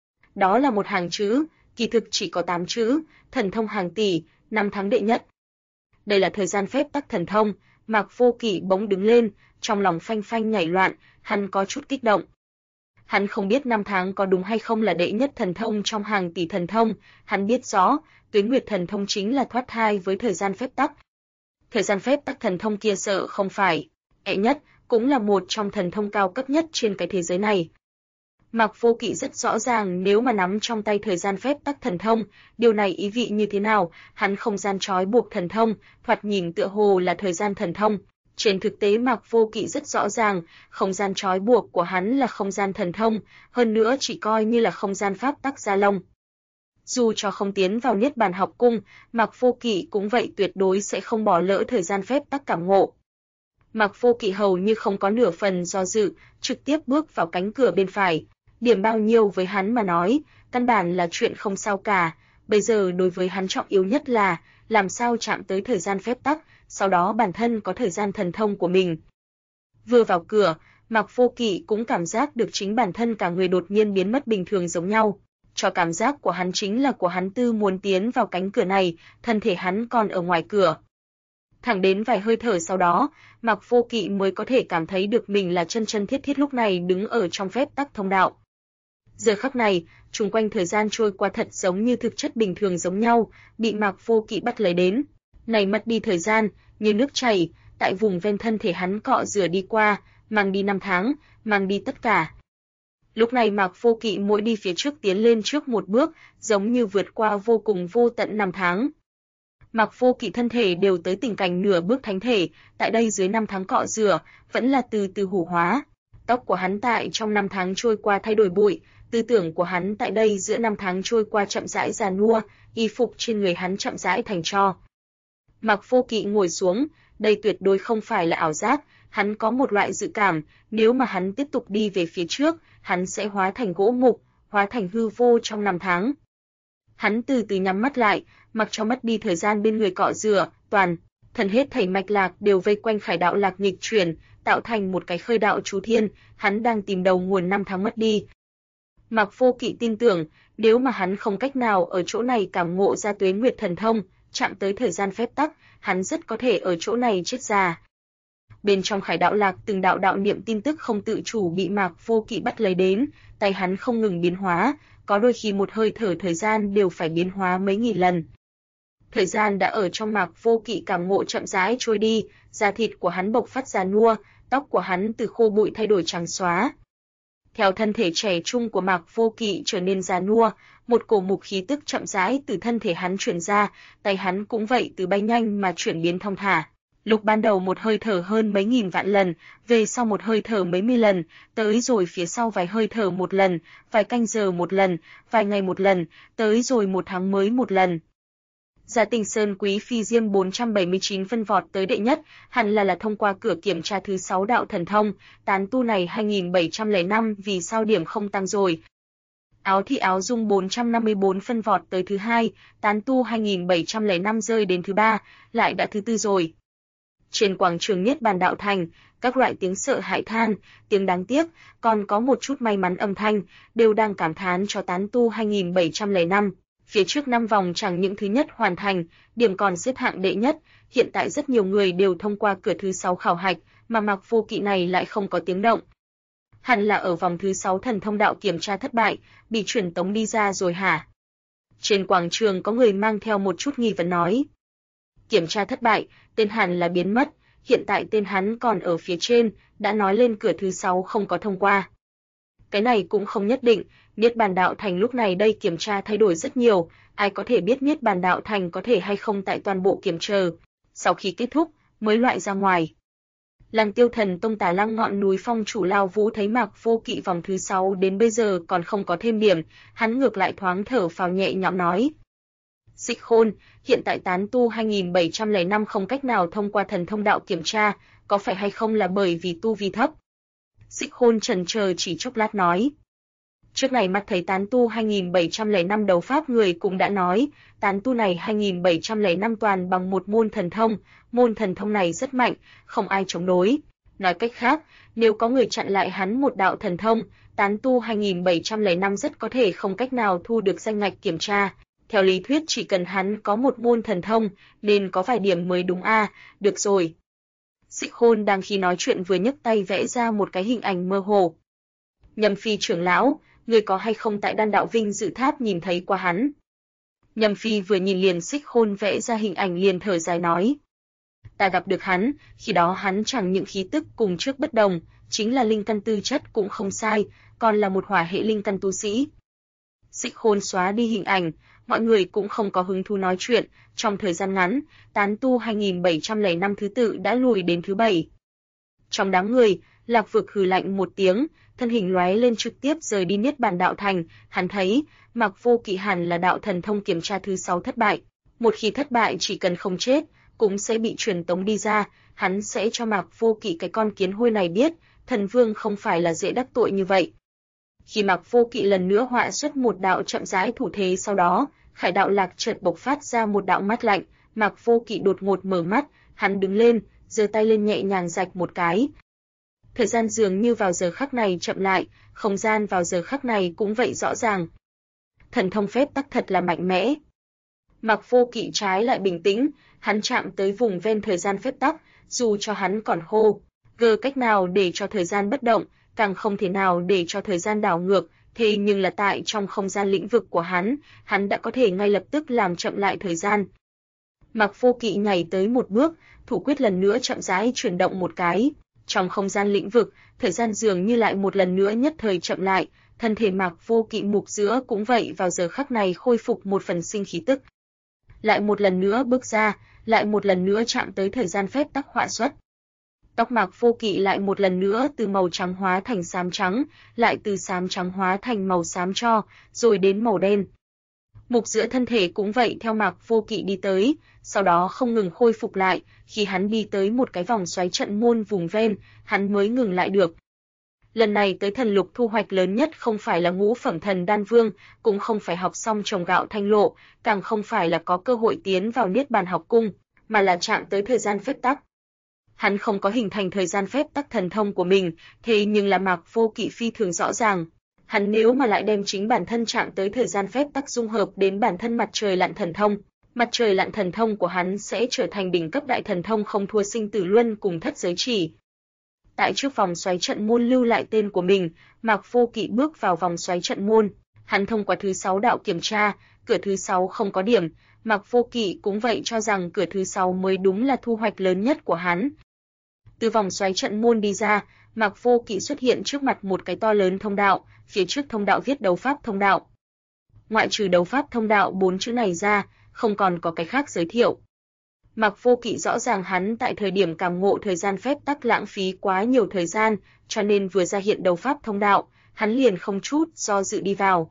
Đó là một hàng chữ, kỳ thực chỉ có 8 chữ, thần thông hàng tỷ, 5 tháng đệ nhất. Đây là thời gian phép tắc thần thông, Mạc Vô Kỵ bỗng đứng lên, trong lòng phanh phanh nhảy loạn, hắn có chút kích động. Hắn không biết 5 tháng có đúng hay không là đệ nhất thần thông trong hàng tỷ thần thông, hắn biết rõ, Tuyến Nguyệt thần thông chính là thoát thai với thời gian phép tắc. Thời gian phép tắc thần thông kia sợ không phải đệ nhất, cũng là một trong thần thông cao cấp nhất trên cái thế giới này. Mạc Vô Kỵ rất rõ ràng nếu mà nắm trong tay thời gian phép tắc thần thông, điều này ý vị như thế nào, hắn không gian trói buộc thần thông, thoạt nhìn tựa hồ là thời gian thần thông. Trên thực tế Mạc Vô Kỵ rất rõ ràng, không gian trói buộc của hắn là không gian thần thông, hơn nữa chỉ coi như là không gian pháp tắc gia long. Dù cho không tiến vào Niết Bàn học cung, Mạc Vô Kỵ cũng vậy tuyệt đối sẽ không bỏ lỡ thời gian phép tắc cảm ngộ. Mạc Vô Kỵ hầu như không có nửa phần do dự, trực tiếp bước vào cánh cửa bên phải. Điểm bao nhiêu với hắn mà nói, căn bản là chuyện không sao cả, bây giờ đối với hắn trọng yếu nhất là làm sao chạm tới thời gian phép tắc, sau đó bản thân có thời gian thần thông của mình. Vừa vào cửa, Mạc Vô Kỵ cũng cảm giác được chính bản thân cả người đột nhiên biến mất bình thường giống nhau. Cho cảm giác của hắn chính là của hắn tư muốn tiến vào cánh cửa này, thân thể hắn còn ở ngoài cửa. Thẳng đến vài hơi thở sau đó, Mạc Vô Kỵ mới có thể cảm thấy được mình là chân chân thiết thiết lúc này đứng ở trong phép tắc thông đạo. Giờ khắc này, xung quanh thời gian trôi qua thật giống như thực chất bình thường giống nhau, bị Mạc Vô Kỵ bắt lấy đến. Này mất đi thời gian, như nước chảy, tại vùng ven thân thể hắn cọ rửa đi qua, mang đi 5 tháng, mang đi tất cả. Lúc này Mạc Vô Kỵ mỗi đi phía trước tiến lên trước một bước, giống như vượt qua vô cùng vô tận 5 tháng. Mạc Vô Kỵ thân thể đều tới tình cảnh nửa bước thánh thể, tại đây dưới 5 tháng cọ rửa, vẫn là từ từ hủ hóa. Tóc của hắn tại trong 5 tháng trôi qua thay đổi bụi, tư tưởng của hắn tại đây giữa 5 tháng trôi qua chậm rãi già nua, y phục trên người hắn chậm rãi thành tro. Mạc Vô Kỵ ngồi xuống, đây tuyệt đối không phải là ảo giác, hắn có một loại dự cảm, nếu mà hắn tiếp tục đi về phía trước, hắn sẽ hóa thành gỗ mục, hóa thành hư vô trong 5 tháng. Hắn từ từ nhắm mắt lại, mặc cho mất đi thời gian bên người cọ rửa, toàn thân hết thảy mạch lạc đều vây quanh khải đạo lạc nghịch chuyển, tạo thành một cái khơi đạo chú thiên, hắn đang tìm đầu nguồn 5 tháng mất đi. Mạc Vô Kỵ tin tưởng, nếu mà hắn không cách nào ở chỗ này cảm ngộ ra Tuế Nguyệt thần thông, chạm tới thời gian phép tắc, hắn rất có thể ở chỗ này chết già. Bên trong khải đạo lạc từng đạo đạo niệm tin tức không tự chủ bị Mạc Vô Kỵ bắt lấy đến, tay hắn không ngừng biến hóa, có đôi khi một hơi thở thời gian đều phải biến hóa mấy nghìn lần. Thời gian đã ở trong Mạc Vô Kỵ cảm ngộ chậm rãi trôi đi, da thịt của hắn bộc phát già nua, tóc của hắn từ khô bụi thay đổi trắng xóa. Theo thân thể trẻ trung của Mạc Vô Kỵ trở nên già nua, một cổ mục khí tức chậm rãi từ thân thể hắn truyền ra, tay hắn cũng vậy từ bay nhanh mà chuyển biến thong thả. Lúc ban đầu một hơi thở hơn mấy nghìn vạn lần, về sau một hơi thở mấy mươi lần, tới rồi phía sau vài hơi thở một lần, vài canh giờ một lần, vài ngày một lần, tới rồi một tháng mới một lần. Giả Tình Sơn Quý Phi Diêm 479 phân vọt tới đệ nhất, hẳn là thông qua cửa kiểm tra thứ 6 đạo thần thông, tán tu này 2705 vì sao điểm không tăng rồi. Áo Thị Áo Dung 454 phân vọt tới thứ 2, tán tu 2705 rơi đến thứ 3, lại đã thứ 4 rồi. Trên quảng trường Niết Bàn Đạo Thành, các loại tiếng sợ hãi than, tiếng đáng tiếc, còn có một chút may mắn âm thanh, đều đang cảm thán cho tán tu 2705. Phía trước 5 vòng chẳng những thứ nhất hoàn thành, điểm còn xếp hạng đệ nhất, hiện tại rất nhiều người đều thông qua cửa thứ 6 khảo hạch, mà Mạc Vô Kỵ này lại không có tiếng động. Hẳn là ở vòng thứ 6 thần thông đạo kiểm tra thất bại, bị truyền tống đi ra rồi hả? Trên quảng trường có người mang theo một chút nghi vấn nói. Kiểm tra thất bại, tên hẳn là biến mất, hiện tại tên hắn còn ở phía trên, đã nói lên cửa thứ 6 không có thông qua. Cái này cũng không nhất định, Niết Bàn Đạo Thành lúc này đây kiểm tra thay đổi rất nhiều, ai có thể biết Niết Bàn Đạo Thành có thể hay không tại toàn bộ kiểm chờ, sau khi kết thúc mới loại ra ngoài. Lăng Tiêu Thần Tông Tà Lăng ngọn núi phong chủ Lao Vũ thấy Mạc Vô Kỵ vòng thứ 6 đến bây giờ còn không có thêm điểm, hắn ngược lại thoáng thở phào nhẹ nhõm nói. Xích Khôn, hiện tại tán tu 2705 không cách nào thông qua thần thông đạo kiểm tra, có phải hay không là bởi vì tu vi thấp? Xích Khôn chần chờ chỉ chốc lát nói. Trước này mặt thấy tán tu 2705 đấu pháp người cũng đã nói, tán tu này 2705 toàn bằng một môn thần thông này rất mạnh, không ai chống đối. Nói cách khác, nếu có người chặn lại hắn một đạo thần thông, tán tu 2705 rất có thể không cách nào thu được danh ngạch kiểm tra. Theo lý thuyết chỉ cần hắn có một môn thần thông, nên có vài điểm mới đúng a, được rồi. Xích Khôn đang khi nói chuyện vừa nhấc tay vẽ ra một cái hình ảnh mơ hồ. Nhâm Phi trưởng lão, người có hay không tại Đan Đạo Vinh Dự Tháp nhìn thấy qua hắn? Nhâm Phi vừa nhìn liền Xích Khôn vẽ ra hình ảnh liền thở dài nói. Ta gặp được hắn, khi đó hắn chẳng những khí tức cùng trước bất đồng, chính là linh căn tư chất cũng không sai, còn là một hỏa hệ linh căn tu sĩ. Xích Khôn xóa đi hình ảnh, mọi người cũng không có hứng thú nói chuyện, trong thời gian ngắn, tán tu 2705 thứ tự đã lùi đến thứ 7. Trong đám người, Lạc Vực hừ lạnh một tiếng, thân hình lóe lên trực tiếp rời đi Niết Bàn Đạo Thành, hắn thấy, Mạc Vô Kỵ hẳn là đạo thần thông kiểm tra thứ 6 thất bại, một khi thất bại chỉ cần không chết, cũng sẽ bị truyền tống đi ra, hắn sẽ cho Mạc Vô Kỵ cái con kiến hôi này biết, thần vương không phải là dễ đắc tội như vậy. Khi Mạc Vô Kỵ lần nữa họa xuất một đạo chậm rãi thủ thế sau đó, Khải Đạo Lạc chợt bộc phát ra một đạo mắt lạnh, Mạc Vô Kỵ đột ngột mở mắt, hắn đứng lên, giơ tay lên nhẹ nhàng rạch một cái. Thời gian dường như vào giờ khắc này chậm lại, không gian vào giờ khắc này cũng vậy rõ ràng. Thần thông phép tắc thật là mạnh mẽ. Mạc Vô Kỵ trái lại bình tĩnh, hắn chạm tới vùng ven thời gian phép tắc, dù cho hắn còn hô, gờ cách nào để cho thời gian bất động, càng không thể nào để cho thời gian đảo ngược, thế nhưng là tại trong không gian lĩnh vực của hắn đã có thể ngay lập tức làm chậm lại thời gian. Mạc Vô Kỵ nhảy tới một bước, thủ quyết lần nữa chậm rãi chuyển động một cái. Trong không gian lĩnh vực, thời gian dường như lại một lần nữa nhất thời chậm lại, thân thể Mạc Vô Kỵ mục giữa cũng vậy vào giờ khắc này khôi phục một phần sinh khí tức. Lại một lần nữa bước ra, lại một lần nữa chạm tới thời gian phép tắc họa xuất. Tóc Mạc Vô Kỵ lại một lần nữa từ màu trắng hóa thành xám trắng, lại từ xám trắng hóa thành màu xám tro, rồi đến màu đen. Mục giữa thân thể cũng vậy theo Mạc Vô Kỵ đi tới, sau đó không ngừng khôi phục lại, khi hắn đi tới một cái vòng xoáy trận môn vùng ven, hắn mới ngừng lại được. Lần này tới thần lục thu hoạch lớn nhất không phải là ngũ phẩm thần đan vương, cũng không phải học xong trồng gạo thanh lộ, càng không phải là có cơ hội tiến vào Niết Bàn học cung, mà là chạm tới thời gian phép tắc. Hắn không có hình thành thời gian phép tắc thần thông của mình, thế nhưng là Mạc Vô Kỵ phi thường rõ ràng. Hắn nếu mà lại đem chính bản thân chạm tới thời gian phép tắc dung hợp đến bản thân mặt trời lặn thần thông, mặt trời lặn thần thông của hắn sẽ trở thành đỉnh cấp đại thần thông không thua sinh tử luân cùng thất giới chỉ. Tại trước vòng xoáy trận môn lưu lại tên của mình, Mạc Vô Kỵ bước vào vòng xoáy trận môn, hắn thông qua thứ 6 đạo kiểm tra, cửa thứ 6 không có điểm, Mạc Vô Kỵ cũng vậy cho rằng cửa thứ 6 mới đúng là thu hoạch lớn nhất của hắn. Từ vòng xoáy trận môn đi ra, Mạc Vô Kỵ xuất hiện trước mặt một cái to lớn thông đạo, phía trước thông đạo viết đấu pháp thông đạo. Ngoại trừ đấu pháp thông đạo 4 chữ này ra, không còn có cái khác giới thiệu. Mạc Vô Kỵ rõ ràng hắn tại thời điểm cảm ngộ thời gian phép tắc lãng phí quá nhiều thời gian, cho nên vừa ra hiện đấu pháp thông đạo, hắn liền không chút do dự đi vào.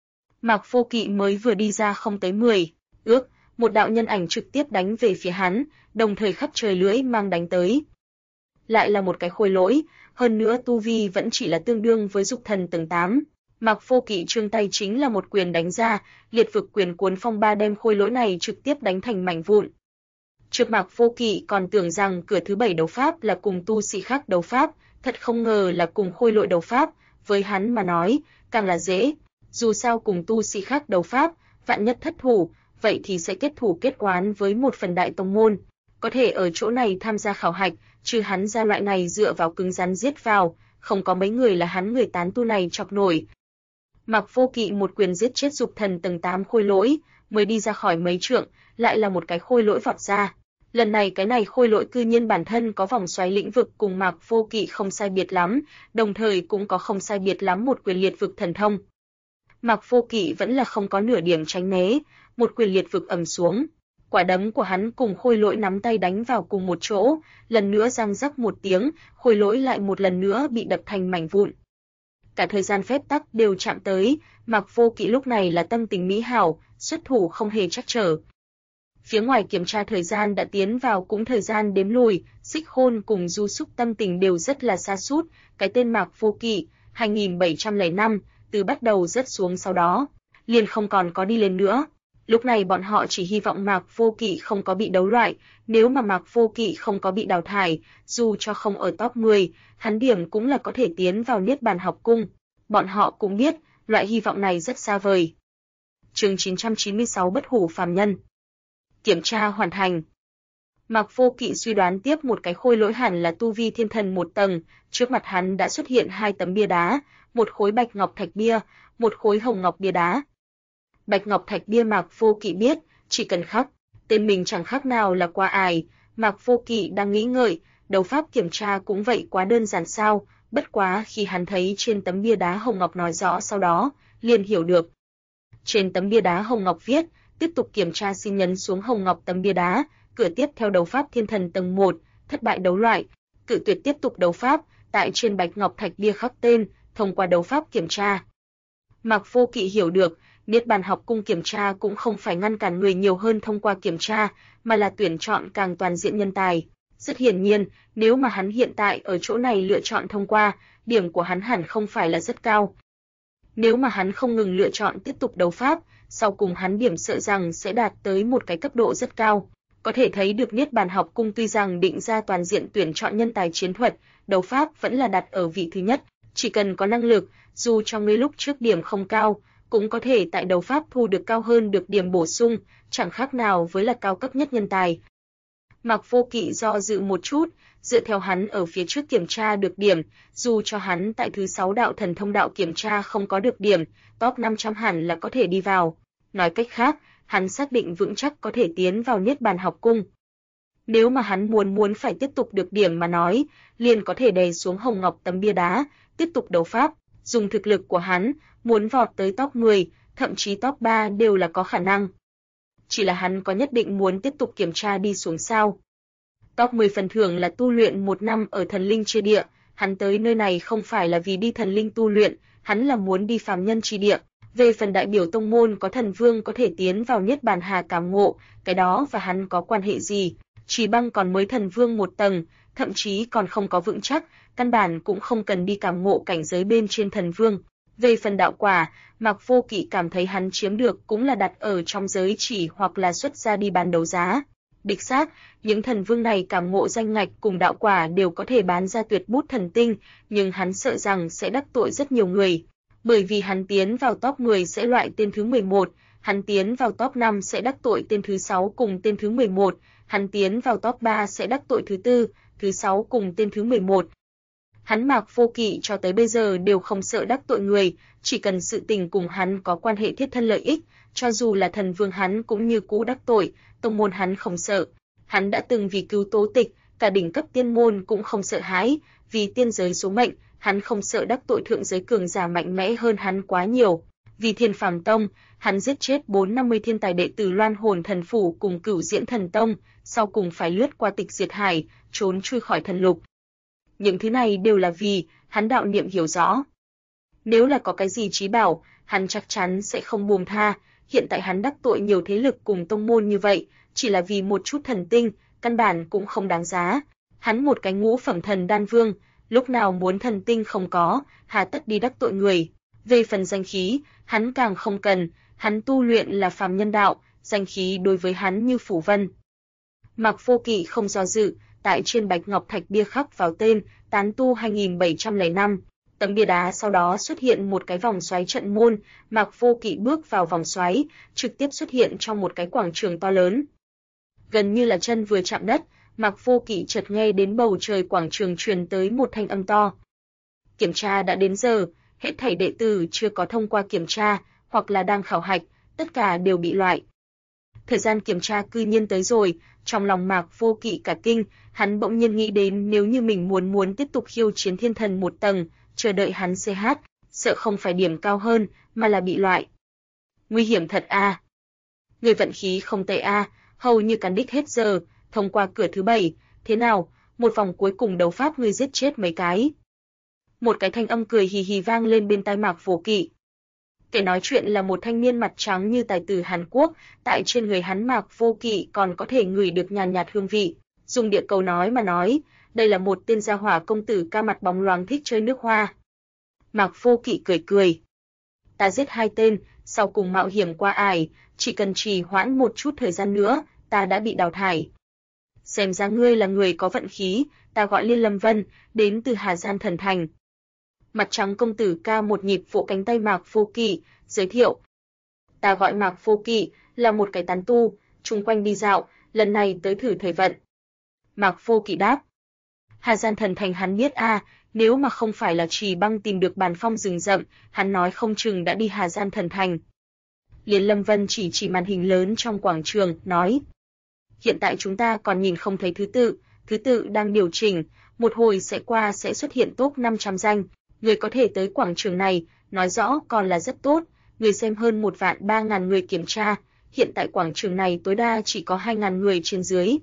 Mạc Vô Kỵ mới vừa đi ra không tới 10 ước, một đạo nhân ảnh trực tiếp đánh về phía hắn, đồng thời khắp trời lưỡi mang đánh tới. Lại là một cái khôi lỗi, hơn nữa tu vi vẫn chỉ là tương đương với dục thần tầng 8. Mạc Vô Kỵ trương tay chính là một quyền đánh ra, liệt vực quyền cuốn phong ba đem khôi lỗi này trực tiếp đánh thành mảnh vụn. Trước Mạc Vô Kỵ còn tưởng rằng cửa thứ 7 đấu pháp là cùng tu sĩ khác đấu pháp, thật không ngờ là cùng khôi lỗi đấu pháp, với hắn mà nói, càng là dễ. Dù sao cùng tu sĩ khác đấu pháp, Vạn nhất thất thủ, vậy thì sẽ kết thù kết oán với một phần đại tông môn. Có thể ở chỗ này tham gia khảo hạch, trừ hắn ra loại này dựa vào cứng rắn giết vào, không có mấy người là hắn người tán tu này chọc nổi. Mạc Vô Kỵ một quyền giết chết dục thần tầng 8 khôi lỗi, mới đi ra khỏi mấy trượng, lại là một cái khôi lỗi vọt ra. Lần này cái này khôi lỗi cư nhiên bản thân có vòng xoáy lĩnh vực cùng Mạc Vô Kỵ không sai biệt lắm, đồng thời cũng có không sai biệt lắm một quyền liệt vực thần thông. Mạc Vô Kỵ vẫn là không có nửa điểm tránh né, một quyền liệt vực ầm xuống. Quả đấm của hắn cùng khôi lỗi nắm tay đánh vào cùng một chỗ, lần nữa răng rắc một tiếng, khôi lỗi lại một lần nữa bị đập thành mảnh vụn. Cả thời gian phép tắc đều chạm tới, Mạc Vô Kỵ lúc này là tâm tình mỹ hảo, xuất thủ không hề trắc trở. Phía ngoài kiểm tra thời gian đã tiến vào cũng thời gian đếm lùi, Xích Khôn cùng Du Súc tâm tình đều rất là sa sút, cái tên Mạc Vô Kỵ, 2705, từ bắt đầu rớt xuống sau đó, liền không còn có đi lên nữa. Lúc này bọn họ chỉ hy vọng Mạc Vô Kỵ không có bị đấu loại, nếu mà Mạc Vô Kỵ không có bị đào thải, dù cho không ở top 10, hắn điểm cũng là có thể tiến vào Niết Bàn học cung. Bọn họ cũng biết, loại hy vọng này rất xa vời. Chương 996 Bất hủ phàm nhân. Kiểm tra hoàn thành. Mạc Vô Kỵ suy đoán tiếp một cái khôi lỗi hẳn là tu vi thiên thần một tầng, trước mặt hắn đã xuất hiện hai tấm bia đá, một khối bạch ngọc thạch bia, một khối hồng ngọc bia đá. Bạch ngọc thạch bia Mạc Vô Kỵ biết, chỉ cần khắc, tên mình chẳng khác nào là qua ải. Mạc Vô Kỵ đang nghĩ ngợi, đấu pháp kiểm tra cũng vậy quá đơn giản sao, bất quá khi hắn thấy trên tấm bia đá hồng ngọc nói rõ sau đó, liền hiểu được. Trên tấm bia đá hồng ngọc viết, tiếp tục kiểm tra xin nhấn xuống hồng ngọc tấm bia đá, cửa tiếp theo đấu pháp thiên thần tầng 1, thất bại đấu loại, cự tuyệt tiếp tục đấu pháp, tại trên bạch ngọc thạch bia khắc tên, thông qua đấu pháp kiểm tra. Mạc Vô Kỵ hiểu được, Niết Bàn học cung kiểm tra cũng không phải ngăn cản người nhiều hơn thông qua kiểm tra, mà là tuyển chọn càng toàn diện nhân tài. Rất hiển nhiên, nếu mà hắn hiện tại ở chỗ này lựa chọn thông qua, điểm của hắn hẳn không phải là rất cao. Nếu mà hắn không ngừng lựa chọn tiếp tục đấu pháp, sau cùng hắn điểm sợ rằng sẽ đạt tới một cái cấp độ rất cao. Có thể thấy được Niết Bàn học cung tuy rằng định ra toàn diện tuyển chọn nhân tài chiến thuật, đấu pháp vẫn là đặt ở vị thứ nhất, chỉ cần có năng lực, dù cho ngươi lúc trước điểm không cao, cũng có thể tại đấu pháp thu được cao hơn được điểm bổ sung, chẳng khác nào với là cao cấp nhất nhân tài. Mạc Vô Kỵ do dự một chút, dựa theo hắn ở phía trước kiểm tra được điểm, dù cho hắn tại thứ 6 đạo thần thông đạo kiểm tra không có được điểm, top 500 hẳn là có thể đi vào. Nói cách khác, hắn xác định vững chắc có thể tiến vào Niết Bàn học cung. Nếu mà hắn muốn phải tiếp tục được điểm mà nói, liền có thể đè xuống hồng ngọc tấm bia đá, tiếp tục đấu pháp, dùng thực lực của hắn, muốn vọt tới top 10, thậm chí top 3 đều là có khả năng. Chỉ là hắn có nhất định muốn tiếp tục kiểm tra đi xuống sao? Top 10 phần thưởng là tu luyện 1 năm ở thần linh chi địa, hắn tới nơi này không phải là vì đi thần linh tu luyện, hắn là muốn đi phàm nhân chi địa. Về phần đại biểu tông môn có thần vương có thể tiến vào Niết Bàn Hà cảm ngộ, cái đó và hắn có quan hệ gì? Chỉ bằng còn mới thần vương một tầng, thậm chí còn không có vững chắc, căn bản cũng không cần đi cảm ngộ cảnh giới bên trên thần vương. Về phần đạo quả, Mạc Vô Kỵ cảm thấy hắn chiếm được cũng là đặt ở trong giới chỉ hoặc là xuất ra đi bán đấu giá. Đích xác, những thần vương này cảm ngộ danh ngạch cùng đạo quả đều có thể bán ra tuyệt bút thần tinh, nhưng hắn sợ rằng sẽ đắc tội rất nhiều người. Bởi vì hắn tiến vào top 10 sẽ loại tên thứ 11, hắn tiến vào top 5 sẽ đắc tội tên thứ 6 cùng tên thứ 11, hắn tiến vào top 3 sẽ đắc tội thứ 4, thứ 6 cùng tên thứ 11. Hắn Mạc Vô Kỵ cho tới bây giờ đều không sợ đắc tội người, chỉ cần sự tình cùng hắn có quan hệ thiết thân lợi ích, cho dù là thần vương hắn cũng như cũ đắc tội, tông môn hắn không sợ. Hắn đã từng vì cứu Tố Tịch, cả đỉnh cấp tiên môn cũng không sợ hãi, vì tiên giới số mệnh, hắn không sợ đắc tội thượng giới cường giả mạnh mẽ hơn hắn quá nhiều. Vì Thiên Phàm Tông, hắn giết chết 450 thiên tài đệ tử Loan Hồn Thần Phủ cùng Cửu Diễn Thần Tông, sau cùng phải lướt qua Tịch Diệt Hải, trốn chui khỏi thần lục. Những thứ này đều là vì hắn đạo niệm hiểu rõ. Nếu là có cái gì chí bảo, hắn chắc chắn sẽ không buông tha. Hiện tại hắn đắc tội nhiều thế lực cùng tông môn như vậy, chỉ là vì một chút thần tinh, căn bản cũng không đáng giá. Hắn một cái ngũ phẩm thần đan vương, lúc nào muốn thần tinh không có, hà tất đi đắc tội người. Về phần danh khí, hắn càng không cần, hắn tu luyện là phàm nhân đạo, danh khí đối với hắn như phủ vân. Mạc Vô Kỵ không do dự, tại trên bạch ngọc thạch bia khắc vào tên, tán tu 2705, Tấm bia đá sau đó xuất hiện một cái vòng xoáy trận môn, Mạc Vô Kỵ bước vào vòng xoáy, trực tiếp xuất hiện trong một cái quảng trường to lớn. Gần như là chân vừa chạm đất, Mạc Vô Kỵ chợt nghe đến bầu trời quảng trường truyền tới một thanh âm to. Kiểm tra đã đến giờ, hết thảy đệ tử chưa có thông qua kiểm tra, hoặc là đang khảo hạch, tất cả đều bị loại. Thời gian kiểm tra cư nhiên tới rồi, trong lòng Mạc Vô Kỵ cả kinh, hắn bỗng nhiên nghĩ đến nếu như mình muốn tiếp tục khiêu chiến thiên thần một tầng, chờ đợi hắn CH, sợ không phải điểm cao hơn, mà là bị loại. Nguy hiểm thật a. Người vận khí không tệ a, hầu như cán đích hết giờ, thông qua cửa thứ 7, thế nào, một vòng cuối cùng đấu pháp ngươi giết chết mấy cái. Một cái thanh âm cười hì hì vang lên bên tai Mạc Vô Kỵ. Kẻ nói chuyện là một thanh niên mặt trắng như tài tử Hàn Quốc, tại trên người hắn Mạc Vô Kỵ còn có thể ngửi được nhàn nhạt hương vị. Dùng địa cầu nói mà nói, đây là một tên gia hỏa công tử ca mặt bóng loáng thích chơi nước hoa. Mạc Vô Kỵ cười cười. Ta giết 2 tên, sau cùng mạo hiểm qua ải, chỉ cần trì hoãn một chút thời gian nữa, ta đã bị đào thải. Xem ra ngươi là người có vận khí, ta gọi Liên Lâm Vân, đến từ Hà Gian Thần Thành. Mặt trắng công tử ca một nhịp vỗ cánh tay Mạc Vô Kỵ, giới thiệu. Ta gọi Mạc Vô Kỵ, là một cái tán tu, chung quanh đi dạo, lần này tới thử thời vận. Mạc Vô Kỵ đáp. Hà Gian Thần Thành hắn biết a, nếu mà không phải là Trì Băng tìm được bàn phong rừng rậm, hắn nói không chừng đã đi Hà Gian Thần Thành. Liên Lâm Vân chỉ màn hình lớn trong quảng trường, nói. Hiện tại chúng ta còn nhìn không thấy thứ tự đang điều chỉnh, một hồi sẽ qua sẽ xuất hiện top 500 danh. Người có thể tới quảng trường này, nói rõ còn là rất tốt, người xem hơn 1.300.000 người kiểm tra, hiện tại quảng trường này tối đa chỉ có 2.000 người trên dưới.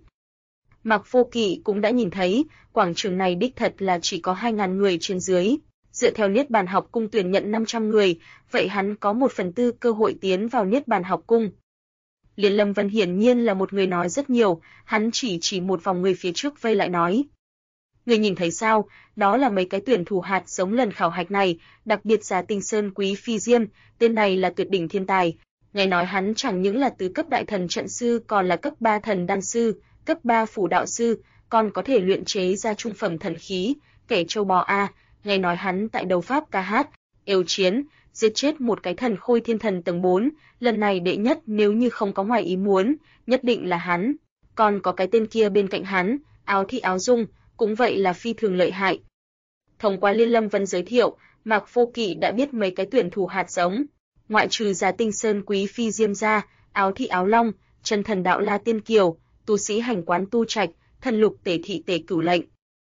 Mạc Vô Kỵ cũng đã nhìn thấy, quảng trường này đích thật là chỉ có 2.000 người trên dưới. Dựa theo Niết Bàn Học Cung tuyển nhận 500 người, vậy hắn có 1/4 cơ hội tiến vào Niết Bàn Học Cung. Liên Lâm Vân hiển nhiên là một người nói rất nhiều, hắn chỉ một vòng người phía trước vây lại nói. Người nhìn thấy sao, đó là mấy cái tuyển thủ hạt giống lần khảo hạch này, đặc biệt là Tinh Sơn Quý Phi Diêm, tên này là tuyệt đỉnh thiên tài. Nghe nói hắn chẳng những là tứ cấp đại thần trận sư còn là cấp 3 thần đan sư, cấp 3 phủ đạo sư, còn có thể luyện chế ra trung phẩm thần khí, kẻ châu bò a. Nghe nói hắn tại đấu pháp ca hát, êu chiến, giết chết một cái thần khôi thiên thần tầng 4, lần này đệ nhất nếu như không có ngoài ý muốn, nhất định là hắn. Còn có cái tên kia bên cạnh hắn, Áo Thị Áo Dung, cũng vậy là phi thường lợi hại. Thông qua Liên Lâm Vân giới thiệu, Mạc Vô Kỵ đã biết mấy cái tuyển thủ hạt giống, ngoại trừ Giá Tinh Sơn Quý Phi Diêm ra, Áo Thị Áo Long, Chân Thần Đạo La Tiên Kiều, tu sĩ hành quán Tu Trạch, thần lục Tể Thị Tể Cửu Lệnh.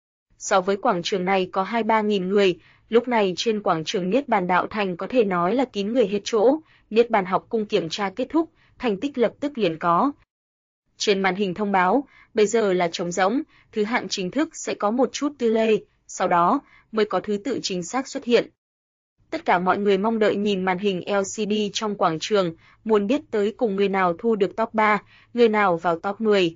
So với quảng trường này có 2-3.000 người, lúc này trên quảng trường Niết Bàn Đạo Thành có thể nói là kín người hết chỗ, Niết Bàn Học Cung kiểm tra kết thúc, thành tích lập tức liền có. Trên màn hình thông báo, bây giờ là trống rỗng, thứ hạng chính thức sẽ có một chút tư lê, sau đó mới có thứ tự chính xác xuất hiện. Tất cả mọi người mong đợi nhìn màn hình LCD trong quảng trường, muốn biết tới cùng người nào thu được top 3, người nào vào top 10.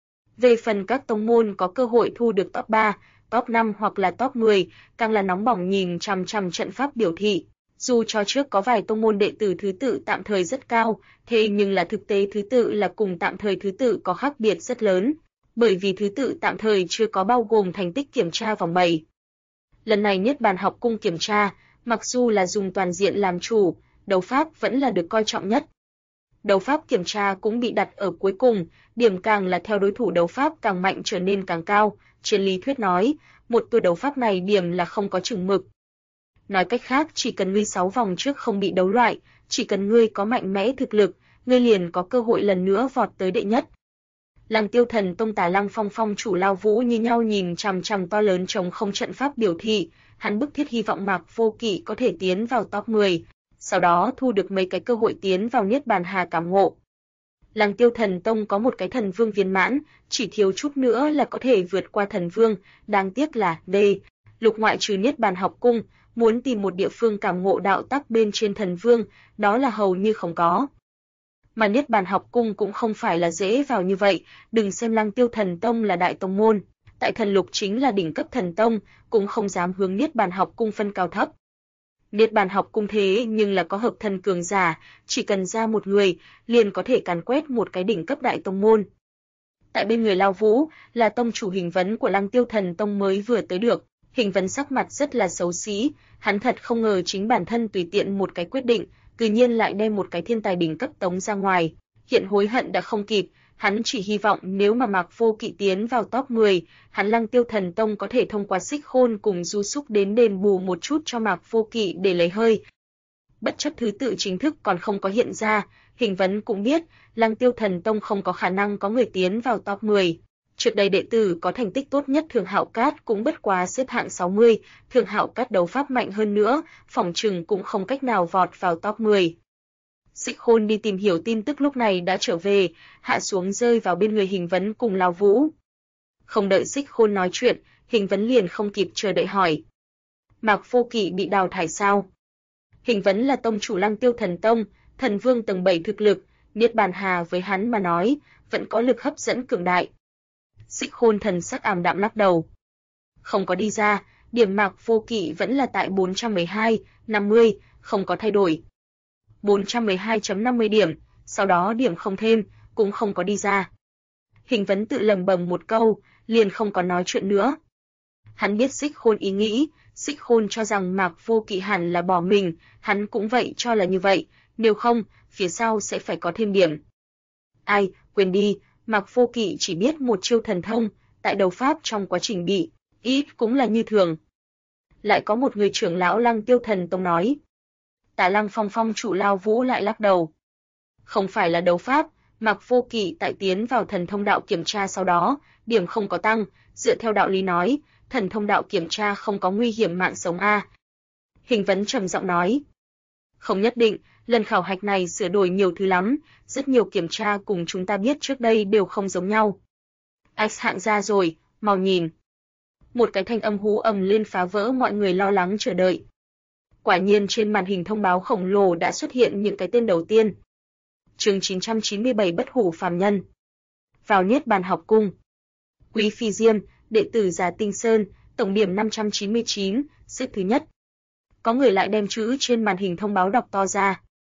Về phần các tông môn có cơ hội thu được top 3, top 5 hoặc là top 10, càng là nóng bỏng nhìn chằm chằm trận pháp biểu thị. Dù cho trước có vài tông môn đệ tử thứ tự tạm thời rất cao, thế nhưng là thực tế thứ tự là cùng tạm thời thứ tự có khác biệt rất lớn, bởi vì thứ tự tạm thời chưa có bao gồm thành tích kiểm tra vòng 7. Lần này Niết Bàn Học Cung kiểm tra, mặc dù là dùng toàn diện làm chủ, đấu pháp vẫn là được coi trọng nhất. Đấu pháp kiểm tra cũng bị đặt ở cuối cùng, điểm càng là theo đối thủ đấu pháp càng mạnh trở nên càng cao, trên lý thuyết nói, một tour đấu pháp này điểm là không có chừng mực. Nói cách khác, chỉ cần ngươi 6 vòng trước không bị đấu loại, chỉ cần ngươi có mạnh mẽ thực lực, ngươi liền có cơ hội lần nữa vọt tới đệ nhất. Lăng Tiêu Thần Tông Tả Lăng Phong Phong chủ Lao Vũ như nhau nhìn chằm chằm to lớn trống không trận pháp biểu thị, hắn bức thiết hy vọng Mạc Vô Kỵ có thể tiến vào top 10, sau đó thu được mấy cái cơ hội tiến vào Niết Bàn Hà cảm ngộ. Lăng Tiêu Thần Tông có một cái thần vương viên mãn, chỉ thiếu chút nữa là có thể vượt qua thần vương, đáng tiếc là lục ngoại trừ Niết Bàn Học Cung, muốn tìm một địa phương cảm ngộ đạo tắc bên trên thần vương, đó là hầu như không có. Mà Niết Bàn Học Cung cũng không phải là dễ vào như vậy, đừng xem Lăng Tiêu Thần Tông là đại tông môn, tại thần lục chính là đỉnh cấp thần tông, cũng không dám hướng Niết Bàn Học Cung phân cao thấp. Niết Bàn Học Cung thế nhưng là có hợp thần cường giả, chỉ cần ra một người, liền có thể càn quét một cái đỉnh cấp đại tông môn. Tại bên người Lao Vũ, là tông chủ hình vấn của Lăng Tiêu Thần Tông mới vừa tới được, Hình Vấn sắc mặt rất là xấu xí, hắn thật không ngờ chính bản thân tùy tiện một cái quyết định, cư nhiên lại đem một cái thiên tài đỉnh cấp tống ra ngoài, hiện hối hận đã không kịp, hắn chỉ hy vọng nếu mà Mạc Vô Kỵ tiến vào top 10, hắn Lăng Tiêu Thần Tông có thể thông qua Xích Khôn cùng Du Súc đến đền bù một chút cho Mạc Vô Kỵ để lấy hơi. Bất chấp thứ tự chính thức còn không có hiện ra, Hình Vấn cũng biết, Lăng Tiêu Thần Tông không có khả năng có người tiến vào top 10. Trước đây đệ tử có thành tích tốt nhất Thường Hạo Cát cũng bất quá xếp hạng 60, Thường Hạo Cát đấu pháp mạnh hơn nữa, phỏng chừng cũng không cách nào vọt vào top 10. Xích Khôn đi tìm hiểu tin tức lúc này đã trở về, hạ xuống rơi vào bên người Hình Vấn cùng Lão Vũ. Không đợi Xích Khôn nói chuyện, Hình Vấn liền không kịp chờ đợi hỏi. Mạc Vô Kỵ bị đào thải sao? Hình Vấn là tông chủ Lăng Tiêu Thần Tông, thần vương tầng 7 thực lực, Niết Bàn Hà với hắn mà nói, vẫn có lực hấp dẫn cường đại. Xích Khôn thần sắc ảm đạm lắc đầu. Không có đi ra, điểm Mạc Vô Kỵ vẫn là tại 412, 50, không có thay đổi. 412.50 điểm, sau đó điểm không thêm, cũng không có đi ra. Hình Vấn tự lẩm bẩm một câu, liền không có nói chuyện nữa. Hắn biết Xích Khôn ý nghĩ, Xích Khôn cho rằng Mạc Vô Kỵ hẳn là bỏ mình, hắn cũng vậy cho là như vậy, nếu không, phía sau sẽ phải có thêm điểm. Ai, quên đi, Mạc Vô Kỵ chỉ biết một chiêu thần thông, tại đấu pháp trong quá trình bị, ít cũng là như thường. Lại có một người trưởng lão Lăng Tiêu Thần Tông nói. Tả Lăng Phong Phong chủ Lão Vũ lại lắc đầu. Không phải là đấu pháp, Mạc Vô Kỵ tại tiến vào thần thông đạo kiểm tra sau đó, điểm không có tăng, dựa theo đạo lý nói, thần thông đạo kiểm tra không có nguy hiểm mạng sống a. Hình Vấn trầm giọng nói. Không nhất định, lần khảo hạch này sửa đổi nhiều thứ lắm, rất nhiều kiểm tra cùng chúng ta biết trước đây đều không giống nhau. X hạng ra rồi, mau nhìn. Một cái thanh âm hú ầm lên phá vỡ mọi người lo lắng chờ đợi. Quả nhiên trên màn hình thông báo khổng lồ đã xuất hiện những cái tên đầu tiên. Chương 997 Bất Hủ Phàm Nhân. Vào Niết Bàn học cung. Quý Phi Diêm, đệ tử Già Tinh Sơn, tổng điểm 599, xếp thứ nhất. Có người lại đem chữ trên màn hình thông báo đọc to ra.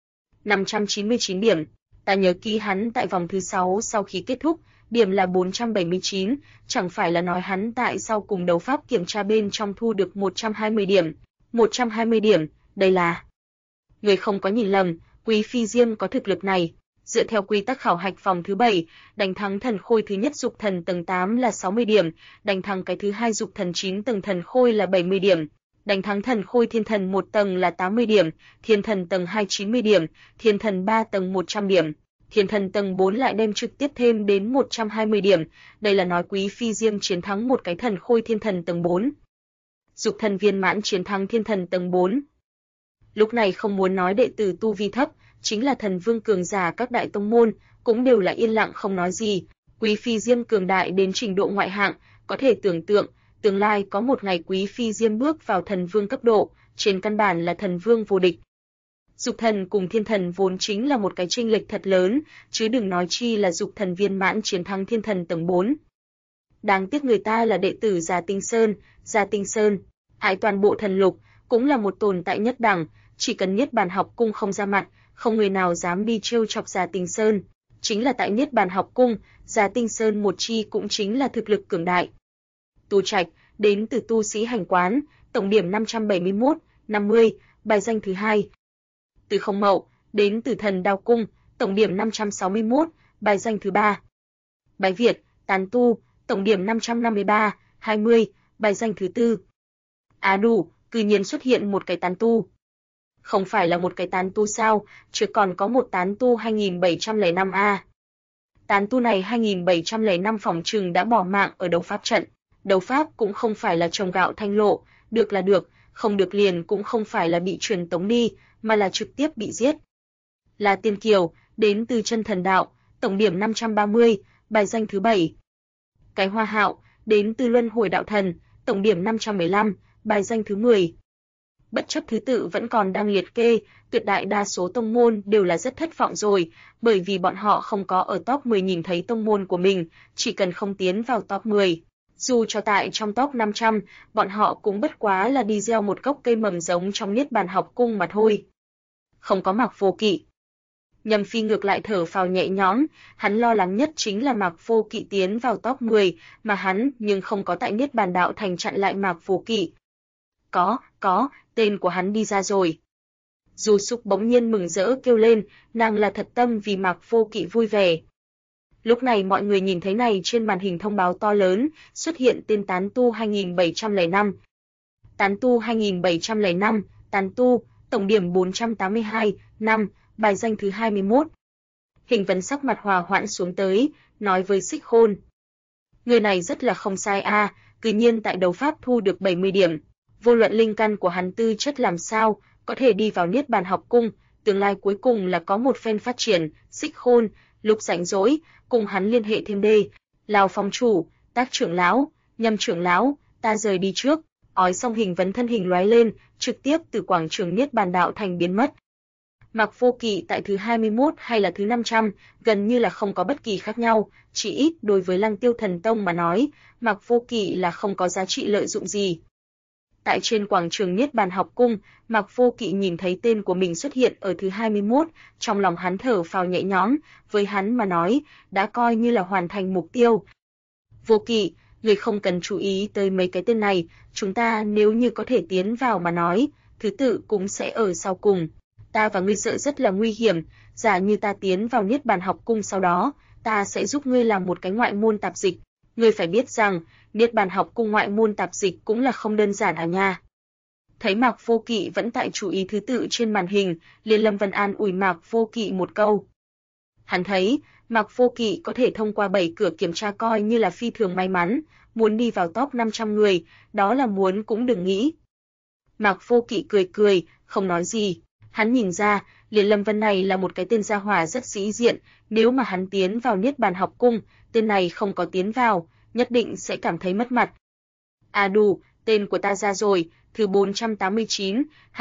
599 điểm, ta nhớ kỹ hắn tại vòng thứ 6 sau khi kết thúc, điểm là 479, chẳng phải là nói hắn tại sau cùng đấu pháp kiểm tra bên trong thu được 120 điểm. 120 điểm, đây là... Người không có nhìn lầm, Quý Phi Diêm có thực lực này. Dựa theo quy tắc khảo hạch vòng thứ 7, đánh thắng thần khôi thứ nhất dục thần tầng 8 là 60 điểm, đánh thắng cái thứ hai dục thần 9 tầng thần khôi là 70 điểm, đánh thắng thần khôi thiên thần 1 tầng là 80 điểm, thiên thần tầng 2 90 điểm, thiên thần 3 tầng 100 điểm, thiên thần tầng 4 lại đem trực tiếp thêm đến 120 điểm, đây là nói Quý Phi Diêm chiến thắng một cái thần khôi thiên thần tầng 4. Dục thần viên mãn chiến thắng thiên thần tầng 4. Lúc này không muốn nói đệ tử tu vi thấp, chính là thần vương cường giả các đại tông môn, cũng đều là yên lặng không nói gì. Quý Phi Diêm cường đại đến trình độ ngoại hạng, có thể tưởng tượng, tương lai có một ngày Quý Phi Diêm bước vào thần vương cấp độ, trên căn bản là thần vương vô địch. Dục thần cùng thiên thần vốn chính là một cái chênh lệch thật lớn, chứ đừng nói chi là dục thần viên mãn chiến thắng thiên thần tầng 4. Đáng tiếc người ta là đệ tử Già Tinh Sơn, ải toàn bộ thần lục, cũng là một tồn tại nhất đẳng, chỉ cần Niết Bàn học cung không ra mặt, không người nào dám đi trêu chọc Già Tinh Sơn. Chính là tại Niết Bàn học cung, Già Tinh Sơn một chi cũng chính là thực lực cường đại. Tu Trạch, đến từ tu sĩ hành quán, tổng điểm 571, 50, bài danh thứ 2. Từ Không Mậu, đến từ Thần Đao cung, tổng điểm 561, bài danh thứ 3. Bái Việt, tán tu, tổng điểm 553, 20, bài danh thứ 4. Á Đủ, cư nhiên xuất hiện một cái tán tu. Không phải là một cái tán tu sao, chứ còn có một tán tu 2705 a. Tán tu này 2705 phòng trừng đã bỏ mạng ở đấu pháp trận. Đấu pháp cũng không phải là trồng gạo thanh lộ, được là được, không được liền cũng không phải là bị truyền tống đi, mà là trực tiếp bị giết. Là Tiên Kiều, đến từ Chân Thần Đạo, tổng điểm 530, bài danh thứ 7. Cái Hoa Hạo, đến từ Luân Hồi Đạo Thần, tổng điểm 515, bài danh thứ 10. Bất chấp thứ tự vẫn còn đang liệt kê, tuyệt đại đa số tông môn đều là rất thất vọng rồi, bởi vì bọn họ không có ở top 10 nhìn thấy tông môn của mình, chỉ cần không tiến vào top 10. Dù cho tại trong top 500, bọn họ cũng bất quá là đi gieo một gốc cây mầm giống trong Niết Bàn học cung mà thôi. Không có Mạc Vô Kỵ. Nhâm Phi ngược lại thở phào nhẹ nhõm, hắn lo lắng nhất chính là Mạc Vô Kỵ tiến vào top 10, mà hắn nhưng không có tại Niết Bàn Đạo Thành chặn lại Mạc Vô Kỵ. Có, tên của hắn đi ra rồi. Du Súc bỗng nhiên mừng rỡ kêu lên, nàng là thật tâm vì Mạc Vô Kỵ vui vẻ. Lúc này mọi người nhìn thấy này trên màn hình thông báo to lớn, xuất hiện tên tán tu 2705. Tán tu 2705, tán tu, tổng điểm 482, 5, bài danh thứ 21. Hình Vấn sắc mặt hòa hoãn xuống tới, nói với Xích Khôn. Người này rất là không sai a, cư nhiên tại đấu pháp thu được 70 điểm. Vô luận linh căn của hắn tư chất làm sao, có thể đi vào Niết Bàn học cung, tương lai cuối cùng là có một phen phát triển. Xích Khôn, lúc rảnh rỗi, cùng hắn liên hệ thêm đi. Lão phòng chủ, Tác trưởng lão, Nhâm trưởng lão, ta rời đi trước. Ói xong Hình Vấn thân hình lóe lên, trực tiếp từ quảng trường Niết Bàn Đạo Thành biến mất. Mạc Vô Kỵ tại thứ 21 hay là thứ 500, gần như là không có bất kỳ khác nhau, chỉ ít đối với Lăng Tiêu Thần Tông mà nói, Mạc Vô Kỵ là không có giá trị lợi dụng gì. Tại trên quảng trường Niết Bàn học cung, Mạc Vô Kỵ nhìn thấy tên của mình xuất hiện ở thứ 21, trong lòng hắn thở phào nhẹ nhõm, với hắn mà nói, đã coi như là hoàn thành mục tiêu. Vô Kỵ, người không cần chú ý tới mấy cái tên này, chúng ta nếu như có thể tiến vào mà nói, thứ tự cũng sẽ ở sau cùng. Ta và ngươi sợ rất là nguy hiểm, giả như ta tiến vào Niết Bàn học cung sau đó, ta sẽ giúp ngươi làm một cái ngoại môn tạp dịch. Ngươi phải biết rằng, Niết Bàn học cung ngoại môn tạp dịch cũng là không đơn giản à nha. Thấy Mạc Vô Kỵ vẫn tại chú ý thứ tự trên màn hình, liền Lâm Vân An ủi Mạc Vô Kỵ một câu. Hắn thấy, Mạc Vô Kỵ có thể thông qua 7 cửa kiểm tra coi như là phi thường may mắn, muốn đi vào top 500 người, đó là muốn cũng đừng nghĩ. Mạc Vô Kỵ cười, không nói gì. Hắn nhìn ra, liền Lâm Vân này là một cái tên gia hỏa rất sĩ diện, nếu mà hắn tiến vào Niết Bàn học cung, tên này không có tiến vào, nhất định sẽ cảm thấy mất mặt. À đủ, tên của ta ra rồi, thứ 489,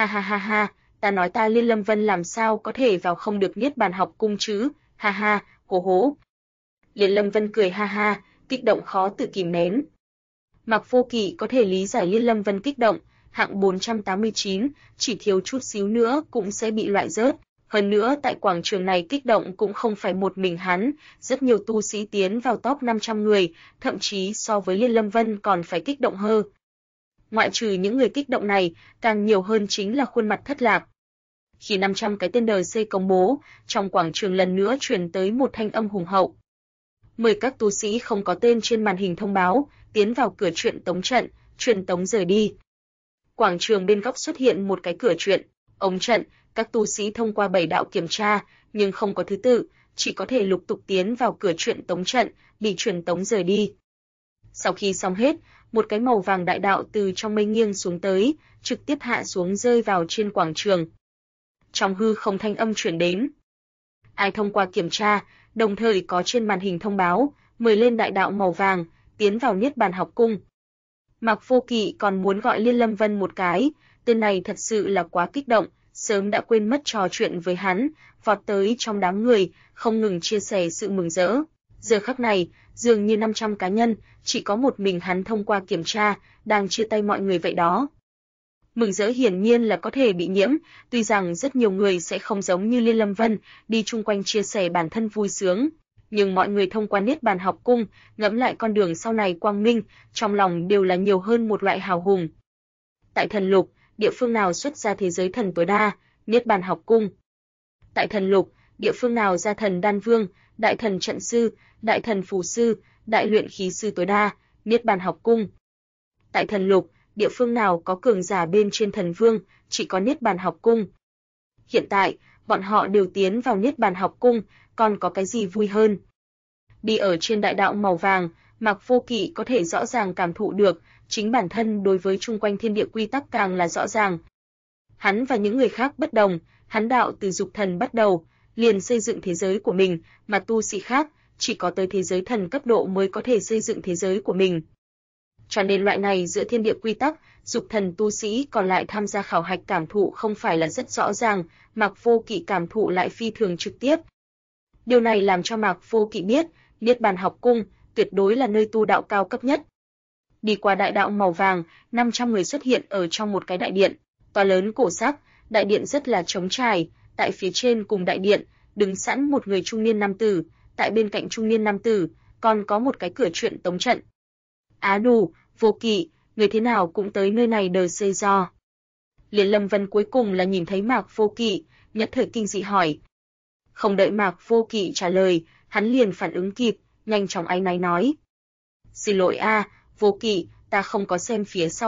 ha, ta nói ta Liên Lâm Vân làm sao có thể vào không được Niết Bàn học cung chứ, ha, hố. Liên Lâm Vân cười ha, kích động khó tự kìm nén. Mạc Vô Kỵ có thể lý giải Liên Lâm Vân kích động, hạng 489, chỉ thiếu chút xíu nữa cũng sẽ bị loại rớt. Hơn nữa tại quảng trường này kích động cũng không phải một mình hắn, rất nhiều tu sĩ tiến vào top 500 người, thậm chí so với Liên Lâm Vân còn phải kích động hơn. Ngoại trừ những người kích động này, càng nhiều hơn chính là khuôn mặt thất lạc. Khi 500 cái tên DC công bố, trong quảng trường lần nữa truyền tới một thanh âm hùng hậu. Mời các tu sĩ không có tên trên màn hình thông báo, tiến vào cửa truyền tống trận, truyền tống rời đi. Quảng trường bên góc xuất hiện một cái cửa truyền, ống trận, các tu sĩ thông qua 7 đạo kiểm tra, nhưng không có thứ tự, chỉ có thể lục tục tiến vào cửa truyền tống trận, bị truyền tống rời đi. Sau khi xong hết, một cái màu vàng đại đạo từ trong mây nghiêng xuống tới, trực tiếp hạ xuống rơi vào trên quảng trường. Trong hư không thanh âm truyền đến. Ai thông qua kiểm tra, đồng thời có trên màn hình thông báo, mời lên đại đạo màu vàng, tiến vào Niết Bàn học cung. Mạc Vô Kỵ còn muốn gọi Liên Lâm Vân một cái, tên này thật sự là quá kích động, sớm đã quên mất trò chuyện với hắn, vọt tới trong đám người, không ngừng chia sẻ sự mừng rỡ. Giờ khắc này, dường như 500 cá nhân, chỉ có một mình hắn thông qua kiểm tra, đang chia tay mọi người vậy đó. Mừng rỡ hiển nhiên là có thể bị nhiễm, tuy rằng rất nhiều người sẽ không giống như Liên Lâm Vân, đi chung quanh chia sẻ bản thân vui sướng. Nhưng mọi người thông qua Niết Bàn học cung, ngẫm lại con đường sau này quang minh, trong lòng đều là nhiều hơn một loại hào hùng. Tại thần lục, địa phương nào xuất ra thế giới thần tối đa, Niết Bàn học cung. Tại thần lục, địa phương nào ra thần đan vương, đại thần trận sư, đại thần phù sư, đại luyện khí sư tối đa, Niết Bàn học cung. Tại thần lục, địa phương nào có cường giả bên trên thần vương, chỉ có Niết Bàn học cung. Hiện tại, bọn họ đều tiến vào Niết Bàn học cung, còn có cái gì vui hơn. Đi ở trên đại đạo màu vàng, Mạc Vô Kỵ có thể rõ ràng cảm thụ được, chính bản thân đối với chung quanh thiên địa quy tắc càng là rõ ràng. Hắn và những người khác bất đồng, hắn đạo từ dục thần bắt đầu, liền xây dựng thế giới của mình, mà tu sĩ khác, chỉ có tới thế giới thần cấp độ mới có thể xây dựng thế giới của mình. Cho nên loại này giữa thiên địa quy tắc, dục thần tu sĩ còn lại tham gia khảo hạch cảm thụ không phải là rất rõ ràng, Mạc Vô Kỵ cảm thụ lại phi thường trực tiếp. Điều này làm cho Mạc Vô Kỵ biết, Niết Bàn học cung tuyệt đối là nơi tu đạo cao cấp nhất. Đi qua đại đạo màu vàng, 500 người xuất hiện ở trong một cái đại điện, to lớn cổ sắc, đại điện rất là trống trải, tại phía trên cùng đại điện, đứng sẵn một người trung niên nam tử, tại bên cạnh trung niên nam tử còn có một cái cửa truyện tống trận. Á đủ, Vô Kỵ, người thế nào cũng tới nơi này đờ xê do. Liền Lâm Vân cuối cùng là nhìn thấy Mạc Vô Kỵ, nhất thời kinh dị hỏi. Không đợi Mạc Vô Kỵ trả lời, hắn liền phản ứng kịp, nhanh chóng áy náy nói. Xin lỗi a, Vô Kỵ, ta không có xem phía sau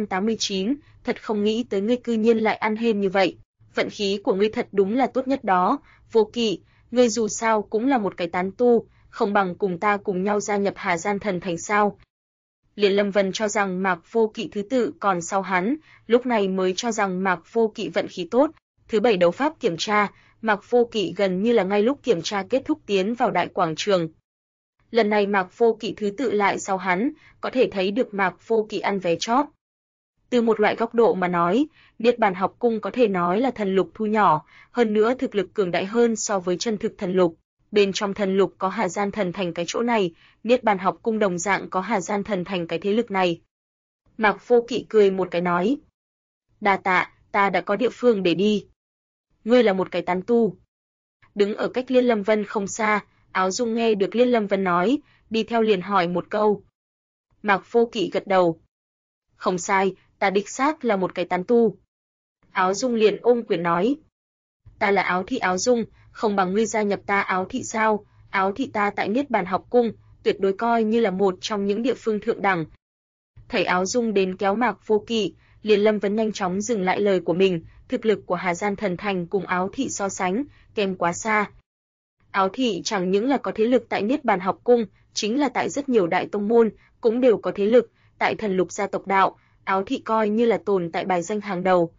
489, thật không nghĩ tới ngươi cư nhiên lại ăn hên như vậy. Vận khí của ngươi thật đúng là tốt nhất đó, Vô Kỵ, ngươi dù sao cũng là một cái tán tu, không bằng cùng ta cùng nhau gia nhập Hà Gian Thần Thành sao. Liền Lâm Vân cho rằng Mạc Vô Kỵ thứ tự còn sau hắn, lúc này mới cho rằng Mạc Vô Kỵ vận khí tốt. Thứ 7 đấu pháp kiểm tra, Mạc Vô Kỵ gần như là ngay lúc kiểm tra kết thúc tiến vào đại quảng trường. Lần này Mạc Vô Kỵ thứ tự lại sau hắn, có thể thấy được Mạc Vô Kỵ ăn vé chót. Từ một loại góc độ mà nói, Niết Bàn học cung có thể nói là thần lục thu nhỏ, hơn nữa thực lực cường đại hơn so với chân thực thần lục. Bên trong thần lục có Hà Gian Thần Thành cái chỗ này, Niết Bàn học cung đồng dạng có Hà Gian Thần Thành cái thế lực này. Mạc Vô Kỵ cười một cái nói. Đa tạ, ta đã có địa phương để đi. Ngươi là một cái tán tu. Đứng ở cách Liên Lâm Vân không xa, Áo Dung nghe được Liên Lâm Vân nói, đi theo liền hỏi một câu. Mạc Vô Kỵ gật đầu. Không sai, ta đích xác là một cái tán tu. Áo Dung liền ôm quyền nói. Ta là Áo Thị Áo Dung, không bằng ngươi gia nhập ta Áo Thị sao? Áo Thị ta tại Niết Bàn học cung, tuyệt đối coi như là một trong những địa phương thượng đẳng. Thấy Áo Dung đến kéo Mạc Vô Kỵ, liền Lâm Vân nhanh chóng dừng lại lời của mình, thực lực của Hà Gian Thần Thành cùng Áo Thị so sánh, kém quá xa. Áo Thị chẳng những là có thế lực tại Niết Bàn học cung, chính là tại rất nhiều đại tông môn, cũng đều có thế lực, tại thần lục gia tộc đạo, Áo Thị coi như là tồn tại bài danh hàng đầu.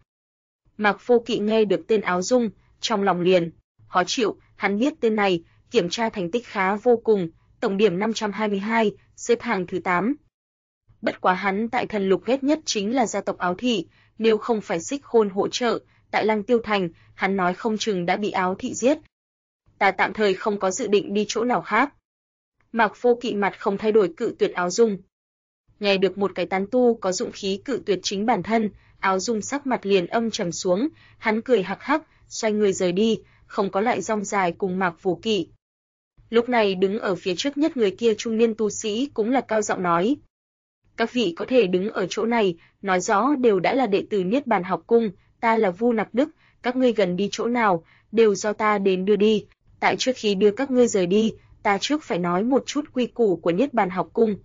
Mạc Vô Kỵ nghe được tên Áo Dung, trong lòng liền khó chịu, hắn biết tên này, kiểm tra thành tích khá vô cùng, tổng điểm 522, xếp hàng thứ 8. Bất quá hắn tại thần lục ghét nhất chính là gia tộc Áo Thị, nếu không phải Xích Khôn hỗ trợ, tại Lăng Tiêu Thành, hắn nói không chừng đã bị Áo Thị giết. Ta tạm thời không có dự định đi chỗ nào khác. Mạc Vô Kỵ mặt không thay đổi cự tuyệt Áo Dung. Nghe được một cái tán tu có dụng khí cự tuyệt chính bản thân, Áo Dung sắc mặt liền âm trầm xuống, hắn cười hắc hắc, xoay người rời đi, không có lại rong dài cùng Mạc Vô Kỵ. Lúc này đứng ở phía trước nhất người kia trung niên tu sĩ cũng là cao giọng nói. Các vị có thể đứng ở chỗ này, nói rõ đều đã là đệ tử Niết Bàn học cung, ta là Vu Nặc Đức, các ngươi gần đi chỗ nào, đều do ta đến đưa đi. Tại trước khi đưa các ngươi rời đi, ta trước phải nói một chút quy củ của Niết Bàn học cung.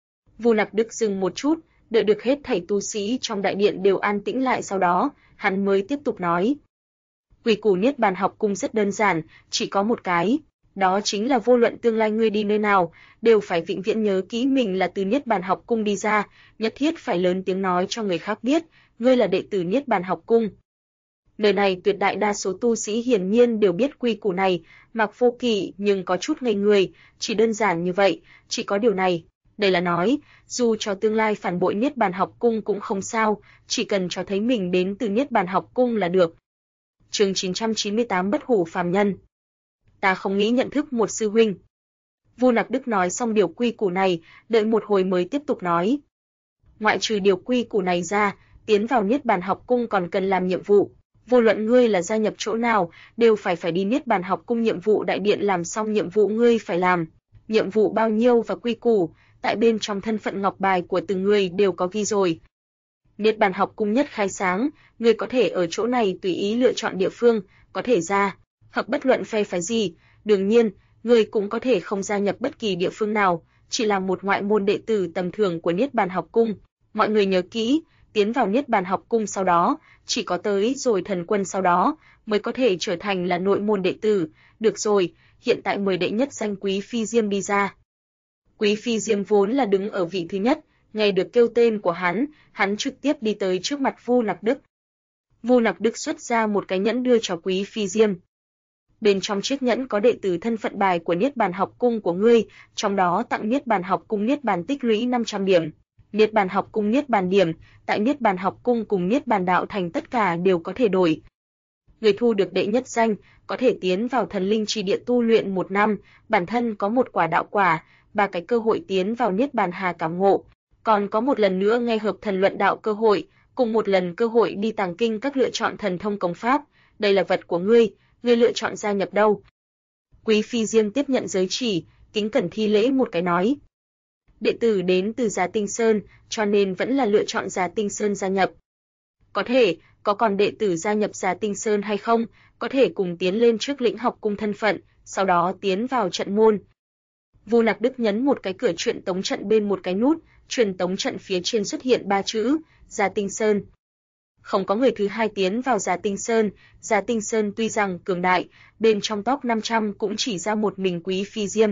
Vu Nặc Đức dừng một chút, đợi được hết thảy tu sĩ trong đại điện đều an tĩnh lại sau đó, hắn mới tiếp tục nói. Quy củ Niết Bàn học cung rất đơn giản, chỉ có một cái, đó chính là vô luận tương lai ngươi đi nơi nào, đều phải vĩnh viễn nhớ kỹ mình là từ Niết Bàn học cung đi ra, nhất thiết phải lớn tiếng nói cho người khác biết, ngươi là đệ tử Niết Bàn học cung. Nơi này tuyệt đại đa số tu sĩ hiển nhiên đều biết quy củ này, Mạc Vô Kỵ nhưng có chút ngây người, chỉ đơn giản như vậy, chỉ có điều này. Đây là nói, dù cho tương lai phản bội Niết Bàn học cung cũng không sao, chỉ cần cho thấy mình đến từ Niết Bàn học cung là được. Chương 998 Bất hủ phàm nhân. Ta không nghĩ nhận thức một sư huynh. Vu Nặc Đức nói xong điều quy củ này, đợi một hồi mới tiếp tục nói. Ngoại trừ điều quy củ này ra, tiến vào Niết Bàn học cung còn cần làm nhiệm vụ. Vô luận ngươi là gia nhập chỗ nào, đều phải đi Niết Bàn học cung nhiệm vụ đại điện làm xong nhiệm vụ ngươi phải làm. Nhiệm vụ bao nhiêu và quy củ, tại bên trong thân phận ngọc bài của từng người đều có ghi rồi. Niết Bàn học cung nhất khai sáng, ngươi có thể ở chỗ này tùy ý lựa chọn địa phương, có thể ra hợp bất luận phe phái gì, đương nhiên, ngươi cũng có thể không gia nhập bất kỳ địa phương nào, chỉ là một ngoại môn đệ tử tầm thường của Niết Bàn học cung. Mọi người nhớ kỹ, tiến vào Niết Bàn học cung sau đó, chỉ có tới rồi thần quân sau đó mới có thể trở thành là nội môn đệ tử. Được rồi, hiện tại mời đệ nhất danh Quý Phi Diêm đi ra. Quý Phi Diêm vốn là đứng ở vị thứ nhất, nghe được kêu tên của hắn trực tiếp đi tới trước mặt Vu Nặc Đức. Vu Nặc Đức xuất ra một cái nhẫn đưa cho Quý Phi Diêm. Bên trong chiếc nhẫn có đệ tử thân phận bài của Niết Bàn học cung của ngươi, trong đó tặng Niết Bàn học cung Niết Bàn tích lũy 500 điểm. Niết Bàn học cung Niết Bàn điểm, tại Niết Bàn học cung cùng Niết Bàn đạo thành tất cả đều có thể đổi. Người thu được đệ nhất danh, có thể tiến vào thần linh chi địa tu luyện 1 năm, bản thân có một quả đạo quả, 3 cái cơ hội tiến vào Niết Bàn hà cảm ngộ, còn có một lần nữa nghe hợp thần luận đạo cơ hội, cùng một lần cơ hội đi tàng kinh các lựa chọn thần thông công pháp. Đây là vật của ngươi lựa chọn gia nhập đâu? Quý phi Diêm tiếp nhận giới chỉ, kính cẩn thi lễ một cái nói: đệ tử đến từ Giá Tinh Sơn, cho nên vẫn là lựa chọn Giá Tinh Sơn gia nhập. Có thể, có còn đệ tử gia nhập Giá Tinh Sơn hay không, có thể cùng tiến lên trước lĩnh học cung thân phận, sau đó tiến vào trận môn. Vu Nặc Đức nhấn một cái cửa truyền tống trận bên một cái nút, truyền tống trận phía trên xuất hiện 3 chữ: Giá Tinh Sơn. Không có người thứ hai tiến vào Giá Tinh Sơn. Giá Tinh Sơn tuy rằng cường đại, bên trong top 500 cũng chỉ ra một mình Quý phi Diêm.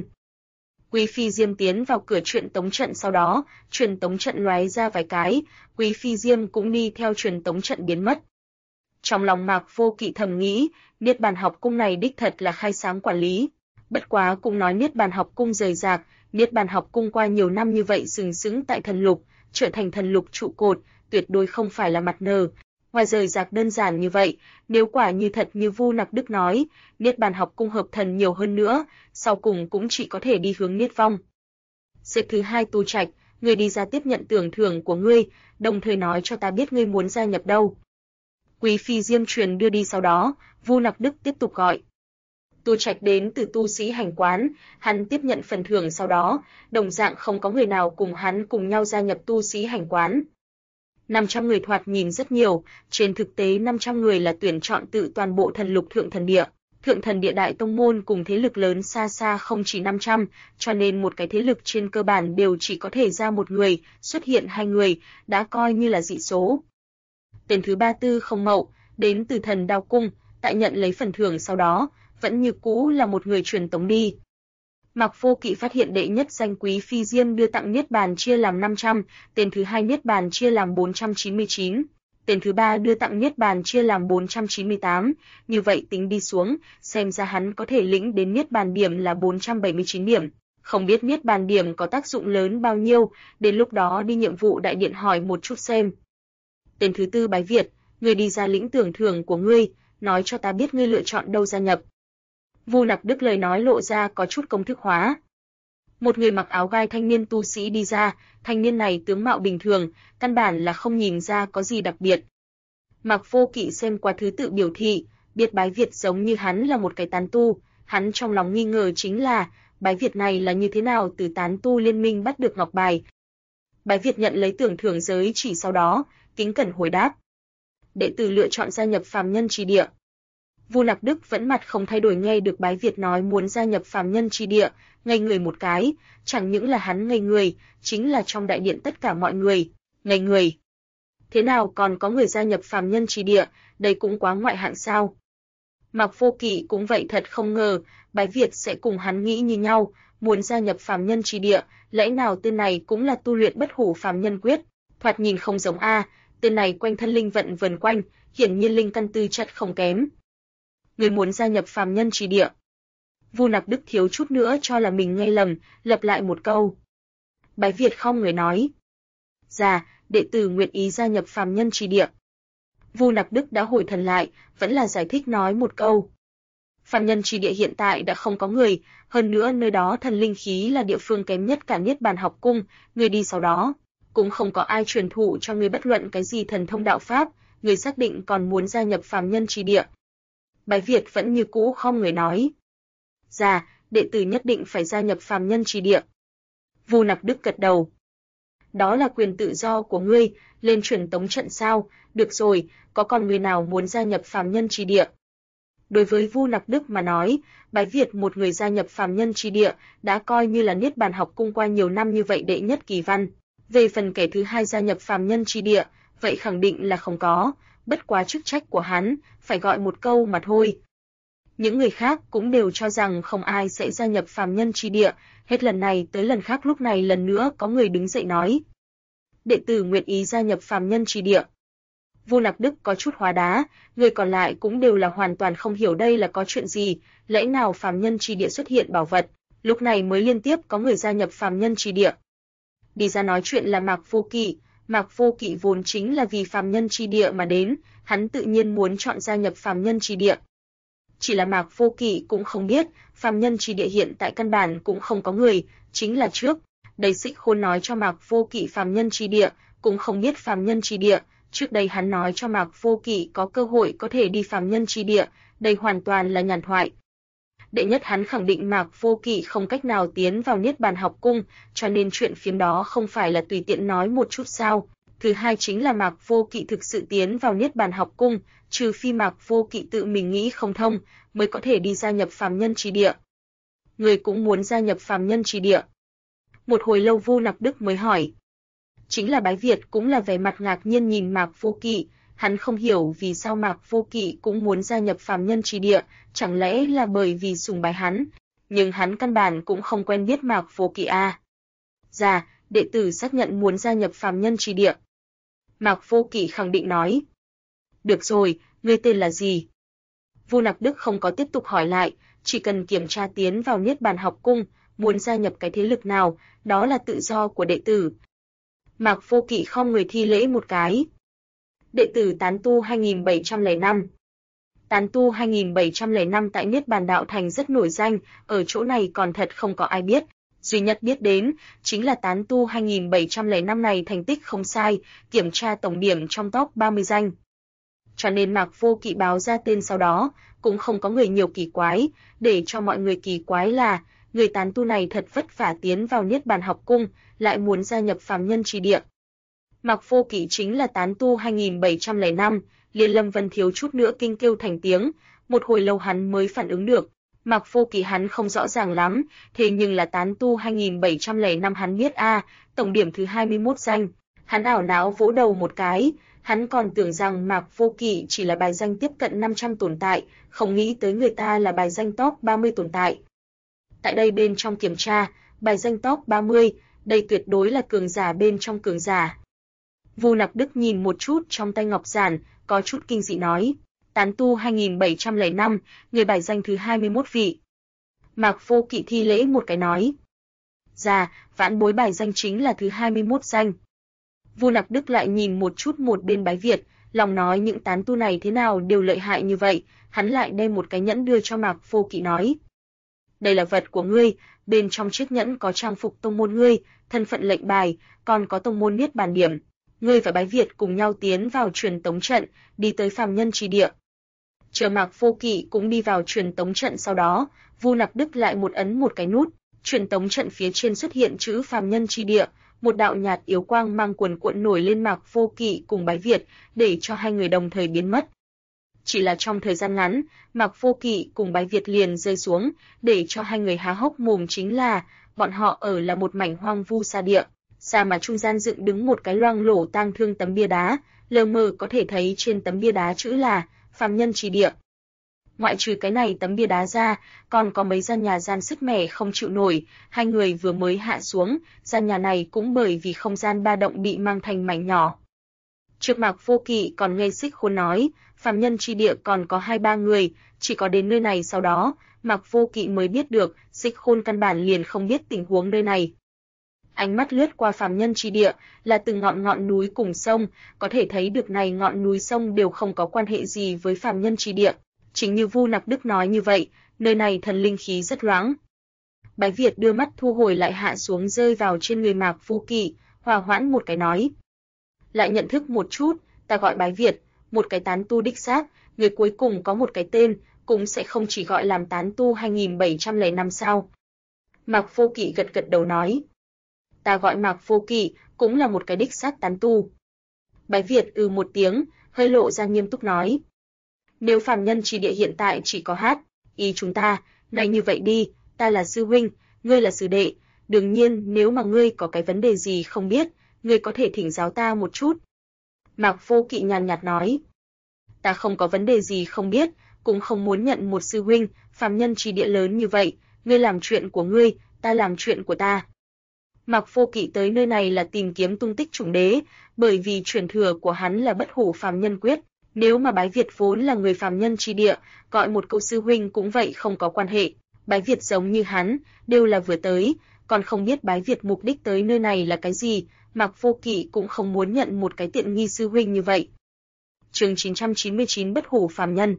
Quý phi Diêm tiến vào cửa truyền tống trận, sau đó, truyền tống trận lóe ra vài cái, Quý phi Diêm cũng đi theo truyền tống trận biến mất. Trong lòng Mạc Vô Kỵ thầm nghĩ, Niết Bàn học cung này đích thật là khai sáng quản lý. Bất quá cũng nói Niết Bàn học cung rời rạc, Niết Bàn học cung qua nhiều năm như vậy sừng sững tại thần lục, trở thành thần lục trụ cột, tuyệt đối không phải là mặt nờ. Ngoài rời rạc đơn giản như vậy, nếu quả như thật như Vu Nặc Đức nói, Niết Bàn học cung hợp thần nhiều hơn nữa, sau cùng cũng chỉ có thể đi hướng niết vong. Xếp thứ 2 Tu Trạch, ngươi đi ra tiếp nhận tưởng thưởng của ngươi, đồng thời nói cho ta biết ngươi muốn gia nhập đâu. Quý phi Diêm truyền đưa đi, sau đó, Vu Nặc Đức tiếp tục gọi. Tu Trạch đến từ tu sĩ hành quán, hắn tiếp nhận phần thưởng, sau đó, đồng dạng không có người nào cùng hắn cùng nhau gia nhập tu sĩ hành quán. 500 người thoạt nhìn rất nhiều, trên thực tế 500 người là tuyển chọn tự toàn bộ thần lục thượng thần địa. Thượng thần địa đại tông môn cùng thế lực lớn xa xa không chỉ 500, cho nên một cái thế lực trên cơ bản đều chỉ có thể ra một người, xuất hiện 2 người, đã coi như là dị số. Tên thứ 3 Tư Không Mậu, đến từ Thần Đao Cung, tại nhận lấy phần thưởng sau đó, vẫn như cũ là một người truyền tống đi. Mạc Vô Kỵ phát hiện đệ nhất danh Quý phi Diêm đưa tặng niết bàn chia làm 500, tên thứ 2 niết bàn chia làm 499, tên thứ 3 đưa tặng niết bàn chia làm 498, như vậy tính đi xuống, xem ra hắn có thể lĩnh đến niết bàn điểm là 479 điểm. Không biết niết bàn điểm có tác dụng lớn bao nhiêu, đến lúc đó đi nhiệm vụ đại điện hỏi một chút xem. Tên thứ 4 Bái Việt, ngươi đi ra lĩnh tưởng thưởng của ngươi, nói cho ta biết ngươi lựa chọn đâu gia nhập. Vu Nặc Đức lời nói lộ ra có chút công thức hóa. Một người mặc áo gai thanh niên tu sĩ đi ra, thanh niên này tướng mạo bình thường, căn bản là không nhìn ra có gì đặc biệt. Mạc Vô Kỵ xem qua thứ tự biểu thị, biết Bái Việt giống như hắn là một cái tán tu, hắn trong lòng nghi ngờ chính là, Bái Việt này là như thế nào từ tán tu liên minh bắt được ngọc bài. Bái Việt nhận lấy tưởng thưởng giới chỉ, sau đó, kính cẩn hồi đáp. Đệ tử lựa chọn gia nhập phàm nhân chi địa. Vu Nặc Đức vẫn mặt không thay đổi nghe được Bái Việt nói muốn gia nhập phàm nhân chi địa, ngây người một cái, chẳng những là hắn ngây người, chính là trong đại điện tất cả mọi người, ngây người. Thế nào còn có người gia nhập phàm nhân chi địa, đây cũng quá ngoại hạng sao? Mạc Vô Kỵ cũng vậy, thật không ngờ, Bái Việt sẽ cùng hắn nghĩ như nhau, muốn gia nhập phàm nhân chi địa, lẽ nào tên này cũng là tu luyện bất hủ phàm nhân quyết, thoạt nhìn không giống a, tên này quanh thân linh vận vần quanh, hiển nhiên linh căn tư chất không kém. Người muốn gia nhập phàm nhân chi địa. Vu Nặc Đức thiếu chút nữa cho là mình nghe lầm, lặp lại một câu. Bái Việt không người nói. Dạ, đệ tử nguyện ý gia nhập phàm nhân chi địa. Vu Nặc Đức đã hồi thần lại, vẫn là giải thích nói một câu. Phàm nhân chi địa hiện tại đã không có người, hơn nữa nơi đó thần linh khí là địa phương kém nhất cả Niết Bàn học cung, người đi sau đó, cũng không có ai truyền thụ cho người bất luận cái gì thần thông đạo pháp, người xác định còn muốn gia nhập phàm nhân chi địa. Bái Việt vẫn như cũ không người nói. Dạ, đệ tử nhất định phải gia nhập phàm nhân chi địa. Vu Nặc Đức gật đầu. Đó là quyền tự do của ngươi, lên truyền tống trận sao, được rồi, có còn người nào muốn gia nhập phàm nhân chi địa? Đối với Vu Nặc Đức mà nói, Bái Việt một người gia nhập phàm nhân chi địa, đã coi như là Niết Bàn học cung qua nhiều năm như vậy đệ nhất kỳ văn. Về phần kẻ thứ hai gia nhập phàm nhân chi địa, vậy khẳng định là không có, bất quá chức trách của hắn, phải gọi một câu mà thôi. Những người khác cũng đều cho rằng không ai sẽ gia nhập phàm nhân chi địa, hết lần này tới lần khác lúc này lần nữa có người đứng dậy nói. Đệ tử nguyện ý gia nhập phàm nhân chi địa. Vu Nặc Đức có chút hóa đá, người còn lại cũng đều là hoàn toàn không hiểu đây là có chuyện gì, lẽ nào phàm nhân chi địa xuất hiện bảo vật, lúc này mới liên tiếp có người gia nhập phàm nhân chi địa. Đi ra nói chuyện là Mạc Vô Kỵ. Mạc Vô Kỵ vốn chính là vì phàm nhân chi địa mà đến, hắn tự nhiên muốn chọn gia nhập phàm nhân chi địa. Chỉ là Mạc Vô Kỵ cũng không biết, phàm nhân chi địa hiện tại căn bản cũng không có người, chính là trước đây Xích Khôn nói cho Mạc Vô Kỵ phàm nhân chi địa, cũng không biết phàm nhân chi địa, trước đây hắn nói cho Mạc Vô Kỵ có cơ hội có thể đi phàm nhân chi địa, đây hoàn toàn là nhàn thoại. Đệ nhất, hắn khẳng định Mạc Vô Kỵ không cách nào tiến vào Niết Bàn học cung, cho nên chuyện phiếm đó không phải là tùy tiện nói một chút sao. Thứ hai chính là Mạc Vô Kỵ thực sự tiến vào Niết Bàn học cung, trừ phi Mạc Vô Kỵ tự mình nghĩ không thông, mới có thể đi gia nhập phàm nhân chi địa. Người cũng muốn gia nhập phàm nhân chi địa? Một hồi lâu Vu Nặc Đức mới hỏi. Chính là Bái Việt cũng là vẻ mặt ngạc nhiên nhìn Mạc Vô Kỵ, hắn không hiểu vì sao Mạc Vô Kỵ cũng muốn gia nhập phàm nhân chi địa, chẳng lẽ là bởi vì sùng bái hắn, nhưng hắn căn bản cũng không quen biết Mạc Vô Kỵ à. Dạ, đệ tử xác nhận muốn gia nhập phàm nhân chi địa. Mạc Vô Kỵ khẳng định nói. Được rồi, ngươi tên là gì? Vu Nặc Đức không có tiếp tục hỏi lại, chỉ cần kiểm tra tiến vào Niết Bàn học cung, muốn gia nhập cái thế lực nào, đó là tự do của đệ tử. Mạc Vô Kỵ khom người thi lễ một cái. Đệ tử tán tu 2705. Tán tu 2705 tại Niết Bàn Đạo Thành rất nổi danh, ở chỗ này còn thật không có ai biết. Duy nhất biết đến chính là tán tu 2705 này thành tích không sai, kiểm tra tổng điểm trong top 30 danh. Cho nên Mạc Vô Kỵ báo ra tên sau đó, cũng không có người nhiều kỳ quái, để cho mọi người kỳ quái là người tán tu này thật vất vả tiến vào Niết Bàn học cung, lại muốn gia nhập phàm nhân chi địa. Mạc Vô Kỵ chính là tán tu 2705, liền Lâm Vân thiếu chút nữa kinh kêu thành tiếng, một hồi lâu hắn mới phản ứng được. Mạc Vô Kỵ hắn không rõ ràng lắm, thế nhưng là tán tu 2705 hắn biết a, tổng điểm thứ 21 danh. Hắn ảo não vỗ đầu một cái, hắn còn tưởng rằng Mạc Vô Kỵ chỉ là bài danh tiếp cận 500 tồn tại, không nghĩ tới người ta là bài danh top 30 tồn tại. Tại đây bên trong kiểm tra, bài danh top 30, đây tuyệt đối là cường giả bên trong cường giả. Vu Nặc Đức nhìn một chút trong tay ngọc giản, có chút kinh dị nói, tán tu 2705, người bài danh thứ 21 vị. Mạc Vô Kỵ thi lễ một cái nói, dạ, vãn bối bài danh chính là thứ 21 danh. Vu Nặc Đức lại nhìn một chút một bên Bái Việt, lòng nói những tán tu này thế nào đều lợi hại như vậy, hắn lại đem một cái nhẫn đưa cho Mạc Vô Kỵ nói. Đây là vật của ngươi, bên trong chiếc nhẫn có trang phục tông môn ngươi, thân phận lệnh bài, còn có tông môn Niết Bàn điểm. Ngươi và Bái Việt cùng nhau tiến vào truyền tống trận, đi tới phàm nhân chi địa. Chờ Mạc Vô Kỵ cũng đi vào truyền tống trận sau đó, Vu Nặc Đức lại ấn một cái nút, truyền tống trận phía trên xuất hiện chữ phàm nhân chi địa, một đạo nhạt yếu quang mang cuồn cuộn nổi lên Mạc Vô Kỵ cùng Bái Việt, để cho hai người đồng thời biến mất. Chỉ là trong thời gian ngắn, Mạc Vô Kỵ cùng Bái Việt liền rơi xuống, để cho hai người há hốc mồm chính là, bọn họ ở là một mảnh hoang vu sa địa, xa mà trung gian dựng đứng một cái loang lổ tang thương tấm bia đá, lờ mờ có thể thấy trên tấm bia đá chữ là phàm nhân chi địa. Ngoại trừ cái này tấm bia đá ra, còn có mấy gian nhà gian sứt mẻ không chịu nổi, hai người vừa mới hạ xuống, gian nhà này cũng bởi vì không gian ba động bị mang thành mảnh nhỏ. Trước Mạc Vô Kỵ còn nghe Xích Khôn nói, phàm nhân chi địa còn có 2-3 người, chỉ có đến nơi này sau đó, Mạc Vô Kỵ mới biết được, Xích Khôn căn bản liền không biết tình huống nơi này. Ánh mắt lướt qua phàm nhân chi địa, là từng ngọn núi cùng sông, có thể thấy được này ngọn núi sông đều không có quan hệ gì với phàm nhân chi địa. Chính như Vu Nặc Đức nói như vậy, nơi này thần linh khí rất loãng. Bái Việt đưa mắt thu hồi lại hạ xuống rơi vào trên người Mạc Vô Kỵ, hòa hoãn một cái nói. Lại nhận thức một chút, ta gọi Bái Việt, một cái tán tu đích xác, người cuối cùng có một cái tên, cũng sẽ không chỉ gọi làm tán tu 2705 sao. Mạc Vô Kỵ gật gật đầu nói. Ta gọi Mạc Vô Kỵ, cũng là một cái đích xác tán tu. Bái Việt một tiếng, hơi lộ ra nghiêm túc nói. Nếu phàm nhân chi địa hiện tại chỉ có ý chúng ta, này như vậy đi, ta là sư huynh, ngươi là sư đệ, đương nhiên nếu mà ngươi có cái vấn đề gì không biết, ngươi có thể thỉnh giáo ta một chút. Mạc Vô Kỵ nhàn nhạt nói. Ta không có vấn đề gì không biết, cũng không muốn nhận một sư huynh, phàm nhân chi địa lớn như vậy, ngươi làm chuyện của ngươi, ta làm chuyện của ta. Mạc Vô Kỵ tới nơi này là tìm kiếm tung tích chủng đế, bởi vì truyền thừa của hắn là bất hủ phàm nhân quyết. Nếu mà Bái Việt vốn là người phàm nhân chi địa, gọi một câu sư huynh cũng vậy không có quan hệ. Bái Việt giống như hắn, đều là vừa tới, còn không biết Bái Việt mục đích tới nơi này là cái gì, Mạc Vô Kỵ cũng không muốn nhận một cái tiện nghi sư huynh như vậy. Chương 999 bất hủ phàm nhân.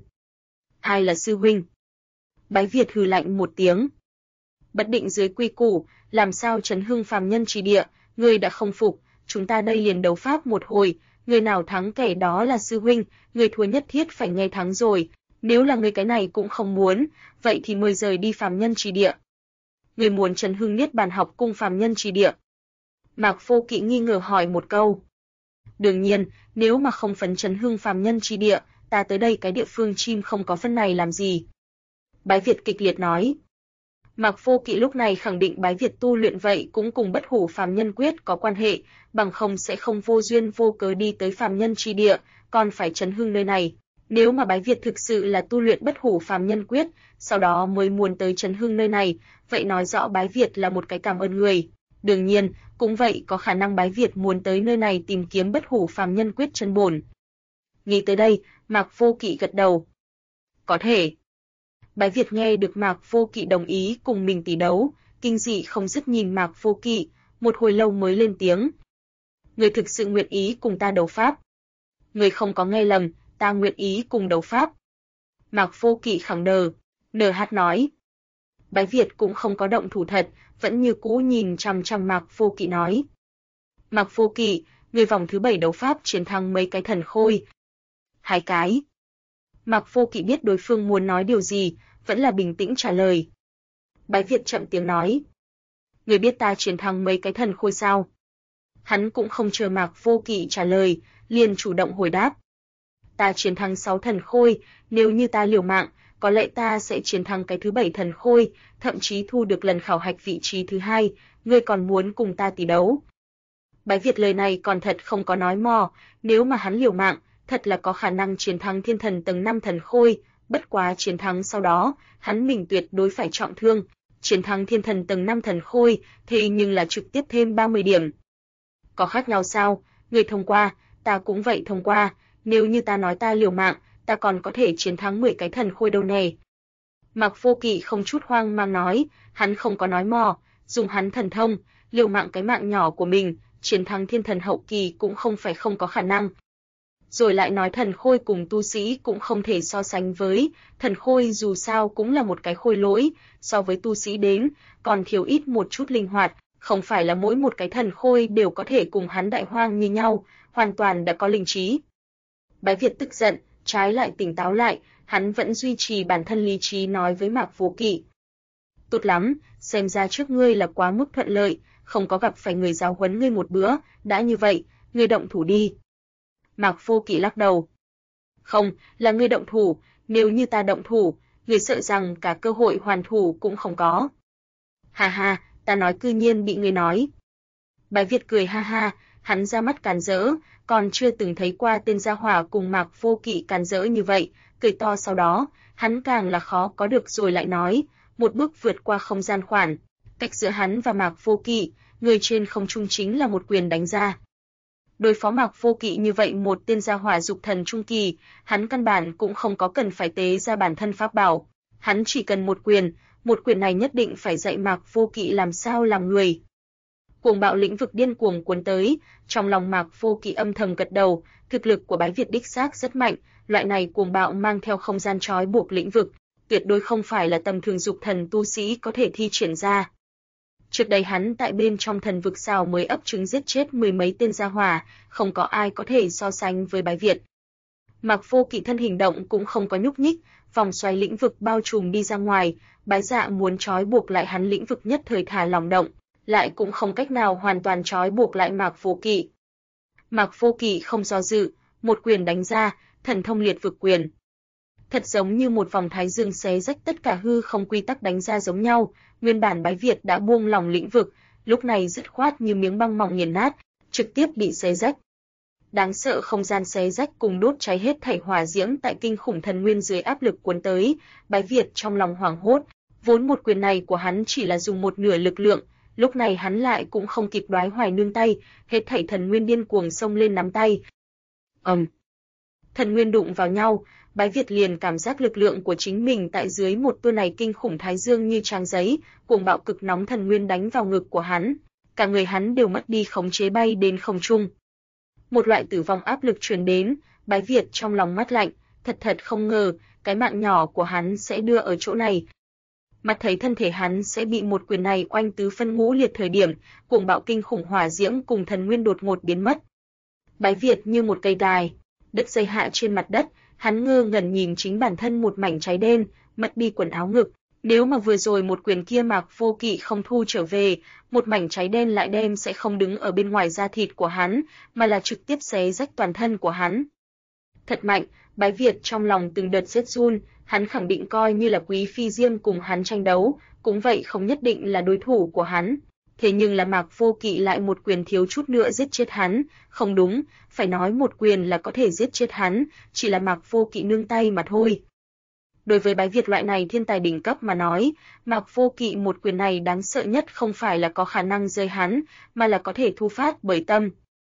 Hai là sư huynh. Bái Việt hừ lạnh một tiếng. Bất định dưới quy củ, làm sao trấn hưng phàm nhân chi địa, ngươi đã không phục, chúng ta đây liền đấu pháp một hồi, người nào thắng kẻ đó là sư huynh, người thua nhất thiết phải nghe thắng rồi, Nếu là ngươi cái này cũng không muốn, vậy thì mời rời đi phàm nhân trì địa. Ngươi muốn chấn hưng Niết Bàn học cung phàm nhân trì địa? Mạc Vô Kỵ nghi ngờ hỏi một câu. Đương nhiên, nếu mà không phấn chấn hưng phàm nhân trì địa, ta tới đây cái địa phương chim không có phân này làm gì? Bái Việt kịch liệt nói. Mạc Vô Kỵ lúc này khẳng định Bái Việt tu luyện vậy cũng cùng bất hủ phàm nhân quyết có quan hệ, bằng không sẽ không vô duyên vô cớ đi tới phàm nhân trì địa, còn phải chấn hưng nơi này. Nếu mà Bái Việt thực sự là tu luyện bất hủ phàm nhân quyết, sau đó mới muốn tới chấn hưng nơi này, vậy nói rõ Bái Việt là một cái cảm ơn người. Đương nhiên, cũng vậy có khả năng Bái Việt muốn tới nơi này tìm kiếm bất hủ phàm nhân quyết chân bổn. Nghĩ tới đây, Mạc Vô Kỵ gật đầu. Có thể. Bái Việt nghe được Mạc Vô Kỵ đồng ý cùng mình tỷ đấu, kinh dị không dứt nhìn Mạc Vô Kỵ, một hồi lâu mới lên tiếng. Người thực sự nguyện ý cùng ta đấu pháp. Người không có nghe lầm, ta nguyện ý cùng đấu pháp. Mạc Vô Kỵ khẳng NH nói. Bái Việt cũng không có động thủ thật, vẫn như cũ nhìn chằm chằm Mạc Vô Kỵ nói. Mạc Vô Kỵ, người vòng thứ 7 đấu pháp chiến thắng mấy cái thần khôi? 2 cái. Mạc Vô Kỵ biết đối phương muốn nói điều gì, vẫn là bình tĩnh trả lời. Bái Việt chậm tiếng nói. Người biết ta chiến thắng mấy cái thần khôi sao? Hắn cũng không chờ Mạc Vô Kỵ trả lời, liền chủ động hồi đáp. Ta chiến thắng 6 thần khôi, nếu như ta liều mạng, có lẽ ta sẽ chiến thắng cái thứ 7 thần khôi, thậm chí thu được lần khảo hạch vị trí thứ 2, ngươi còn muốn cùng ta tỷ đấu? Bái Việt lời này còn thật không có nói mò, nếu mà hắn liều mạng, thật là có khả năng chiến thắng thiên thần tầng 5 thần khôi, bất quá chiến thắng sau đó, hắn mình tuyệt đối phải trọng thương, chiến thắng thiên thần tầng 5 thần khôi, thế nhưng là trực tiếp thêm 30 điểm. Có khác nhau sao? Người thông qua, ta cũng vậy thông qua, nếu như ta nói ta liều mạng, ta còn có thể chiến thắng 10 cái thần khôi đâu nè. Mạc Vô Kỵ không chút hoang mang nói, hắn không có nói mò, dùng hắn thần thông, liều mạng cái mạng nhỏ của mình, chiến thắng thiên thần hậu kỳ cũng không phải không có khả năng. Rồi lại nói thần khôi cùng tu sĩ cũng không thể so sánh với, thần khôi dù sao cũng là một cái khôi lỗi, so với tu sĩ đến, còn thiếu ít một chút linh hoạt, không phải là mỗi một cái thần khôi đều có thể cùng hắn đại hoang như nhau, hoàn toàn đã có linh trí. Bái Việt tức giận, trái lại tỉnh táo lại, hắn vẫn duy trì bản thân lý trí nói với Mạc Vô Kỵ. Tốt lắm, xem ra trước ngươi là quá mức thuận lợi, không có gặp phải người giáo huấn ngươi một bữa, đã như vậy, ngươi động thủ đi. Mạc Vô Kỵ lắc đầu. Không, là ngươi động thủ, nếu như ta động thủ, ngươi sợ rằng cả cơ hội hoàn thủ cũng không có. Ha ha, ta nói cư nhiên bị ngươi nói. Bái Việt cười ha ha, hắn ra mắt càn rỡ, còn chưa từng thấy qua tên gia hỏa cùng Mạc Vô Kỵ càn rỡ như vậy, cười to sau đó, hắn càng là khó có được rồi lại nói, một bước vượt qua không gian khoản, cách giữa hắn và Mạc Vô Kỵ, người trên không trung chính là một quyền đánh ra. Đối phó Mạc Vô Kỵ như vậy một tên gia hỏa dục thần trung kỳ, hắn căn bản cũng không có cần phải tế ra bản thân pháp bảo, hắn chỉ cần một quyền này nhất định phải dạy Mạc Vô Kỵ làm sao làm người. Cuồng bạo lĩnh vực điên cuồng cuốn tới, trong lòng Mạc Vô Kỵ âm thầm gật đầu, thực lực của Bái Việt đích xác rất mạnh, loại này cuồng bạo mang theo không gian trói buộc lĩnh vực, tuyệt đối không phải là tầm thường dục thần tu sĩ có thể thi triển ra. Trước đây hắn tại bên trong thần vực sao mới ấp trứng giết chết 10 mấy tên gia hỏa, không có ai có thể so sánh với Bái Việt. Mạc Vô Kỵ thân hình động cũng không có nhúc nhích, vòng xoáy lĩnh vực bao trùm đi ra ngoài, Bái Dạ muốn trói buộc lại hắn lĩnh vực nhất thời thả lỏng động, lại cũng không cách nào hoàn toàn trói buộc lại Mạc Vô Kỵ. Mạc Vô Kỵ không do dự, một quyền đánh ra, thần thông liệt vực quyền. Thật giống như một vòng thái dương xé rách tất cả hư không quy tắc đánh ra giống nhau, nguyên bản Bái Việt đã buông lỏng lĩnh vực, lúc này dứt khoát như miếng băng mỏng nghiền nát, trực tiếp bị xé rách. Đáng sợ không gian xé rách cùng đốt cháy hết thảy hỏa diễm tại kinh khủng thần nguyên dưới áp lực cuốn tới, Bái Việt trong lòng hoảng hốt, vốn một quyền này của hắn chỉ là dùng một nửa lực lượng, lúc này hắn lại cũng không kịp đoái hoài nương tay, hết thảy thần nguyên điên cuồng xông lên nắm tay. Thần nguyên đụng vào nhau, Bái Việt liền cảm giác lực lượng của chính mình tại dưới một tua này kinh khủng thái dương như trang giấy, cuồng bạo cực nóng thần nguyên đánh vào ngực của hắn, cả người hắn đều mất đi khống chế bay đến không trung. Một loại tử vong áp lực truyền đến, Bái Việt trong lòng mát lạnh, thật không ngờ, cái mạng nhỏ của hắn sẽ đưa ở chỗ này. Mắt thấy thân thể hắn sẽ bị một quyền này oanh tứ phân ngũ liệt thời điểm, cuồng bạo kinh khủng hỏa diễm cùng thần nguyên đột ngột biến mất. Bái Việt như một cây đài, đứt dây hạ trên mặt đất, Hắn ngơ ngẩn nhìn chính bản thân một mảnh cháy đen, mất đi quần áo ngực. Nếu mà vừa rồi một quyền kia Mạc Vô Kỵ không thu trở về, một mảnh cháy đen lại đem sẽ không đứng ở bên ngoài da thịt của hắn, mà là trực tiếp xé rách toàn thân của hắn. Thật mạnh, Bái Việt trong lòng từng đợt rét run, hắn khẳng định coi như là Quý Phi Diêm cùng hắn tranh đấu, cũng vậy không nhất định là đối thủ của hắn. Thế nhưng là Mạc Vô Kỵ lại một quyền thiếu chút nữa giết chết hắn, không đúng, phải nói một quyền là có thể giết chết hắn, chỉ là Mạc Vô Kỵ nương tay mà thôi. Đối với Bái Việt loại này thiên tài đỉnh cấp mà nói, Mạc Vô Kỵ một quyền này đáng sợ nhất không phải là có khả năng rơi hắn, mà là có thể thu phát bởi tâm.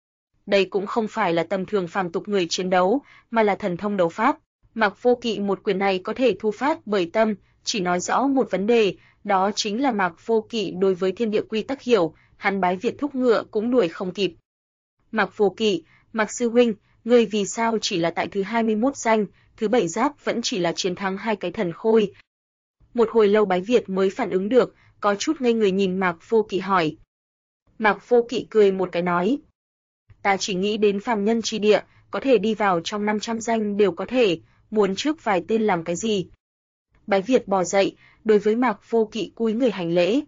Đây cũng không phải là tầm thường phàm tục người chiến đấu, mà là thần thông đấu pháp. Mạc Vô Kỵ một quyền này có thể thu phát bởi tâm, chỉ nói rõ một vấn đề, đó chính là Mạc Vô Kỵ đối với thiên địa quy tắc hiểu, hắn Bái Việt thúc ngựa cũng đuổi không kịp. Mạc Vô Kỵ, Mạc sư huynh, ngươi vì sao chỉ là tại thứ 21 danh, thứ 7 giáp vẫn chỉ là chiến thắng 2 cái thần khôi. Một hồi lâu Bái Việt mới phản ứng được, có chút ngây người nhìn Mạc Vô Kỵ hỏi. Mạc Vô Kỵ cười một cái nói. Ta chỉ nghĩ đến phàm nhân chi địa, có thể đi vào trong 500 danh đều có thể, muốn trước vài tên làm cái gì. Bái Việt bò dậy, đối với Mạc Vô Kỵ cúi người hành lễ.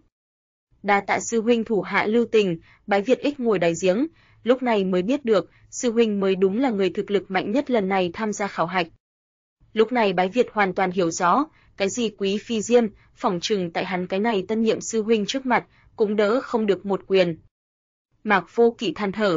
Đa tạ sư huynh thủ hạ lưu tình, Bái Việt ích ngồi đáy giếng, lúc này mới biết được, sư huynh mới đúng là người thực lực mạnh nhất lần này tham gia khảo hạch. Lúc này Bái Việt hoàn toàn hiểu rõ, cái gì Quý Phi Diêm, phỏng chừng tại hắn cái này tân nhiệm sư huynh trước mặt, cũng đỡ không được một quyền. Mạc Vô Kỵ than thở.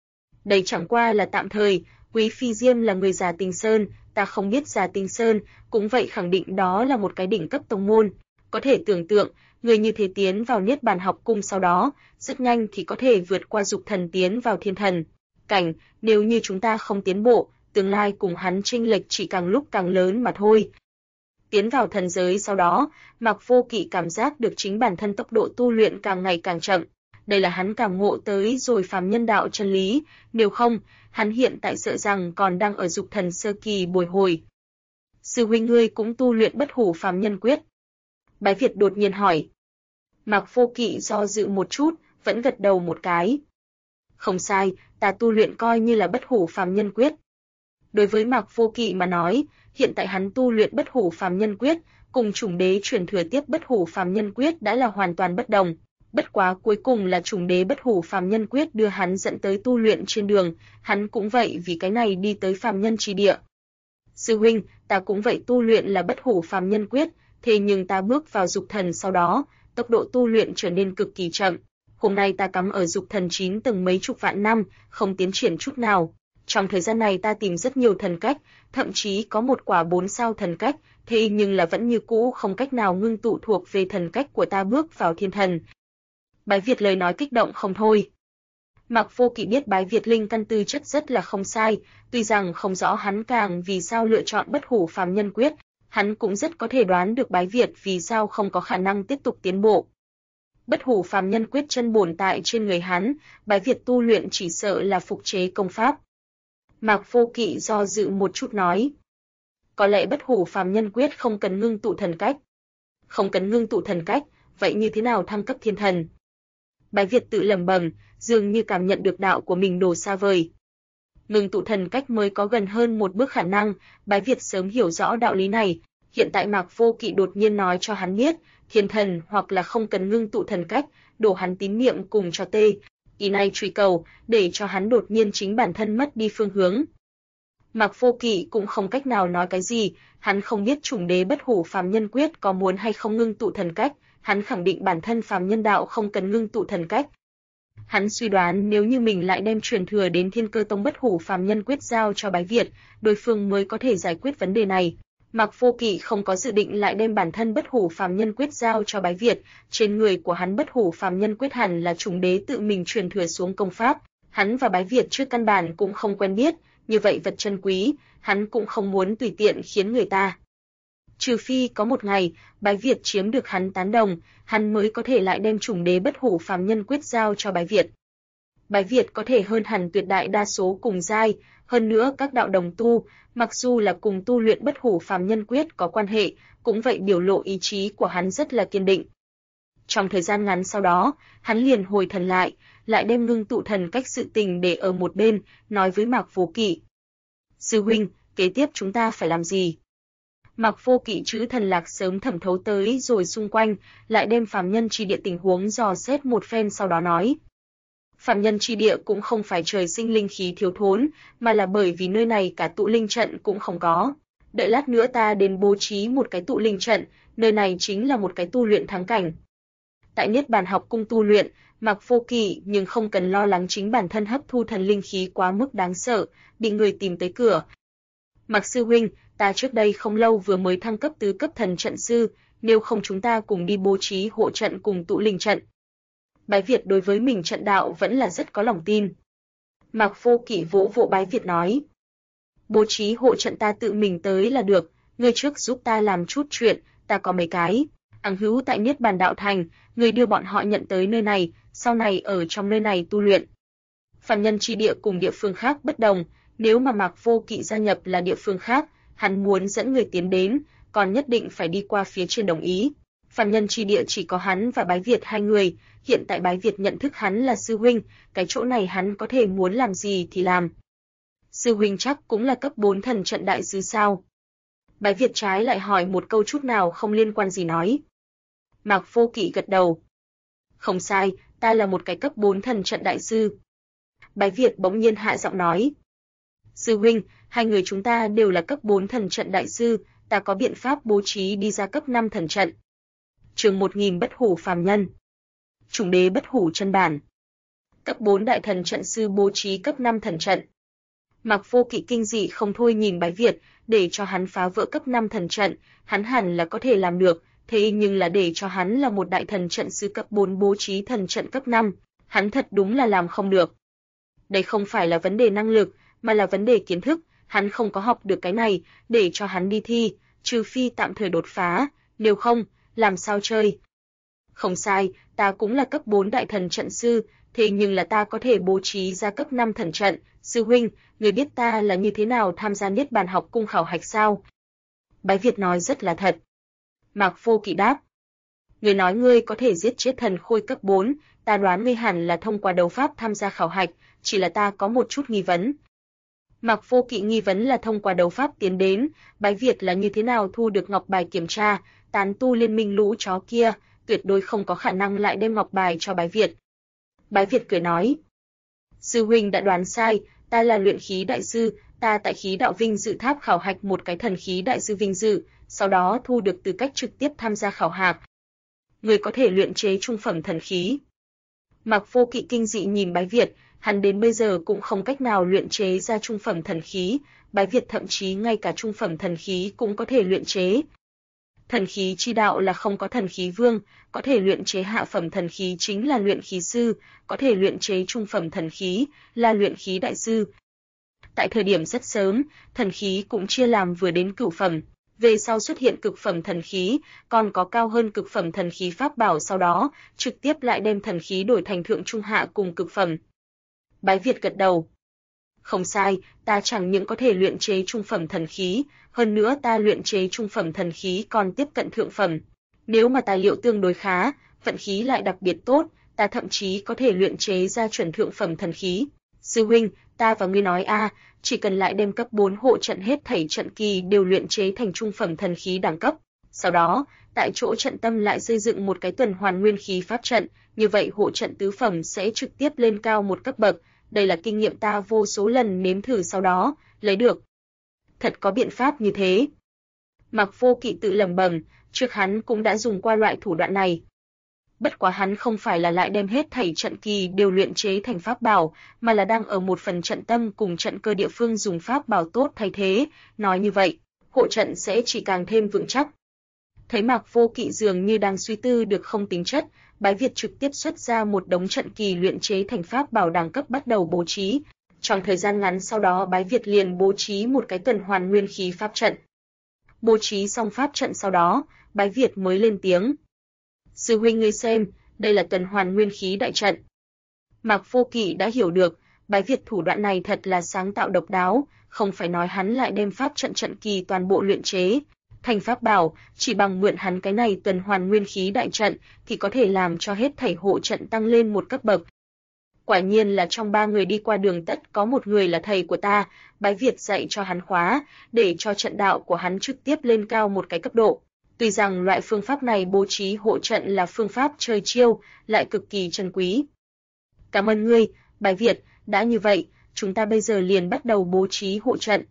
Đây chẳng qua là tạm thời, Quý Phi Diêm là người Già Tinh Sơn, ta không biết Già Tinh Sơn, cũng vậy khẳng định đó là một cái đỉnh cấp tông môn. Có thể tưởng tượng, người như thế tiến vào Niết Bàn học cung sau đó, rất nhanh thì có thể vượt qua dục thần tiến vào thiên thần cảnh, nếu như chúng ta không tiến bộ, tương lai cùng hắn chênh lệch chỉ càng lúc càng lớn mà thôi. Tiến vào thần giới sau đó, Mạc Vô Kỵ cảm giác được chính bản thân tốc độ tu luyện càng ngày càng chậm. Đây là hắn cảm ngộ tới rồi phàm nhân đạo chân lý, nếu không, hắn hiện tại sợ rằng còn đang ở dục thần sơ kỳ bồi hồi. Sư huynh ngươi cũng tu luyện Bất Hủ Phàm Nhân Quyết. Bái Việt đột nhiên hỏi. Mạc Vô Kỵ do dự một chút, vẫn gật đầu một cái. Không sai, ta tu luyện coi như là Bất Hủ Phàm Nhân Quyết. Đối với Mạc Vô Kỵ mà nói, hiện tại hắn tu luyện Bất Hủ Phàm Nhân Quyết, cùng Trùng Đế truyền thừa tiếp Bất Hủ Phàm Nhân Quyết đã là hoàn toàn bất đồng. Bất quá cuối cùng là Trùng Đế Bất Hủ Phàm Nhân Quyết đưa hắn dẫn tới tu luyện trên đường, hắn cũng vậy vì cái này đi tới phàm nhân chi địa. Sư huynh, ta cũng vậy tu luyện là Bất Hủ Phàm Nhân Quyết, thế nhưng ta bước vào dục thần sau đó, tốc độ tu luyện trở nên cực kỳ chậm. Hôm nay ta cắm ở dục thần 9 tầng mấy chục vạn năm, không tiến triển chút nào. Trong thời gian này ta tìm rất nhiều thần cách, thậm chí có một quả 4 sao thần cách, thế nhưng là vẫn như cũ không cách nào ngưng tụ thuộc về thần cách của ta bước vào thiên thần. Bái Việt lời nói kích động không thôi. Mạc Vô Kỵ biết Bái Việt linh căn tư chất rất là không sai, tuy rằng không rõ hắn càng vì sao lựa chọn Bất Hủ Phàm Nhân Quyết, hắn cũng rất có thể đoán được Bái Việt vì sao không có khả năng tiếp tục tiến bộ. Bất Hủ Phàm Nhân Quyết chân bổn tại trên người hắn, Bái Việt tu luyện chỉ sợ là phục chế công pháp. Mạc Vô Kỵ do dự một chút nói. Có lẽ Bất Hủ Phàm Nhân Quyết không cần ngưng tụ thần cách. Không cần ngưng tụ thần cách, vậy như thế nào thăng cấp thiên thần? Bái Việt tự lẩm bẩm, dường như cảm nhận được đạo của mình đồ xa vời. Ngưng tụ thần cách mới có gần hơn một bước khả năng, Bái Việt sớm hiểu rõ đạo lý này. Hiện tại Mạc Vô Kỵ đột nhiên nói cho hắn biết, thiên thần hoặc là không cần ngưng tụ thần cách, đổ hắn tín niệm cùng cho tê. Ý này truy cầu, để cho hắn đột nhiên chính bản thân mất đi phương hướng. Mạc Vô Kỵ cũng không cách nào nói cái gì, hắn không biết Trùng Đế Bất Hủ Phàm Nhân Quyết có muốn hay không ngưng tụ thần cách, hắn khẳng định bản thân phàm nhân đạo không cần ngưng tụ thần cách. Hắn suy đoán nếu như mình lại đem truyền thừa đến Thiên Cơ Tông Bất Hủ Phàm Nhân Quyết giao cho Bái Việt, đối phương mới có thể giải quyết vấn đề này. Mạc Vô Kỵ không có dự định lại đem bản thân Bất Hủ Phàm Nhân Quyết giao cho Bái Việt, trên người của hắn Bất Hủ Phàm Nhân Quyết hẳn là Trùng Đế tự mình truyền thừa xuống công pháp, hắn và Bái Việt trước căn bản cũng không quen biết, như vậy vật chân quý, hắn cũng không muốn tùy tiện khiến người ta. Trừ phi có một ngày, Bái Việt chiếm được hắn tán đồng, hắn mới có thể lại đem Trùng Đế Bất Hủ Phàm Nhân Quyết giao cho Bái Việt. Bái Việt có thể hơn hẳn tuyệt đại đa số cùng giai, hơn nữa các đạo đồng tu, mặc dù là cùng tu luyện Bất Hủ Phàm Nhân Quyết có quan hệ, cũng vậy biểu lộ ý chí của hắn rất là kiên định. Trong thời gian ngắn sau đó, hắn liền hồi thần lại đem ngưng tụ thần cách sự tình để ở một bên, nói với Mạc Vô Kỵ. Sư huynh, kế tiếp chúng ta phải làm gì? Mạc Vô Kỵ chữ thần lạc sớm thẩm thấu tới rồi xung quanh, lại đem phàm nhân chi địa tình huống dò xét một phen sau đó nói. Phàm nhân chi địa cũng không phải trời sinh linh khí thiếu thốn, mà là bởi vì nơi này cả tụ linh trận cũng không có. Đợi lát nữa ta đến bố trí một cái tụ linh trận, nơi này chính là một cái tu luyện thắng cảnh. Tại Niết Bàn học cung tu luyện, Mạc Vô Kỵ nhưng không cần lo lắng chính bản thân hấp thu thần linh khí quá mức đáng sợ, bị người tìm tới cửa. Mạc sư huynh, ta trước đây không lâu vừa mới thăng cấp tứ cấp thần trận sư, nếu không chúng ta cùng đi bố trí hộ trận cùng tụ linh trận. Bái Việt đối với mình trận đạo vẫn là rất có lòng tin. Mạc Vô Kỵ vỗ vỗ Bái Việt nói. Bố trí hộ trận ta tự mình tới là được, ngươi trước giúp ta làm chút chuyện, ta có mấy cái ằng hữu tại Niết Bàn đạo thành, ngươi đưa bọn họ nhận tới nơi này, sau này ở trong nơi này tu luyện. Phàm nhân chi địa cùng địa phương khác bất đồng, nếu mà Mạc Vô Kỵ gia nhập là địa phương khác, hắn muốn dẫn người tiến đến, còn nhất định phải đi qua phía trên đồng ý. Phàm nhân chi địa chỉ có hắn và Bái Việt hai người, hiện tại Bái Việt nhận thức hắn là sư huynh, cái chỗ này hắn có thể muốn làm gì thì làm. Sư huynh chắc cũng là cấp 4 thần trận đại sư sao? Bái Việt trái lại hỏi một câu chút nào không liên quan gì nói. Mạc Vô Kỵ gật đầu. Không sai, ta là một cái cấp 4 thần trận đại sư. Bái Việt bỗng nhiên hạ giọng nói. Sư huynh, hai người chúng ta đều là cấp 4 thần trận đại sư, ta có biện pháp bố trí đi ra cấp 5 thần trận. Chương 1000 bất hủ phàm nhân. Trùng đế bất hủ chân bản. Cấp 4 đại thần trận sư bố trí cấp 5 thần trận. Mạc Vô Kỵ kinh dị không thôi nhìn Bái Việt, để cho hắn phá vỡ cấp 5 thần trận, hắn hẳn là có thể làm được, thế nhưng là để cho hắn là một đại thần trận sư cấp 4 bố trí thần trận cấp 5, hắn thật đúng là làm không được. Đây không phải là vấn đề năng lực, mà là vấn đề kiến thức, hắn không có học được cái này, để cho hắn đi thi, trừ phi tạm thời đột phá, nếu không, làm sao chơi. Không sai, ta cũng là cấp 4 đại thần trận sư, thế nhưng là ta có thể bố trí ra cấp 5 thần trận, sư huynh, người biết ta là như thế nào tham gia Niết Bàn học cung khảo hạch sao? Bái Việt nói rất là thật. Mạc Vô Kỵ đáp. Người nói ngươi có thể giết chết thần khôi cấp 4, ta đoán ngươi hẳn là thông qua đấu pháp tham gia khảo hạch, chỉ là ta có một chút nghi vấn. Mạc Vô Kỵ nghi vấn là thông qua đấu pháp tiến đến, Bái Việt là như thế nào thu được ngọc bài kiểm tra, tán tu liên minh lũ chó kia, tuyệt đối không có khả năng lại đem ngọc bài cho Bái Việt. Bái Việt cười nói. Sư huynh đã đoán sai, ta là luyện khí đại sư, ta tại khí đạo vinh dự tháp khảo hạch một cái thần khí đại sư vinh dự, sau đó thu được tư cách trực tiếp tham gia khảo hạch. Người có thể luyện chế trung phẩm thần khí. Mạc Vô Kỵ kinh dị nhìn Bái Việt, hắn đến bây giờ cũng không cách nào luyện chế ra trung phẩm thần khí, Bái Việt thậm chí ngay cả trung phẩm thần khí cũng có thể luyện chế. Thần khí chi đạo là không có thần khí vương, có thể luyện chế hạ phẩm thần khí chính là luyện khí sư, có thể luyện chế trung phẩm thần khí là luyện khí đại sư. Tại thời điểm rất sớm, thần khí cũng chia làm vừa đến cửu phẩm, về sau xuất hiện cực phẩm thần khí, còn có cao hơn cực phẩm thần khí pháp bảo, sau đó trực tiếp lại đem thần khí đổi thành thượng trung hạ cùng cực phẩm. Bái Việt gật đầu. Không sai, ta chẳng những có thể luyện chế trung phẩm thần khí, hơn nữa ta luyện chế trung phẩm thần khí còn tiếp cận thượng phẩm. Nếu mà tài liệu tương đối khá, vận khí lại đặc biệt tốt, ta thậm chí có thể luyện chế ra chuẩn thượng phẩm thần khí. Sư huynh, ta và ngươi nói chỉ cần lại đem cấp 4 hộ trận hết thảy trận kỳ đều luyện chế thành trung phẩm thần khí đẳng cấp. Sau đó, tại chỗ trận tâm lại xây dựng một cái tuần hoàn nguyên khí pháp trận, như vậy hộ trận tứ phẩm sẽ trực tiếp lên cao một cấp bậc. Đây là kinh nghiệm ta vô số lần nếm thử sau đó lấy được. Thật có biện pháp như thế. Mạc Vô Kỵ tự lẩm bẩm, trước hắn cũng đã dùng qua loại thủ đoạn này. Bất quá hắn không phải là lại đem hết thảy trận kỳ đều luyện chế thành pháp bảo, mà là đang ở một phần trận tâm cùng trận cơ địa phương dùng pháp bảo tốt thay thế, nói như vậy, hộ trận sẽ chỉ càng thêm vững chắc. Thấy Mạc Vô Kỵ dường như đang suy tư được không tính chất, Bái Việt trực tiếp xuất ra một đống trận kỳ luyện chế thành pháp bảo đẳng cấp bắt đầu bố trí. Trong thời gian ngắn sau đó Bái Việt liền bố trí một cái tuần hoàn nguyên khí pháp trận. Bố trí xong pháp trận sau đó, Bái Việt mới lên tiếng. Sư huynh ngươi xem, đây là tuần hoàn nguyên khí đại trận. Mạc Vô Kỵ đã hiểu được, Bái Việt thủ đoạn này thật là sáng tạo độc đáo, không phải nói hắn lại đem pháp trận trận kỳ toàn bộ luyện chế thành pháp bảo, chỉ bằng mượn hắn cái này tuần hoàn nguyên khí đại trận thì có thể làm cho hết thảy hộ trận tăng lên một cấp bậc. Quả nhiên là trong 3 người đi qua đường tất có một người là thầy của ta, bái Việt dạy cho hắn khóa, để cho trận đạo của hắn trực tiếp lên cao một cái cấp độ. Tuy rằng loại phương pháp này bố trí hộ trận là phương pháp chơi chiêu, lại cực kỳ trân quý. Cảm ơn ngươi, bái Việt, đã như vậy, chúng ta bây giờ liền bắt đầu bố trí hộ trận.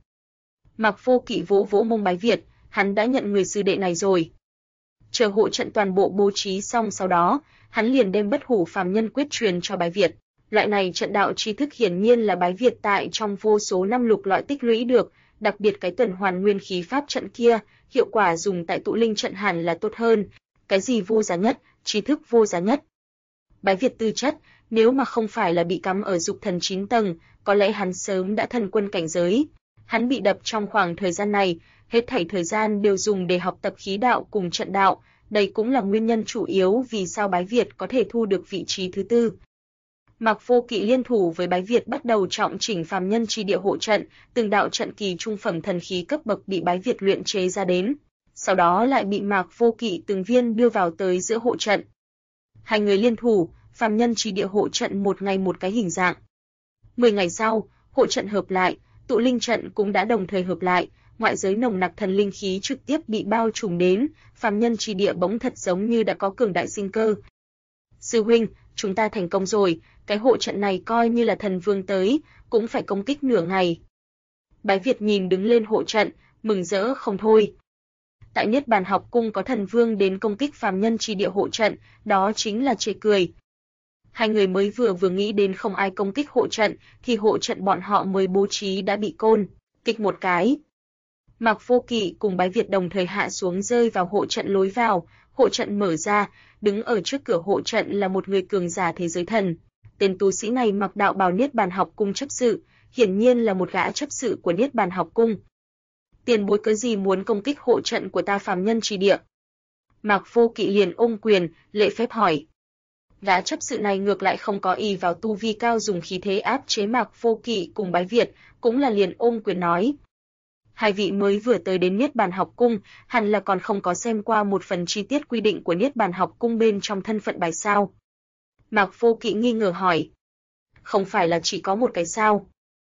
Mạc Vô Kỵ vỗ vỗ mông bái Việt, hắn đã nhận người sư đệ này rồi. Chờ hộ trận toàn bộ bố trí xong sau đó, hắn liền đem bất hủ phàm nhân quyết truyền cho bái Việt. Loại này trận đạo tri thức hiển nhiên là bái Việt tại trong vô số năm lục lọi tích lũy được, đặc biệt cái tuần hoàn nguyên khí pháp trận kia, hiệu quả dùng tại tụ linh trận hẳn là tốt hơn. Cái gì vô giá nhất, tri thức vô giá nhất. Bái Việt tư chất, nếu mà không phải là bị cắm ở dục thần 9 tầng, có lẽ hắn sớm đã thần quân cảnh giới. Hắn bị đập trong khoảng thời gian này, hết thảy thời gian đều dùng để học tập khí đạo cùng trận đạo, đây cũng là nguyên nhân chủ yếu vì sao bái Việt có thể thu được vị trí thứ tư. Mạc Vô Kỵ liên thủ với bái Việt bắt đầu trọng chỉnh phàm nhân chi địa hộ trận, từng đạo trận kỳ trung phẩm thần khí cấp bậc bị bái Việt luyện chế ra đến, sau đó lại bị Mạc Vô Kỵ từng viên đưa vào tới giữa hộ trận. Hai người liên thủ, phàm nhân chi địa hộ trận một ngày một cái hình dạng. 10 ngày sau, hộ trận hợp lại, tụ linh trận cũng đã đồng thời hợp lại, ngoại giới nồng nặc thần linh khí trực tiếp bị bao trùm đến, phàm nhân chi địa bỗng thật giống như đã có cường đại sinh cơ. Sư huynh, chúng ta thành công rồi, cái hộ trận này coi như là thần vương tới, cũng phải công kích nửa ngày. Bái Việt nhìn đứng lên hộ trận, mừng rỡ không thôi. Tại Niết Bàn học cung có thần vương đến công kích phàm nhân chi địa hộ trận, đó chính là chê cười. Hai người mới vừa nghĩ đến không ai công kích hộ trận, thì hộ trận bọn họ mới bố trí đã bị côn kích một cái. Mạc Vô Kỵ cùng bái Việt đồng thời hạ xuống rơi vào hộ trận lối vào, hộ trận mở ra, đứng ở trước cửa hộ trận là một người cường giả thế giới thần. Tên tu sĩ này mặc đạo bào Niết Bàn học cung chấp sự, hiển nhiên là một gã chấp sự của Niết Bàn học cung. Tiền bối cớ gì muốn công kích hộ trận của ta phàm nhân chi địa? Mạc Vô Kỵ liền ôm quyền, lễ phép hỏi. Gã chấp sự này ngược lại không có ý vào tu vi cao dùng khí thế áp chế Mạc Vô Kỵ cùng bái Việt, cũng là liền ôm quyền nói. Hai vị mới vừa tới đến Niết Bàn học cung, hẳn là còn không có xem qua một phần chi tiết quy định của Niết Bàn học cung bên trong thân phận bài sao. Mạc Vô Kỵ nghi ngờ hỏi. Không phải là chỉ có một cái sao?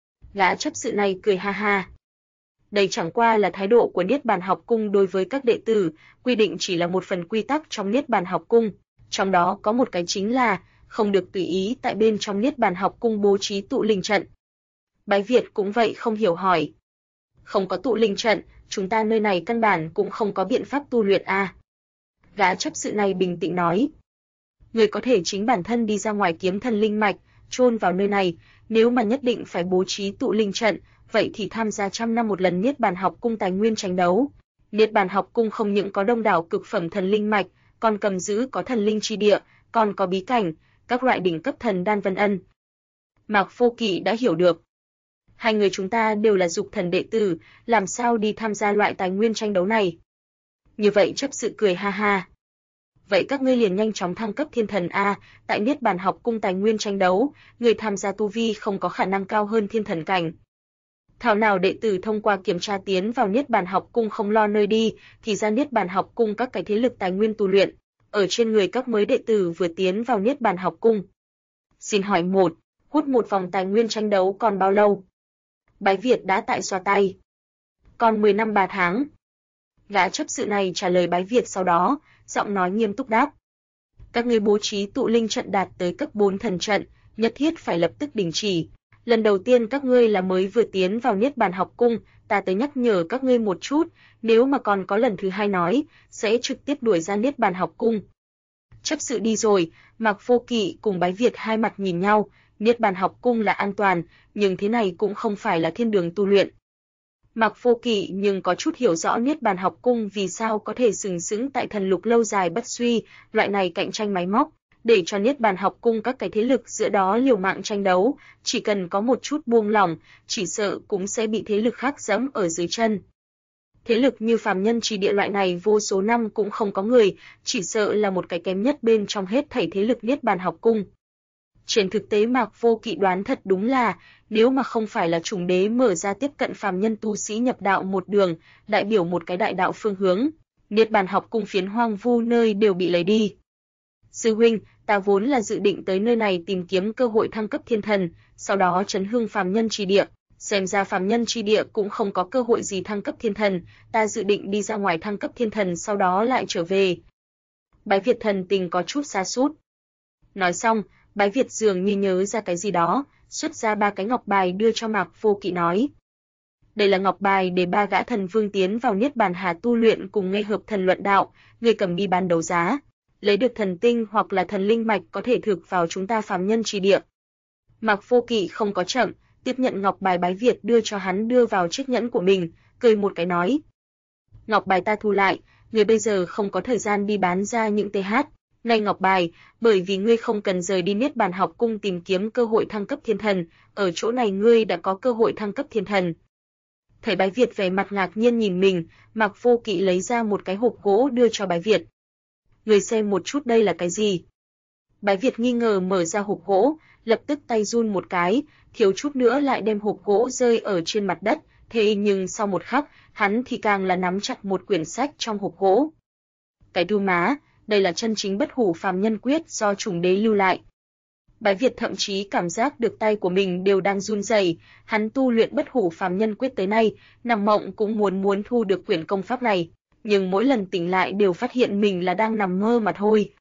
Gã chấp sự này cười ha ha. Đây chẳng qua là thái độ của Niết Bàn học cung đối với các đệ tử, quy định chỉ là một phần quy tắc trong Niết Bàn học cung, trong đó có một cái chính là không được tùy ý tại bên trong Niết Bàn học cung bố trí tụ linh trận. Bái Việt cũng vậy không hiểu hỏi. Không có tụ linh trận, chúng ta nơi này căn bản cũng không có biện pháp tu luyện a. Gã chấp sự này bình tĩnh nói. Người có thể chính bản thân đi ra ngoài kiếm thần linh mạch, chôn vào nơi này, nếu mà nhất định phải bố trí tụ linh trận, vậy thì tham gia 100 năm một lần Niết Bàn học cung tài nguyên tranh đấu. Niết Bàn học cung không những có đông đảo cực phẩm thần linh mạch, còn cầm giữ có thần linh chi địa, còn có bí cảnh, các loại đỉnh cấp thần đan vân ân. Mạc Vô Kỵ đã hiểu được. Hai người chúng ta đều là dục thần đệ tử, làm sao đi tham gia loại tài nguyên tranh đấu này? Như vậy chấp sự cười ha ha. Vậy các ngươi liền nhanh chóng thăng cấp thiên thần a, tại Niết Bàn học cung tài nguyên tranh đấu, người tham gia tu vi không có khả năng cao hơn thiên thần cảnh. Thảo nào đệ tử thông qua kiểm tra tiến vào Niết Bàn học cung không lo nơi đi, thì ra Niết Bàn học cung các cái thế lực tài nguyên tu luyện, ở trên người các mới đệ tử vừa tiến vào Niết Bàn học cung. Xin hỏi hút một vòng tài nguyên tranh đấu còn bao lâu? Bái Việt đã tại xoa tay. Còn 10 năm 3 tháng. Gã chấp sự này trả lời bái Việt sau đó, giọng nói nghiêm túc đáp. Các ngươi bố trí tụ linh trận đạt tới cấp 4 thần trận, nhất thiết phải lập tức đình chỉ. Lần đầu tiên các ngươi là mới vừa tiến vào Niết Bàn học cung, ta tới nhắc nhở các ngươi một chút, nếu mà còn có lần thứ hai nói, sẽ trực tiếp đuổi ra Niết Bàn học cung. Chấp sự đi rồi, Mạc Vô Kỵ cùng bái Việt hai mặt nhìn nhau, Niết Bàn học cung là an toàn, nhưng thế này cũng không phải là thiên đường tu luyện. Mạc Vô Kỵ nhưng có chút hiểu rõ Niết Bàn học cung vì sao có thể sừng sững tại thần lục lâu dài bất suy, loại này cạnh tranh máy móc, để cho Niết Bàn học cung các cái thế lực giữa đó liều mạng tranh đấu, chỉ cần có một chút buông lỏng, chỉ sợ cũng sẽ bị thế lực khác giẫm ở dưới chân. Thế lực như phàm nhân chi địa loại này vô số năm cũng không có người, chỉ sợ là một cái kém nhất bên trong hết thảy thế lực Niết Bàn học cung. Trên thực tế Mạc Vô Kỵ đoán thật đúng là, nếu mà không phải là Trùng Đế mở ra tiếp cận phàm nhân tu sĩ nhập đạo một đường, đại biểu một cái đại đạo phương hướng, Niết Bàn học cung phiến hoang vu nơi đều bị lấy đi. Sư huynh, ta vốn là dự định tới nơi này tìm kiếm cơ hội thăng cấp thiên thần, sau đó chấn hưng phàm nhân chi địa. Xem ra phàm nhân chi địa cũng không có cơ hội gì thăng cấp thiên thần, ta dự định đi ra ngoài thăng cấp thiên thần sau đó lại trở về. Bái Việt thần tình có chút sa sút. Nói xong, Bái Việt dường như nhớ ra cái gì đó, xuất ra 3 cái ngọc bài đưa cho Mạc Vô Kỵ nói. Đây là ngọc bài để 3 gã thần vương tiến vào Niết Bàn Hà tu luyện cùng nghe hợp thần luận đạo, ngươi cầm đi bán đấu giá. Lấy được thần tinh hoặc là thần linh mạch có thể thực vào chúng ta phàm nhân chi địa. Mạc Vô Kỵ không có chậm, tiếp nhận ngọc bài Bái Việt đưa cho hắn đưa vào chiếc nhẫn của mình, cười một cái nói. Ngọc bài ta thu lại, ngươi bây giờ không có thời gian đi bán ra những TH. Này ngọc bài, bởi vì ngươi không cần rời đi Niết Bàn học cung tìm kiếm cơ hội thăng cấp thiên thần, ở chỗ này ngươi đã có cơ hội thăng cấp thiên thần. Thấy Bái Việt vẻ mặt ngạc nhiên nhìn mình, Mạc Vô Kỵ lấy ra một cái hộp gỗ đưa cho Bái Việt. Ngươi xem một chút đây là cái gì? Bái Việt nghi ngờ mở ra hộp gỗ, lập tức tay run một cái, thiếu chút nữa lại đem hộp gỗ rơi ở trên mặt đất, thế nhưng sau một khắc, hắn thì càng là nắm chặt một quyển sách trong hộp gỗ. Cái đu má, đây là chân chính bất hủ phàm nhân quyết do chủng đế lưu lại. Bái Việt thậm chí cảm giác được tay của mình đều đang run rẩy, hắn tu luyện bất hủ phàm nhân quyết tới nay, nằm mộng cũng muốn thu được quyển công pháp này, nhưng mỗi lần tỉnh lại đều phát hiện mình là đang nằm mơ mà thôi.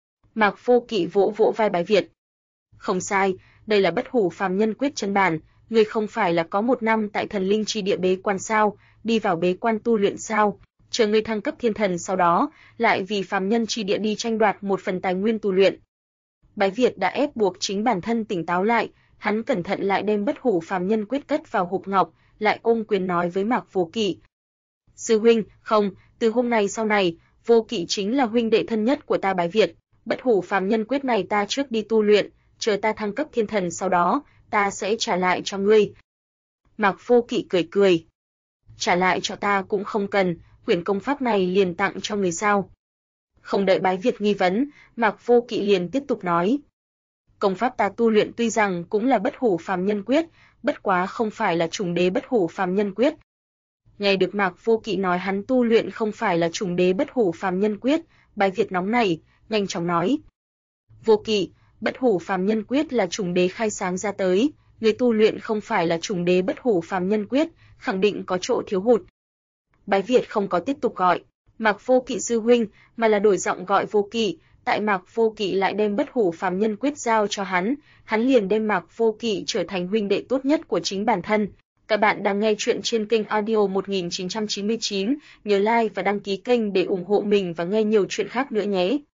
Mạc Vô Kỵ vỗ vỗ vai Bái Việt. Không sai, đây là bất hủ phàm nhân quyết chân bản, ngươi không phải là có 1 năm tại thần linh chi địa bế quan sao, đi vào bế quan tu luyện sao, chờ ngươi thăng cấp thiên thần sau đó, lại vì phàm nhân chi địa đi tranh đoạt một phần tài nguyên tu luyện. Bái Việt đã ép buộc chính bản thân tỉnh táo lại, hắn cẩn thận lại đem bất hủ phàm nhân quyết cất vào hộp ngọc, lại ôm quyền nói với Mạc Vô Kỵ. Sư huynh, không, từ hôm nay sau này, Vô Kỵ chính là huynh đệ thân nhất của ta Bái Việt, bất hủ phàm nhân quyết này ta trước đi tu luyện, chờ ta thăng cấp thiên thần sau đó, ta sẽ trả lại cho ngươi. Mạc Vô Kỵ cười cười. Trả lại cho ta cũng không cần, quyển công pháp này liền tặng cho người sao? Không đợi Bái Việt nghi vấn, Mạc Vô Kỵ liền tiếp tục nói. Công pháp ta tu luyện tuy rằng cũng là bất hủ phàm nhân quyết, bất quá không phải là chủng đế bất hủ phàm nhân quyết. Nghe được Mạc Vô Kỵ nói hắn tu luyện không phải là chủng đế bất hủ phàm nhân quyết, Bái Việt nóng nảy, nhanh chóng nói. Vô Kỵ, bất hủ phàm nhân quyết là chủng đế khai sáng ra tới, người tu luyện không phải là chủng đế bất hủ phàm nhân quyết, khẳng định có chỗ thiếu hụt. Bái Việt không có tiếp tục gọi Mạc Vô Kỵ sư huynh, mà là đổi giọng gọi Vô Kỵ, tại Mạc Vô Kỵ lại đem bất hủ phàm nhân quyết giao cho hắn liền đem Mạc Vô Kỵ trở thành huynh đệ tốt nhất của chính bản thân. Các bạn đang nghe chuyện trên kênh audio 1999, nhớ like và đăng ký kênh để ủng hộ mình và nghe nhiều chuyện khác nữa nhé.